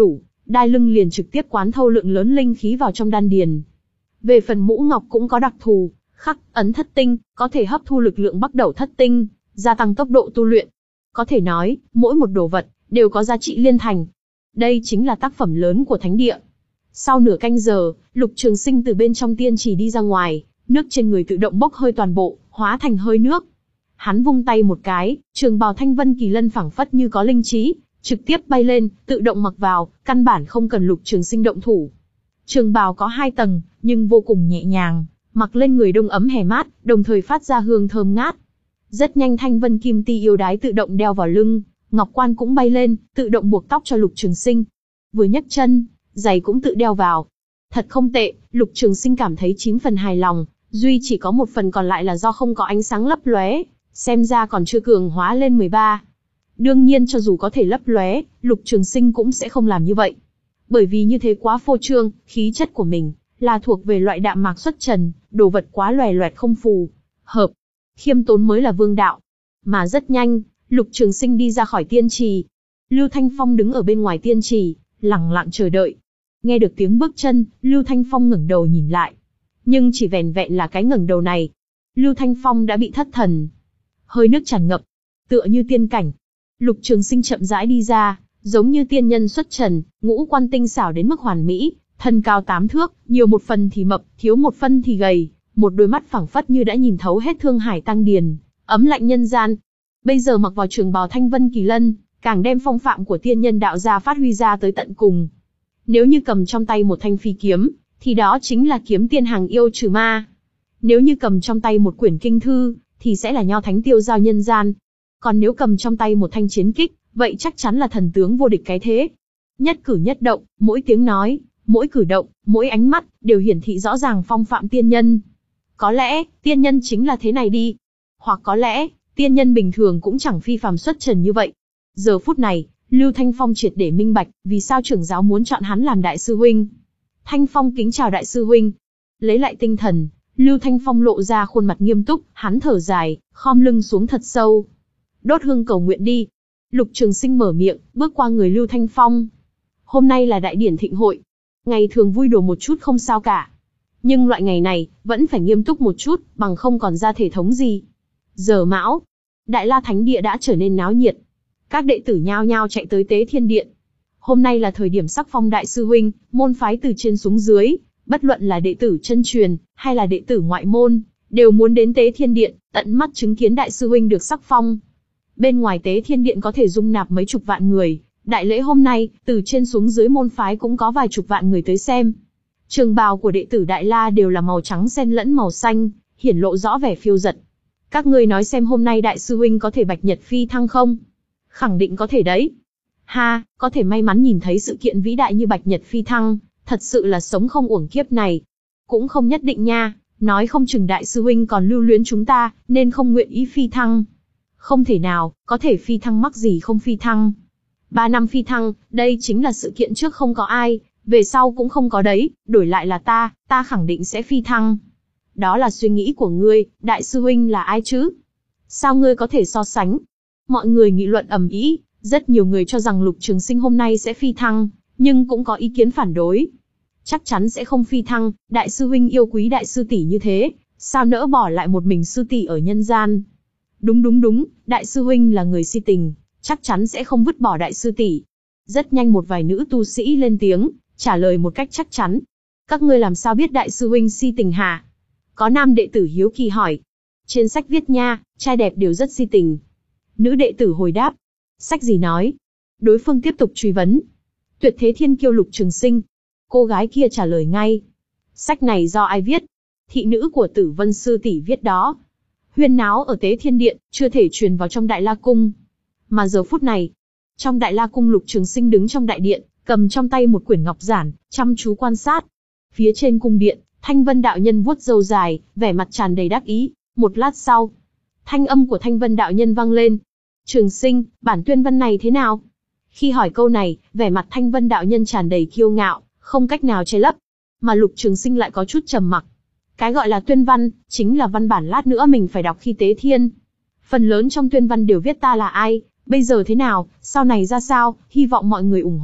đai lưng liền trực tiếp quán thâu lượng lớn linh khí vào trong đan điền. Về phần mũ ngọc cũng có đặc thù, khắc ấn thất tinh, có thể hấp thu lực lượng bắt đầu thất tinh, gia tăng tốc độ tu luyện. Có thể nói, mỗi một đồ vật đều có giá trị liên thành. Đây chính là tác phẩm lớn của thánh địa. Sau nửa canh giờ, Lục Trường Sinh từ bên trong tiên trì đi ra ngoài, nước trên người tự động bốc hơi toàn bộ, hóa thành hơi nước. Hắn vung tay một cái, trường bào Thanh Vân Kỳ Lân phảng phất như có linh trí, trực tiếp bay lên, tự động mặc vào, căn bản không cần Lục Trường Sinh động thủ. Trường bào có hai tầng, nhưng vô cùng nhẹ nhàng, mặc lên người đông ấm hè mát, đồng thời phát ra hương thơm ngát. Rất nhanh Thanh Vân Kim Ti yêu đái tự động đeo vào lưng, ngọc quan cũng bay lên, tự động buộc tóc cho Lục Trường Sinh. Vừa nhấc chân, giày cũng tự đeo vào. Thật không tệ, Lục Trường Sinh cảm thấy chín phần hài lòng, duy chỉ có một phần còn lại là do không có ánh sáng lấp lóe, xem ra còn chưa cường hóa lên mười ba. Đương nhiên cho dù có thể lấp lóe, Lục Trường Sinh cũng sẽ không làm như vậy. Bởi vì như thế quá phô trương, khí chất của mình là thuộc về loại đạm mạc xuất trần, đồ vật quá loè loẹt không phù hợp. Khiêm tốn mới là vương đạo. Mà rất nhanh, Lục Trường Sinh đi ra khỏi tiên trì. Lưu Thanh Phong đứng ở bên ngoài tiên trì, lặng lặng chờ đợi. Nghe được tiếng bước chân, Lưu Thanh Phong ngẩng đầu nhìn lại. Nhưng chỉ vẻn vẹn là cái ngẩng đầu này, Lưu Thanh Phong đã bị thất thần. Hơi nước tràn ngập, tựa như tiên cảnh. Lục Trường Sinh chậm rãi đi ra, giống như tiên nhân xuất trần, ngũ quan tinh xảo đến mức hoàn mỹ, thân cao tám thước, nhiều một phần thì mập, thiếu một phân thì gầy, một đôi mắt phảng phất như đã nhìn thấu hết thương hải tăng điền, ấm lạnh nhân gian. Bây giờ mặc vào trường bào Thanh Vân Kỳ Lân, càng đem phong phạm của tiên nhân đạo gia phát huy ra tới tận cùng. Nếu như cầm trong tay một thanh phi kiếm, thì đó chính là kiếm tiên hàng yêu trừ ma. Nếu như cầm trong tay một quyển kinh thư, thì sẽ là nho thánh tiêu giao nhân gian. Còn nếu cầm trong tay một thanh chiến kích, vậy chắc chắn là thần tướng vô địch cái thế. Nhất cử nhất động, mỗi tiếng nói, mỗi cử động, mỗi ánh mắt, đều hiển thị rõ ràng phong phạm tiên nhân. Có lẽ, tiên nhân chính là thế này đi. Hoặc có lẽ, tiên nhân bình thường cũng chẳng phi phàm xuất trần như vậy. Giờ phút này, Lưu Thanh Phong triệt để minh bạch, vì sao trưởng giáo muốn chọn hắn làm đại sư huynh. Thanh Phong kính chào đại sư huynh. Lấy lại tinh thần, Lưu Thanh Phong lộ ra khuôn mặt nghiêm túc, hắn thở dài, khom lưng xuống thật sâu. Đốt hương cầu nguyện đi. Lục Trường Sinh mở miệng, bước qua người Lưu Thanh Phong. Hôm nay là đại điển thịnh hội. Ngày thường vui đùa một chút không sao cả. Nhưng loại ngày này, vẫn phải nghiêm túc một chút, bằng không còn ra thể thống gì. Giờ mão, Đại La Thánh Địa đã trở nên náo nhiệt. Các đệ tử nhao nhao chạy tới Tế Thiên Điện. Hôm nay là thời điểm sắc phong đại sư huynh, môn phái từ trên xuống dưới, bất luận là đệ tử chân truyền, hay là đệ tử ngoại môn, đều muốn đến Tế Thiên Điện, tận mắt chứng kiến đại sư huynh được sắc phong. Bên ngoài Tế Thiên Điện có thể dung nạp mấy chục vạn người, đại lễ hôm nay, từ trên xuống dưới môn phái cũng có vài chục vạn người tới xem. Trường bào của đệ tử Đại La đều là màu trắng xen lẫn màu xanh, hiển lộ rõ vẻ phiêu dật. Các ngươi nói xem hôm nay đại sư huynh có thể bạch nhật phi thăng không? Khẳng định có thể đấy. Ha, có thể may mắn nhìn thấy sự kiện vĩ đại như bạch nhật phi thăng, thật sự là sống không uổng kiếp này. Cũng không nhất định nha, nói không chừng đại sư huynh còn lưu luyến chúng ta, nên không nguyện ý phi thăng. Không thể nào, có thể phi thăng mắc gì không phi thăng. Ba năm phi thăng, đây chính là sự kiện trước không có ai, về sau cũng không có đấy, đổi lại là ta, ta khẳng định sẽ phi thăng. Đó là suy nghĩ của ngươi, đại sư huynh là ai chứ? Sao ngươi có thể so sánh? Mọi người nghị luận ầm ĩ, rất nhiều người cho rằng Lục Trường Sinh hôm nay sẽ phi thăng, nhưng cũng có ý kiến phản đối. Chắc chắn sẽ không phi thăng, đại sư huynh yêu quý đại sư tỷ như thế, sao nỡ bỏ lại một mình sư tỷ ở nhân gian? Đúng đúng đúng, đại sư huynh là người si tình, chắc chắn sẽ không vứt bỏ đại sư tỷ. Rất nhanh một vài nữ tu sĩ lên tiếng, trả lời một cách chắc chắn. Các ngươi làm sao biết đại sư huynh si tình hả? Có nam đệ tử hiếu kỳ hỏi. Trên sách viết nha, trai đẹp đều rất si tình. Nữ đệ tử hồi đáp. Sách gì nói? Đối phương tiếp tục truy vấn. Tuyệt thế thiên kiêu Lục Trường Sinh. Cô gái kia trả lời ngay. Sách này do ai viết? Thị nữ của Tử Vân sư tỷ viết đó. Huyên náo ở Tế Thiên Điện, chưa thể truyền vào trong Đại La Cung. Mà giờ phút này, trong Đại La Cung Lục Trường Sinh đứng trong đại điện, cầm trong tay một quyển ngọc giản, chăm chú quan sát. Phía trên cung điện, Thanh Vân đạo nhân vuốt râu dài, vẻ mặt tràn đầy đắc ý. Một lát sau, thanh âm của Thanh Vân đạo nhân vang lên. Trường Sinh, bản tuyên văn này thế nào? Khi hỏi câu này, vẻ mặt Thanh Vân đạo nhân tràn đầy kiêu ngạo, không cách nào che lấp. Mà Lục Trường Sinh lại có chút trầm mặc. Cái gọi là tuyên văn, chính là văn bản lát nữa mình phải đọc khi tế thiên. Phần lớn trong tuyên văn đều viết ta là ai, bây giờ thế nào, sau này ra sao, hy vọng mọi người ủng hộ,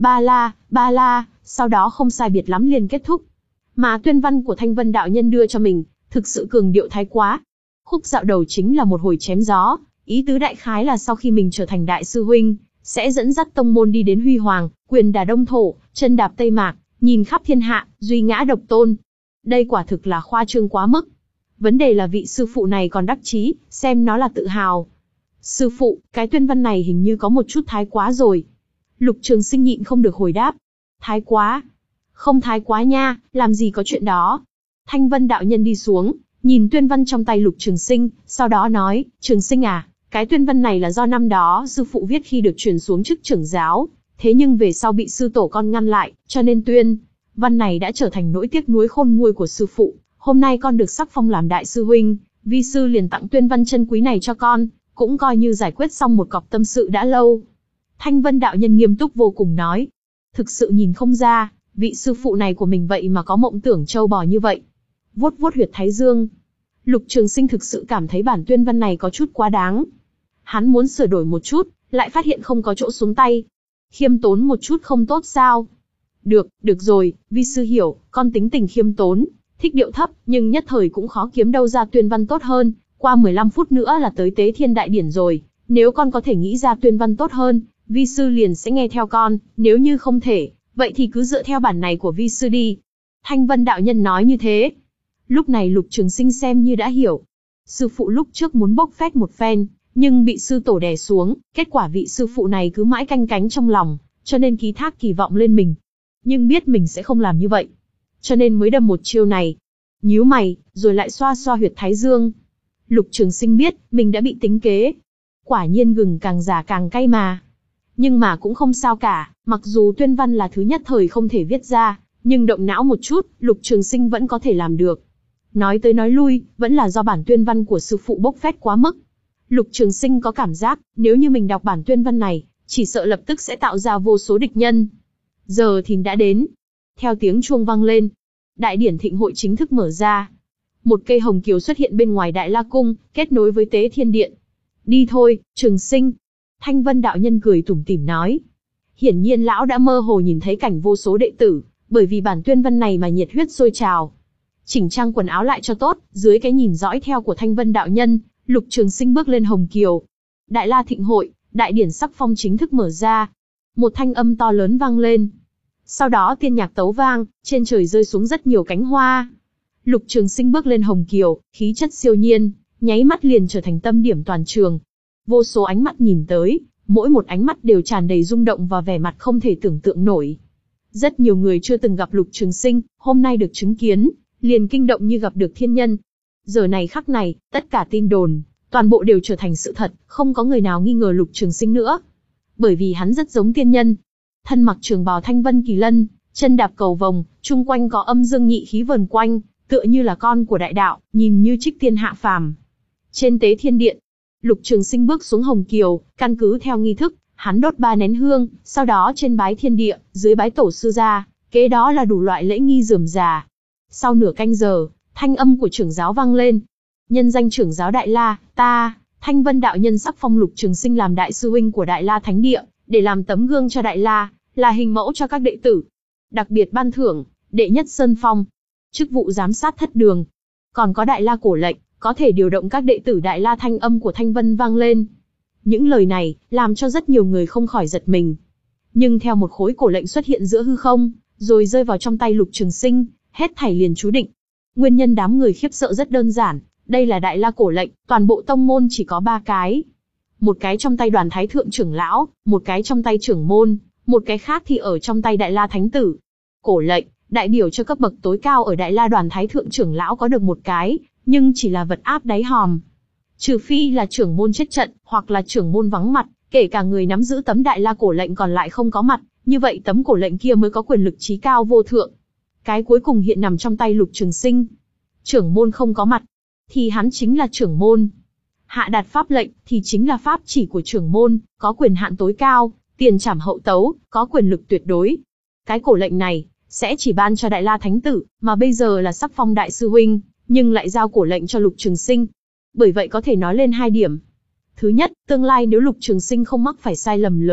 ba la, ba la, sau đó không sai biệt lắm liền kết thúc. Mà tuyên văn của Thanh Vân đạo nhân đưa cho mình, thực sự cường điệu thái quá. Khúc dạo đầu chính là một hồi chém gió, ý tứ đại khái là sau khi mình trở thành đại sư huynh, sẽ dẫn dắt tông môn đi đến huy hoàng, quyền đả đông thổ, chân đạp tây mạc, nhìn khắp thiên hạ, duy ngã độc tôn. Đây quả thực là khoa trương quá mức. Vấn đề là vị sư phụ này còn đắc chí, xem nó là tự hào. Sư phụ, cái tuyên văn này hình như có một chút thái quá rồi. Lục Trường Sinh nhịn không được hồi đáp. Thái quá? Không thái quá nha, làm gì có chuyện đó. Thanh Vân đạo nhân đi xuống, nhìn tuyên văn trong tay Lục Trường Sinh, sau đó nói, Trường Sinh à, cái tuyên văn này là do năm đó sư phụ viết khi được truyền xuống chức trưởng giáo, thế nhưng về sau bị sư tổ con ngăn lại, cho nên tuyên văn này đã trở thành nỗi tiếc nuối khôn nguôi của sư phụ. Hôm nay con được sắc phong làm đại sư huynh, vi sư liền tặng tuyên văn chân quý này cho con, cũng coi như giải quyết xong một cọc tâm sự đã lâu. Thanh Vân đạo nhân nghiêm túc vô cùng nói, thực sự nhìn không ra, vị sư phụ này của mình vậy mà có mộng tưởng trâu bò như vậy. Vuốt vuốt huyệt thái dương, Lục Trường Sinh thực sự cảm thấy bản tuyên văn này có chút quá đáng. Hắn muốn sửa đổi một chút, lại phát hiện không có chỗ xuống tay. Khiêm tốn một chút không tốt sao? Được, được rồi, vi sư hiểu, con tính tình khiêm tốn, thích điệu thấp, nhưng nhất thời cũng khó kiếm đâu ra tuyên văn tốt hơn. Qua mười lăm phút nữa là tới Tế Thiên Đại Điển rồi, nếu con có thể nghĩ ra tuyên văn tốt hơn, vi sư liền sẽ nghe theo con, nếu như không thể, vậy thì cứ dựa theo bản này của vi sư đi. Thanh Vân đạo nhân nói như thế. Lúc này Lục Trường Sinh xem như đã hiểu. Sư phụ lúc trước muốn bốc phét một phen, nhưng bị sư tổ đè xuống, kết quả vị sư phụ này cứ mãi canh cánh trong lòng, cho nên ký thác kỳ vọng lên mình. Nhưng biết mình sẽ không làm như vậy, cho nên mới đâm một chiêu này. Nhíu mày, rồi lại xoa xoa huyệt thái dương. Lục Trường Sinh biết, mình đã bị tính kế. Quả nhiên gừng càng già càng cay mà. Nhưng mà cũng không sao cả, mặc dù tuyên văn là thứ nhất thời không thể viết ra, nhưng động não một chút, Lục Trường Sinh vẫn có thể làm được. Nói tới nói lui, vẫn là do bản tuyên văn của sư phụ bốc phét quá mức. Lục Trường Sinh có cảm giác, nếu như mình đọc bản tuyên văn này, chỉ sợ lập tức sẽ tạo ra vô số địch nhân. Giờ thì đã đến. Theo tiếng chuông vang lên, đại điển thịnh hội chính thức mở ra. Một cây hồng kiều xuất hiện bên ngoài Đại La Cung, kết nối với Tế Thiên Điện. Đi thôi, Trường Sinh. Thanh Vân đạo nhân cười tủm tỉm nói. Hiển nhiên lão đã mơ hồ nhìn thấy cảnh vô số đệ tử, bởi vì bản tuyên văn này mà nhiệt huyết sôi trào. Chỉnh trang quần áo lại cho tốt, dưới cái nhìn dõi theo của Thanh Vân đạo nhân, Lục Trường Sinh bước lên hồng kiều. Đại La thịnh hội, đại điển sắc phong chính thức mở ra. Một thanh âm to lớn vang lên. Sau đó tiên nhạc tấu vang, trên trời rơi xuống rất nhiều cánh hoa. Lục Trường Sinh bước lên hồng kiều, khí chất siêu nhiên, nháy mắt liền trở thành tâm điểm toàn trường. Vô số ánh mắt nhìn tới, mỗi một ánh mắt đều tràn đầy rung động và vẻ mặt không thể tưởng tượng nổi. Rất nhiều người chưa từng gặp Lục Trường Sinh, hôm nay được chứng kiến, liền kinh động như gặp được thiên nhân. Giờ này khắc này, tất cả tin đồn, toàn bộ đều trở thành sự thật, không có người nào nghi ngờ Lục Trường Sinh nữa. Bởi vì hắn rất giống tiên nhân. Thân mặc trường bào thanh vân kỳ lân, chân đạp cầu vồng, chung quanh có âm dương nhị khí vờn quanh, tựa như là con của đại đạo, nhìn như trích tiên hạ phàm. Trên Tế Thiên Điện, Lục Trường Sinh bước xuống hồng kiều, căn cứ theo nghi thức, hắn đốt ba nén hương, sau đó trên bái thiên địa, dưới bái tổ sư gia, kế đó là đủ loại lễ nghi rườm rà. Sau nửa canh giờ, thanh âm của trưởng giáo vang lên. Nhân danh trưởng giáo Đại La, ta, Thanh Vân đạo nhân sắc phong Lục Trường Sinh làm đại sư huynh của Đại La Thánh Địa, để làm tấm gương cho Đại La, là hình mẫu cho các đệ tử. Đặc biệt ban thưởng, đệ nhất Sơn Phong, chức vụ giám sát thất đường. Còn có Đại La cổ lệnh, có thể điều động các đệ tử Đại La. Thanh âm của Thanh Vân vang lên. Những lời này, làm cho rất nhiều người không khỏi giật mình. Nhưng theo một khối cổ lệnh xuất hiện giữa hư không, rồi rơi vào trong tay Lục Trường Sinh, hết thảy liền chú định. Nguyên nhân đám người khiếp sợ rất đơn giản, đây là Đại La cổ lệnh, toàn bộ tông môn chỉ có ba cái. Một cái trong tay Đoàn Thái Thượng trưởng lão, một cái trong tay trưởng môn, một cái khác thì ở trong tay Đại La Thánh Tử. Cổ lệnh, đại biểu cho cấp bậc tối cao ở Đại La. Đoàn Thái Thượng trưởng lão có được một cái, nhưng chỉ là vật áp đáy hòm. Trừ phi là trưởng môn chết trận, hoặc là trưởng môn vắng mặt, kể cả người nắm giữ tấm Đại La cổ lệnh còn lại không có mặt, như vậy tấm cổ lệnh kia mới có quyền lực chí cao vô thượng. Cái cuối cùng hiện nằm trong tay Lục Trường Sinh. Trưởng môn không có mặt, thì hắn chính là trưởng môn. Hạ đạt pháp lệnh, thì chính là pháp chỉ của trưởng môn, có quyền hạn tối cao, tiền trảm hậu tấu, có quyền lực tuyệt đối. Cái cổ lệnh này, sẽ chỉ ban cho Đại La Thánh Tử, mà bây giờ là sắc phong đại sư huynh, nhưng lại giao cổ lệnh cho Lục Trường Sinh. Bởi vậy có thể nói lên hai điểm. Thứ nhất, tương lai nếu Lục Trường Sinh không mắc phải sai lầm lớn,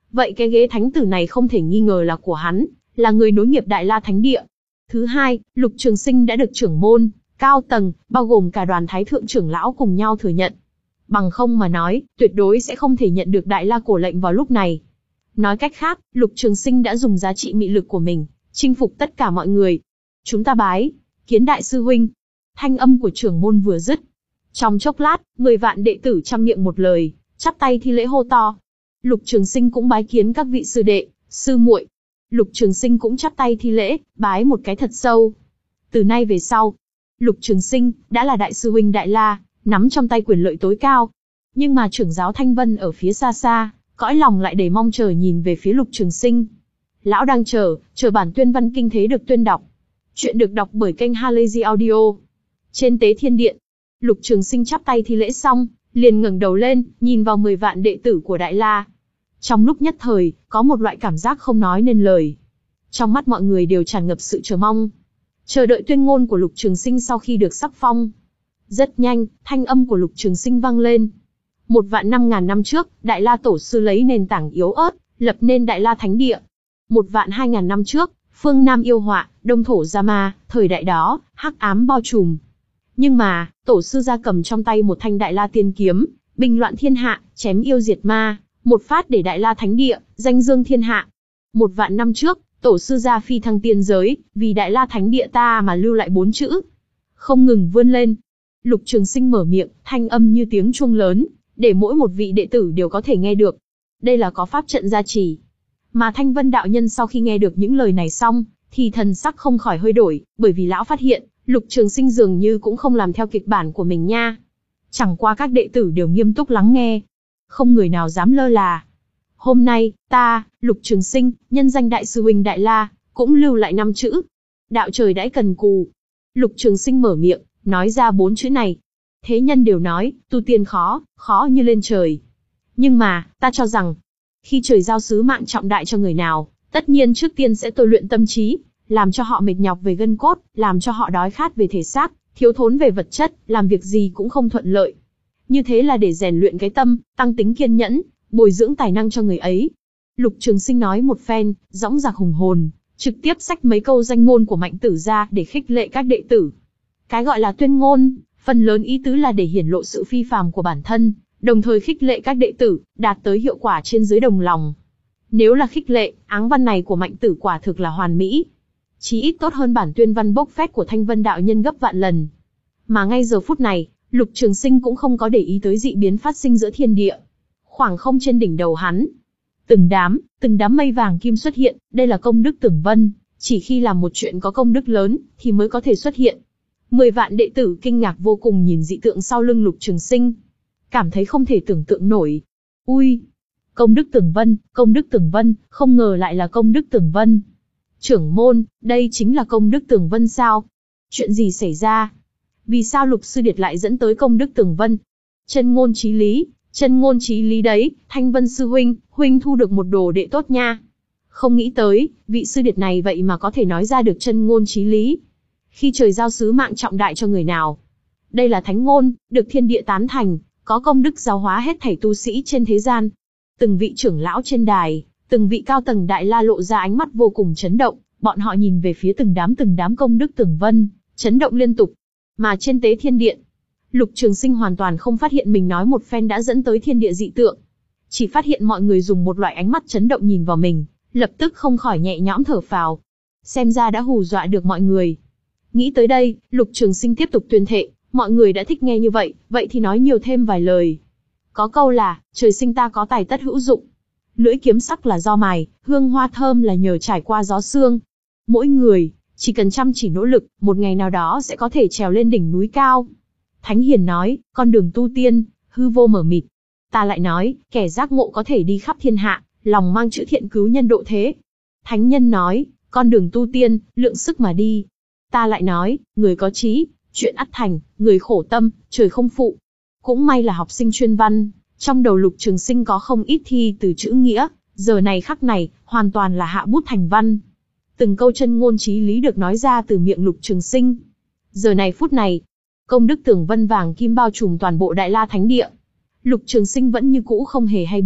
vậy cái ghế thánh tử này không thể nghi ngờ là của hắn, là người nối nghiệp Đại La Thánh Địa. Thứ hai, Lục Trường Sinh đã được trưởng môn, cao tầng, bao gồm cả đoàn thái thượng trưởng lão cùng nhau thừa nhận. Bằng không mà nói, tuyệt đối sẽ không thể nhận được Đại La cổ lệnh vào lúc này. Nói cách khác, Lục Trường Sinh đã dùng giá trị mị lực của mình, chinh phục tất cả mọi người. Chúng ta bái, kiến đại sư huynh. Thanh âm của trưởng môn vừa dứt. Trong chốc lát, mười vạn đệ tử trăm miệng một lời, chắp tay thi lễ hô to. Lục Trường Sinh cũng bái kiến các vị sư đệ, sư muội. Lục Trường Sinh cũng chắp tay thi lễ, bái một cái thật sâu. Từ nay về sau, Lục Trường Sinh đã là đại sư huynh Đại La, nắm trong tay quyền lợi tối cao. Nhưng mà trưởng giáo Thanh Vân ở phía xa xa, cõi lòng lại đầy mong chờ nhìn về phía Lục Trường Sinh. Lão đang chờ, chờ bản tuyên văn kinh thế được tuyên đọc. Chuyện được đọc bởi kênh Halazy Audio. Trên tế thiên điện, Lục Trường Sinh chắp tay thi lễ xong, liền ngẩng đầu lên, nhìn vào mười vạn đệ tử của Đại La. Trong lúc nhất thời, có một loại cảm giác không nói nên lời. Trong mắt mọi người đều tràn ngập sự chờ mong, chờ đợi tuyên ngôn của Lục Trường Sinh sau khi được sắc phong. Rất nhanh, thanh âm của Lục Trường Sinh vang lên. Một vạn năm ngàn năm trước, Đại La Tổ Sư lấy nền tảng yếu ớt, lập nên Đại La Thánh Địa. Một vạn hai ngàn năm trước, phương Nam yêu họa, đông thổ ra ma, thời đại đó, hắc ám bao trùm. Nhưng mà, Tổ Sư ra cầm trong tay một thanh Đại La Tiên Kiếm, bình loạn thiên hạ, chém yêu diệt ma, một phát để Đại La Thánh Địa, danh dương thiên hạ. Một vạn năm trước, Tổ Sư ra phi thăng tiên giới, vì Đại La Thánh Địa ta mà lưu lại bốn chữ. Không ngừng vươn lên. Lục Trường Sinh mở miệng, thanh âm như tiếng chuông lớn, để mỗi một vị đệ tử đều có thể nghe được. Đây là có pháp trận gia trì. Mà Thanh Vân đạo nhân sau khi nghe được những lời này xong, thì thần sắc không khỏi hơi đổi, bởi vì lão phát hiện, Lục Trường Sinh dường như cũng không làm theo kịch bản của mình nha. Chẳng qua các đệ tử đều nghiêm túc lắng nghe, không người nào dám lơ là. Hôm nay, ta, Lục Trường Sinh, nhân danh đại sư huynh Đại La, cũng lưu lại năm chữ. Đạo trời đãi cần cù. Lục Trường Sinh mở miệng, nói ra bốn chữ này. Thế nhân đều nói, tu tiên khó, khó như lên trời. Nhưng mà, ta cho rằng, khi trời giao sứ mạng trọng đại cho người nào, tất nhiên trước tiên sẽ tôi luyện tâm trí, làm cho họ mệt nhọc về gân cốt, làm cho họ đói khát về thể xác, thiếu thốn về vật chất, làm việc gì cũng không thuận lợi. Như thế là để rèn luyện cái tâm, tăng tính kiên nhẫn, bồi dưỡng tài năng cho người ấy. Lục Trường Sinh nói một phen, dõng dạc hùng hồn, trực tiếp xách mấy câu danh ngôn của Mạnh Tử ra để khích lệ các đệ tử. Cái gọi là tuyên ngôn, phần lớn ý tứ là để hiển lộ sự phi phàm của bản thân, đồng thời khích lệ các đệ tử, đạt tới hiệu quả trên dưới đồng lòng. Nếu là khích lệ, áng văn này của Mạnh Tử quả thực là hoàn mỹ. Chí ít tốt hơn bản tuyên văn bốc phét của Thanh Vân đạo nhân gấp vạn lần. Mà ngay giờ phút này, Lục Trường Sinh cũng không có để ý tới dị biến phát sinh giữa thiên địa. Khoảng không trên đỉnh đầu hắn, từng đám, từng đám mây vàng kim xuất hiện, đây là công đức tưởng vân, chỉ khi làm một chuyện có công đức lớn, thì mới có thể xuất hiện. Mười vạn đệ tử kinh ngạc vô cùng nhìn dị tượng sau lưng Lục Trường Sinh, cảm thấy không thể tưởng tượng nổi. Ui, công đức tưởng vân, công đức tưởng vân, không ngờ lại là công đức tưởng vân. Trưởng môn, đây chính là công đức tưởng vân sao? Chuyện gì xảy ra? Vì sao Lục Sư Điệt lại dẫn tới công đức tưởng vân? Chân ngôn chí lý, chân ngôn chí lý đấy, Thanh Vân sư huynh, huynh thu được một đồ đệ tốt nha. Không nghĩ tới, vị sư điệt này vậy mà có thể nói ra được chân ngôn chí lý. Khi trời giao sứ mạng trọng đại cho người nào, đây là thánh ngôn, được thiên địa tán thành, có công đức giáo hóa hết thảy tu sĩ trên thế gian. Từng vị trưởng lão trên đài, từng vị cao tầng Đại La lộ ra ánh mắt vô cùng chấn động, bọn họ nhìn về phía từng đám từng đám công đức tưởng vân, chấn động liên tục. Mà trên tế thiên điện, Lục Trường Sinh hoàn toàn không phát hiện mình nói một phen đã dẫn tới thiên địa dị tượng, chỉ phát hiện mọi người dùng một loại ánh mắt chấn động nhìn vào mình, lập tức không khỏi nhẹ nhõm thở phào. Xem ra đã hù dọa được mọi người. Nghĩ tới đây, Lục Trường Sinh tiếp tục tuyên thệ, mọi người đã thích nghe như vậy, vậy thì nói nhiều thêm vài lời. Có câu là, trời sinh ta có tài tất hữu dụng. Lưỡi kiếm sắc là do mài, hương hoa thơm là nhờ trải qua gió sương. Mỗi người, chỉ cần chăm chỉ nỗ lực, một ngày nào đó sẽ có thể trèo lên đỉnh núi cao. Thánh Hiền nói, con đường tu tiên, hư vô mở mịt. Ta lại nói, kẻ giác ngộ có thể đi khắp thiên hạ, lòng mang chữ thiện cứu nhân độ thế. Thánh Nhân nói, con đường tu tiên, lượng sức mà đi. Ta lại nói, người có trí, chuyện ắt thành, người khổ tâm, trời không phụ. Cũng may là học sinh chuyên văn, trong đầu Lục Trường Sinh có không ít thi từ chữ nghĩa, giờ này khắc này, hoàn toàn là hạ bút thành văn. Từng câu chân ngôn chí lý được nói ra từ miệng Lục Trường Sinh. Giờ này phút này, công đức tưởng vân vàng kim bao trùm toàn bộ Đại La Thánh Địa. Lục Trường Sinh vẫn như cũ không hề hay biết,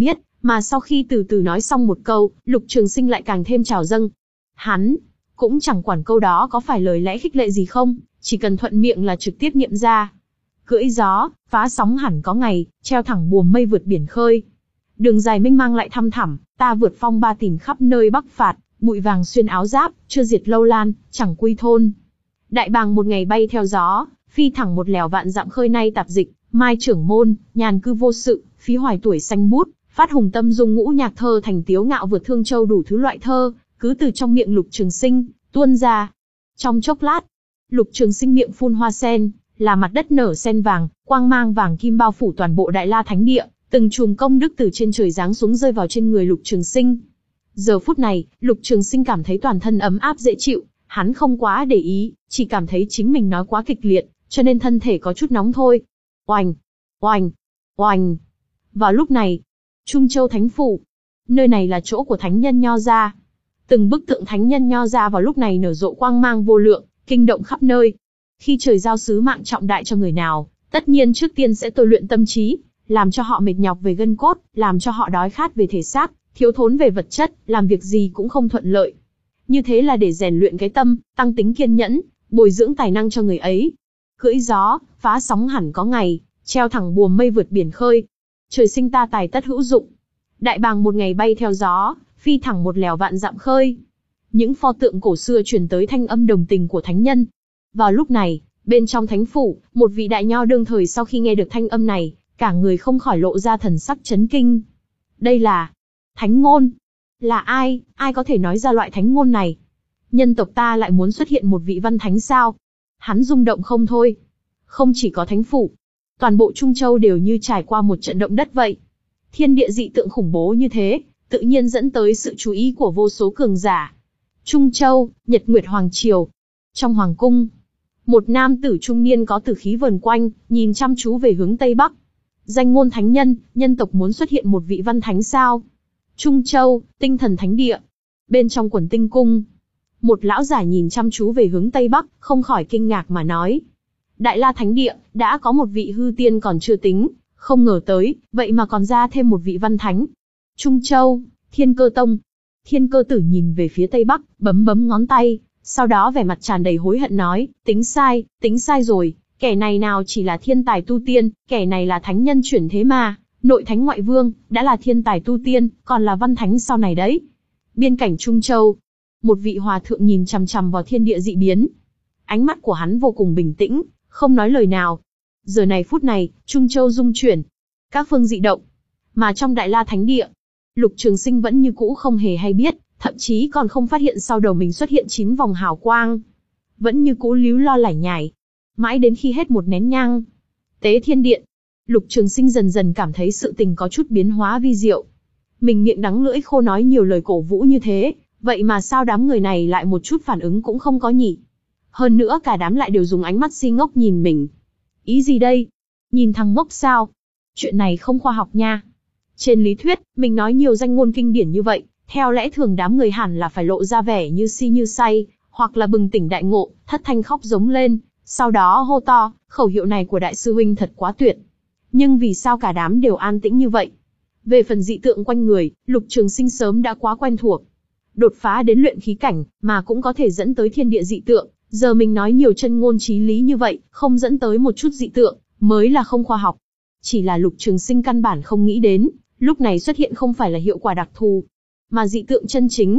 Mà sau khi từ từ nói xong một câu, Lục Trường Sinh lại càng thêm trào dâng. Hắn cũng chẳng quản câu đó có phải lời lẽ khích lệ gì không, chỉ cần thuận miệng là trực tiếp niệm ra. Cưỡi gió, phá sóng hẳn có ngày, treo thẳng buồm mây vượt biển khơi. Đường dài mênh mang lại thăm thẳm, ta vượt phong ba tìm khắp nơi bắc phạt, bụi vàng xuyên áo giáp, chưa diệt lâu lan, chẳng quy thôn. Đại bàng một ngày bay theo gió, phi thẳng một lèo vạn dặm khơi nay tạp dịch, mai trưởng môn, nhàn cư vô sự, phí hoài tuổi xanh bút, phát hùng tâm dung ngũ nhạc thơ thành tiếu ngạo vượt thương châu đủ thứ loại thơ, cứ từ trong miệng Lục Trường Sinh tuôn ra. Trong chốc lát, Lục Trường Sinh miệng phun hoa sen, là mặt đất nở sen vàng, quang mang vàng kim bao phủ toàn bộ Đại La Thánh Địa, từng chùm công đức từ trên trời giáng xuống rơi vào trên người Lục Trường Sinh. Giờ phút này, Lục Trường Sinh cảm thấy toàn thân ấm áp dễ chịu, hắn không quá để ý, chỉ cảm thấy chính mình nói quá kịch liệt, cho nên thân thể có chút nóng thôi. Oành, oành, oành. Vào lúc này, Trung Châu Thánh Phủ, nơi này là chỗ của thánh nhân Nho gia. Từng bức tượng thánh nhân Nho gia vào lúc này nở rộ quang mang vô lượng, kinh động khắp nơi. Khi trời giao sứ mạng trọng đại cho người nào, tất nhiên trước tiên sẽ tôi luyện tâm trí, làm cho họ mệt nhọc về gân cốt, làm cho họ đói khát về thể xác, thiếu thốn về vật chất, làm việc gì cũng không thuận lợi. Như thế là để rèn luyện cái tâm, tăng tính kiên nhẫn, bồi dưỡng tài năng cho người ấy. Cưỡi gió, phá sóng hẳn có ngày, treo thẳng buồm mây vượt biển khơi. Trời sinh ta tài tất hữu dụng. Đại bàng một ngày bay theo gió, phi thẳng một lèo vạn dặm khơi. Những pho tượng cổ xưa truyền tới thanh âm đồng tình của thánh nhân. Vào lúc này, bên trong thánh phủ, một vị đại nho đương thời sau khi nghe được thanh âm này, cả người không khỏi lộ ra thần sắc chấn kinh. Đây là thánh ngôn. Là ai, ai có thể nói ra loại thánh ngôn này? Nhân tộc ta lại muốn xuất hiện một vị văn thánh sao? Hắn rung động không thôi. Không chỉ có thánh phủ, toàn bộ Trung Châu đều như trải qua một trận động đất vậy. Thiên địa dị tượng khủng bố như thế, tự nhiên dẫn tới sự chú ý của vô số cường giả. Trung Châu, Nhật Nguyệt Hoàng Triều. Trong hoàng cung, một nam tử trung niên có tử khí vờn quanh, nhìn chăm chú về hướng Tây Bắc. Danh ngôn thánh nhân, nhân tộc muốn xuất hiện một vị văn thánh sao? Trung Châu, tinh thần thánh địa. Bên trong quần tinh cung, một lão giả nhìn chăm chú về hướng Tây Bắc, không khỏi kinh ngạc mà nói. Đại La Thánh Địa, đã có một vị hư tiên còn chưa tính, không ngờ tới, vậy mà còn ra thêm một vị văn thánh. Trung Châu, Thiên Cơ Tông. Thiên Cơ Tử nhìn về phía Tây Bắc, bấm bấm ngón tay, sau đó vẻ mặt tràn đầy hối hận nói, tính sai, tính sai rồi, kẻ này nào chỉ là thiên tài tu tiên, kẻ này là thánh nhân chuyển thế mà, nội thánh ngoại vương, đã là thiên tài tu tiên, còn là văn thánh sau này đấy. Biên cảnh Trung Châu, một vị hòa thượng nhìn chằm chằm vào thiên địa dị biến. Ánh mắt của hắn vô cùng bình tĩnh, không nói lời nào. Giờ này phút này, Trung Châu rung chuyển, các phương dị động. Mà trong Đại La Thánh Địa, Lục Trường Sinh vẫn như cũ không hề hay biết, thậm chí còn không phát hiện sau đầu mình xuất hiện chín vòng hào quang. Vẫn như cũ líu lo lải nhải. Mãi đến khi hết một nén nhang, Tế Thiên Điện, Lục Trường Sinh dần dần cảm thấy sự tình có chút biến hóa vi diệu. Mình miệng đắng lưỡi khô nói nhiều lời cổ vũ như thế, vậy mà sao đám người này lại một chút phản ứng cũng không có nhỉ? Hơn nữa cả đám lại đều dùng ánh mắt si ngốc nhìn mình. Ý gì đây? Nhìn thằng ngốc sao? Chuyện này không khoa học nha. Trên lý thuyết, mình nói nhiều danh ngôn kinh điển như vậy, theo lẽ thường đám người hẳn là phải lộ ra vẻ như si như say, hoặc là bừng tỉnh đại ngộ, thất thanh khóc giống lên, sau đó hô to, khẩu hiệu này của đại sư huynh thật quá tuyệt. Nhưng vì sao cả đám đều an tĩnh như vậy? Về phần dị tượng quanh người, Lục Trường Sinh sớm đã quá quen thuộc. Đột phá đến luyện khí cảnh, mà cũng có thể dẫn tới thiên địa dị tượng. Giờ mình nói nhiều chân ngôn chí lý như vậy, không dẫn tới một chút dị tượng, mới là không khoa học. Chỉ là Lục Trường Sinh căn bản không nghĩ đến, lúc này xuất hiện không phải là hiệu quả đặc thù, mà dị tượng chân chính.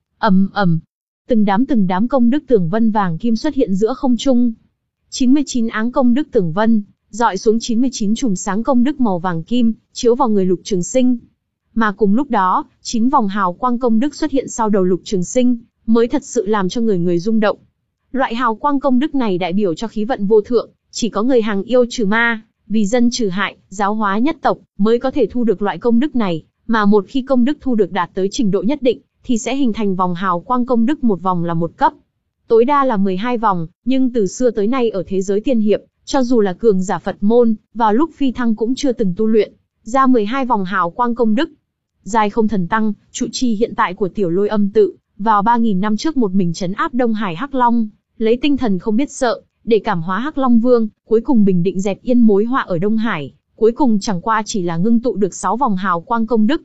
Ầm ầm, từng đám từng đám công đức tường vân vàng kim xuất hiện giữa không trung. chín mươi chín áng công đức tường vân, dọi xuống chín mươi chín chùm sáng công đức màu vàng kim, chiếu vào người Lục Trường Sinh. Mà cùng lúc đó, chín vòng hào quang công đức xuất hiện sau đầu Lục Trường Sinh, mới thật sự làm cho người người rung động. Loại hào quang công đức này đại biểu cho khí vận vô thượng, chỉ có người hàng yêu trừ ma, vì dân trừ hại, giáo hóa nhất tộc, mới có thể thu được loại công đức này, mà một khi công đức thu được đạt tới trình độ nhất định, thì sẽ hình thành vòng hào quang công đức, một vòng là một cấp. Tối đa là mười hai vòng, nhưng từ xưa tới nay ở thế giới tiên hiệp, cho dù là cường giả Phật môn, vào lúc phi thăng cũng chưa từng tu luyện ra mười hai vòng hào quang công đức. Giai không thần tăng, trụ trì hiện tại của Tiểu Lôi Âm tự, vào ba nghìn năm trước một mình trấn áp Đông Hải Hắc Long, lấy tinh thần không biết sợ, để cảm hóa Hắc Long Vương, cuối cùng bình định dẹp yên mối họa ở Đông Hải, cuối cùng chẳng qua chỉ là ngưng tụ được sáu vòng hào quang công đức.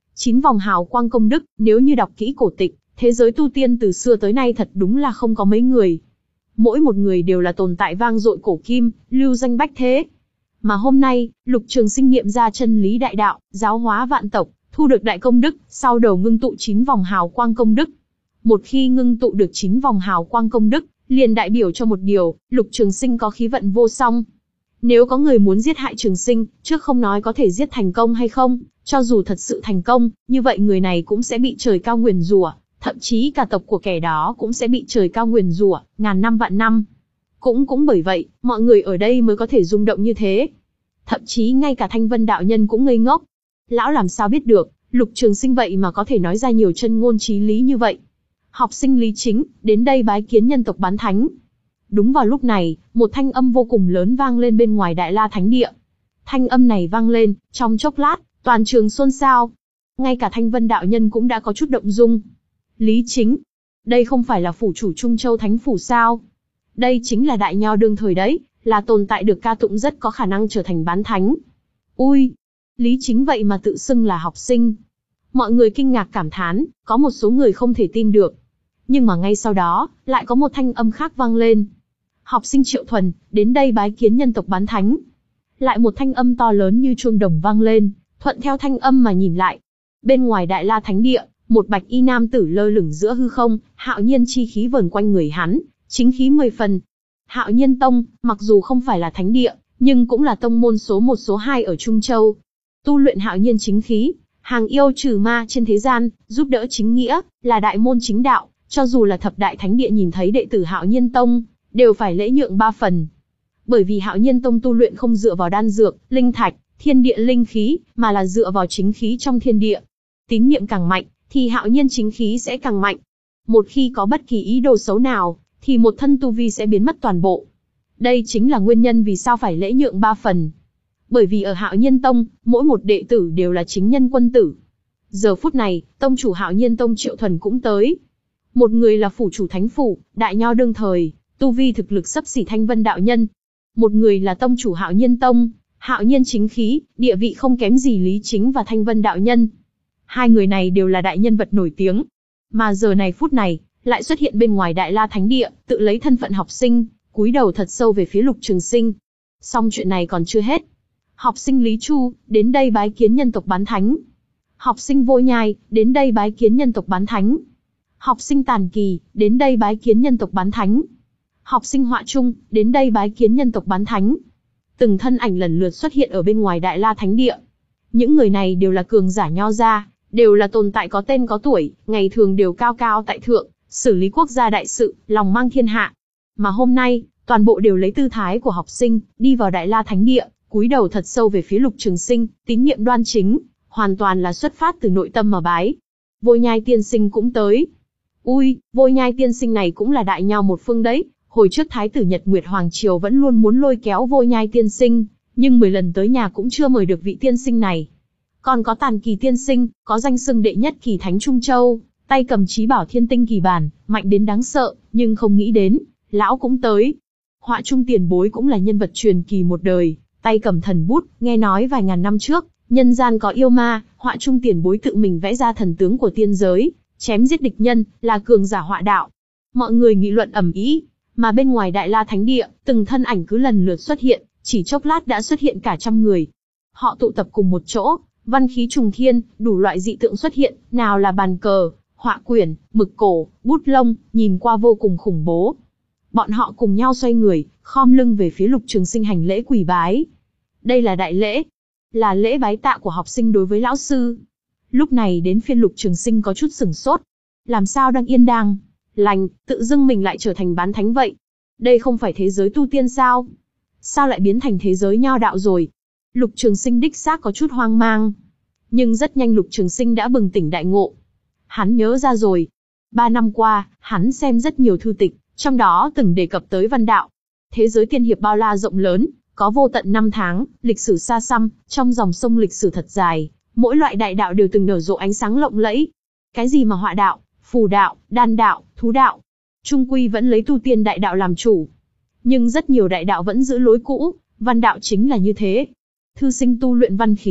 Chín vòng hào quang công đức, nếu như đọc kỹ cổ tịch, thế giới tu tiên từ xưa tới nay thật đúng là không có mấy người. Mỗi một người đều là tồn tại vang dội cổ kim, lưu danh bách thế. Mà hôm nay, Lục Trường Sinh nghiệm ra chân lý đại đạo, giáo hóa vạn tộc, thu được đại công đức, sau đầu ngưng tụ chín vòng hào quang công đức. Một khi ngưng tụ được chín vòng hào quang công đức, liền đại biểu cho một điều, Lục Trường Sinh có khí vận vô song. Nếu có người muốn giết hại Trường Sinh, trước không nói có thể giết thành công hay không, cho dù thật sự thành công, như vậy người này cũng sẽ bị trời cao nguyền rủa, thậm chí cả tộc của kẻ đó cũng sẽ bị trời cao nguyền rủa, ngàn năm vạn năm. Cũng cũng bởi vậy, mọi người ở đây mới có thể rung động như thế. Thậm chí ngay cả Thanh Vân đạo nhân cũng ngây ngốc. Lão làm sao biết được, Lục Trường Sinh vậy mà có thể nói ra nhiều chân ngôn chí lý như vậy. Học sinh Lý Chính, đến đây bái kiến nhân tộc bán thánh. Đúng vào lúc này, một thanh âm vô cùng lớn vang lên bên ngoài Đại La Thánh Địa. Thanh âm này vang lên, trong chốc lát, toàn trường xôn xao. Ngay cả Thanh Vân đạo nhân cũng đã có chút động dung. Lý Chính, đây không phải là phủ chủ Trung Châu Thánh Phủ sao? Đây chính là đại nho đương thời đấy, là tồn tại được ca tụng rất có khả năng trở thành bán thánh. Ui, Lý Chính vậy mà tự xưng là học sinh. Mọi người kinh ngạc cảm thán, có một số người không thể tin được. Nhưng mà ngay sau đó, lại có một thanh âm khác vang lên. Học sinh Triệu Thuần, đến đây bái kiến nhân tộc bán thánh. Lại một thanh âm to lớn như chuông đồng vang lên, thuận theo thanh âm mà nhìn lại. Bên ngoài Đại La Thánh Địa, một bạch y nam tử lơ lửng giữa hư không, hạo nhiên chi khí vờn quanh người hắn, chính khí mười phần. Hạo Nhiên Tông, mặc dù không phải là thánh địa, nhưng cũng là tông môn số một số hai ở Trung Châu. Tu luyện hạo nhiên chính khí, hàng yêu trừ ma trên thế gian, giúp đỡ chính nghĩa, là đại môn chính đạo, cho dù là thập đại thánh địa nhìn thấy đệ tử Hạo Nhiên Tông, đều phải lễ nhượng ba phần. Bởi vì Hạo Nhiên Tông tu luyện không dựa vào đan dược, linh thạch, thiên địa linh khí, mà là dựa vào chính khí trong thiên địa. Tín niệm càng mạnh, thì hạo nhiên chính khí sẽ càng mạnh. Một khi có bất kỳ ý đồ xấu nào, thì một thân tu vi sẽ biến mất toàn bộ. Đây chính là nguyên nhân vì sao phải lễ nhượng ba phần. Bởi vì ở Hạo Nhiên Tông, mỗi một đệ tử đều là chính nhân quân tử. Giờ phút này, tông chủ Hạo Nhiên Tông Triệu Thuần cũng tới. Một người là phủ chủ Thánh Phủ, đại nho đương thời, tu vi thực lực xấp xỉ Thanh Vân đạo nhân. Một người là tông chủ Hạo Nhiên Tông, hạo nhiên chính khí, địa vị không kém gì Lý Chính và Thanh Vân đạo nhân. Hai người này đều là đại nhân vật nổi tiếng. Mà giờ này phút này, lại xuất hiện bên ngoài Đại La Thánh Địa, tự lấy thân phận học sinh, cúi đầu thật sâu về phía Lục Trường Sinh. Song chuyện này còn chưa hết. Học sinh Lý Chu, đến đây bái kiến nhân tộc bán thánh. Học sinh Vô Nhai, đến đây bái kiến nhân tộc bán thánh. Học sinh Tàn Kỳ, đến đây bái kiến nhân tộc bán thánh. Học sinh Họa Trung, đến đây bái kiến nhân tộc bán thánh. Từng thân ảnh lần lượt xuất hiện ở bên ngoài Đại La Thánh Địa. Những người này đều là cường giả nho gia, đều là tồn tại có tên có tuổi, ngày thường đều cao cao tại thượng, xử lý quốc gia đại sự, lòng mang thiên hạ. Mà hôm nay, toàn bộ đều lấy tư thái của học sinh, đi vào Đại La Thánh Địa, cúi đầu thật sâu về phía Lục Trường Sinh, tín niệm đoan chính, hoàn toàn là xuất phát từ nội tâm mà bái. Vô Nhai tiên sinh cũng tới. Ui, Vô Nhai tiên sinh này cũng là đại nho một phương đấy. Hồi trước Thái tử Nhật Nguyệt Hoàng Triều vẫn luôn muốn lôi kéo Vô Nhai tiên sinh, nhưng mười lần tới nhà cũng chưa mời được vị tiên sinh này. Còn có Tàn Kỳ tiên sinh, có danh xưng đệ nhất kỳ thánh Trung Châu, tay cầm chí bảo thiên tinh kỳ bản, mạnh đến đáng sợ, nhưng không nghĩ đến, lão cũng tới. Họa Trung tiền bối cũng là nhân vật truyền kỳ một đời, tay cầm thần bút, nghe nói vài ngàn năm trước, nhân gian có yêu ma, Họa Trung tiền bối tự mình vẽ ra thần tướng của tiên giới, chém giết địch nhân, là cường giả họa đạo. Mọi người nghị luận ầm ĩ, mà bên ngoài Đại La Thánh Địa, từng thân ảnh cứ lần lượt xuất hiện, chỉ chốc lát đã xuất hiện cả trăm người. Họ tụ tập cùng một chỗ, văn khí trùng thiên, đủ loại dị tượng xuất hiện, nào là bàn cờ, họa quyển, mực cổ, bút lông, nhìn qua vô cùng khủng bố. Bọn họ cùng nhau xoay người, khom lưng về phía Lục Trường Sinh hành lễ quỳ bái. Đây là đại lễ, là lễ bái tạ của học sinh đối với lão sư. Lúc này đến phiên Lục Trường Sinh có chút sửng sốt. Làm sao đang yên đang lành, tự dưng mình lại trở thành bán thánh vậy? Đây không phải thế giới tu tiên sao? Sao lại biến thành thế giới nho đạo rồi? Lục Trường Sinh đích xác có chút hoang mang. Nhưng rất nhanh Lục Trường Sinh đã bừng tỉnh đại ngộ. Hắn nhớ ra rồi. Ba năm qua, hắn xem rất nhiều thư tịch, trong đó từng đề cập tới văn đạo. Thế giới tiên hiệp bao la rộng lớn, có vô tận năm tháng, lịch sử xa xăm, trong dòng sông lịch sử thật dài, mỗi loại đại đạo đều từng nở rộ ánh sáng lộng lẫy. Cái gì mà họa đạo, phù đạo, đan đạo, thú đạo, trung quy vẫn lấy tu tiên đại đạo làm chủ. Nhưng rất nhiều đại đạo vẫn giữ lối cũ, văn đạo chính là như thế. Thư sinh tu luyện văn khí,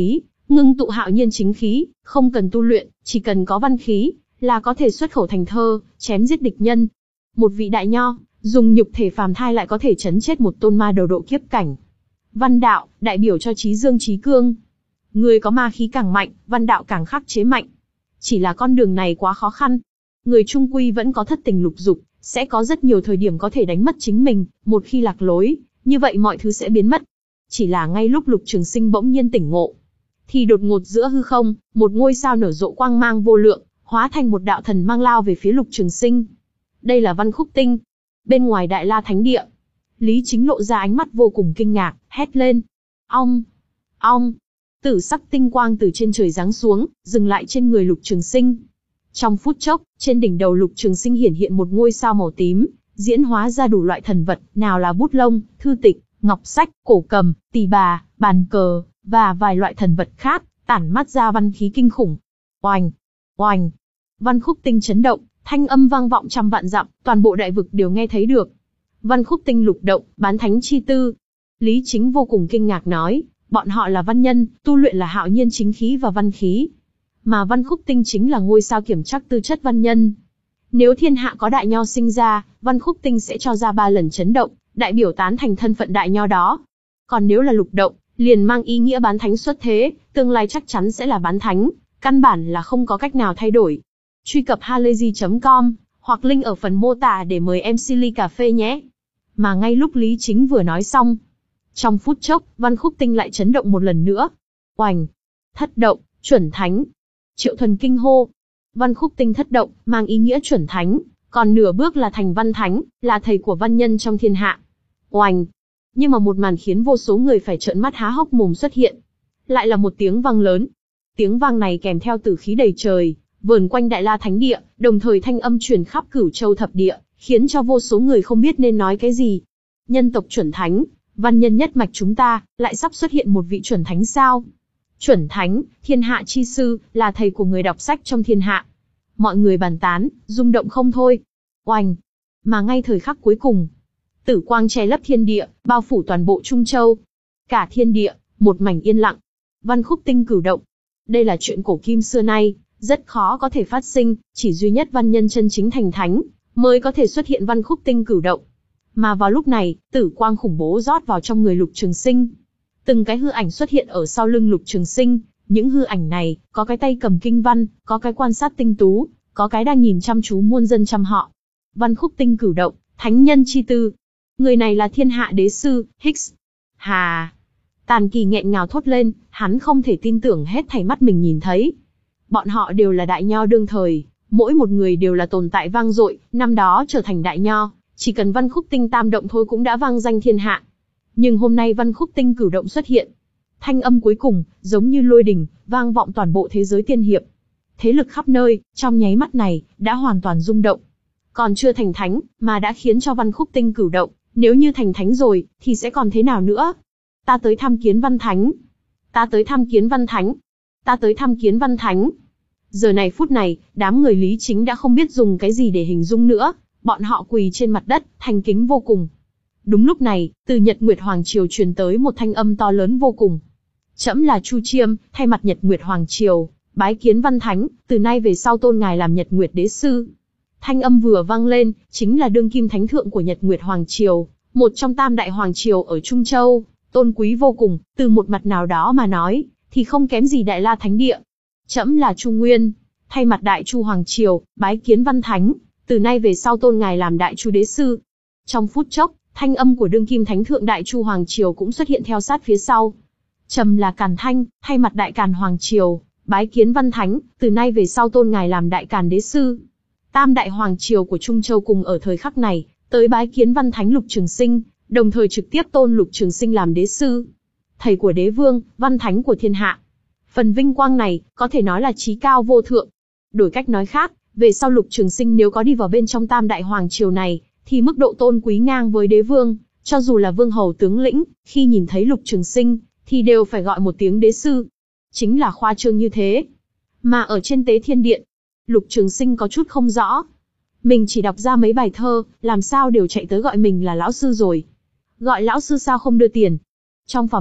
ngưng tụ hạo nhiên chính khí, không cần tu luyện, chỉ cần có văn khí, là có thể xuất khẩu thành thơ, chém giết địch nhân. Một vị đại nho, dùng nhục thể phàm thai lại có thể chấn chết một tôn ma đầu độ kiếp cảnh. Văn đạo, đại biểu cho trí dương trí cương. Người có ma khí càng mạnh, văn đạo càng khắc chế mạnh. Chỉ là con đường này quá khó khăn. Người trung quy vẫn có thất tình lục dục, sẽ có rất nhiều thời điểm có thể đánh mất chính mình, một khi lạc lối, như vậy mọi thứ sẽ biến mất. Chỉ là ngay lúc Lục Trường Sinh bỗng nhiên tỉnh ngộ, thì đột ngột giữa hư không, một ngôi sao nở rộ quang mang vô lượng, hóa thành một đạo thần mang lao về phía Lục Trường Sinh. Đây là Văn Khúc Tinh. Bên ngoài Đại La Thánh Địa, Lý Chính lộ ra ánh mắt vô cùng kinh ngạc, hét lên. Ong! Ong! Tử sắc tinh quang từ trên trời giáng xuống, dừng lại trên người Lục Trường Sinh. Trong phút chốc, trên đỉnh đầu Lục Trường Sinh hiển hiện một ngôi sao màu tím, diễn hóa ra đủ loại thần vật, nào là bút lông, thư tịch, ngọc sách, cổ cầm, tỳ bà, bàn cờ, và vài loại thần vật khác, tản mát ra văn khí kinh khủng. Oành! Oành! Văn Khúc Tinh chấn động, thanh âm vang vọng trăm vạn dặm, toàn bộ đại vực đều nghe thấy được. Văn Khúc Tinh lục động, bán thánh chi tư. Lý Chính vô cùng kinh ngạc nói, bọn họ là văn nhân, tu luyện là hạo nhiên chính khí và văn khí. Mà Văn Khúc Tinh chính là ngôi sao kiểm trắc tư chất văn nhân. Nếu thiên hạ có đại nho sinh ra, Văn Khúc Tinh sẽ cho ra ba lần chấn động, đại biểu tán thành thân phận đại nho đó. Còn nếu là lục động, liền mang ý nghĩa bán thánh xuất thế, tương lai chắc chắn sẽ là bán thánh, căn bản là không có cách nào thay đổi. Truy cập halayzi chấm com, hoặc link ở phần mô tả để mời em xê ly cà phê nhé. Mà ngay lúc Lý Chính vừa nói xong, trong phút chốc, Văn Khúc Tinh lại chấn động một lần nữa. Oành! Thất động, chuẩn thánh. Triệu Thuần kinh hô. Văn Khúc Tinh thất động, mang ý nghĩa chuẩn thánh, còn nửa bước là thành văn thánh, là thầy của văn nhân trong thiên hạ. Oành! Nhưng mà một màn khiến vô số người phải trợn mắt há hốc mồm xuất hiện. Lại là một tiếng vang lớn. Tiếng vang này kèm theo tử khí đầy trời, vờn quanh Đại La Thánh Địa, đồng thời thanh âm truyền khắp Cửu Châu thập địa, khiến cho vô số người không biết nên nói cái gì. Nhân tộc chuẩn thánh, văn nhân nhất mạch chúng ta, lại sắp xuất hiện một vị chuẩn thánh sao? Chuẩn thánh, thiên hạ chi sư, là thầy của người đọc sách trong thiên hạ. Mọi người bàn tán, rung động không thôi. Oành! Mà ngay thời khắc cuối cùng, tử quang che lấp thiên địa, bao phủ toàn bộ Trung Châu. Cả thiên địa, một mảnh yên lặng. Văn Khúc Tinh cử động. Đây là chuyện cổ kim xưa nay, rất khó có thể phát sinh, chỉ duy nhất văn nhân chân chính thành thánh, mới có thể xuất hiện Văn Khúc Tinh cử động. Mà vào lúc này, tử quang khủng bố rót vào trong người Lục Trường Sinh. Từng cái hư ảnh xuất hiện ở sau lưng Lục Trường Sinh, những hư ảnh này, có cái tay cầm kinh văn, có cái quan sát tinh tú, có cái đang nhìn chăm chú muôn dân trăm họ. Văn Khúc Tinh cử động, thánh nhân chi tư. Người này là thiên hạ đế sư, Hicks. Hà! Tàn Kỳ nghẹn ngào thốt lên, hắn không thể tin tưởng hết thảy mắt mình nhìn thấy. Bọn họ đều là đại nho đương thời, mỗi một người đều là tồn tại vang dội, năm đó trở thành đại nho, chỉ cần Văn Khúc Tinh tam động thôi cũng đã vang danh thiên hạ. Nhưng hôm nay Văn Khúc Tinh cử động xuất hiện. Thanh âm cuối cùng, giống như lôi đình, vang vọng toàn bộ thế giới tiên hiệp. Thế lực khắp nơi, trong nháy mắt này, đã hoàn toàn rung động. Còn chưa thành thánh, mà đã khiến cho Văn Khúc Tinh cử động, nếu như thành thánh rồi, thì sẽ còn thế nào nữa? Ta tới tham kiến Văn Thánh. Ta tới tham kiến Văn Thánh. Ta tới tham kiến Văn Thánh. Giờ này phút này, đám người Lý Chính đã không biết dùng cái gì để hình dung nữa, bọn họ quỳ trên mặt đất, thành kính vô cùng. Đúng lúc này, từ Nhật Nguyệt Hoàng Triều truyền tới một thanh âm to lớn vô cùng. Trẫm là Chu Chiêm, thay mặt Nhật Nguyệt Hoàng Triều, bái kiến Văn Thánh, từ nay về sau tôn ngài làm Nhật Nguyệt Đế Sư. Thanh âm vừa vang lên, chính là đương kim thánh thượng của Nhật Nguyệt Hoàng Triều, một trong tam đại hoàng triều ở Trung Châu, tôn quý vô cùng, từ một mặt nào đó mà nói, thì không kém gì Đại La Thánh Địa. Trẫm là Chu Nguyên, thay mặt Đại Chu Hoàng Triều, bái kiến Văn Thánh, từ nay về sau tôn ngài làm Đại Chu Đế Sư. Trong phút chốc, thanh âm của đương kim thánh thượng Đại Chu Hoàng Triều cũng xuất hiện theo sát phía sau. Trầm là Càn Thanh, thay mặt Đại Càn Hoàng Triều, bái kiến Văn Thánh, từ nay về sau tôn ngài làm Đại Càn Đế Sư. Tam đại hoàng triều của Trung Châu cùng ở thời khắc này, tới bái kiến Văn Thánh Lục Trường Sinh, đồng thời trực tiếp tôn Lục Trường Sinh làm đế sư. Thầy của đế vương, Văn Thánh của thiên hạ. Phần vinh quang này, có thể nói là chí cao vô thượng. Đổi cách nói khác, về sau Lục Trường Sinh nếu có đi vào bên trong tam đại hoàng triều này, thì mức độ tôn quý ngang với đế vương, cho dù là vương hầu tướng lĩnh, khi nhìn thấy Lục Trường Sinh, thì đều phải gọi một tiếng đế sư. Chính là khoa trương như thế. Mà ở trên Tế Thiên Điện, Lục Trường Sinh có chút không rõ. Mình chỉ đọc ra mấy bài thơ, làm sao đều chạy tới gọi mình là lão sư rồi. Gọi lão sư sao không đưa tiền? Trong phàm tục,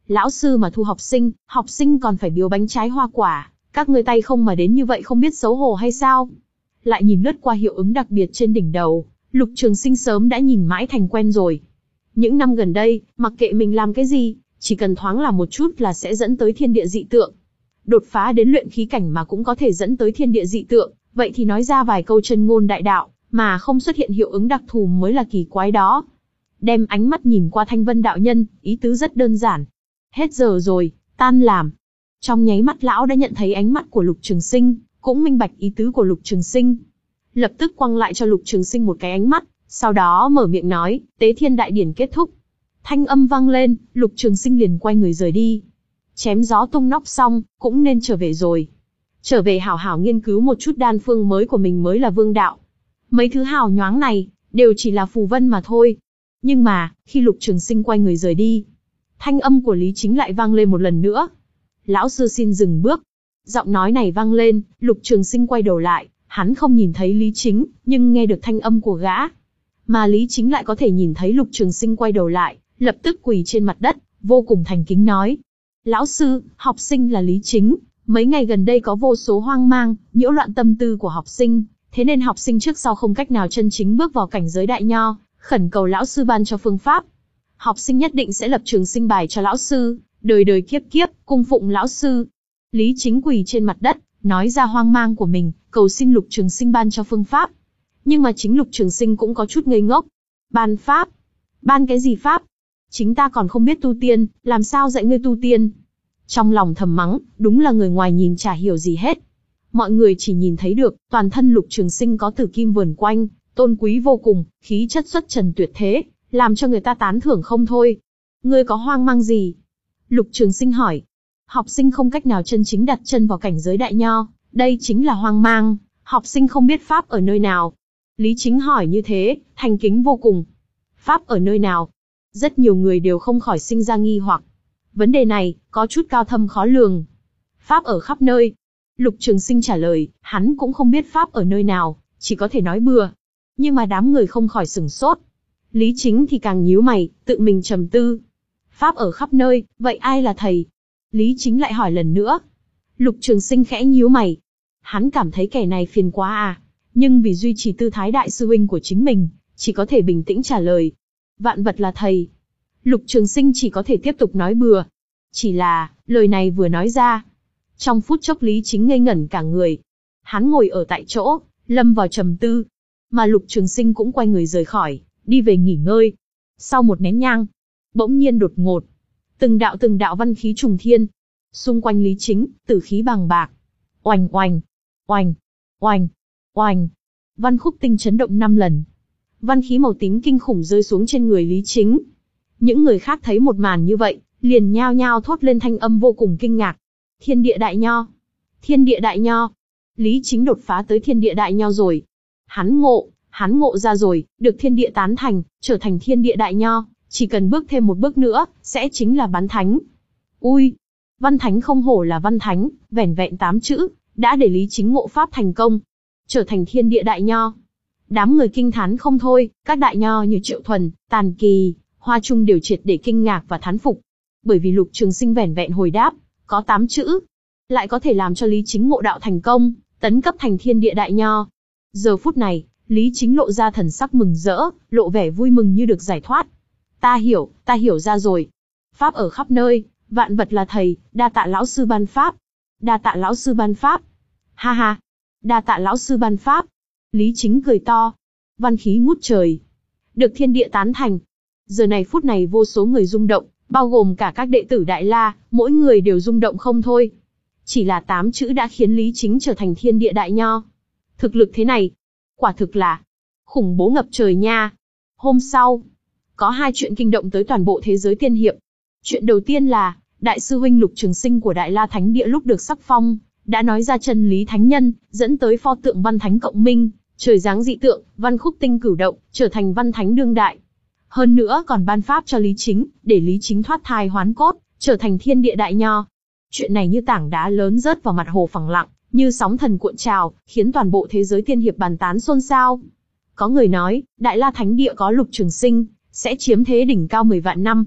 Lão sư mà thu học sinh, học sinh còn phải biếu bánh trái hoa quả, các ngươi tay không mà đến như vậy không biết xấu hổ hay sao? Lại nhìn lướt qua hiệu ứng đặc biệt trên đỉnh đầu, Lục Trường Sinh sớm đã nhìn mãi thành quen rồi. Những năm gần đây, mặc kệ mình làm cái gì, chỉ cần thoáng làm một chút là sẽ dẫn tới thiên địa dị tượng. Đột phá đến luyện khí cảnh mà cũng có thể dẫn tới thiên địa dị tượng, vậy thì nói ra vài câu chân ngôn đại đạo, mà không xuất hiện hiệu ứng đặc thù mới là kỳ quái đó. Đem ánh mắt nhìn qua Thanh Vân đạo nhân, ý tứ rất đơn giản. Hết giờ rồi, tan làm. Trong nháy mắt lão đã nhận thấy ánh mắt của Lục Trường Sinh, cũng minh bạch ý tứ của Lục Trường Sinh. Lập tức quăng lại cho Lục Trường Sinh một cái ánh mắt, sau đó mở miệng nói, Tế Thiên Đại Điển kết thúc. Thanh âm vang lên, Lục Trường Sinh liền quay người rời đi. Chém gió tung nóc xong, cũng nên trở về rồi. Trở về hảo hảo nghiên cứu một chút đan phương mới của mình mới là vương đạo. Mấy thứ hào nhoáng này, đều chỉ là phù vân mà thôi. Nhưng mà, khi Lục Trường Sinh quay người rời đi, thanh âm của Lý Chính lại vang lên một lần nữa. Lão sư xin dừng bước. Giọng nói này vang lên, Lục Trường Sinh quay đầu lại, hắn không nhìn thấy Lý Chính, nhưng nghe được thanh âm của gã. Mà Lý Chính lại có thể nhìn thấy Lục Trường Sinh quay đầu lại, lập tức quỳ trên mặt đất, vô cùng thành kính nói. Lão sư, học sinh là Lý Chính, mấy ngày gần đây có vô số hoang mang, nhiễu loạn tâm tư của học sinh, thế nên học sinh trước sau không cách nào chân chính bước vào cảnh giới đại nho, khẩn cầu lão sư ban cho phương pháp. Học sinh nhất định sẽ lập trường sinh bài cho lão sư, đời đời kiếp kiếp, cung phụng lão sư. Lý Chính quỳ trên mặt đất, nói ra hoang mang của mình, cầu xin Lục Trường Sinh ban cho phương pháp. Nhưng mà chính Lục Trường Sinh cũng có chút ngây ngốc. Ban pháp? Ban cái gì pháp? Chính ta còn không biết tu tiên, làm sao dạy ngươi tu tiên? Trong lòng thầm mắng, đúng là người ngoài nhìn chả hiểu gì hết. Mọi người chỉ nhìn thấy được, toàn thân Lục Trường Sinh có tử kim vờn quanh, tôn quý vô cùng, khí chất xuất trần tuyệt thế, làm cho người ta tán thưởng không thôi. Ngươi có hoang mang gì? Lục Trường Sinh hỏi. Học sinh không cách nào chân chính đặt chân vào cảnh giới đại nho, đây chính là hoang mang, học sinh không biết pháp ở nơi nào. Lý Chính hỏi như thế, thành kính vô cùng. Pháp ở nơi nào? Rất nhiều người đều không khỏi sinh ra nghi hoặc. Vấn đề này, có chút cao thâm khó lường. Pháp ở khắp nơi. Lục Trường Sinh trả lời, hắn cũng không biết pháp ở nơi nào, chỉ có thể nói bừa. Nhưng mà đám người không khỏi sửng sốt. Lý Chính thì càng nhíu mày, tự mình trầm tư. Pháp ở khắp nơi, vậy ai là thầy? Lý Chính lại hỏi lần nữa. Lục Trường Sinh khẽ nhíu mày. Hắn cảm thấy kẻ này phiền quá à, nhưng vì duy trì tư thái đại sư huynh của chính mình, chỉ có thể bình tĩnh trả lời. Vạn vật là thầy. Lục Trường Sinh chỉ có thể tiếp tục nói bừa. Chỉ là, lời này vừa nói ra, trong phút chốc Lý Chính ngây ngẩn cả người. Hắn ngồi ở tại chỗ, lâm vào trầm tư. Mà Lục Trường Sinh cũng quay người rời khỏi, đi về nghỉ ngơi. Sau một nén nhang, bỗng nhiên đột ngột, từng đạo từng đạo văn khí trùng thiên. Xung quanh Lý Chính, tử khí bàng bạc. Oành oành, oành, oành, oành. Văn khúc tinh chấn động năm lần. Văn khí màu tím kinh khủng rơi xuống trên người Lý Chính. Những người khác thấy một màn như vậy, liền nhao nhao thốt lên thanh âm vô cùng kinh ngạc. Thiên địa đại nho! Thiên địa đại nho! Lý Chính đột phá tới thiên địa đại nho rồi. Hắn ngộ, hắn ngộ ra rồi, được thiên địa tán thành, trở thành thiên địa đại nho, chỉ cần bước thêm một bước nữa, sẽ chính là bán thánh. Ui! Văn thánh không hổ là văn thánh, vẻn vẹn tám chữ, đã để Lý Chính ngộ pháp thành công. Trở thành thiên địa đại nho. Đám người kinh thán không thôi, các đại nho như Triệu Thuần, Tàn Kỳ, Hoa Trung đều triệt để kinh ngạc và thán phục. Bởi vì Lục Trường Sinh vẻn vẹn hồi đáp, có tám chữ, lại có thể làm cho Lý Chính ngộ đạo thành công, tấn cấp thành thiên địa đại nho. Giờ phút này, Lý Chính lộ ra thần sắc mừng rỡ, lộ vẻ vui mừng như được giải thoát. Ta hiểu, ta hiểu ra rồi. Pháp ở khắp nơi, vạn vật là thầy, đa tạ lão sư ban pháp. Đa tạ lão sư ban pháp. Ha ha, đa tạ lão sư ban pháp. Lý Chính cười to. Văn khí ngút trời. Được thiên địa tán thành. Giờ này phút này vô số người rung động, bao gồm cả các đệ tử Đại La, mỗi người đều rung động không thôi. Chỉ là tám chữ đã khiến Lý Chính trở thành thiên địa đại nho. Thực lực thế này, quả thực là khủng bố ngập trời nha. Hôm sau, có hai chuyện kinh động tới toàn bộ thế giới tiên hiệp. Chuyện đầu tiên là, đại sư huynh Lục Trường Sinh của Đại La Thánh Địa lúc được sắc phong, đã nói ra chân lý thánh nhân, dẫn tới pho tượng văn thánh cộng minh, trời giáng dị tượng, văn khúc tinh cửu động, trở thành văn thánh đương đại. Hơn nữa còn ban pháp cho Lý Chính, để Lý Chính thoát thai hoán cốt, trở thành thiên địa đại nho. Chuyện này như tảng đá lớn rớt vào mặt hồ phẳng lặng, như sóng thần cuộn trào, khiến toàn bộ thế giới tiên hiệp bàn tán xôn xao. Có người nói, Đại La Thánh Địa có Lục Trường Sinh, sẽ chiếm thế đỉnh cao mười vạn năm.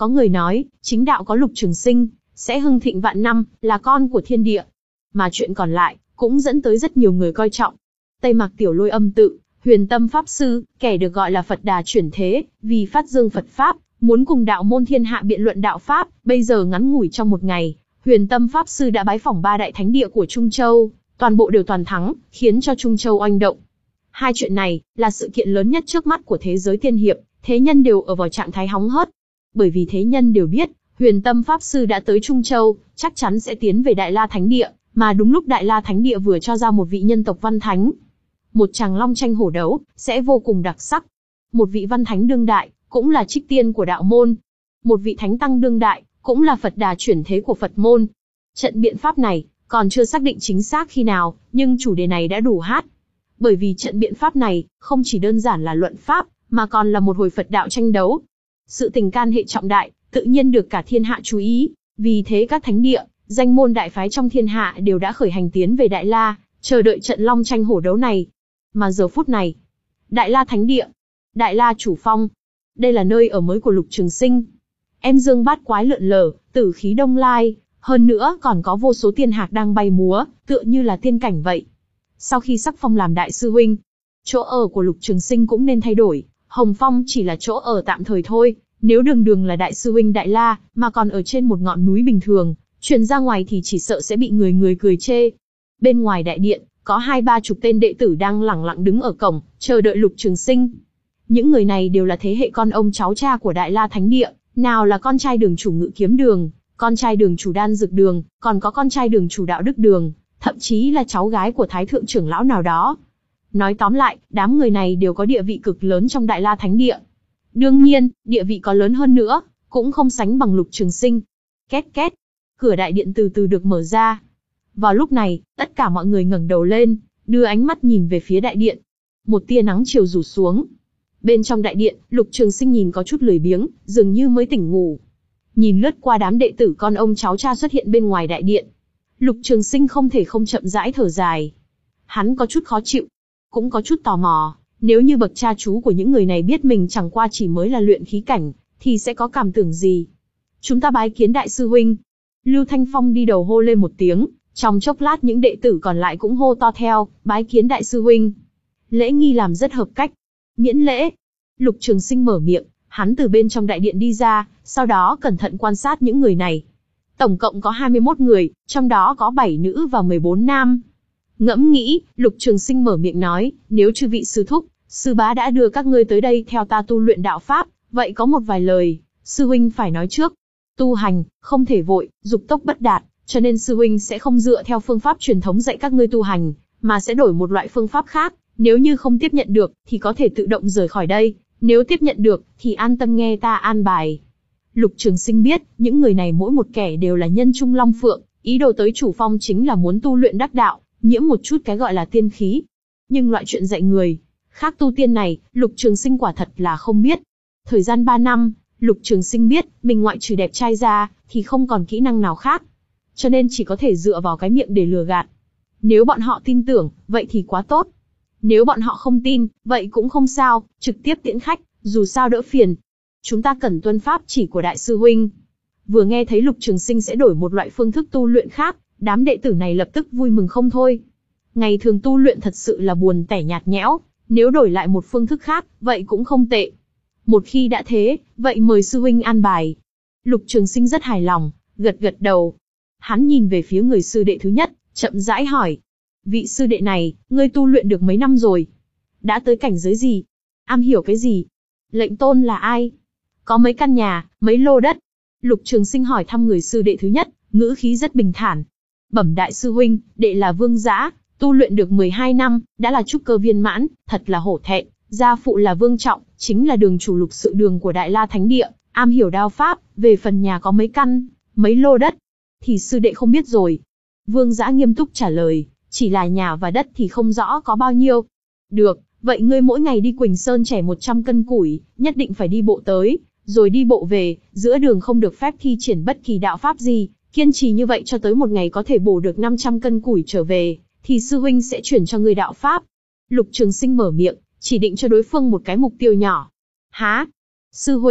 Có người nói, chính đạo có Lục Trường Sinh, sẽ hưng thịnh vạn năm, là con của thiên địa. Mà chuyện còn lại, cũng dẫn tới rất nhiều người coi trọng. Tây Mạc Tiểu Lôi âm tự, Huyền Tâm Pháp Sư, kẻ được gọi là Phật Đà chuyển thế, vì phát dương Phật Pháp, muốn cùng đạo môn thiên hạ biện luận đạo Pháp, bây giờ ngắn ngủi trong một ngày, Huyền Tâm Pháp Sư đã bái phỏng ba đại thánh địa của Trung Châu, toàn bộ đều toàn thắng, khiến cho Trung Châu oanh động. Hai chuyện này, là sự kiện lớn nhất trước mắt của thế giới tiên hiệp, thế nhân đều ở vào trạng thái hóng hớt. Bởi vì thế nhân đều biết, Huyền Tâm Pháp Sư đã tới Trung Châu, chắc chắn sẽ tiến về Đại La Thánh Địa, mà đúng lúc Đại La Thánh Địa vừa cho ra một vị nhân tộc văn thánh. Một tràng long tranh hổ đấu, sẽ vô cùng đặc sắc. Một vị văn thánh đương đại, cũng là trích tiên của đạo môn. Một vị thánh tăng đương đại, cũng là Phật Đà chuyển thế của Phật môn. Trận biện pháp này, còn chưa xác định chính xác khi nào, nhưng chủ đề này đã đủ hát. Bởi vì trận biện pháp này, không chỉ đơn giản là luận pháp, mà còn là một hồi Phật đạo tranh đấu. Sự tình can hệ trọng đại, tự nhiên được cả thiên hạ chú ý. Vì thế các thánh địa, danh môn đại phái trong thiên hạ đều đã khởi hành tiến về Đại La, chờ đợi trận long tranh hổ đấu này. Mà giờ phút này, Đại La Thánh Địa, Đại La Chủ Phong, đây là nơi ở mới của Lục Trường Sinh. Em dương bát quái lượn lờ, tử khí đông lai, hơn nữa còn có vô số tiên hạc đang bay múa, tựa như là tiên cảnh vậy. Sau khi sắc phong làm đại sư huynh, chỗ ở của Lục Trường Sinh cũng nên thay đổi, Hồng Phong chỉ là chỗ ở tạm thời thôi. Nếu đường đường là đại sư huynh Đại La, mà còn ở trên một ngọn núi bình thường, truyền ra ngoài thì chỉ sợ sẽ bị người người cười chê. Bên ngoài đại điện, có hai ba chục tên đệ tử đang lẳng lặng đứng ở cổng, chờ đợi Lục Trường Sinh. Những người này đều là thế hệ con ông cháu cha của Đại La Thánh Địa, nào là con trai đường chủ Ngự Kiếm Đường, con trai đường chủ Đan Dược Đường, còn có con trai đường chủ Đạo Đức Đường, thậm chí là cháu gái của Thái Thượng trưởng lão nào đó. Nói tóm lại, đám người này đều có địa vị cực lớn trong Đại La Thánh Địa. Đương nhiên, địa vị có lớn hơn nữa, cũng không sánh bằng Lục Trường Sinh. Két két, cửa đại điện từ từ được mở ra. Vào lúc này, tất cả mọi người ngẩng đầu lên, đưa ánh mắt nhìn về phía đại điện. Một tia nắng chiều rủ xuống. Bên trong đại điện, Lục Trường Sinh nhìn có chút lười biếng, dường như mới tỉnh ngủ. Nhìn lướt qua đám đệ tử con ông cháu cha xuất hiện bên ngoài đại điện, Lục Trường Sinh không thể không chậm rãi thở dài. Hắn có chút khó chịu, cũng có chút tò mò. Nếu như bậc cha chú của những người này biết mình chẳng qua chỉ mới là luyện khí cảnh, thì sẽ có cảm tưởng gì? Chúng ta bái kiến đại sư huynh. Lưu Thanh Phong đi đầu hô lên một tiếng, trong chốc lát những đệ tử còn lại cũng hô to theo, bái kiến đại sư huynh. Lễ nghi làm rất hợp cách. Miễn lễ. Lục Trường Sinh mở miệng, hắn từ bên trong đại điện đi ra, sau đó cẩn thận quan sát những người này. Tổng cộng có hai mươi mốt người, trong đó có bảy nữ và mười bốn nam. Ngẫm nghĩ, Lục Trường Sinh mở miệng nói, nếu chư vị sư thúc, sư bá đã đưa các ngươi tới đây theo ta tu luyện đạo pháp, vậy có một vài lời, sư huynh phải nói trước. Tu hành, không thể vội, dục tốc bất đạt, cho nên sư huynh sẽ không dựa theo phương pháp truyền thống dạy các ngươi tu hành, mà sẽ đổi một loại phương pháp khác. Nếu như không tiếp nhận được, thì có thể tự động rời khỏi đây. Nếu tiếp nhận được, thì an tâm nghe ta an bài. Lục Trường Sinh biết, những người này mỗi một kẻ đều là nhân trung long phượng, ý đồ tới chủ phong chính là muốn tu luyện đắc đạo, nhiễm một chút cái gọi là tiên khí. Nhưng loại chuyện dạy người khác tu tiên này, Lục Trường Sinh quả thật là không biết. Thời gian ba năm, Lục Trường Sinh biết, mình ngoại trừ đẹp trai ra, thì không còn kỹ năng nào khác. Cho nên chỉ có thể dựa vào cái miệng để lừa gạt. Nếu bọn họ tin tưởng, vậy thì quá tốt. Nếu bọn họ không tin, vậy cũng không sao, trực tiếp tiễn khách, dù sao đỡ phiền. Chúng ta cần tuân pháp chỉ của đại sư huynh. Vừa nghe thấy Lục Trường Sinh sẽ đổi một loại phương thức tu luyện khác, đám đệ tử này lập tức vui mừng không thôi. Ngày thường tu luyện thật sự là buồn tẻ nhạt nhẽo, nếu đổi lại một phương thức khác, vậy cũng không tệ. Một khi đã thế, vậy mời sư huynh an bài. Lục Trường Sinh rất hài lòng, gật gật đầu. Hắn nhìn về phía người sư đệ thứ nhất, chậm rãi hỏi. Vị sư đệ này, ngươi tu luyện được mấy năm rồi? Đã tới cảnh giới gì? Am hiểu cái gì? Lệnh tôn là ai? Có mấy căn nhà, mấy lô đất? Lục Trường Sinh hỏi thăm người sư đệ thứ nhất, ngữ khí rất bình thản. Bẩm đại sư huynh, đệ là Vương Dã, tu luyện được mười hai năm, đã là trúc cơ viên mãn, thật là hổ thẹn. Gia phụ là Vương Trọng, chính là đường chủ Lục Sự Đường của Đại La Thánh Địa, am hiểu đao pháp, về phần nhà có mấy căn, mấy lô đất, thì sư đệ không biết rồi. Vương Dã nghiêm túc trả lời, chỉ là nhà và đất thì không rõ có bao nhiêu. Được, vậy ngươi mỗi ngày đi Quỳnh Sơn chẻ một trăm cân củi, nhất định phải đi bộ tới, rồi đi bộ về, giữa đường không được phép thi triển bất kỳ đạo pháp gì, kiên trì như vậy cho tới một ngày có thể bổ được năm trăm cân củi trở về, thì sư huynh sẽ chuyển cho ngươi đạo pháp. Lục Trường Sinh mở miệng, chỉ định cho đối phương một cái mục tiêu nhỏ. Há? Sư huynh,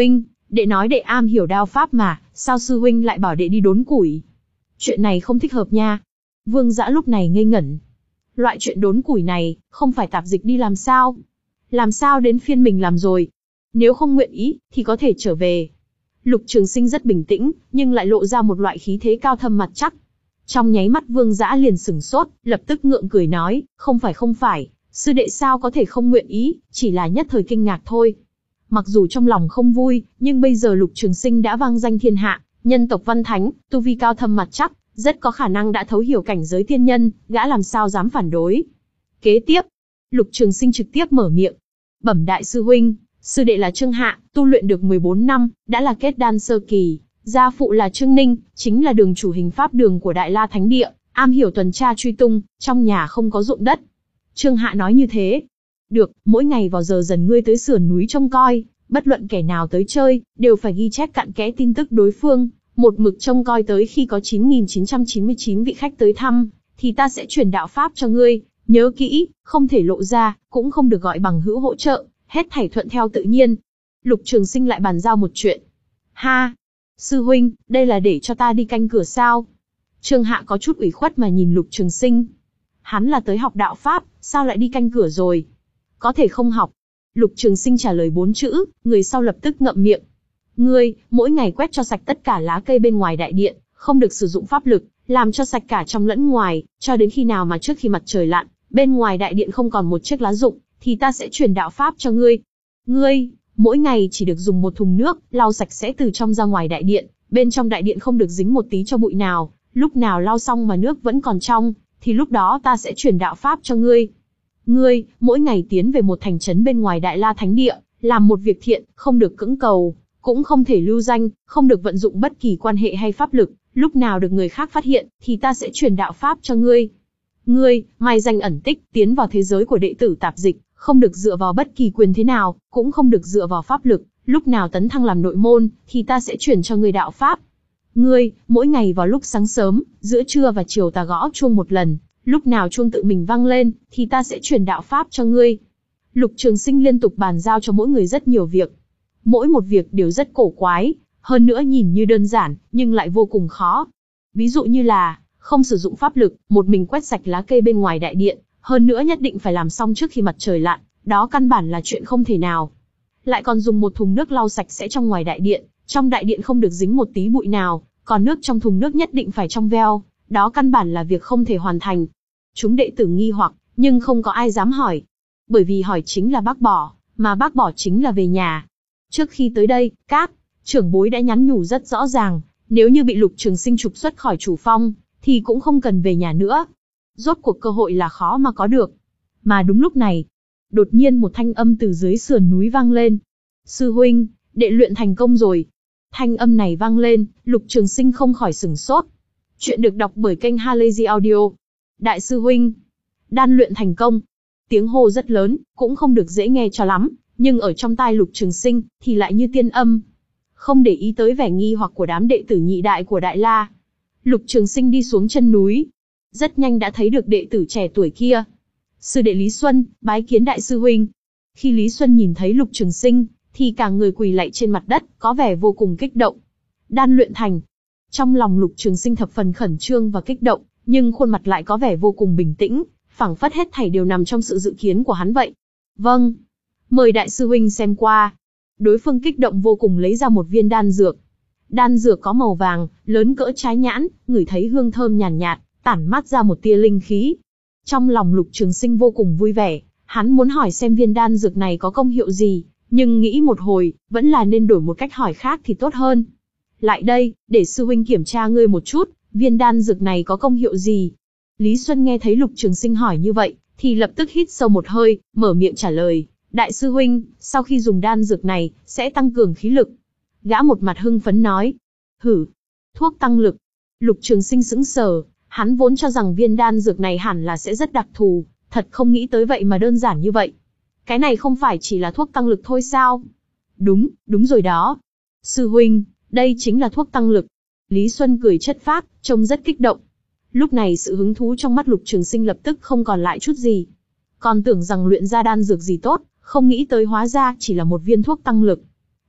Đệ nói đệ am hiểu đao pháp mà, sao sư huynh lại bảo đệ đi đốn củi? Chuyện này không thích hợp nha. Vương Dã lúc này ngây ngẩn. Loại chuyện đốn củi này, không phải tạp dịch đi làm sao? Làm sao đến phiên mình làm rồi? Nếu không nguyện ý, thì có thể trở về. Lục Trường Sinh rất bình tĩnh, nhưng lại lộ ra một loại khí thế cao thâm mặt chắc. Trong nháy mắt Vương Dã liền sửng sốt, lập tức ngượng cười nói, không phải không phải, sư đệ sao có thể không nguyện ý, chỉ là nhất thời kinh ngạc thôi. Mặc dù trong lòng không vui, nhưng bây giờ Lục Trường Sinh đã vang danh thiên hạ, nhân tộc văn thánh, tu vi cao thâm mặt chắc, rất có khả năng đã thấu hiểu cảnh giới thiên nhân, gã làm sao dám phản đối. Kế tiếp, Lục Trường Sinh trực tiếp mở miệng. Bẩm đại sư huynh, sư đệ là Trương Hạ, tu luyện được mười bốn năm, đã là kết đan sơ kỳ. Gia phụ là Trương Ninh, chính là đường chủ hình pháp đường của Đại La Thánh Địa, am hiểu tuần tra truy tung, trong nhà không có ruộng đất. Trương Hạ nói như thế. Được, mỗi ngày vào giờ dần ngươi tới sườn núi trông coi, bất luận kẻ nào tới chơi, đều phải ghi chép cặn kẽ tin tức đối phương, một mực trông coi tới khi có chín nghìn chín trăm chín mươi chín vị khách tới thăm, thì ta sẽ truyền đạo pháp cho ngươi, nhớ kỹ, không thể lộ ra, cũng không được gọi bằng hữu hỗ trợ, hết thảy thuận theo tự nhiên. Lục Trường Sinh lại bàn giao một chuyện. Ha! Sư huynh, đây là để cho ta đi canh cửa sao? Trương Hạ có chút ủy khuất mà nhìn Lục Trường Sinh. Hắn là tới học đạo pháp, sao lại đi canh cửa rồi? Có thể không học. Lục Trường Sinh trả lời bốn chữ, người sau lập tức ngậm miệng. Ngươi, mỗi ngày quét cho sạch tất cả lá cây bên ngoài đại điện, không được sử dụng pháp lực, làm cho sạch cả trong lẫn ngoài, cho đến khi nào mà trước khi mặt trời lặn, bên ngoài đại điện không còn một chiếc lá rụng, thì ta sẽ truyền đạo pháp cho ngươi. Ngươi, mỗi ngày chỉ được dùng một thùng nước, lau sạch sẽ từ trong ra ngoài đại điện, bên trong đại điện không được dính một tí cho bụi nào, lúc nào lau xong mà nước vẫn còn trong, thì lúc đó ta sẽ truyền đạo pháp cho ngươi. Ngươi, mỗi ngày tiến về một thành trấn bên ngoài Đại La Thánh Địa, làm một việc thiện, không được cưỡng cầu, cũng không thể lưu danh, không được vận dụng bất kỳ quan hệ hay pháp lực, lúc nào được người khác phát hiện, thì ta sẽ truyền đạo pháp cho ngươi. Ngươi, mai danh ẩn tích, tiến vào thế giới của đệ tử tạp dịch, không được dựa vào bất kỳ quyền thế nào, cũng không được dựa vào pháp lực, lúc nào tấn thăng làm nội môn, thì ta sẽ truyền cho ngươi đạo pháp. Ngươi, mỗi ngày vào lúc sáng sớm, giữa trưa và chiều ta gõ chuông một lần, lúc nào chuông tự mình vang lên, thì ta sẽ truyền đạo pháp cho ngươi. Lục Trường Sinh liên tục bàn giao cho mỗi người rất nhiều việc. Mỗi một việc đều rất cổ quái, hơn nữa nhìn như đơn giản, nhưng lại vô cùng khó. Ví dụ như là, không sử dụng pháp lực, một mình quét sạch lá cây bên ngoài đại điện, hơn nữa nhất định phải làm xong trước khi mặt trời lặn, đó căn bản là chuyện không thể nào. Lại còn dùng một thùng nước lau sạch sẽ trong ngoài đại điện, trong đại điện không được dính một tí bụi nào, còn nước trong thùng nước nhất định phải trong veo, đó căn bản là việc không thể hoàn thành. Chúng đệ tử nghi hoặc, nhưng không có ai dám hỏi. Bởi vì hỏi chính là bác bỏ, mà bác bỏ chính là về nhà. Trước khi tới đây, các trưởng bối đã nhắn nhủ rất rõ ràng, nếu như bị Lục Trường Sinh trục xuất khỏi chủ phong, thì cũng không cần về nhà nữa. Rốt cuộc cơ hội là khó mà có được. Mà đúng lúc này, đột nhiên một thanh âm từ dưới sườn núi vang lên. Sư huynh, đệ luyện thành công rồi. Thanh âm này vang lên, Lục Trường Sinh không khỏi sửng sốt. Chuyện được đọc bởi kênh Halazy Audio. Đại sư huynh, đan luyện thành công. Tiếng hô rất lớn, cũng không được dễ nghe cho lắm, nhưng ở trong tai Lục Trường Sinh, thì lại như tiên âm. Không để ý tới vẻ nghi hoặc của đám đệ tử nhị đại của Đại La, Lục Trường Sinh đi xuống chân núi. Rất nhanh đã thấy được đệ tử trẻ tuổi kia. Sư đệ Lý Xuân, bái kiến đại sư huynh. Khi Lý Xuân nhìn thấy Lục Trường Sinh, thì cả người quỳ lạy trên mặt đất, có vẻ vô cùng kích động. Đan luyện thành. Trong lòng Lục Trường Sinh thập phần khẩn trương và kích động, nhưng khuôn mặt lại có vẻ vô cùng bình tĩnh, phảng phất hết thảy đều nằm trong sự dự kiến của hắn vậy. Vâng. Mời đại sư huynh xem qua. Đối phương kích động vô cùng lấy ra một viên đan dược. Đan dược có màu vàng, lớn cỡ trái nhãn, ngửi thấy hương thơm nhàn nhạt, nhạt, tản mát ra một tia linh khí. Trong lòng Lục Trường Sinh vô cùng vui vẻ, hắn muốn hỏi xem viên đan dược này có công hiệu gì, nhưng nghĩ một hồi, vẫn là nên đổi một cách hỏi khác thì tốt hơn. Lại đây, để sư huynh kiểm tra ngươi một chút, viên đan dược này có công hiệu gì? Lý Xuân nghe thấy Lục Trường Sinh hỏi như vậy, thì lập tức hít sâu một hơi, mở miệng trả lời. Đại sư huynh, sau khi dùng đan dược này, sẽ tăng cường khí lực. Gã một mặt hưng phấn nói. Hử, thuốc tăng lực. Lục Trường Sinh sững sờ, hắn vốn cho rằng viên đan dược này hẳn là sẽ rất đặc thù, thật không nghĩ tới vậy mà đơn giản như vậy. Cái này không phải chỉ là thuốc tăng lực thôi sao? Đúng, đúng rồi đó. Sư huynh, đây chính là thuốc tăng lực. Lý Xuân cười chất phác, trông rất kích động. Lúc này sự hứng thú trong mắt Lục Trường Sinh lập tức không còn lại chút gì. Còn tưởng rằng luyện ra đan dược gì tốt, không nghĩ tới hóa ra chỉ là một viên thuốc tăng lực.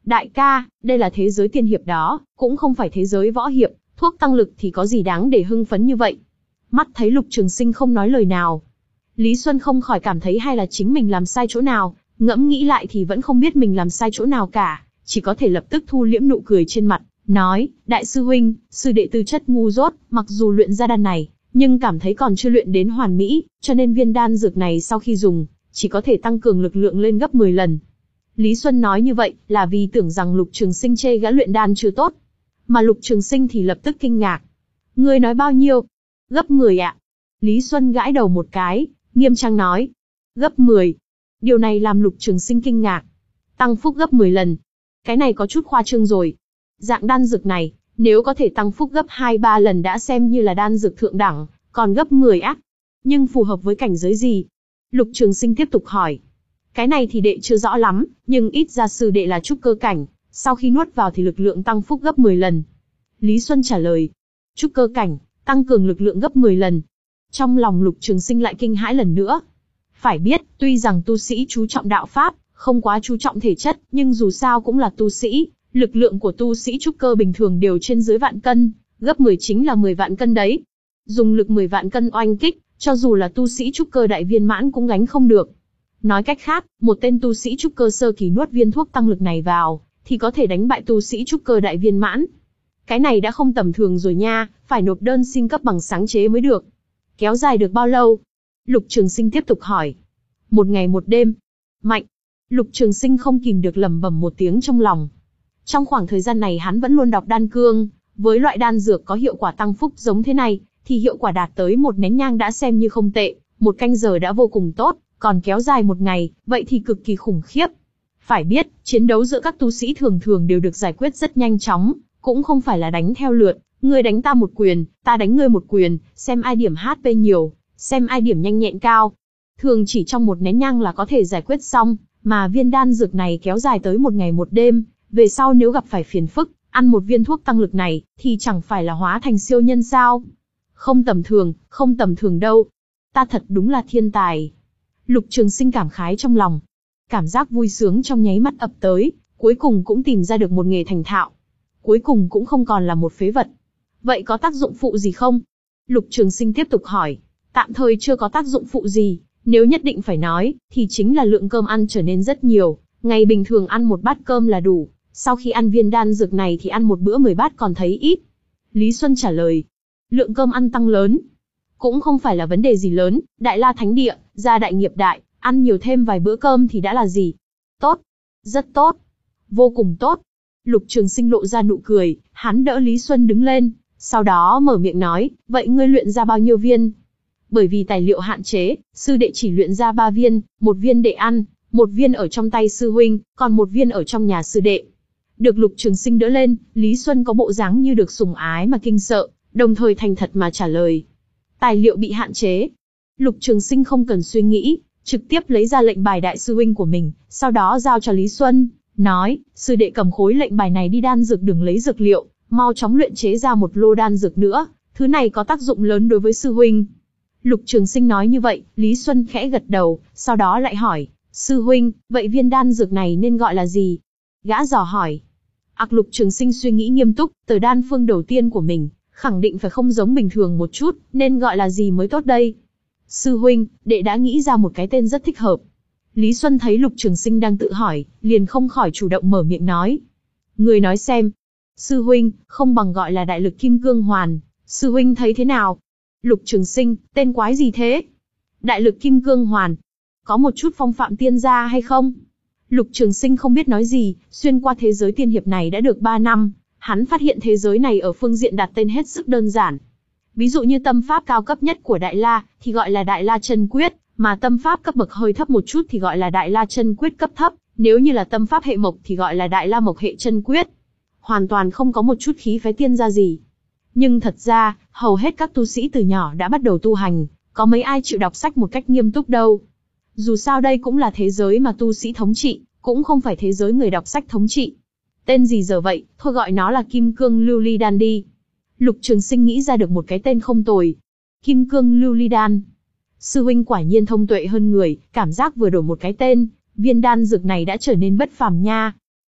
Đại ca, đây là thế giới tiên hiệp đó, cũng không phải thế giới võ hiệp, thuốc tăng lực thì có gì đáng để hưng phấn như vậy. Mắt thấy Lục Trường Sinh không nói lời nào, Lý Xuân không khỏi cảm thấy hay là chính mình làm sai chỗ nào, ngẫm nghĩ lại thì vẫn không biết mình làm sai chỗ nào cả, chỉ có thể lập tức thu liễm nụ cười trên mặt, nói, đại sư huynh, sư đệ tư chất ngu dốt, mặc dù luyện ra đan này, nhưng cảm thấy còn chưa luyện đến hoàn mỹ, cho nên viên đan dược này sau khi dùng, chỉ có thể tăng cường lực lượng lên gấp mười lần. Lý Xuân nói như vậy, là vì tưởng rằng Lục Trường Sinh chê gã luyện đan chưa tốt. Mà Lục Trường Sinh thì lập tức kinh ngạc. Ngươi nói bao nhiêu? Gấp mười ạ. Lý Xuân gãi đầu một cái, nghiêm trang nói. Gấp mười. Điều này làm Lục Trường Sinh kinh ngạc. Tăng phúc gấp mười lần. Cái này có chút khoa trương rồi. Dạng đan dược này, nếu có thể tăng phúc gấp hai ba lần đã xem như là đan dược thượng đẳng, còn gấp mười ác. Nhưng phù hợp với cảnh giới gì? Lục Trường Sinh tiếp tục hỏi. Cái này thì đệ chưa rõ lắm, nhưng ít ra sư đệ là trúc cơ cảnh, sau khi nuốt vào thì lực lượng tăng phúc gấp mười lần. Lý Xuân trả lời. Trúc cơ cảnh, tăng cường lực lượng gấp mười lần. Trong lòng Lục Trường Sinh lại kinh hãi lần nữa. Phải biết, tuy rằng tu sĩ chú trọng đạo pháp, không quá chú trọng thể chất, nhưng dù sao cũng là tu sĩ, lực lượng của tu sĩ trúc cơ bình thường đều trên dưới vạn cân, gấp mười chính là mười vạn cân đấy. Dùng lực mười vạn cân oanh kích, cho dù là tu sĩ trúc cơ đại viên mãn cũng gánh không được. Nói cách khác, một tên tu sĩ trúc cơ sơ kỳ nuốt viên thuốc tăng lực này vào, thì có thể đánh bại tu sĩ trúc cơ đại viên mãn. Cái này đã không tầm thường rồi nha, phải nộp đơn xin cấp bằng sáng chế mới được. Kéo dài được bao lâu? Lục Trường Sinh tiếp tục hỏi. Một ngày một đêm. Mạnh. Lục Trường Sinh không kìm được lẩm bẩm một tiếng trong lòng. Trong khoảng thời gian này hắn vẫn luôn đọc đan cương, với loại đan dược có hiệu quả tăng phúc giống thế này, thì hiệu quả đạt tới một nén nhang đã xem như không tệ, một canh giờ đã vô cùng tốt, còn kéo dài một ngày, vậy thì cực kỳ khủng khiếp. Phải biết, chiến đấu giữa các tu sĩ thường thường đều được giải quyết rất nhanh chóng, cũng không phải là đánh theo lượt, ngươi đánh ta một quyền, ta đánh ngươi một quyền, xem ai điểm hát pê nhiều, xem ai điểm nhanh nhẹn cao. Thường chỉ trong một nén nhang là có thể giải quyết xong, mà viên đan dược này kéo dài tới một ngày một đêm, về sau nếu gặp phải phiền phức, ăn một viên thuốc tăng lực này, thì chẳng phải là hóa thành siêu nhân sao? Không tầm thường, không tầm thường đâu. Ta thật đúng là thiên tài. Lục Trường Sinh cảm khái trong lòng. Cảm giác vui sướng trong nháy mắt ập tới, cuối cùng cũng tìm ra được một nghề thành thạo. Cuối cùng cũng không còn là một phế vật. Vậy có tác dụng phụ gì không? Lục Trường Sinh tiếp tục hỏi. Tạm thời chưa có tác dụng phụ gì, nếu nhất định phải nói, thì chính là lượng cơm ăn trở nên rất nhiều. Ngày bình thường ăn một bát cơm là đủ, sau khi ăn viên đan dược này thì ăn một bữa mười bát còn thấy ít. Lý Xuân trả lời. Lượng cơm ăn tăng lớn. Cũng không phải là vấn đề gì lớn, Đại La Thánh Địa, gia đại nghiệp đại, ăn nhiều thêm vài bữa cơm thì đã là gì? Tốt. Rất tốt. Vô cùng tốt. Lục Trường Sinh lộ ra nụ cười, hắn đỡ Lý Xuân đứng lên, sau đó mở miệng nói, vậy ngươi luyện ra bao nhiêu viên? Bởi vì tài liệu hạn chế, sư đệ chỉ luyện ra ba viên, một viên để ăn, một viên ở trong tay sư huynh, còn một viên ở trong nhà sư đệ. Được Lục Trường Sinh đỡ lên, Lý Xuân có bộ dáng như được sủng ái mà kinh sợ, đồng thời thành thật mà trả lời. Tài liệu bị hạn chế. Lục Trường Sinh không cần suy nghĩ, trực tiếp lấy ra lệnh bài đại sư huynh của mình, sau đó giao cho Lý Xuân, nói, sư đệ cầm khối lệnh bài này đi đan dược đường lấy dược liệu, mau chóng luyện chế ra một lô đan dược nữa, thứ này có tác dụng lớn đối với sư huynh. Lục Trường Sinh nói như vậy, Lý Xuân khẽ gật đầu, sau đó lại hỏi, sư huynh, vậy viên đan dược này nên gọi là gì? Gã dò hỏi. Ặc Lục Trường Sinh suy nghĩ nghiêm túc, tờ đan phương đầu tiên của mình, khẳng định phải không giống bình thường một chút, nên gọi là gì mới tốt đây? Sư huynh, đệ đã nghĩ ra một cái tên rất thích hợp. Lý Xuân thấy Lục Trường Sinh đang tự hỏi, liền không khỏi chủ động mở miệng nói. Người nói xem. Sư huynh, không bằng gọi là đại lực kim cương hoàn, sư huynh thấy thế nào? Lục Trường Sinh, tên quái gì thế? Đại lực kim cương hoàn. Có một chút phong phạm tiên gia hay không? Lục Trường Sinh không biết nói gì, xuyên qua thế giới tiên hiệp này đã được ba năm, hắn phát hiện thế giới này ở phương diện đặt tên hết sức đơn giản. Ví dụ như tâm pháp cao cấp nhất của Đại La, thì gọi là Đại La Chân Quyết, mà tâm pháp cấp bậc hơi thấp một chút thì gọi là Đại La Chân Quyết cấp thấp, nếu như là tâm pháp hệ mộc thì gọi là Đại La Mộc hệ chân quyết. Hoàn toàn không có một chút khí phái tiên gia gì. Nhưng thật ra, hầu hết các tu sĩ từ nhỏ đã bắt đầu tu hành, có mấy ai chịu đọc sách một cách nghiêm túc đâu. Dù sao đây cũng là thế giới mà tu sĩ thống trị, cũng không phải thế giới người đọc sách thống trị. Tên gì giờ vậy, thôi gọi nó là Kim Cương Lưu Ly Đan đi. Lục Trường Sinh nghĩ ra được một cái tên không tồi. Kim Cương Lưu Ly Đan. Sư huynh quả nhiên thông tuệ hơn người, cảm giác vừa đổi một cái tên, viên đan dược này đã trở nên bất phàm nha.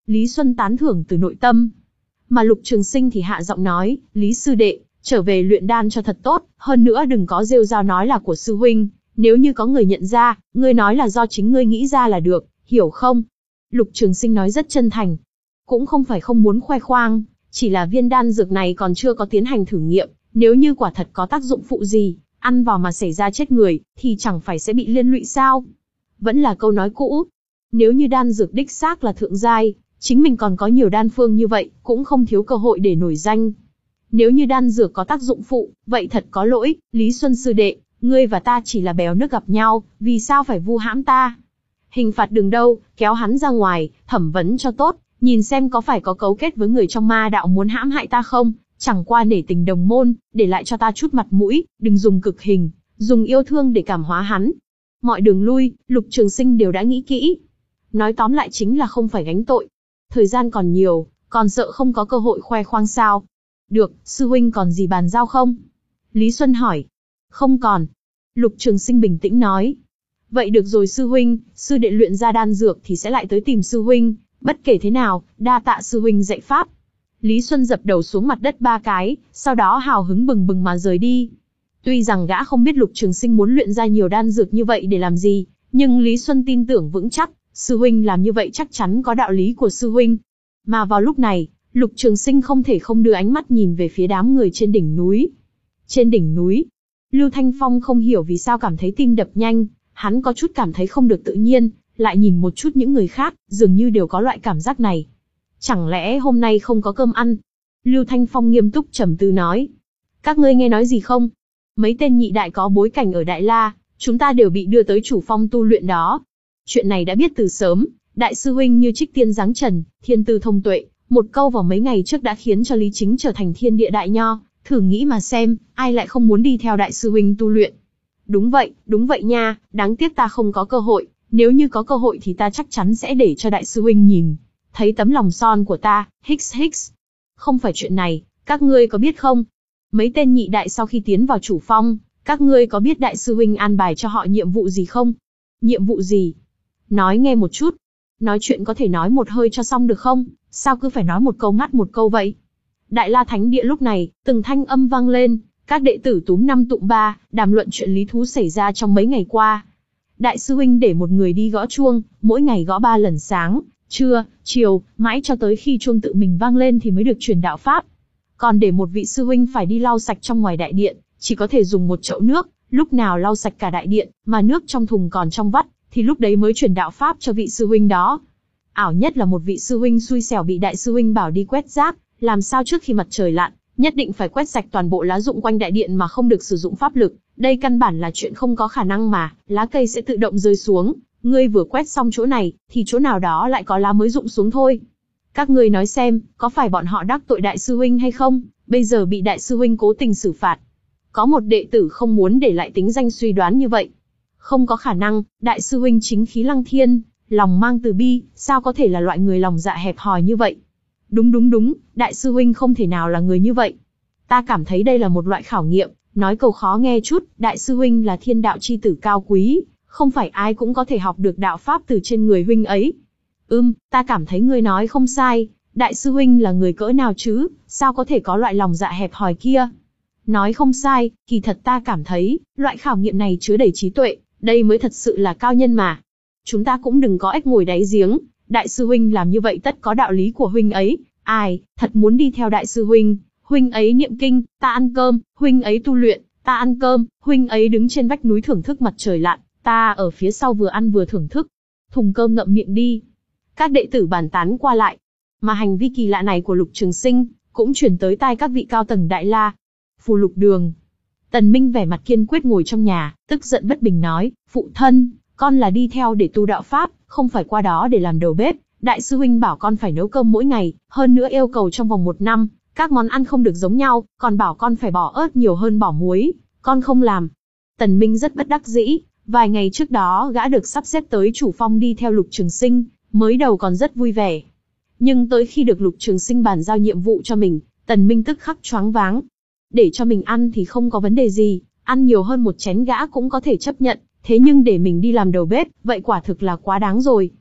Lý Xuân tán thưởng từ nội tâm. Mà Lục Trường Sinh thì hạ giọng nói, Lý sư đệ, trở về luyện đan cho thật tốt, hơn nữa đừng có rêu rao nói là của sư huynh, nếu như có người nhận ra, ngươi nói là do chính ngươi nghĩ ra là được, hiểu không? Lục Trường Sinh nói rất chân thành. Cũng không phải không muốn khoe khoang, chỉ là viên đan dược này còn chưa có tiến hành thử nghiệm, nếu như quả thật có tác dụng phụ gì, ăn vào mà xảy ra chết người, thì chẳng phải sẽ bị liên lụy sao? Vẫn là câu nói cũ, nếu như đan dược đích xác là thượng giai, chính mình còn có nhiều đan phương như vậy, cũng không thiếu cơ hội để nổi danh. Nếu như đan dược có tác dụng phụ, vậy thật có lỗi, Lý Xuân sư đệ, ngươi và ta chỉ là bèo nước gặp nhau, vì sao phải vu hãm ta? Hình phạt đường đâu, kéo hắn ra ngoài, thẩm vấn cho tốt, nhìn xem có phải có cấu kết với người trong ma đạo muốn hãm hại ta không, chẳng qua nể tình đồng môn, để lại cho ta chút mặt mũi, đừng dùng cực hình, dùng yêu thương để cảm hóa hắn. Mọi đường lui, Lục Trường Sinh đều đã nghĩ kỹ. Nói tóm lại chính là không phải gánh tội. Thời gian còn nhiều, còn sợ không có cơ hội khoe khoang sao? Được, sư huynh còn gì bàn giao không? Lý Xuân hỏi. Không còn. Lục Trường Sinh bình tĩnh nói. Vậy được rồi sư huynh, sư đệ luyện ra đan dược thì sẽ lại tới tìm sư huynh, bất kể thế nào, đa tạ sư huynh dạy pháp. Lý Xuân dập đầu xuống mặt đất ba cái, sau đó hào hứng bừng bừng mà rời đi. Tuy rằng gã không biết Lục Trường Sinh muốn luyện ra nhiều đan dược như vậy để làm gì, nhưng Lý Xuân tin tưởng vững chắc, sư huynh làm như vậy chắc chắn có đạo lý của sư huynh. Mà vào lúc này, Lục Trường Sinh không thể không đưa ánh mắt nhìn về phía đám người trên đỉnh núi. Trên đỉnh núi, Lưu Thanh Phong không hiểu vì sao cảm thấy tim đập nhanh, hắn có chút cảm thấy không được tự nhiên, lại nhìn một chút những người khác, dường như đều có loại cảm giác này. Chẳng lẽ hôm nay không có cơm ăn? Lưu Thanh Phong nghiêm túc trầm tư nói. Các ngươi nghe nói gì không? Mấy tên nhị đại có bối cảnh ở Đại La, chúng ta đều bị đưa tới chủ phong tu luyện đó. Chuyện này đã biết từ sớm, đại sư huynh như trích tiên giáng trần, thiên tư thông tuệ, một câu vào mấy ngày trước đã khiến cho Lý Chính trở thành thiên địa đại nho, thử nghĩ mà xem, ai lại không muốn đi theo đại sư huynh tu luyện. Đúng vậy, đúng vậy nha, đáng tiếc ta không có cơ hội, nếu như có cơ hội thì ta chắc chắn sẽ để cho đại sư huynh nhìn thấy tấm lòng son của ta, hích hích. Không phải chuyện này, các ngươi có biết không? Mấy tên nhị đại sau khi tiến vào chủ phong, các ngươi có biết đại sư huynh an bài cho họ nhiệm vụ gì không? Nhiệm vụ gì? Nói nghe một chút. Nói chuyện có thể nói một hơi cho xong được không? Sao cứ phải nói một câu ngắt một câu vậy? Đại La Thánh Địa lúc này, từng thanh âm vang lên, các đệ tử túm năm tụm ba, đàm luận chuyện lý thú xảy ra trong mấy ngày qua. Đại sư huynh để một người đi gõ chuông, mỗi ngày gõ ba lần sáng, trưa, chiều, mãi cho tới khi chuông tự mình vang lên thì mới được truyền đạo pháp. Còn để một vị sư huynh phải đi lau sạch trong ngoài đại điện, chỉ có thể dùng một chậu nước, lúc nào lau sạch cả đại điện, mà nước trong thùng còn trong vắt, thì lúc đấy mới truyền đạo pháp cho vị sư huynh đó. Ảo nhất là một vị sư huynh xui xẻo bị đại sư huynh bảo đi quét rác, làm sao trước khi mặt trời lặn, nhất định phải quét sạch toàn bộ lá rụng quanh đại điện mà không được sử dụng pháp lực, đây căn bản là chuyện không có khả năng mà, lá cây sẽ tự động rơi xuống, ngươi vừa quét xong chỗ này, thì chỗ nào đó lại có lá mới rụng xuống thôi. Các ngươi nói xem, có phải bọn họ đắc tội đại sư huynh hay không, bây giờ bị đại sư huynh cố tình xử phạt. Có một đệ tử không muốn để lại tính danh suy đoán như vậy. Không có khả năng, đại sư huynh chính khí lăng thiên, lòng mang từ bi, sao có thể là loại người lòng dạ hẹp hòi như vậy? Đúng đúng đúng, đại sư huynh không thể nào là người như vậy. Ta cảm thấy đây là một loại khảo nghiệm, nói câu khó nghe chút, đại sư huynh là thiên đạo chi tử cao quý, không phải ai cũng có thể học được đạo pháp từ trên người huynh ấy. Ừm, ta cảm thấy ngươi nói không sai, đại sư huynh là người cỡ nào chứ, sao có thể có loại lòng dạ hẹp hòi kia? Nói không sai, kỳ thật ta cảm thấy, loại khảo nghiệm này chứa đầy trí tuệ, đây mới thật sự là cao nhân mà. Chúng ta cũng đừng có ếch ngồi đáy giếng, đại sư huynh làm như vậy tất có đạo lý của huynh ấy, ai, thật muốn đi theo đại sư huynh, huynh ấy niệm kinh, ta ăn cơm, huynh ấy tu luyện, ta ăn cơm, huynh ấy đứng trên vách núi thưởng thức mặt trời lặn, ta ở phía sau vừa ăn vừa thưởng thức. Thùng cơm ngậm miệng đi. Các đệ tử bàn tán qua lại. Mà hành vi kỳ lạ này của Lục Trường Sinh, cũng chuyển tới tai các vị cao tầng Đại La. Phù Lục Đường. Tần Minh vẻ mặt kiên quyết ngồi trong nhà, tức giận bất bình nói, phụ thân, con là đi theo để tu đạo pháp, không phải qua đó để làm đầu bếp. Đại sư huynh bảo con phải nấu cơm mỗi ngày, hơn nữa yêu cầu trong vòng một năm, các món ăn không được giống nhau, còn bảo con phải bỏ ớt nhiều hơn bỏ muối, con không làm. Tần Minh rất bất đắc dĩ, vài ngày trước đó gã được sắp xếp tới chủ phong đi theo Lục Trường Sinh, mới đầu còn rất vui vẻ. Nhưng tới khi được Lục Trường Sinh bàn giao nhiệm vụ cho mình, Tần Minh tức khắc choáng váng. Để cho mình ăn thì không có vấn đề gì, ăn nhiều hơn một chén gã cũng có thể chấp nhận, thế nhưng để mình đi làm đầu bếp, vậy quả thực là quá đáng rồi.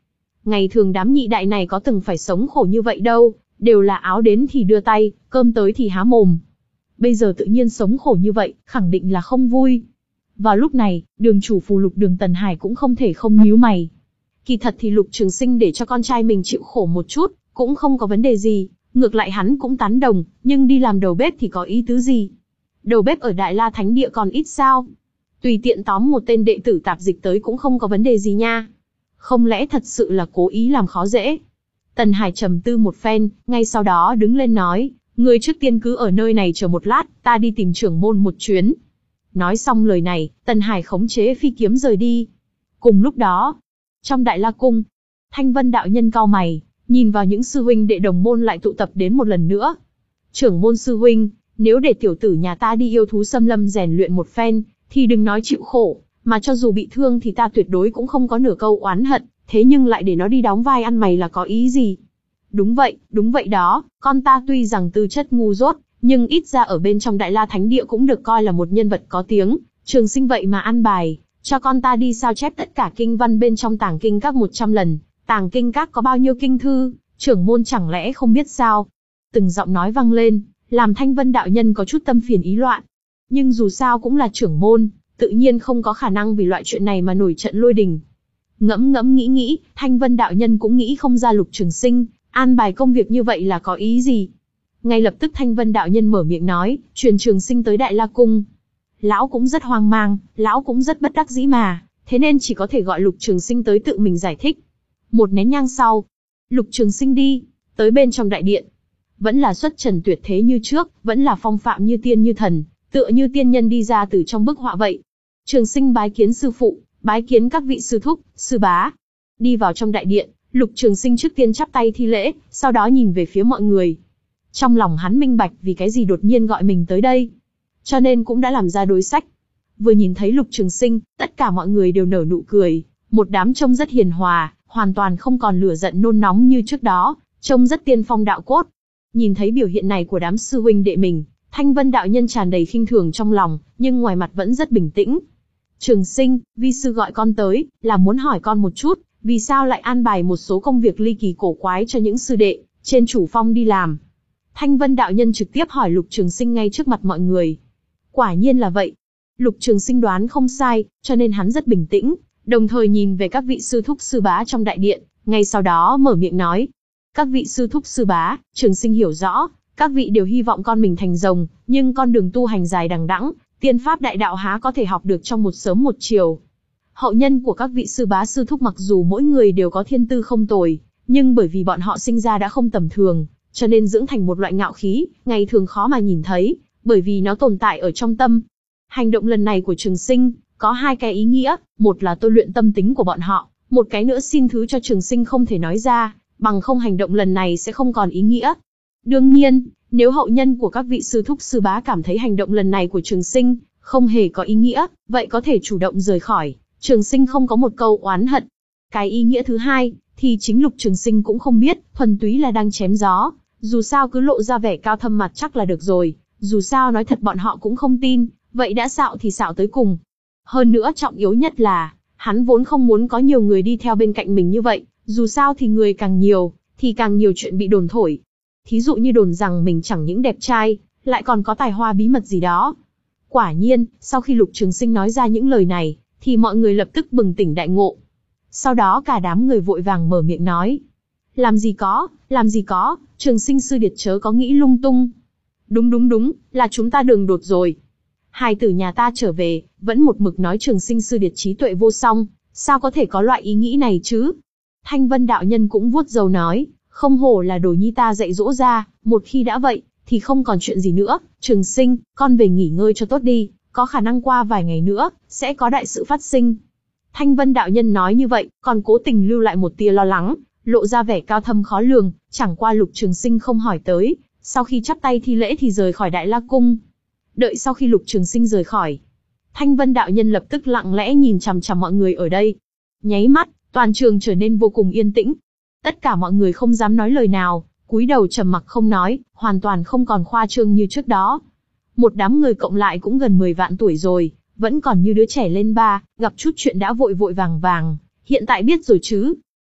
Ngày thường đám nhị đại này có từng phải sống khổ như vậy đâu, đều là áo đến thì đưa tay, cơm tới thì há mồm. Bây giờ tự nhiên sống khổ như vậy, khẳng định là không vui. Vào lúc này, đường chủ phù Lục Đường Tần Hải cũng không thể không nhíu mày. Kỳ thật thì Lục Trường Sinh để cho con trai mình chịu khổ một chút, cũng không có vấn đề gì, ngược lại hắn cũng tán đồng, nhưng đi làm đầu bếp thì có ý tứ gì? Đầu bếp ở Đại La Thánh Địa còn ít sao? Tùy tiện tóm một tên đệ tử tạp dịch tới cũng không có vấn đề gì nha. Không lẽ thật sự là cố ý làm khó dễ? Tần Hải trầm tư một phen, ngay sau đó đứng lên nói, ngươi trước tiên cứ ở nơi này chờ một lát, ta đi tìm trưởng môn một chuyến. Nói xong lời này, Tần Hải khống chế phi kiếm rời đi. Cùng lúc đó, trong Đại La Cung, Thanh Vân đạo nhân cau mày, nhìn vào những sư huynh đệ đồng môn lại tụ tập đến một lần nữa. Trưởng môn sư huynh, nếu để tiểu tử nhà ta đi yêu thú xâm lâm rèn luyện một phen, thì đừng nói chịu khổ, mà cho dù bị thương thì ta tuyệt đối cũng không có nửa câu oán hận, thế nhưng lại để nó đi đóng vai ăn mày là có ý gì? Đúng vậy, đúng vậy đó, con ta tuy rằng tư chất ngu dốt, nhưng ít ra ở bên trong Đại La Thánh Địa cũng được coi là một nhân vật có tiếng, Trường Sinh vậy mà ăn bài, cho con ta đi sao chép tất cả kinh văn bên trong Tàng Kinh Các một trăm lần, Tàng Kinh Các có bao nhiêu kinh thư, trưởng môn chẳng lẽ không biết sao? Từng giọng nói vang lên, làm Thanh Vân đạo nhân có chút tâm phiền ý loạn. Nhưng dù sao cũng là trưởng môn, tự nhiên không có khả năng vì loại chuyện này mà nổi trận lôi đình. Ngẫm ngẫm nghĩ nghĩ, Thanh Vân đạo nhân cũng nghĩ không ra Lục Trường Sinh an bài công việc như vậy là có ý gì. Ngay lập tức Thanh Vân đạo nhân mở miệng nói, truyền Trường Sinh tới Đại La Cung. Lão cũng rất hoang mang, lão cũng rất bất đắc dĩ mà, thế nên chỉ có thể gọi Lục Trường Sinh tới tự mình giải thích. Một nén nhang sau, Lục Trường Sinh đi tới bên trong đại điện, vẫn là xuất trần tuyệt thế như trước, vẫn là phong phạm như tiên như thần, tựa như tiên nhân đi ra từ trong bức họa vậy. Trường Sinh bái kiến sư phụ, bái kiến các vị sư thúc, sư bá. Đi vào trong đại điện, Lục Trường Sinh trước tiên chắp tay thi lễ, sau đó nhìn về phía mọi người. Trong lòng hắn minh bạch vì cái gì đột nhiên gọi mình tới đây, cho nên cũng đã làm ra đối sách. Vừa nhìn thấy Lục Trường Sinh, tất cả mọi người đều nở nụ cười, một đám trông rất hiền hòa, hoàn toàn không còn lửa giận nôn nóng như trước đó, trông rất tiên phong đạo cốt. Nhìn thấy biểu hiện này của đám sư huynh đệ mình, Thanh Vân đạo nhân tràn đầy khinh thường trong lòng, nhưng ngoài mặt vẫn rất bình tĩnh. Trường Sinh, vi sư gọi con tới, là muốn hỏi con một chút, vì sao lại an bài một số công việc ly kỳ cổ quái cho những sư đệ trên chủ phong đi làm. Thanh Vân đạo nhân trực tiếp hỏi Lục Trường Sinh ngay trước mặt mọi người. Quả nhiên là vậy. Lục Trường Sinh đoán không sai, cho nên hắn rất bình tĩnh, đồng thời nhìn về các vị sư thúc sư bá trong đại điện, ngay sau đó mở miệng nói. Các vị sư thúc sư bá, Trường Sinh hiểu rõ, các vị đều hy vọng con mình thành rồng, nhưng con đường tu hành dài đằng đẵng, tiên pháp đại đạo há có thể học được trong một sớm một chiều. Hậu nhân của các vị sư bá sư thúc mặc dù mỗi người đều có thiên tư không tồi, nhưng bởi vì bọn họ sinh ra đã không tầm thường, cho nên dưỡng thành một loại ngạo khí, ngày thường khó mà nhìn thấy, bởi vì nó tồn tại ở trong tâm. Hành động lần này của Trường Sinh có hai cái ý nghĩa, một là tôi luyện tâm tính của bọn họ, một cái nữa xin thứ cho Trường Sinh không thể nói ra, bằng không hành động lần này sẽ không còn ý nghĩa. Đương nhiên, nếu hậu nhân của các vị sư thúc sư bá cảm thấy hành động lần này của Trường Sinh không hề có ý nghĩa, vậy có thể chủ động rời khỏi, Trường Sinh không có một câu oán hận. Cái ý nghĩa thứ hai, thì chính Lục Trường Sinh cũng không biết, thuần túy là đang chém gió, dù sao cứ lộ ra vẻ cao thâm mặt chắc là được rồi, dù sao nói thật bọn họ cũng không tin, vậy đã xạo thì xạo tới cùng. Hơn nữa trọng yếu nhất là, hắn vốn không muốn có nhiều người đi theo bên cạnh mình như vậy, dù sao thì người càng nhiều, thì càng nhiều chuyện bị đồn thổi. Thí dụ như đồn rằng mình chẳng những đẹp trai, lại còn có tài hoa bí mật gì đó. Quả nhiên, sau khi Lục Trường Sinh nói ra những lời này, thì mọi người lập tức bừng tỉnh đại ngộ. Sau đó cả đám người vội vàng mở miệng nói. Làm gì có, làm gì có, Trường Sinh sư điệt chớ có nghĩ lung tung. Đúng đúng đúng, là chúng ta đường đột rồi. Hài tử nhà ta trở về, vẫn một mực nói Trường Sinh sư điệt trí tuệ vô song, sao có thể có loại ý nghĩ này chứ? Thanh Vân đạo nhân cũng vuốt râu nói, không hổ là đồ nhi ta dạy dỗ ra, một khi đã vậy, thì không còn chuyện gì nữa. Trường Sinh, con về nghỉ ngơi cho tốt đi, có khả năng qua vài ngày nữa, sẽ có đại sự phát sinh. Thanh Vân đạo nhân nói như vậy, còn cố tình lưu lại một tia lo lắng, lộ ra vẻ cao thâm khó lường, chẳng qua Lục Trường Sinh không hỏi tới, sau khi chắp tay thi lễ thì rời khỏi Đại La Cung. Đợi sau khi Lục Trường Sinh rời khỏi, Thanh Vân đạo nhân lập tức lặng lẽ nhìn chằm chằm mọi người ở đây. Nháy mắt, toàn trường trở nên vô cùng yên tĩnh. Tất cả mọi người không dám nói lời nào, cúi đầu trầm mặc không nói, hoàn toàn không còn khoa trương như trước đó. Một đám người cộng lại cũng gần mười vạn tuổi rồi, vẫn còn như đứa trẻ lên ba, gặp chút chuyện đã vội vội vàng vàng, hiện tại biết rồi chứ.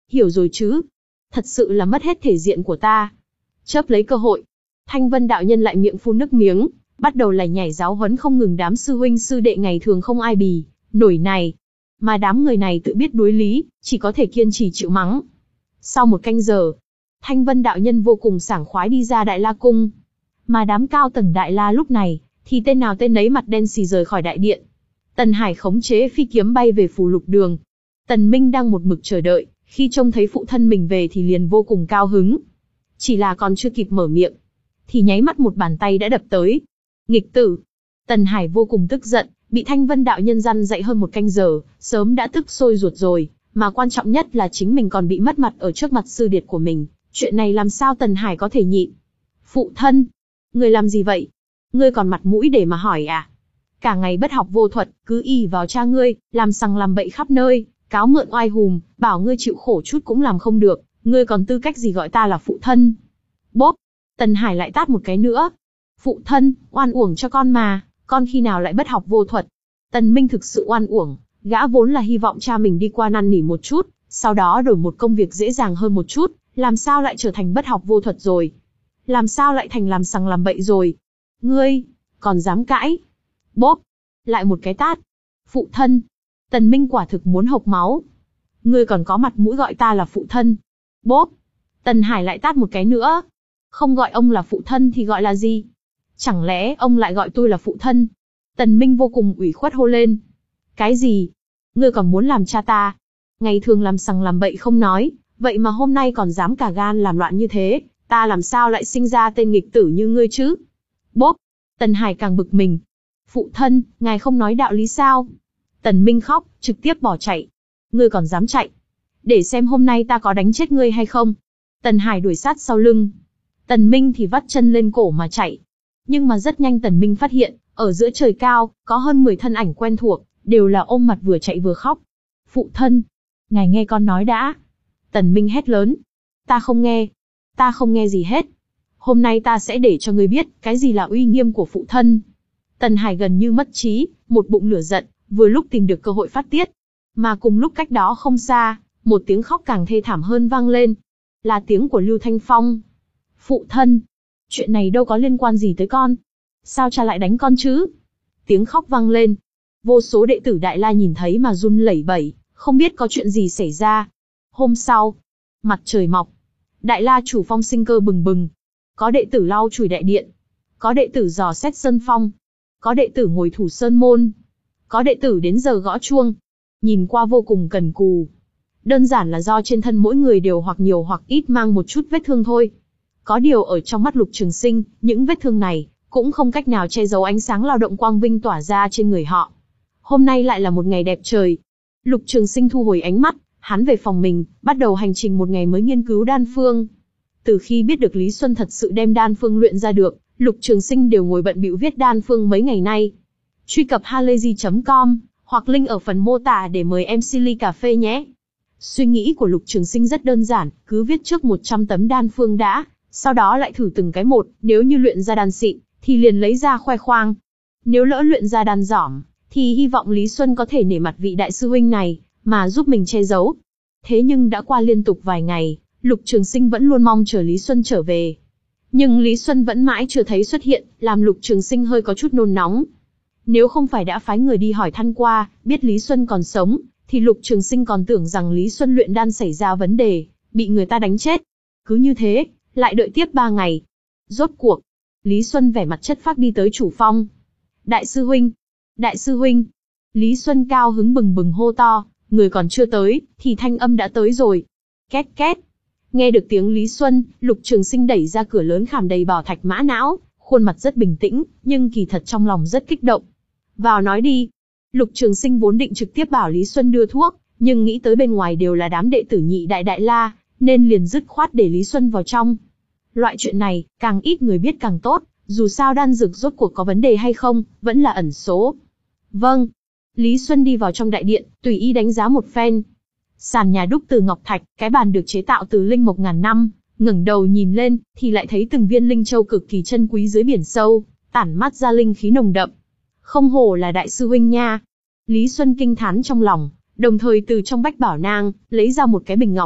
Hiểu rồi chứ? Thật sự là mất hết thể diện của ta. Chớp lấy cơ hội, Thanh Vân đạo nhân lại miệng phun nước miếng, bắt đầu lải nhải giáo huấn không ngừng đám sư huynh sư đệ ngày thường không ai bì nổi này. Mà đám người này tự biết đối lý, chỉ có thể kiên trì chịu mắng. Sau một canh giờ, Thanh Vân đạo nhân vô cùng sảng khoái đi ra Đại La Cung. Mà đám cao tầng Đại La lúc này, thì tên nào tên nấy mặt đen xì rời khỏi đại điện. Tần Hải khống chế phi kiếm bay về Phù Lục Đường. Tần Minh đang một mực chờ đợi, khi trông thấy phụ thân mình về thì liền vô cùng cao hứng. Chỉ là còn chưa kịp mở miệng, thì nháy mắt một bàn tay đã đập tới. Nghịch tử! Tần Hải vô cùng tức giận, bị Thanh Vân đạo nhân răn dạy hơn một canh giờ, sớm đã tức sôi ruột rồi, mà quan trọng nhất là chính mình còn bị mất mặt ở trước mặt sư điệt của mình. Chuyện này làm sao Tần Hải có thể nhịn? Phụ thân! Người làm gì vậy? Ngươi còn mặt mũi để mà hỏi à? Cả ngày bất học vô thuật, cứ ỷ vào cha ngươi, làm sằng làm bậy khắp nơi, cáo mượn oai hùm, bảo ngươi chịu khổ chút cũng làm không được, ngươi còn tư cách gì gọi ta là phụ thân? Bốp! Tần Hải lại tát một cái nữa. Phụ thân, oan uổng cho con mà, con khi nào lại bất học vô thuật? Tần Minh thực sự oan uổng, gã vốn là hy vọng cha mình đi qua năn nỉ một chút, sau đó đổi một công việc dễ dàng hơn một chút, làm sao lại trở thành bất học vô thuật rồi? Làm sao lại thành làm sằng làm bậy rồi? Ngươi, còn dám cãi? Bốp! Lại một cái tát. Phụ thân! Tần Minh quả thực muốn hộc máu. Ngươi còn có mặt mũi gọi ta là phụ thân? Bốp! Tần Hải lại tát một cái nữa. Không gọi ông là phụ thân thì gọi là gì? Chẳng lẽ ông lại gọi tôi là phụ thân? Tần Minh vô cùng ủy khuất hô lên. Cái gì? Ngươi còn muốn làm cha ta? Ngày thường làm sằng làm bậy không nói, vậy mà hôm nay còn dám cả gan làm loạn như thế, ta làm sao lại sinh ra tên nghịch tử như ngươi chứ? Bốp! Tần Hải càng bực mình. Phụ thân, ngài không nói đạo lý sao? Tần Minh khóc, trực tiếp bỏ chạy. Ngươi còn dám chạy? Để xem hôm nay ta có đánh chết ngươi hay không? Tần Hải đuổi sát sau lưng. Tần Minh thì vắt chân lên cổ mà chạy. Nhưng mà rất nhanh Tần Minh phát hiện, ở giữa trời cao, có hơn mười thân ảnh quen thuộc, đều là ôm mặt vừa chạy vừa khóc. Phụ thân! Ngài nghe con nói đã. Tần Minh hét lớn. Ta không nghe. Ta không nghe gì hết. Hôm nay ta sẽ để cho ngươi biết, cái gì là uy nghiêm của phụ thân. Tần Hải gần như mất trí, một bụng lửa giận, vừa lúc tìm được cơ hội phát tiết. Mà cùng lúc cách đó không xa, một tiếng khóc càng thê thảm hơn vang lên. Là tiếng của Lưu Thanh Phong. Phụ thân! Chuyện này đâu có liên quan gì tới con. Sao cha lại đánh con chứ? Tiếng khóc vang lên. Vô số đệ tử Đại La nhìn thấy mà run lẩy bẩy, không biết có chuyện gì xảy ra. Hôm sau, mặt trời mọc. Đại La chủ phong sinh cơ bừng bừng. Có đệ tử lau chùi đại điện. Có đệ tử dò xét sơn phong. Có đệ tử ngồi thủ sơn môn. Có đệ tử đến giờ gõ chuông. Nhìn qua vô cùng cần cù. Đơn giản là do trên thân mỗi người đều hoặc nhiều hoặc ít mang một chút vết thương thôi. Có điều ở trong mắt Lục Trường Sinh, những vết thương này cũng không cách nào che giấu ánh sáng lao động quang vinh tỏa ra trên người họ. Hôm nay lại là một ngày đẹp trời. Lục Trường Sinh thu hồi ánh mắt, hắn về phòng mình, bắt đầu hành trình một ngày mới nghiên cứu đan phương. Từ khi biết được Lý Xuân thật sự đem đan phương luyện ra được, Lục Trường Sinh đều ngồi bận bịu viết đan phương mấy ngày nay. Truy cập halayzi chấm com hoặc link ở phần mô tả để mời em xê ly cà phê nhé. Suy nghĩ của Lục Trường Sinh rất đơn giản, cứ viết trước một trăm tấm đan phương đã, sau đó lại thử từng cái một, nếu như luyện ra đan xịn, thì liền lấy ra khoe khoang. Nếu lỡ luyện ra đan giỏm, thì hy vọng Lý Xuân có thể nể mặt vị đại sư huynh này, mà giúp mình che giấu. Thế nhưng đã qua liên tục vài ngày, Lục Trường Sinh vẫn luôn mong chờ Lý Xuân trở về. Nhưng Lý Xuân vẫn mãi chưa thấy xuất hiện, làm Lục Trường Sinh hơi có chút nôn nóng. Nếu không phải đã phái người đi hỏi thăm qua, biết Lý Xuân còn sống, thì Lục Trường Sinh còn tưởng rằng Lý Xuân luyện đan xảy ra vấn đề, bị người ta đánh chết. Cứ như thế, lại đợi tiếp ba ngày. Rốt cuộc, Lý Xuân vẻ mặt chất phác đi tới chủ phong. Đại sư huynh! Đại sư huynh! Lý Xuân cao hứng bừng bừng hô to, người còn chưa tới, thì thanh âm đã tới rồi. Két két! Nghe được tiếng Lý Xuân, Lục Trường Sinh đẩy ra cửa lớn khảm đầy bảo thạch mã não, khuôn mặt rất bình tĩnh, nhưng kỳ thật trong lòng rất kích động. Vào nói đi. Lục Trường Sinh vốn định trực tiếp bảo Lý Xuân đưa thuốc, nhưng nghĩ tới bên ngoài đều là đám đệ tử nhị đại Đại La, nên liền dứt khoát để Lý Xuân vào trong. Loại chuyện này, càng ít người biết càng tốt, dù sao đan dược rốt cuộc có vấn đề hay không, vẫn là ẩn số. Vâng. Lý Xuân đi vào trong đại điện, tùy ý đánh giá một phen. Sàn nhà đúc từ ngọc thạch, cái bàn được chế tạo từ linh mộc ngàn năm, ngẩng đầu nhìn lên, thì lại thấy từng viên linh châu cực kỳ chân quý dưới biển sâu, tản mát ra linh khí nồng đậm. Không hổ là đại sư huynh nha. Lý Xuân kinh thán trong lòng, đồng thời từ trong bách bảo nang, lấy ra một cái bình ngọc.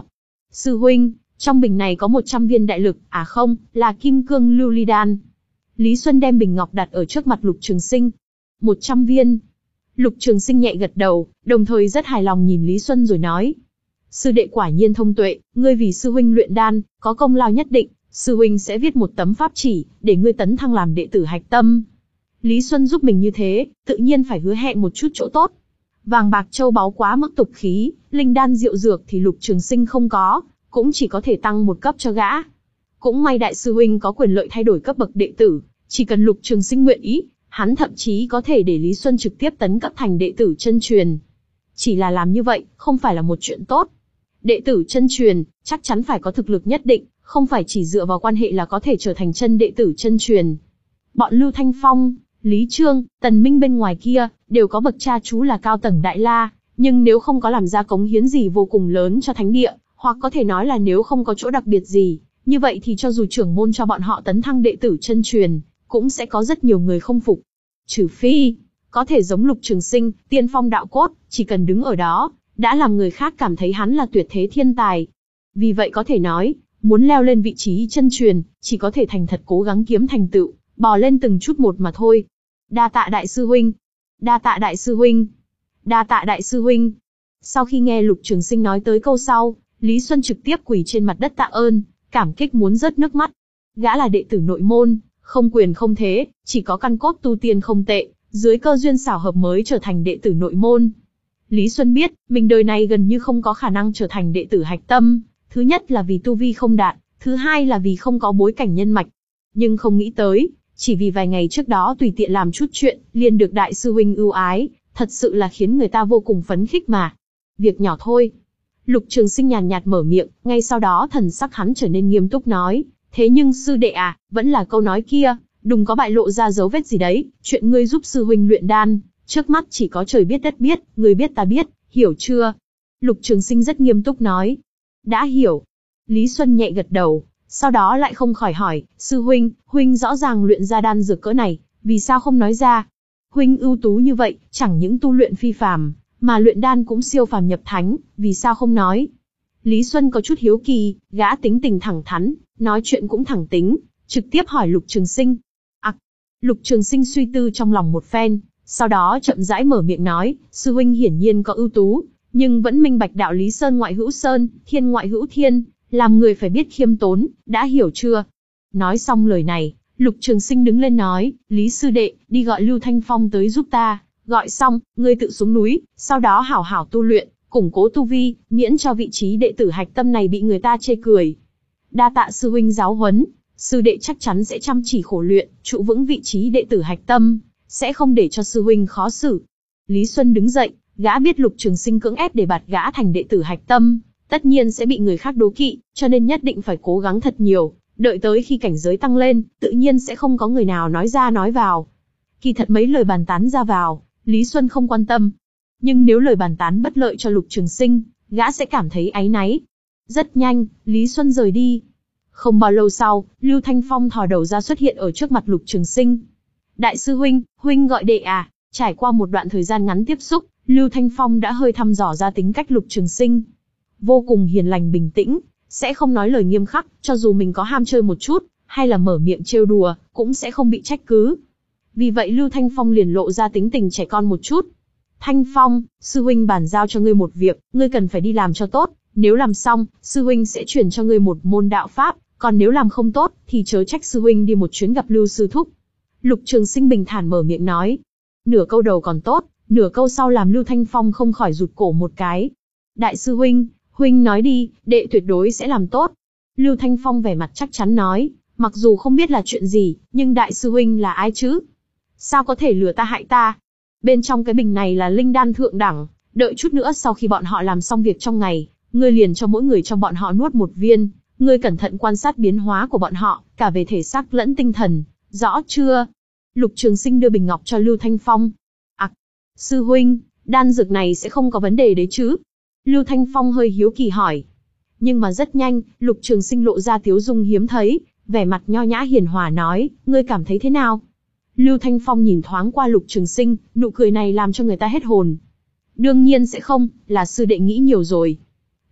Sư huynh, trong bình này có một trăm viên đại lực, à không, là kim cương lưu ly đan. Lý Xuân đem bình ngọc đặt ở trước mặt Lục Trường Sinh. một trăm viên. Lục Trường Sinh nhẹ gật đầu, đồng thời rất hài lòng nhìn Lý Xuân rồi nói. Sư đệ quả nhiên thông tuệ, ngươi vì sư huynh luyện đan, có công lao nhất định, sư huynh sẽ viết một tấm pháp chỉ, để ngươi tấn thăng làm đệ tử hạch tâm. Lý Xuân giúp mình như thế, tự nhiên phải hứa hẹn một chút chỗ tốt. Vàng bạc châu báu quá mức tục khí, linh đan diệu dược thì Lục Trường Sinh không có, cũng chỉ có thể tăng một cấp cho gã. Cũng may đại sư huynh có quyền lợi thay đổi cấp bậc đệ tử, chỉ cần Lục Trường Sinh nguyện ý, hắn thậm chí có thể để Lý Xuân trực tiếp tấn cấp thành đệ tử chân truyền. Chỉ là làm như vậy, không phải là một chuyện tốt. Đệ tử chân truyền, chắc chắn phải có thực lực nhất định, không phải chỉ dựa vào quan hệ là có thể trở thành chân đệ tử chân truyền. Bọn Lưu Thanh Phong, Lý Trương, Tần Minh bên ngoài kia, đều có bậc cha chú là cao tầng đại la, nhưng nếu không có làm ra cống hiến gì vô cùng lớn cho thánh địa, hoặc có thể nói là nếu không có chỗ đặc biệt gì, như vậy thì cho dù trưởng môn cho bọn họ tấn thăng đệ tử chân truyền, cũng sẽ có rất nhiều người không phục. Trừ phi, có thể giống Lục Trường Sinh, tiên phong đạo cốt, chỉ cần đứng ở đó, đã làm người khác cảm thấy hắn là tuyệt thế thiên tài. Vì vậy có thể nói, muốn leo lên vị trí chân truyền, chỉ có thể thành thật cố gắng kiếm thành tựu, bò lên từng chút một mà thôi. Đa tạ đại sư huynh, đa tạ đại sư huynh, đa tạ đại sư huynh. Sau khi nghe Lục Trường Sinh nói tới câu sau, Lý Xuân trực tiếp quỳ trên mặt đất tạ ơn, cảm kích muốn rớt nước mắt. Gã là đệ tử nội môn, không quyền không thế, chỉ có căn cốt tu tiên không tệ, dưới cơ duyên xảo hợp mới trở thành đệ tử nội môn. Lý Xuân biết, mình đời này gần như không có khả năng trở thành đệ tử hạch tâm, thứ nhất là vì tu vi không đạt, thứ hai là vì không có bối cảnh nhân mạch. Nhưng không nghĩ tới, chỉ vì vài ngày trước đó tùy tiện làm chút chuyện, liền được đại sư huynh ưu ái, thật sự là khiến người ta vô cùng phấn khích mà. Việc nhỏ thôi. Lục Trường Sinh nhàn nhạt mở miệng, ngay sau đó thần sắc hắn trở nên nghiêm túc nói, thế nhưng sư đệ à, vẫn là câu nói kia, đừng có bại lộ ra dấu vết gì đấy, chuyện ngươi giúp sư huynh luyện đan, trước mắt chỉ có trời biết đất biết, người biết ta biết, hiểu chưa? Lục Trường Sinh rất nghiêm túc nói. Đã hiểu. Lý Xuân nhẹ gật đầu, sau đó lại không khỏi hỏi, sư huynh, huynh rõ ràng luyện ra đan dược cỡ này, vì sao không nói ra? Huynh ưu tú như vậy, chẳng những tu luyện phi phàm, mà luyện đan cũng siêu phàm nhập thánh, vì sao không nói? Lý Xuân có chút hiếu kỳ, gã tính tình thẳng thắn, nói chuyện cũng thẳng tính, trực tiếp hỏi Lục Trường Sinh. À, Lục Trường Sinh suy tư trong lòng một phen, sau đó chậm rãi mở miệng nói, sư huynh hiển nhiên có ưu tú, nhưng vẫn minh bạch đạo lý sơn ngoại hữu sơn, thiên ngoại hữu thiên, làm người phải biết khiêm tốn, đã hiểu chưa? Nói xong lời này, Lục Trường Sinh đứng lên nói, Lý sư đệ, đi gọi Lưu Thanh Phong tới giúp ta, gọi xong, ngươi tự xuống núi, sau đó hảo hảo tu luyện, củng cố tu vi, miễn cho vị trí đệ tử hạch tâm này bị người ta chê cười. Đa tạ sư huynh giáo huấn, sư đệ chắc chắn sẽ chăm chỉ khổ luyện, trụ vững vị trí đệ tử hạch tâm, sẽ không để cho sư huynh khó xử. Lý Xuân đứng dậy, gã biết Lục Trường Sinh cưỡng ép để bạt gã thành đệ tử hạch tâm, tất nhiên sẽ bị người khác đố kỵ, cho nên nhất định phải cố gắng thật nhiều, đợi tới khi cảnh giới tăng lên, tự nhiên sẽ không có người nào nói ra nói vào. Kỳ thật mấy lời bàn tán ra vào, Lý Xuân không quan tâm. Nhưng nếu lời bàn tán bất lợi cho Lục Trường Sinh, gã sẽ cảm thấy áy náy. Rất nhanh, Lý Xuân rời đi. Không bao lâu sau, Lưu Thanh Phong thò đầu ra xuất hiện ở trước mặt Lục Trường Sinh. Đại sư huynh, huynh gọi đệ à? Trải qua một đoạn thời gian ngắn tiếp xúc, Lưu Thanh Phong đã hơi thăm dò ra tính cách Lục Trường Sinh. Vô cùng hiền lành bình tĩnh, sẽ không nói lời nghiêm khắc, cho dù mình có ham chơi một chút, hay là mở miệng trêu đùa, cũng sẽ không bị trách cứ. Vì vậy Lưu Thanh Phong liền lộ ra tính tình trẻ con một chút. Thanh Phong, sư huynh bàn giao cho ngươi một việc, ngươi cần phải đi làm cho tốt, nếu làm xong, sư huynh sẽ truyền cho ngươi một môn đạo pháp, còn nếu làm không tốt, thì chớ trách sư huynh đi một chuyến gặp Lưu sư thúc. Lục Trường Sinh bình thản mở miệng nói. Nửa câu đầu còn tốt, nửa câu sau làm Lưu Thanh Phong không khỏi rụt cổ một cái. Đại sư huynh, huynh nói đi, đệ tuyệt đối sẽ làm tốt. Lưu Thanh Phong vẻ mặt chắc chắn nói, mặc dù không biết là chuyện gì, nhưng đại sư huynh là ai chứ? Sao có thể lừa ta hại ta? Bên trong cái bình này là linh đan thượng đẳng, đợi chút nữa sau khi bọn họ làm xong việc trong ngày, ngươi liền cho mỗi người trong bọn họ nuốt một viên, ngươi cẩn thận quan sát biến hóa của bọn họ, cả về thể xác lẫn tinh thần, rõ chưa? Lục Trường Sinh đưa bình ngọc cho Lưu Thanh Phong. À, sư huynh, đan dược này sẽ không có vấn đề đấy chứ? Lưu Thanh Phong hơi hiếu kỳ hỏi. Nhưng mà rất nhanh, Lục Trường Sinh lộ ra tiếu dung hiếm thấy, vẻ mặt nho nhã hiền hòa nói, ngươi cảm thấy thế nào? Lưu Thanh Phong nhìn thoáng qua Lục Trường Sinh, nụ cười này làm cho người ta hết hồn. Đương nhiên sẽ không, là sư đệ nghĩ nhiều rồi.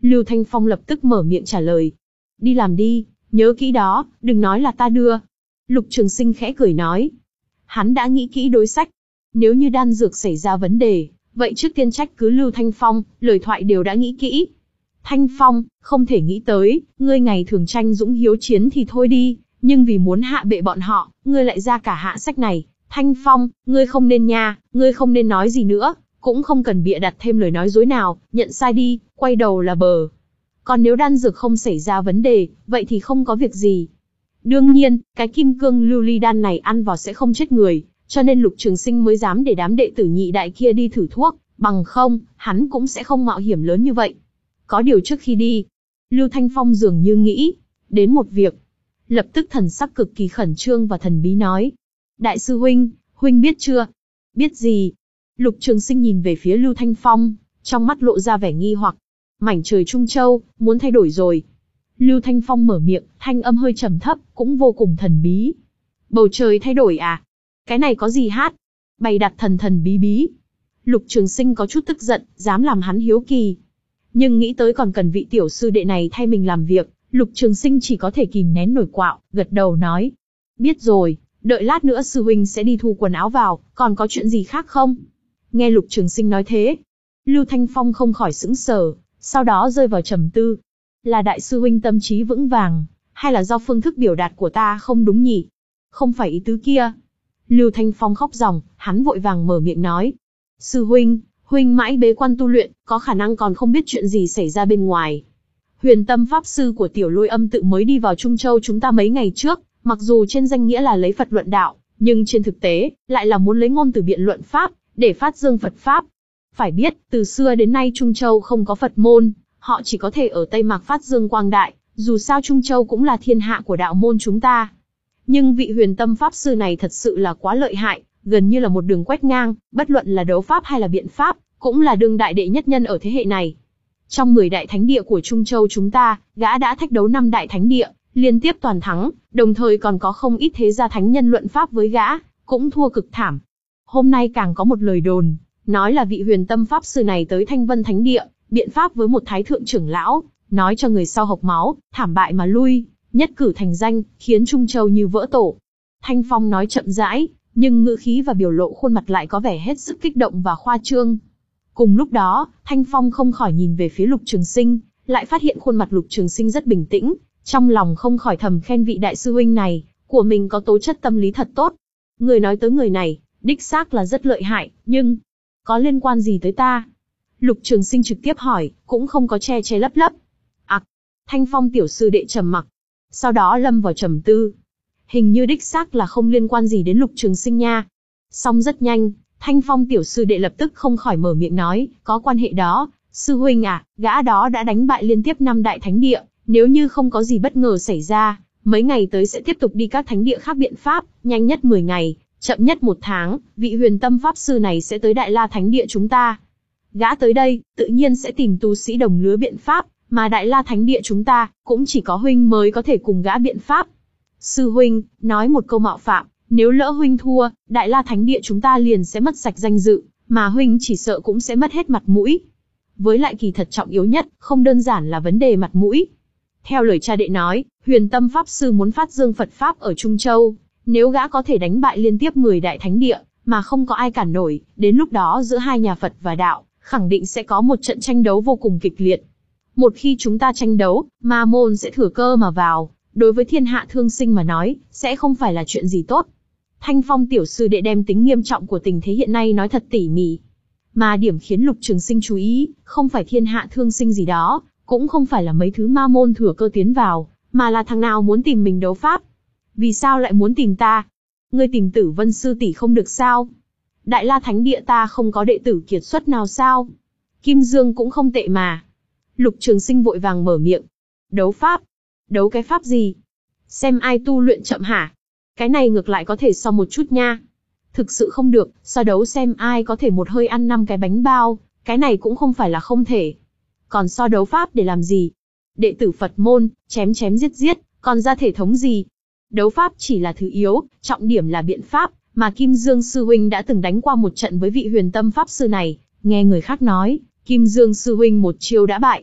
Lưu Thanh Phong lập tức mở miệng trả lời. Đi làm đi, nhớ kỹ đó, đừng nói là ta đưa. Lục Trường Sinh khẽ cười nói. Hắn đã nghĩ kỹ đối sách. Nếu như đan dược xảy ra vấn đề, vậy trước tiên trách cứ Lưu Thanh Phong, lời thoại đều đã nghĩ kỹ. Thanh Phong, không thể nghĩ tới, ngươi ngày thường tranh dũng hiếu chiến thì thôi đi, nhưng vì muốn hạ bệ bọn họ, ngươi lại ra cả hạ sách này. Thanh Phong, ngươi không nên nha, ngươi không nên nói gì nữa, cũng không cần bịa đặt thêm lời nói dối nào, nhận sai đi, quay đầu là bờ. Còn nếu đan dược không xảy ra vấn đề, vậy thì không có việc gì. Đương nhiên, cái kim cương lưu ly đan này ăn vào sẽ không chết người, cho nên Lục Trường Sinh mới dám để đám đệ tử nhị đại kia đi thử thuốc, bằng không, hắn cũng sẽ không mạo hiểm lớn như vậy. Có điều trước khi đi, Lưu Thanh Phong dường như nghĩ đến một việc, lập tức thần sắc cực kỳ khẩn trương và thần bí nói. Đại sư huynh, huynh biết chưa? Biết gì? Lục Trường Sinh nhìn về phía Lưu Thanh Phong, trong mắt lộ ra vẻ nghi hoặc. Mảnh trời Trung Châu, muốn thay đổi rồi. Lưu Thanh Phong mở miệng, thanh âm hơi trầm thấp, cũng vô cùng thần bí. Bầu trời thay đổi à? Cái này có gì hát? Bày đặt thần thần bí bí. Lục Trường Sinh có chút tức giận, dám làm hắn hiếu kỳ. Nhưng nghĩ tới còn cần vị tiểu sư đệ này thay mình làm việc, Lục Trường Sinh chỉ có thể kìm nén nổi quạo, gật đầu nói. Biết rồi, đợi lát nữa sư huynh sẽ đi thu quần áo vào, còn có chuyện gì khác không? Nghe Lục Trường Sinh nói thế, Lưu Thanh Phong không khỏi sững sờ, sau đó rơi vào trầm tư. Là đại sư huynh tâm trí vững vàng, hay là do phương thức biểu đạt của ta không đúng nhỉ? Không phải ý tứ kia. Lưu Thanh Phong khóc ròng, hắn vội vàng mở miệng nói. Sư huynh, huynh mãi bế quan tu luyện, có khả năng còn không biết chuyện gì xảy ra bên ngoài. Huyền Tâm Pháp Sư của Tiểu Lôi Âm tự mới đi vào Trung Châu chúng ta mấy ngày trước, mặc dù trên danh nghĩa là lấy Phật luận đạo, nhưng trên thực tế, lại là muốn lấy ngôn từ biện luận Pháp, để phát dương Phật Pháp. Phải biết, từ xưa đến nay Trung Châu không có Phật môn, họ chỉ có thể ở Tây Mạc phát dương quang đại, dù sao Trung Châu cũng là thiên hạ của đạo môn chúng ta. Nhưng vị Huyền Tâm Pháp Sư này thật sự là quá lợi hại, gần như là một đường quét ngang, bất luận là đấu pháp hay là biện pháp, cũng là đương đại đệ nhất nhân ở thế hệ này. Trong mười đại thánh địa của Trung Châu chúng ta, gã đã thách đấu năm đại thánh địa, liên tiếp toàn thắng, đồng thời còn có không ít thế gia thánh nhân luận pháp với gã, cũng thua cực thảm. Hôm nay càng có một lời đồn, nói là vị Huyền Tâm Pháp Sư này tới Thanh Vân Thánh Địa, biện pháp với một thái thượng trưởng lão, nói cho người sau hộc máu, thảm bại mà lui, nhất cử thành danh, khiến Trung Châu như vỡ tổ. Thanh Phong nói chậm rãi, nhưng ngữ khí và biểu lộ khuôn mặt lại có vẻ hết sức kích động và khoa trương. Cùng lúc đó, Thanh Phong không khỏi nhìn về phía Lục Trường Sinh, lại phát hiện khuôn mặt Lục Trường Sinh rất bình tĩnh, trong lòng không khỏi thầm khen vị đại sư huynh này, của mình có tố chất tâm lý thật tốt. Người nói tới người này, đích xác là rất lợi hại, nhưng có liên quan gì tới ta? Lục Trường Sinh trực tiếp hỏi, cũng không có che che lấp lấp. Ặc, Thanh Phong tiểu sư đệ trầm mặc, sau đó lâm vào trầm tư. Hình như đích xác là không liên quan gì đến Lục Trường Sinh nha. Song rất nhanh, Thanh Phong tiểu sư đệ lập tức không khỏi mở miệng nói, có quan hệ đó, sư huynh à, gã đó đã đánh bại liên tiếp năm đại thánh địa, nếu như không có gì bất ngờ xảy ra, mấy ngày tới sẽ tiếp tục đi các thánh địa khác biện pháp, nhanh nhất mười ngày, chậm nhất một tháng, vị Huyền Tâm Pháp Sư này sẽ tới Đại La Thánh Địa chúng ta. Gã tới đây, tự nhiên sẽ tìm tu sĩ đồng lứa biện pháp, mà Đại La Thánh Địa chúng ta, cũng chỉ có huynh mới có thể cùng gã biện pháp. Sư huynh, nói một câu mạo phạm, nếu lỡ huynh thua, Đại La Thánh Địa chúng ta liền sẽ mất sạch danh dự, mà huynh chỉ sợ cũng sẽ mất hết mặt mũi. Với lại kỳ thật trọng yếu nhất, không đơn giản là vấn đề mặt mũi. Theo lời cha đệ nói, Huyền Tâm Pháp Sư muốn phát dương Phật Pháp ở Trung Châu, nếu gã có thể đánh bại liên tiếp mười đại thánh địa, mà không có ai cản nổi, đến lúc đó giữa hai nhà Phật và đạo, khẳng định sẽ có một trận tranh đấu vô cùng kịch liệt. Một khi chúng ta tranh đấu, Ma môn sẽ thừa cơ mà vào, đối với thiên hạ thương sinh mà nói, sẽ không phải là chuyện gì tốt. Thanh Phong tiểu sư đệ đem tính nghiêm trọng của tình thế hiện nay nói thật tỉ mỉ. Mà điểm khiến Lục Trường Sinh chú ý, không phải thiên hạ thương sinh gì đó, cũng không phải là mấy thứ ma môn thừa cơ tiến vào, mà là thằng nào muốn tìm mình đấu pháp. Vì sao lại muốn tìm ta? Ngươi tìm Tử Vân sư tỷ không được sao? Đại La Thánh Địa ta không có đệ tử kiệt xuất nào sao? Kim Dương cũng không tệ mà. Lục Trường Sinh vội vàng mở miệng. Đấu pháp? Đấu cái pháp gì? Xem ai tu luyện chậm hả? Cái này ngược lại có thể so một chút nha. Thực sự không được, so đấu xem ai có thể một hơi ăn năm cái bánh bao, cái này cũng không phải là không thể. Còn so đấu pháp để làm gì? Đệ tử Phật môn, chém chém giết giết, còn ra thể thống gì? Đấu pháp chỉ là thứ yếu, trọng điểm là biện pháp, mà Kim Dương sư huynh đã từng đánh qua một trận với vị Huyền Tâm Pháp Sư này, nghe người khác nói, Kim Dương sư huynh một chiêu đã bại.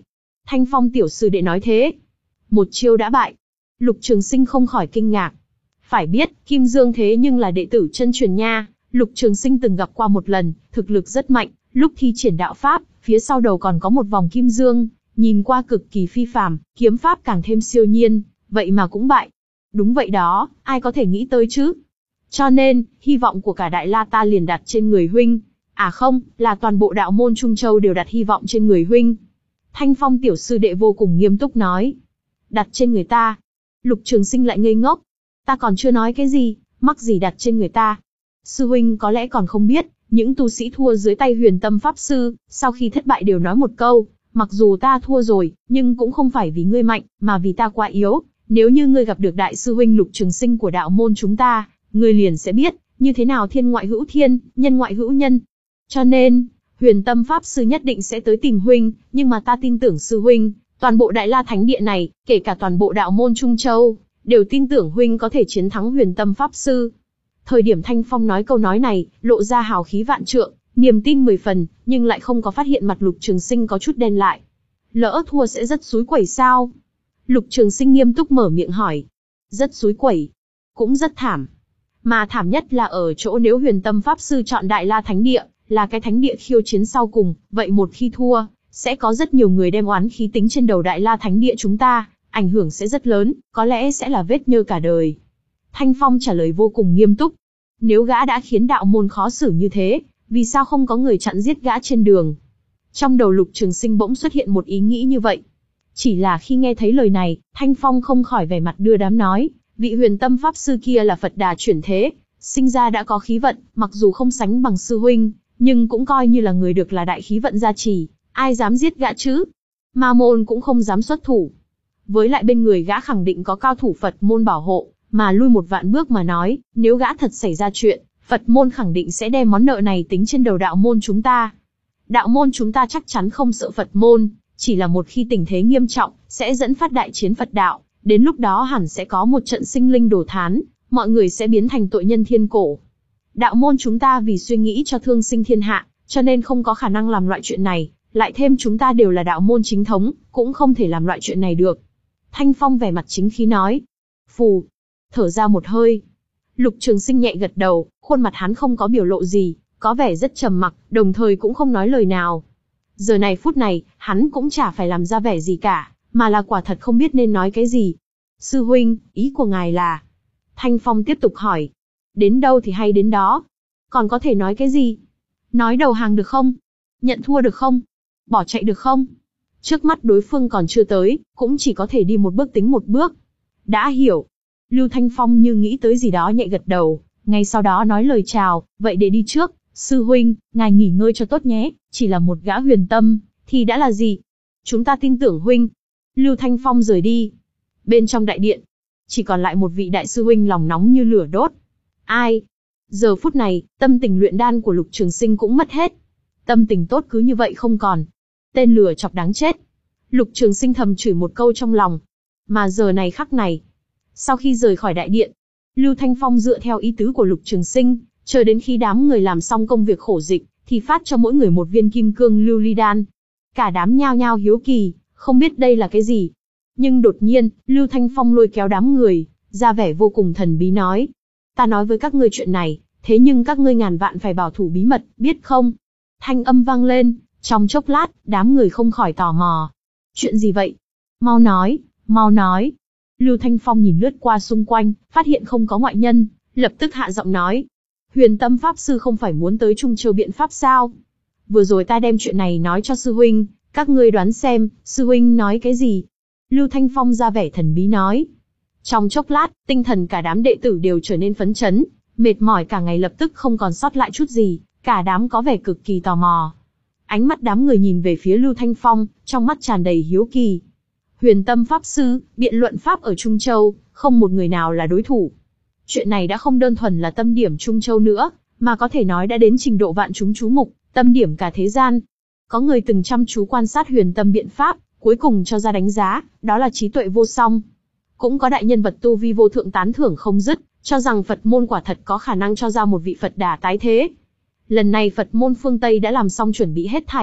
Thanh Phong tiểu sư đệ nói thế. Một chiêu đã bại. Lục Trường Sinh không khỏi kinh ngạc. Phải biết, Kim Dương thế nhưng là đệ tử chân truyền nha. Lục Trường Sinh từng gặp qua một lần, thực lực rất mạnh, lúc thi triển đạo pháp, phía sau đầu còn có một vòng kim dương, nhìn qua cực kỳ phi phàm, kiếm pháp càng thêm siêu nhiên, vậy mà cũng bại. Đúng vậy đó, ai có thể nghĩ tới chứ? Cho nên, hy vọng của cả Đại La ta liền đặt trên người huynh. À không, là toàn bộ đạo môn Trung Châu đều đặt hy vọng trên người huynh. Thanh Phong tiểu sư đệ vô cùng nghiêm túc nói. Đặt trên người ta. Lục Trường Sinh lại ngây ngốc. Ta còn chưa nói cái gì, mắc gì đặt trên người ta. Sư huynh có lẽ còn không biết, những tu sĩ thua dưới tay Huyền Tâm Pháp Sư, sau khi thất bại đều nói một câu, mặc dù ta thua rồi, nhưng cũng không phải vì ngươi mạnh, mà vì ta quá yếu. Nếu như ngươi gặp được đại sư huynh Lục Trường Sinh của đạo môn chúng ta, ngươi liền sẽ biết, như thế nào thiên ngoại hữu thiên, nhân ngoại hữu nhân. Cho nên, Huyền Tâm Pháp Sư nhất định sẽ tới tìm huynh, nhưng mà ta tin tưởng sư huynh, toàn bộ Đại La Thánh Địa này, kể cả toàn bộ đạo môn Trung Châu, đều tin tưởng huynh có thể chiến thắng Huyền Tâm Pháp Sư. Thời điểm Thanh Phong nói câu nói này, lộ ra hào khí vạn trượng, niềm tin mười phần, nhưng lại không có phát hiện mặt Lục Trường Sinh có chút đen lại. Lỡ thua sẽ rất xúi quẩy sao? Lục Trường Sinh nghiêm túc mở miệng hỏi. Rất xúi quẩy, cũng rất thảm. Mà thảm nhất là ở chỗ nếu Huyền Tâm Pháp Sư chọn Đại La Thánh Địa, là cái thánh địa khiêu chiến sau cùng, vậy một khi thua, sẽ có rất nhiều người đem oán khí tính trên đầu Đại La Thánh Địa chúng ta, ảnh hưởng sẽ rất lớn, có lẽ sẽ là vết nhơ cả đời. Thanh Phong trả lời vô cùng nghiêm túc. Nếu gã đã khiến đạo môn khó xử như thế, vì sao không có người chặn giết gã trên đường? Trong đầu Lục Trường Sinh bỗng xuất hiện một ý nghĩ như vậy. Chỉ là khi nghe thấy lời này, Thanh Phong không khỏi vẻ mặt đưa đám nói, vị Huyền Tâm Pháp Sư kia là Phật Đà chuyển thế, sinh ra đã có khí vận, mặc dù không sánh bằng sư huynh, nhưng cũng coi như là người được là đại khí vận gia trì, ai dám giết gã chứ? Ma môn cũng không dám xuất thủ. Với lại bên người gã khẳng định có cao thủ Phật môn bảo hộ, mà lui một vạn bước mà nói, nếu gã thật xảy ra chuyện, Phật môn khẳng định sẽ đem món nợ này tính trên đầu đạo môn chúng ta. Đạo môn chúng ta chắc chắn không sợ Phật môn, chỉ là một khi tình thế nghiêm trọng, sẽ dẫn phát đại chiến Phật đạo, đến lúc đó hẳn sẽ có một trận sinh linh đổ thán, mọi người sẽ biến thành tội nhân thiên cổ. Đạo môn chúng ta vì suy nghĩ cho thương sinh thiên hạ, cho nên không có khả năng làm loại chuyện này, lại thêm chúng ta đều là đạo môn chính thống, cũng không thể làm loại chuyện này được. Thanh Phong vẻ mặt chính khí nói. Phù, thở ra một hơi. Lục Trường Sinh nhẹ gật đầu, khuôn mặt hắn không có biểu lộ gì, có vẻ rất trầm mặc, đồng thời cũng không nói lời nào. Giờ này phút này, hắn cũng chả phải làm ra vẻ gì cả, mà là quả thật không biết nên nói cái gì. Sư huynh, ý của ngài là? Thanh Phong tiếp tục hỏi. Đến đâu thì hay đến đó. Còn có thể nói cái gì? Nói đầu hàng được không? Nhận thua được không? Bỏ chạy được không? Trước mắt đối phương còn chưa tới, cũng chỉ có thể đi một bước tính một bước. Đã hiểu. Lưu Thanh Phong như nghĩ tới gì đó nhẹ gật đầu, ngay sau đó nói lời chào, vậy để đi trước, sư huynh, ngài nghỉ ngơi cho tốt nhé, chỉ là một gã huyền tâm, thì đã là gì? Chúng ta tin tưởng huynh. Lưu Thanh Phong rời đi. Bên trong đại điện, chỉ còn lại một vị đại sư huynh lòng nóng như lửa đốt. Ai? Giờ phút này, tâm tình luyện đan của Lục Trường Sinh cũng mất hết. Tâm tình tốt cứ như vậy không còn. Tên lừa chọc đáng chết. Lục Trường Sinh thầm chửi một câu trong lòng. Mà giờ này khắc này, sau khi rời khỏi đại điện, Lưu Thanh Phong dựa theo ý tứ của Lục Trường Sinh, chờ đến khi đám người làm xong công việc khổ dịch, thì phát cho mỗi người một viên kim cương lưu ly đan. Cả đám nhao nhao hiếu kỳ, không biết đây là cái gì. Nhưng đột nhiên, Lưu Thanh Phong lôi kéo đám người, ra vẻ vô cùng thần bí nói. Ta nói với các ngươi chuyện này, thế nhưng các ngươi ngàn vạn phải bảo thủ bí mật, biết không? Thanh âm vang lên, trong chốc lát, đám người không khỏi tò mò. Chuyện gì vậy? Mau nói, mau nói. Lưu Thanh Phong nhìn lướt qua xung quanh, phát hiện không có ngoại nhân, lập tức hạ giọng nói. Huyền Tâm Pháp Sư không phải muốn tới Trung Châu biện pháp sao? Vừa rồi ta đem chuyện này nói cho sư huynh, các ngươi đoán xem, sư huynh nói cái gì? Lưu Thanh Phong ra vẻ thần bí nói. Trong chốc lát, tinh thần cả đám đệ tử đều trở nên phấn chấn, mệt mỏi cả ngày lập tức không còn sót lại chút gì, cả đám có vẻ cực kỳ tò mò. Ánh mắt đám người nhìn về phía Lưu Thanh Phong, trong mắt tràn đầy hiếu kỳ. Huyền Tâm Pháp Sư, biện luận pháp ở Trung Châu, không một người nào là đối thủ. Chuyện này đã không đơn thuần là tâm điểm Trung Châu nữa, mà có thể nói đã đến trình độ vạn chúng chú mục, tâm điểm cả thế gian. Có người từng chăm chú quan sát huyền tâm biện pháp, cuối cùng cho ra đánh giá, đó là trí tuệ vô song. Cũng có đại nhân vật tu vi vô thượng tán thưởng không dứt, cho rằng Phật môn quả thật có khả năng cho ra một vị Phật Đà tái thế. Lần này Phật môn phương Tây đã làm xong chuẩn bị hết thảy,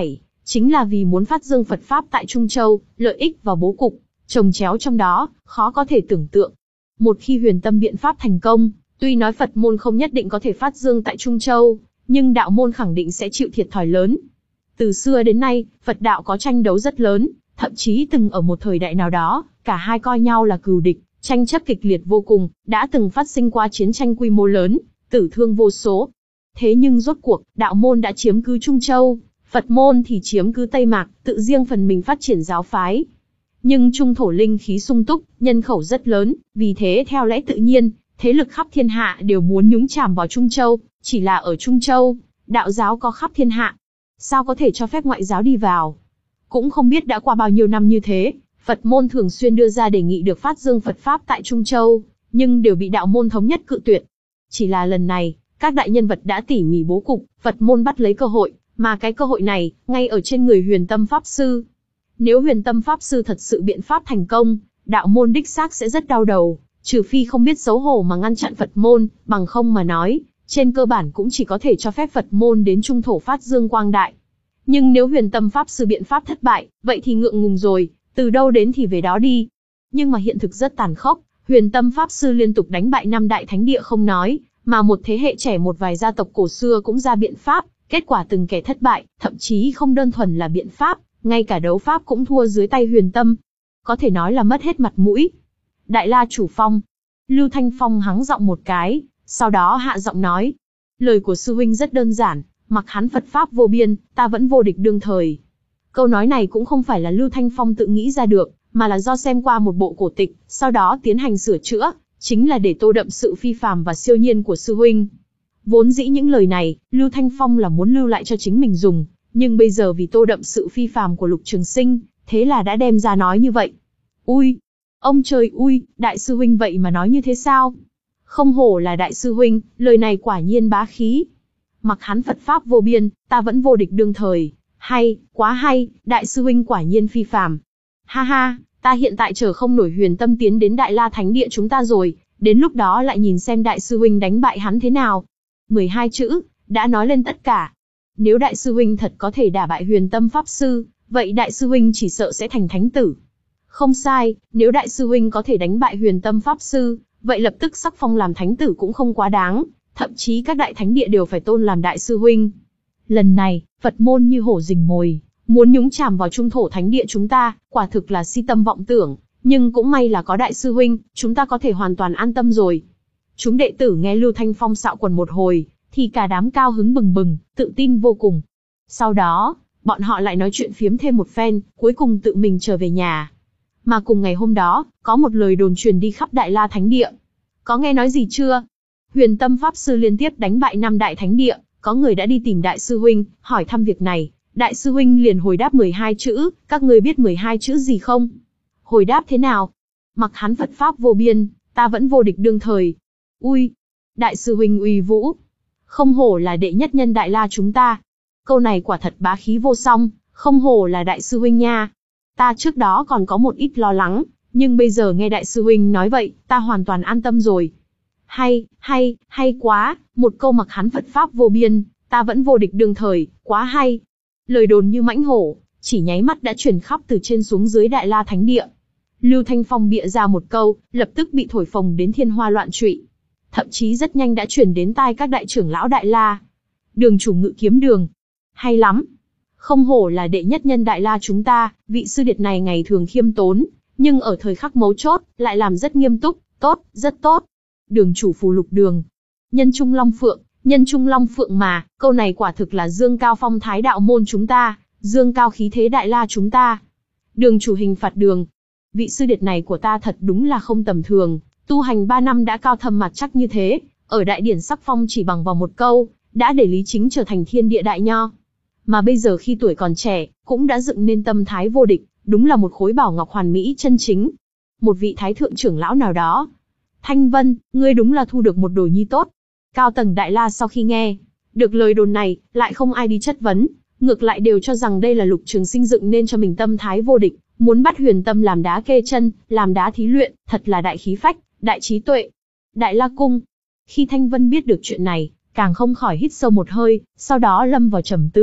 chính là vì muốn phát dương Phật Pháp tại Trung Châu, lợi ích và bố cục, chồng chéo trong đó, khó có thể tưởng tượng. Một khi huyền tâm biện pháp thành công, tuy nói Phật môn không nhất định có thể phát dương tại Trung Châu, nhưng đạo môn khẳng định sẽ chịu thiệt thòi lớn. Từ xưa đến nay, Phật đạo có tranh đấu rất lớn, thậm chí từng ở một thời đại nào đó, cả hai coi nhau là cừu địch, tranh chấp kịch liệt vô cùng, đã từng phát sinh qua chiến tranh quy mô lớn, tử thương vô số. Thế nhưng rốt cuộc, đạo môn đã chiếm cứ Trung Châu, Phật môn thì chiếm cứ Tây Mạc, tự riêng phần mình phát triển giáo phái. Nhưng trung thổ linh khí sung túc, nhân khẩu rất lớn, vì thế theo lẽ tự nhiên, thế lực khắp thiên hạ đều muốn nhúng chàm vào Trung Châu, chỉ là ở Trung Châu, đạo giáo có khắp thiên hạ. Sao có thể cho phép ngoại giáo đi vào? Cũng không biết đã qua bao nhiêu năm như thế, Phật môn thường xuyên đưa ra đề nghị được phát dương Phật Pháp tại Trung Châu, nhưng đều bị đạo môn thống nhất cự tuyệt. Chỉ là lần này, các đại nhân vật đã tỉ mỉ bố cục, Phật môn bắt lấy cơ hội, mà cái cơ hội này, ngay ở trên người Huyền Tâm Pháp Sư. Nếu Huyền Tâm Pháp Sư thật sự biện pháp thành công, đạo môn đích xác sẽ rất đau đầu, trừ phi không biết xấu hổ mà ngăn chặn Phật môn, bằng không mà nói, trên cơ bản cũng chỉ có thể cho phép Phật môn đến Trung thổ phát dương quang đại. Nhưng nếu Huyền Tâm Pháp Sư biện pháp thất bại, vậy thì ngượng ngùng rồi, từ đâu đến thì về đó đi. Nhưng mà hiện thực rất tàn khốc, Huyền Tâm Pháp Sư liên tục đánh bại năm đại thánh địa không nói, mà một thế hệ trẻ một vài gia tộc cổ xưa cũng ra biện pháp, kết quả từng kẻ thất bại, thậm chí không đơn thuần là biện pháp, ngay cả đấu pháp cũng thua dưới tay Huyền Tâm. Có thể nói là mất hết mặt mũi. Đại La Chủ Phong. Lưu Thanh Phong hắng giọng một cái, sau đó hạ giọng nói. Lời của sư huynh rất đơn giản, mặc hắn Phật Pháp vô biên, ta vẫn vô địch đương thời. Câu nói này cũng không phải là Lưu Thanh Phong tự nghĩ ra được, mà là do xem qua một bộ cổ tịch, sau đó tiến hành sửa chữa, chính là để tô đậm sự phi phàm và siêu nhiên của sư huynh. Vốn dĩ những lời này, Lưu Thanh Phong là muốn lưu lại cho chính mình dùng, nhưng bây giờ vì tô đậm sự phi phàm của Lục Trường Sinh, thế là đã đem ra nói như vậy. Ui, ông trời ui, đại sư huynh vậy mà nói như thế sao? Không hổ là đại sư huynh, lời này quả nhiên bá khí. Mặc hắn Phật Pháp vô biên, ta vẫn vô địch đương thời. Hay, quá hay, đại sư huynh quả nhiên phi phàm. Ha ha, ta hiện tại chờ không nổi Huyền Tâm tiến đến Đại La Thánh Địa chúng ta rồi, đến lúc đó lại nhìn xem đại sư huynh đánh bại hắn thế nào. mười hai chữ, đã nói lên tất cả. Nếu đại sư huynh thật có thể đả bại Huyền Tâm Pháp Sư, vậy đại sư huynh chỉ sợ sẽ thành thánh tử. Không sai, nếu đại sư huynh có thể đánh bại Huyền Tâm Pháp Sư, vậy lập tức sắc phong làm thánh tử cũng không quá đáng, thậm chí các đại thánh địa đều phải tôn làm đại sư huynh. Lần này, Phật môn như hổ rình mồi, muốn nhúng chàm vào trung thổ thánh địa chúng ta, quả thực là si tâm vọng tưởng, nhưng cũng may là có đại sư huynh, chúng ta có thể hoàn toàn an tâm rồi. Chúng đệ tử nghe Lưu Thanh Phong xạo quần một hồi, thì cả đám cao hứng bừng bừng, tự tin vô cùng. Sau đó, bọn họ lại nói chuyện phiếm thêm một phen, cuối cùng tự mình trở về nhà. Mà cùng ngày hôm đó, có một lời đồn truyền đi khắp Đại La Thánh Địa. Có nghe nói gì chưa? Huyền Tâm Pháp Sư liên tiếp đánh bại năm đại thánh địa, có người đã đi tìm đại sư huynh, hỏi thăm việc này. Đại sư huynh liền hồi đáp mười hai chữ, các ngươi biết mười hai chữ gì không? Hồi đáp thế nào? Mặc hắn Phật Pháp vô biên, ta vẫn vô địch đương thời. Ui, đại sư huynh uy vũ. Không hổ là đệ nhất nhân Đại La chúng ta. Câu này quả thật bá khí vô song, không hổ là đại sư huynh nha. Ta trước đó còn có một ít lo lắng, nhưng bây giờ nghe đại sư huynh nói vậy, ta hoàn toàn an tâm rồi. Hay, hay, hay quá, một câu mặc hắn Phật Pháp vô biên, ta vẫn vô địch đương thời, quá hay. Lời đồn như mãnh hổ, chỉ nháy mắt đã truyền khắp từ trên xuống dưới Đại La Thánh Địa. Lưu Thanh Phong bịa ra một câu, lập tức bị thổi phồng đến thiên hoa loạn trụy. Thậm chí rất nhanh đã truyền đến tai các đại trưởng lão Đại La. Đường chủ Ngự Kiếm Đường. Hay lắm. Không hổ là đệ nhất nhân Đại La chúng ta, vị sư điệt này ngày thường khiêm tốn, nhưng ở thời khắc mấu chốt, lại làm rất nghiêm túc, tốt, rất tốt. Đường chủ Phù Lục Đường. Nhân trung long phượng, nhân trung long phượng mà, câu này quả thực là dương cao phong thái đạo môn chúng ta, dương cao khí thế Đại La chúng ta. Đường chủ Hình Phạt Đường. Vị sư điệt này của ta thật đúng là không tầm thường, tu hành ba năm đã cao thâm mặt chắc như thế, ở đại điển sắc phong chỉ bằng vào một câu, đã để Lý Chính trở thành thiên địa đại nho. Mà bây giờ khi tuổi còn trẻ, cũng đã dựng nên tâm thái vô địch, đúng là một khối bảo ngọc hoàn mỹ chân chính. Một vị thái thượng trưởng lão nào đó. Thanh Vân, ngươi đúng là thu được một đồ nhi tốt. Cao tầng Đại La sau khi nghe được lời đồn này, lại không ai đi chất vấn, ngược lại đều cho rằng đây là Lục Trường Sinh dựng nên cho mình tâm thái vô địch, muốn bắt Huyền Tâm làm đá kê chân, làm đá thí luyện, thật là đại khí phách, đại trí tuệ. Đại La Cung. Khi Thanh Vân biết được chuyện này, càng không khỏi hít sâu một hơi, sau đó lâm vào trầm tư,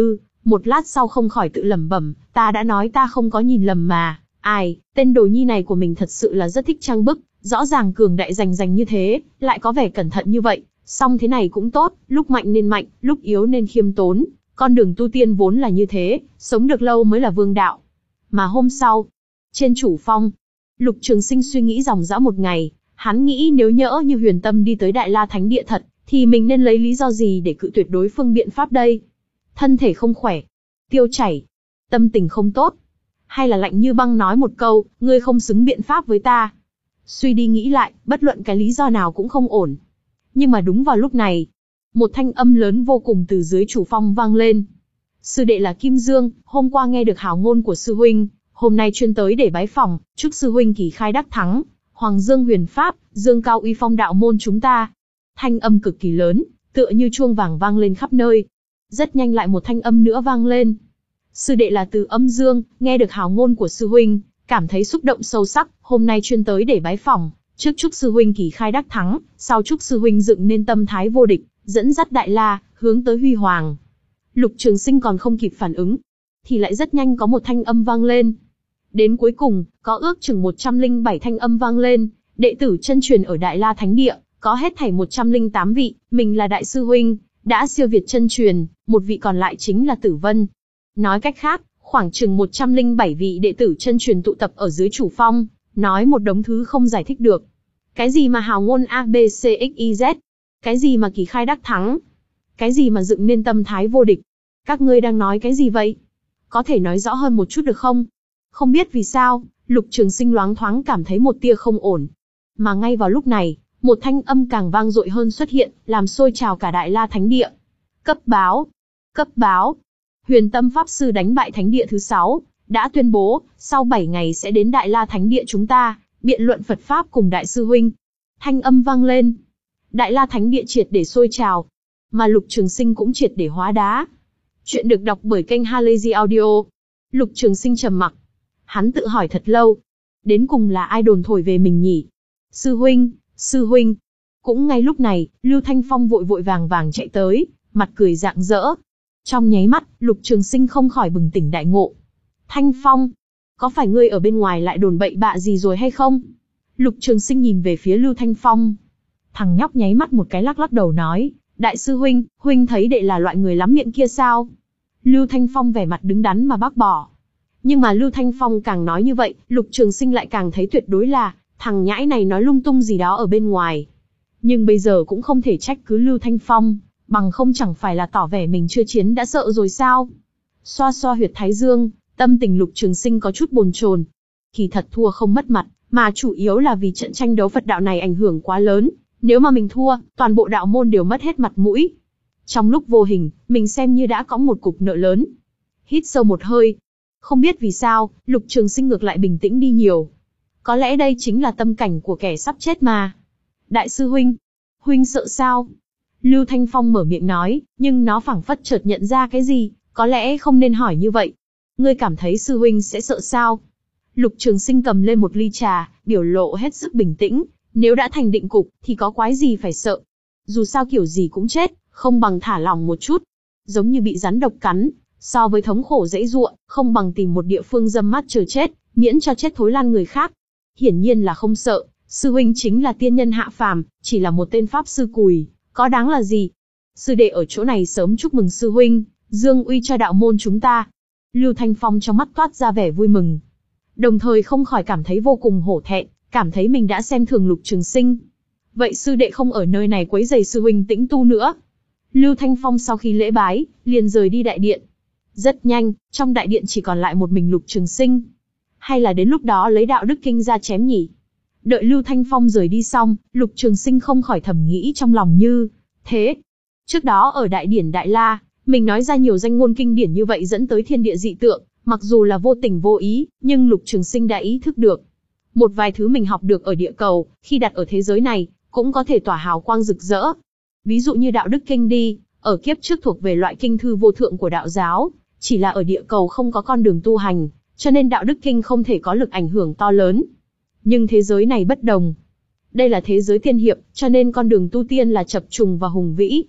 Một lát sau không khỏi tự lẩm bẩm, ta đã nói ta không có nhìn lầm mà, ai, tên đồ nhi này của mình thật sự là rất thích trang bức, rõ ràng cường đại rành rành như thế, lại có vẻ cẩn thận như vậy, song thế này cũng tốt, lúc mạnh nên mạnh, lúc yếu nên khiêm tốn, con đường tu tiên vốn là như thế, sống được lâu mới là vương đạo. Mà hôm sau, trên chủ phong, Lục Trường Sinh suy nghĩ dòng dã một ngày, hắn nghĩ nếu nhỡ như Huyền Tâm đi tới Đại La Thánh Địa thật, thì mình nên lấy lý do gì để cự tuyệt đối phương biện pháp đây? Thân thể không khỏe, tiêu chảy, tâm tình không tốt, hay là lạnh như băng nói một câu, ngươi không xứng biện pháp với ta. Suy đi nghĩ lại, bất luận cái lý do nào cũng không ổn. Nhưng mà đúng vào lúc này, một thanh âm lớn vô cùng từ dưới chủ phong vang lên. Sư đệ là Kim Dương, hôm qua nghe được hảo ngôn của sư huynh, hôm nay chuyên tới để bái phỏng, chúc sư huynh kỳ khai đắc thắng, Hoàng Dương huyền pháp, dương cao uy phong đạo môn chúng ta. Thanh âm cực kỳ lớn, tựa như chuông vàng vang lên khắp nơi. Rất nhanh lại một thanh âm nữa vang lên. Sư đệ là Từ Âm Dương, nghe được hảo ngôn của sư huynh, cảm thấy xúc động sâu sắc, hôm nay chuyên tới để bái phỏng, trước chúc sư huynh kỳ khai đắc thắng, sau chúc sư huynh dựng nên tâm thái vô địch, dẫn dắt Đại La, hướng tới huy hoàng. Lục Trường Sinh còn không kịp phản ứng, thì lại rất nhanh có một thanh âm vang lên. Đến cuối cùng, có ước chừng một trăm lẻ bảy thanh âm vang lên, đệ tử chân truyền ở Đại La Thánh Địa, có hết thảy một trăm lẻ tám vị, mình là đại sư huynh, đã siêu việt chân truyền, một vị còn lại chính là Tử Vân. Nói cách khác, khoảng chừng một trăm lẻ bảy vị đệ tử chân truyền tụ tập ở dưới chủ phong, nói một đống thứ không giải thích được. Cái gì mà hào ngôn A B C X Y Z? Cái gì mà kỳ khai đắc thắng? Cái gì mà dựng nên tâm thái vô địch? Các ngươi đang nói cái gì vậy? Có thể nói rõ hơn một chút được không? Không biết vì sao, Lục Trường Sinh loáng thoáng cảm thấy một tia không ổn. Mà ngay vào lúc này, một thanh âm càng vang dội hơn xuất hiện, làm sôi trào cả Đại La Thánh Địa. Cấp báo! Cấp báo! Huyền Tâm Pháp Sư đánh bại Thánh Địa thứ sáu, đã tuyên bố, sau bảy ngày sẽ đến Đại La Thánh Địa chúng ta, biện luận Phật Pháp cùng Đại sư huynh. Thanh âm vang lên. Đại La Thánh Địa triệt để sôi trào, mà Lục Trường Sinh cũng triệt để hóa đá. Chuyện được đọc bởi kênh Halazy Audio. Lục Trường Sinh trầm mặc. Hắn tự hỏi thật lâu. Đến cùng là ai đồn thổi về mình nhỉ? Sư huynh, sư huynh. Cũng ngay lúc này, Lưu Thanh Phong vội vội vàng vàng chạy tới, mặt cười rạng rỡ. Trong nháy mắt, Lục Trường Sinh không khỏi bừng tỉnh đại ngộ. Thanh Phong, có phải ngươi ở bên ngoài lại đồn bậy bạ gì rồi hay không? Lục Trường Sinh nhìn về phía Lưu Thanh Phong. Thằng nhóc nháy mắt một cái lắc lắc đầu nói, đại sư huynh, huynh thấy đệ là loại người lắm miệng kia sao? Lưu Thanh Phong vẻ mặt đứng đắn mà bác bỏ. Nhưng mà Lưu Thanh Phong càng nói như vậy, Lục Trường Sinh lại càng thấy tuyệt đối là, thằng nhãi này nói lung tung gì đó ở bên ngoài. Nhưng bây giờ cũng không thể trách cứ Lưu Thanh Phong, bằng không chẳng phải là tỏ vẻ mình chưa chiến đã sợ rồi sao? Xoa xoa huyệt thái dương, tâm tình Lục Trường Sinh có chút bồn chồn. Kỳ thật thua không mất mặt, mà chủ yếu là vì trận tranh đấu Phật đạo này ảnh hưởng quá lớn. Nếu mà mình thua, toàn bộ đạo môn đều mất hết mặt mũi. Trong lúc vô hình, mình xem như đã có một cục nợ lớn. Hít sâu một hơi. Không biết vì sao, Lục Trường Sinh ngược lại bình tĩnh đi nhiều. Có lẽ đây chính là tâm cảnh của kẻ sắp chết mà. Đại sư huynh, huynh sợ sao? Lưu Thanh Phong mở miệng nói, nhưng nó phảng phất chợt nhận ra cái gì, có lẽ không nên hỏi như vậy. Ngươi cảm thấy sư huynh sẽ sợ sao? Lục Trường Sinh cầm lên một ly trà, biểu lộ hết sức bình tĩnh. Nếu đã thành định cục, thì có quái gì phải sợ. Dù sao kiểu gì cũng chết, không bằng thả lỏng một chút. Giống như bị rắn độc cắn, so với thống khổ dãy giụa, không bằng tìm một địa phương râm mát chờ chết, miễn cho chết thối lan người khác. Hiển nhiên là không sợ, sư huynh chính là tiên nhân hạ phàm, chỉ là một tên pháp sư cùi, có đáng là gì? Sư đệ ở chỗ này sớm chúc mừng sư huynh, dương uy cho đạo môn chúng ta. Lưu Thanh Phong trong mắt toát ra vẻ vui mừng, đồng thời không khỏi cảm thấy vô cùng hổ thẹn, cảm thấy mình đã xem thường Lục Trường Sinh. Vậy sư đệ không ở nơi này quấy rầy sư huynh tĩnh tu nữa. Lưu Thanh Phong sau khi lễ bái, liền rời đi đại điện. Rất nhanh, trong đại điện chỉ còn lại một mình Lục Trường Sinh. Hay là đến lúc đó lấy đạo đức kinh ra chém nhỉ? Đợi Lưu Thanh Phong rời đi xong, Lục Trường Sinh không khỏi thầm nghĩ trong lòng như thế. Trước đó ở đại điển Đại La, mình nói ra nhiều danh ngôn kinh điển như vậy dẫn tới thiên địa dị tượng, mặc dù là vô tình vô ý, nhưng Lục Trường Sinh đã ý thức được. Một vài thứ mình học được ở địa cầu, khi đặt ở thế giới này, cũng có thể tỏa hào quang rực rỡ. Ví dụ như đạo đức kinh đi, ở kiếp trước thuộc về loại kinh thư vô thượng của đạo giáo, chỉ là ở địa cầu không có con đường tu hành, cho nên đạo đức kinh không thể có lực ảnh hưởng to lớn. Nhưng thế giới này bất đồng. Đây là thế giới tiên hiệp, cho nên con đường tu tiên là chập trùng và hùng vĩ.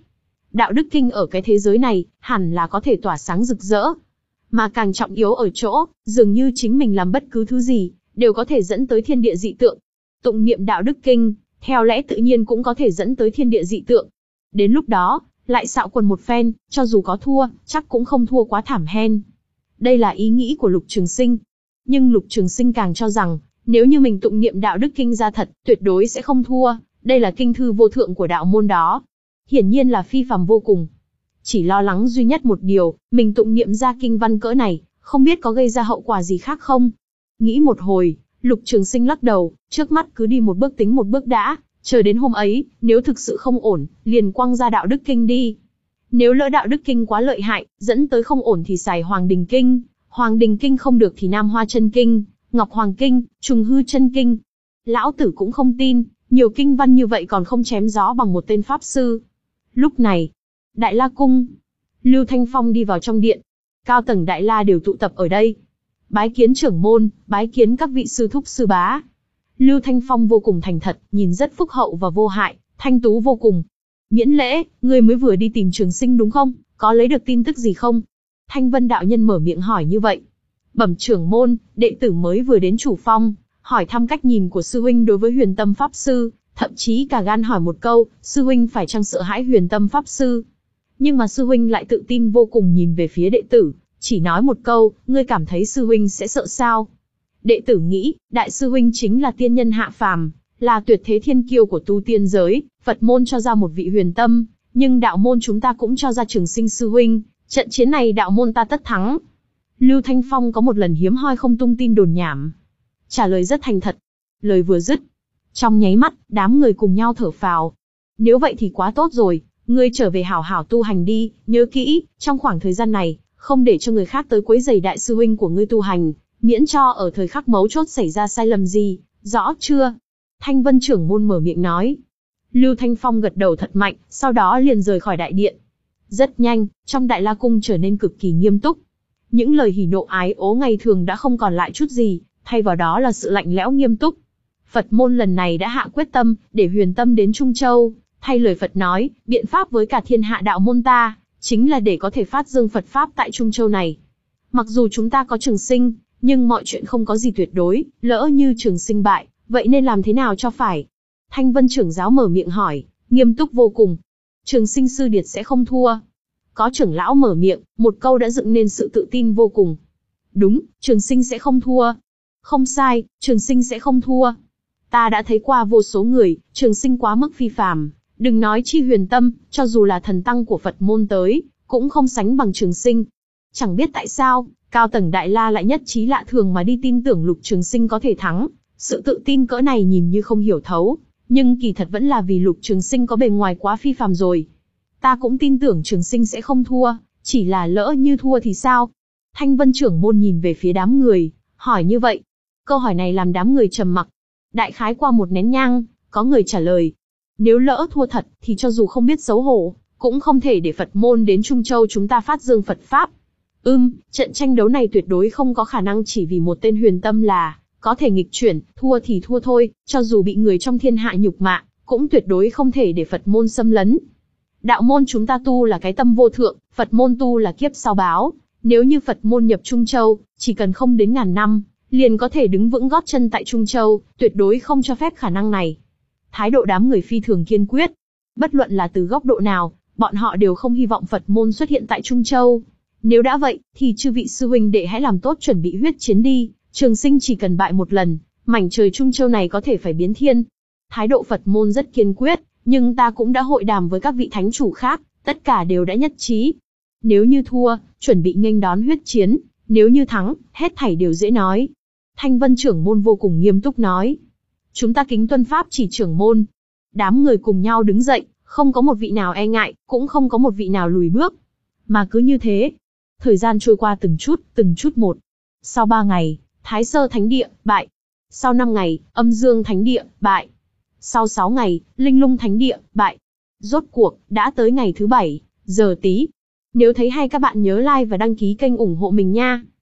đạo đức kinh ở cái thế giới này, hẳn là có thể tỏa sáng rực rỡ. Mà càng trọng yếu ở chỗ, dường như chính mình làm bất cứ thứ gì, đều có thể dẫn tới thiên địa dị tượng. Tụng niệm đạo đức kinh, theo lẽ tự nhiên cũng có thể dẫn tới thiên địa dị tượng. Đến lúc đó, lại xạo quần một phen, cho dù có thua, chắc cũng không thua quá thảm hen. Đây là ý nghĩ của Lục Trường Sinh. Nhưng Lục Trường Sinh càng cho rằng, nếu như mình tụng niệm đạo đức kinh ra thật, tuyệt đối sẽ không thua, đây là kinh thư vô thượng của đạo môn đó. Hiển nhiên là phi phàm vô cùng. Chỉ lo lắng duy nhất một điều, mình tụng niệm ra kinh văn cỡ này, không biết có gây ra hậu quả gì khác không? Nghĩ một hồi, Lục Trường Sinh lắc đầu, trước mắt cứ đi một bước tính một bước đã, chờ đến hôm ấy, nếu thực sự không ổn, liền quăng ra đạo đức kinh đi. Nếu lỡ đạo đức kinh quá lợi hại, dẫn tới không ổn thì xài Hoàng Đình kinh, Hoàng Đình kinh không được thì Nam Hoa chân kinh, Ngọc Hoàng kinh, Trùng Hư chân kinh. Lão tử cũng không tin, nhiều kinh văn như vậy còn không chém gió bằng một tên pháp sư. Lúc này, Đại La cung, Lưu Thanh Phong đi vào trong điện. Cao tầng Đại La đều tụ tập ở đây. Bái kiến trưởng môn, bái kiến các vị sư thúc sư bá. Lưu Thanh Phong vô cùng thành thật, nhìn rất phúc hậu và vô hại, thanh tú vô cùng. Miễn lễ, ngươi mới vừa đi tìm Trường Sinh đúng không? Có lấy được tin tức gì không? Thanh Vân đạo nhân mở miệng hỏi như vậy. Bẩm trưởng môn, đệ tử mới vừa đến chủ phong, hỏi thăm cách nhìn của sư huynh đối với Huyền Tâm pháp sư, thậm chí cả gan hỏi một câu, sư huynh phải chăng sợ hãi Huyền Tâm pháp sư? Nhưng mà sư huynh lại tự tin vô cùng nhìn về phía đệ tử, chỉ nói một câu, ngươi cảm thấy sư huynh sẽ sợ sao? Đệ tử nghĩ, đại sư huynh chính là tiên nhân hạ phàm, là tuyệt thế thiên kiêu của tu tiên giới, Phật môn cho ra một vị Huyền Tâm, nhưng đạo môn chúng ta cũng cho ra Trường Sinh sư huynh, trận chiến này đạo môn ta tất thắng. Lưu Thanh Phong có một lần hiếm hoi không tung tin đồn nhảm, trả lời rất thành thật. Lời vừa dứt, trong nháy mắt, đám người cùng nhau thở phào. Nếu vậy thì quá tốt rồi, ngươi trở về hảo hảo tu hành đi, nhớ kỹ, trong khoảng thời gian này, không để cho người khác tới quấy rầy đại sư huynh của ngươi tu hành, miễn cho ở thời khắc mấu chốt xảy ra sai lầm gì, rõ chưa? Thanh Vân trưởng môn mở miệng nói. Lưu Thanh Phong gật đầu thật mạnh, sau đó liền rời khỏi đại điện. Rất nhanh, trong Đại La cung trở nên cực kỳ nghiêm túc. Những lời hỉ nộ ái ố ngày thường đã không còn lại chút gì, thay vào đó là sự lạnh lẽo nghiêm túc. Phật môn lần này đã hạ quyết tâm, để Huyền Tâm đến Trung Châu, thay lời Phật nói, biện pháp với cả thiên hạ đạo môn ta, chính là để có thể phát dương Phật Pháp tại Trung Châu này. Mặc dù chúng ta có Trường Sinh, nhưng mọi chuyện không có gì tuyệt đối, lỡ như Trường Sinh bại, vậy nên làm thế nào cho phải? Thanh Vân trưởng giáo mở miệng hỏi, nghiêm túc vô cùng. Trường Sinh sư điệt sẽ không thua. Có trưởng lão mở miệng, một câu đã dựng nên sự tự tin vô cùng. Đúng, Trường Sinh sẽ không thua. Không sai, Trường Sinh sẽ không thua. Ta đã thấy qua vô số người, Trường Sinh quá mức phi phàm, đừng nói chi Huyền Tâm, cho dù là thần tăng của Phật môn tới, cũng không sánh bằng Trường Sinh. Chẳng biết tại sao, cao tầng Đại La lại nhất trí lạ thường mà đi tin tưởng Lục Trường Sinh có thể thắng. Sự tự tin cỡ này nhìn như không hiểu thấu, nhưng kỳ thật vẫn là vì Lục Trường Sinh có bề ngoài quá phi phàm rồi. Ta cũng tin tưởng Trường Sinh sẽ không thua, chỉ là lỡ như thua thì sao? Thanh Vân trưởng môn nhìn về phía đám người, hỏi như vậy. Câu hỏi này làm đám người trầm mặc. Đại khái qua một nén nhang, có người trả lời. Nếu lỡ thua thật, thì cho dù không biết xấu hổ, cũng không thể để Phật môn đến Trung Châu chúng ta phát dương Phật Pháp. Ừm, trận tranh đấu này tuyệt đối không có khả năng chỉ vì một tên Huyền Tâm là có thể nghịch chuyển, thua thì thua thôi, cho dù bị người trong thiên hạ nhục mạ, cũng tuyệt đối không thể để Phật môn xâm lấn. Đạo môn chúng ta tu là cái tâm vô thượng, Phật môn tu là kiếp sau báo. Nếu như Phật môn nhập Trung Châu, chỉ cần không đến ngàn năm, liền có thể đứng vững gót chân tại Trung Châu, tuyệt đối không cho phép khả năng này. Thái độ đám người phi thường kiên quyết. Bất luận là từ góc độ nào, bọn họ đều không hy vọng Phật môn xuất hiện tại Trung Châu. Nếu đã vậy, thì chư vị sư huynh đệ hãy làm tốt chuẩn bị huyết chiến đi. Trường Sinh chỉ cần bại một lần, mảnh trời Trung Châu này có thể phải biến thiên. Thái độ Phật môn rất kiên quyết, nhưng ta cũng đã hội đàm với các vị thánh chủ khác, tất cả đều đã nhất trí. Nếu như thua, chuẩn bị nghênh đón huyết chiến, nếu như thắng, hết thảy đều dễ nói. Thanh Vân trưởng môn vô cùng nghiêm túc nói. Chúng ta kính tuân pháp chỉ trưởng môn. Đám người cùng nhau đứng dậy, không có một vị nào e ngại, cũng không có một vị nào lùi bước. Mà cứ như thế, thời gian trôi qua từng chút, từng chút một. Sau ba ngày, Thái Sơ Thánh Địa, bại. Sau năm ngày, Âm Dương Thánh Địa, bại. Sau sáu ngày, Linh Lung Thánh Địa, bại. Rốt cuộc, đã tới ngày thứ bảy, giờ tí. Nếu thấy hay các bạn nhớ like và đăng ký kênh ủng hộ mình nha.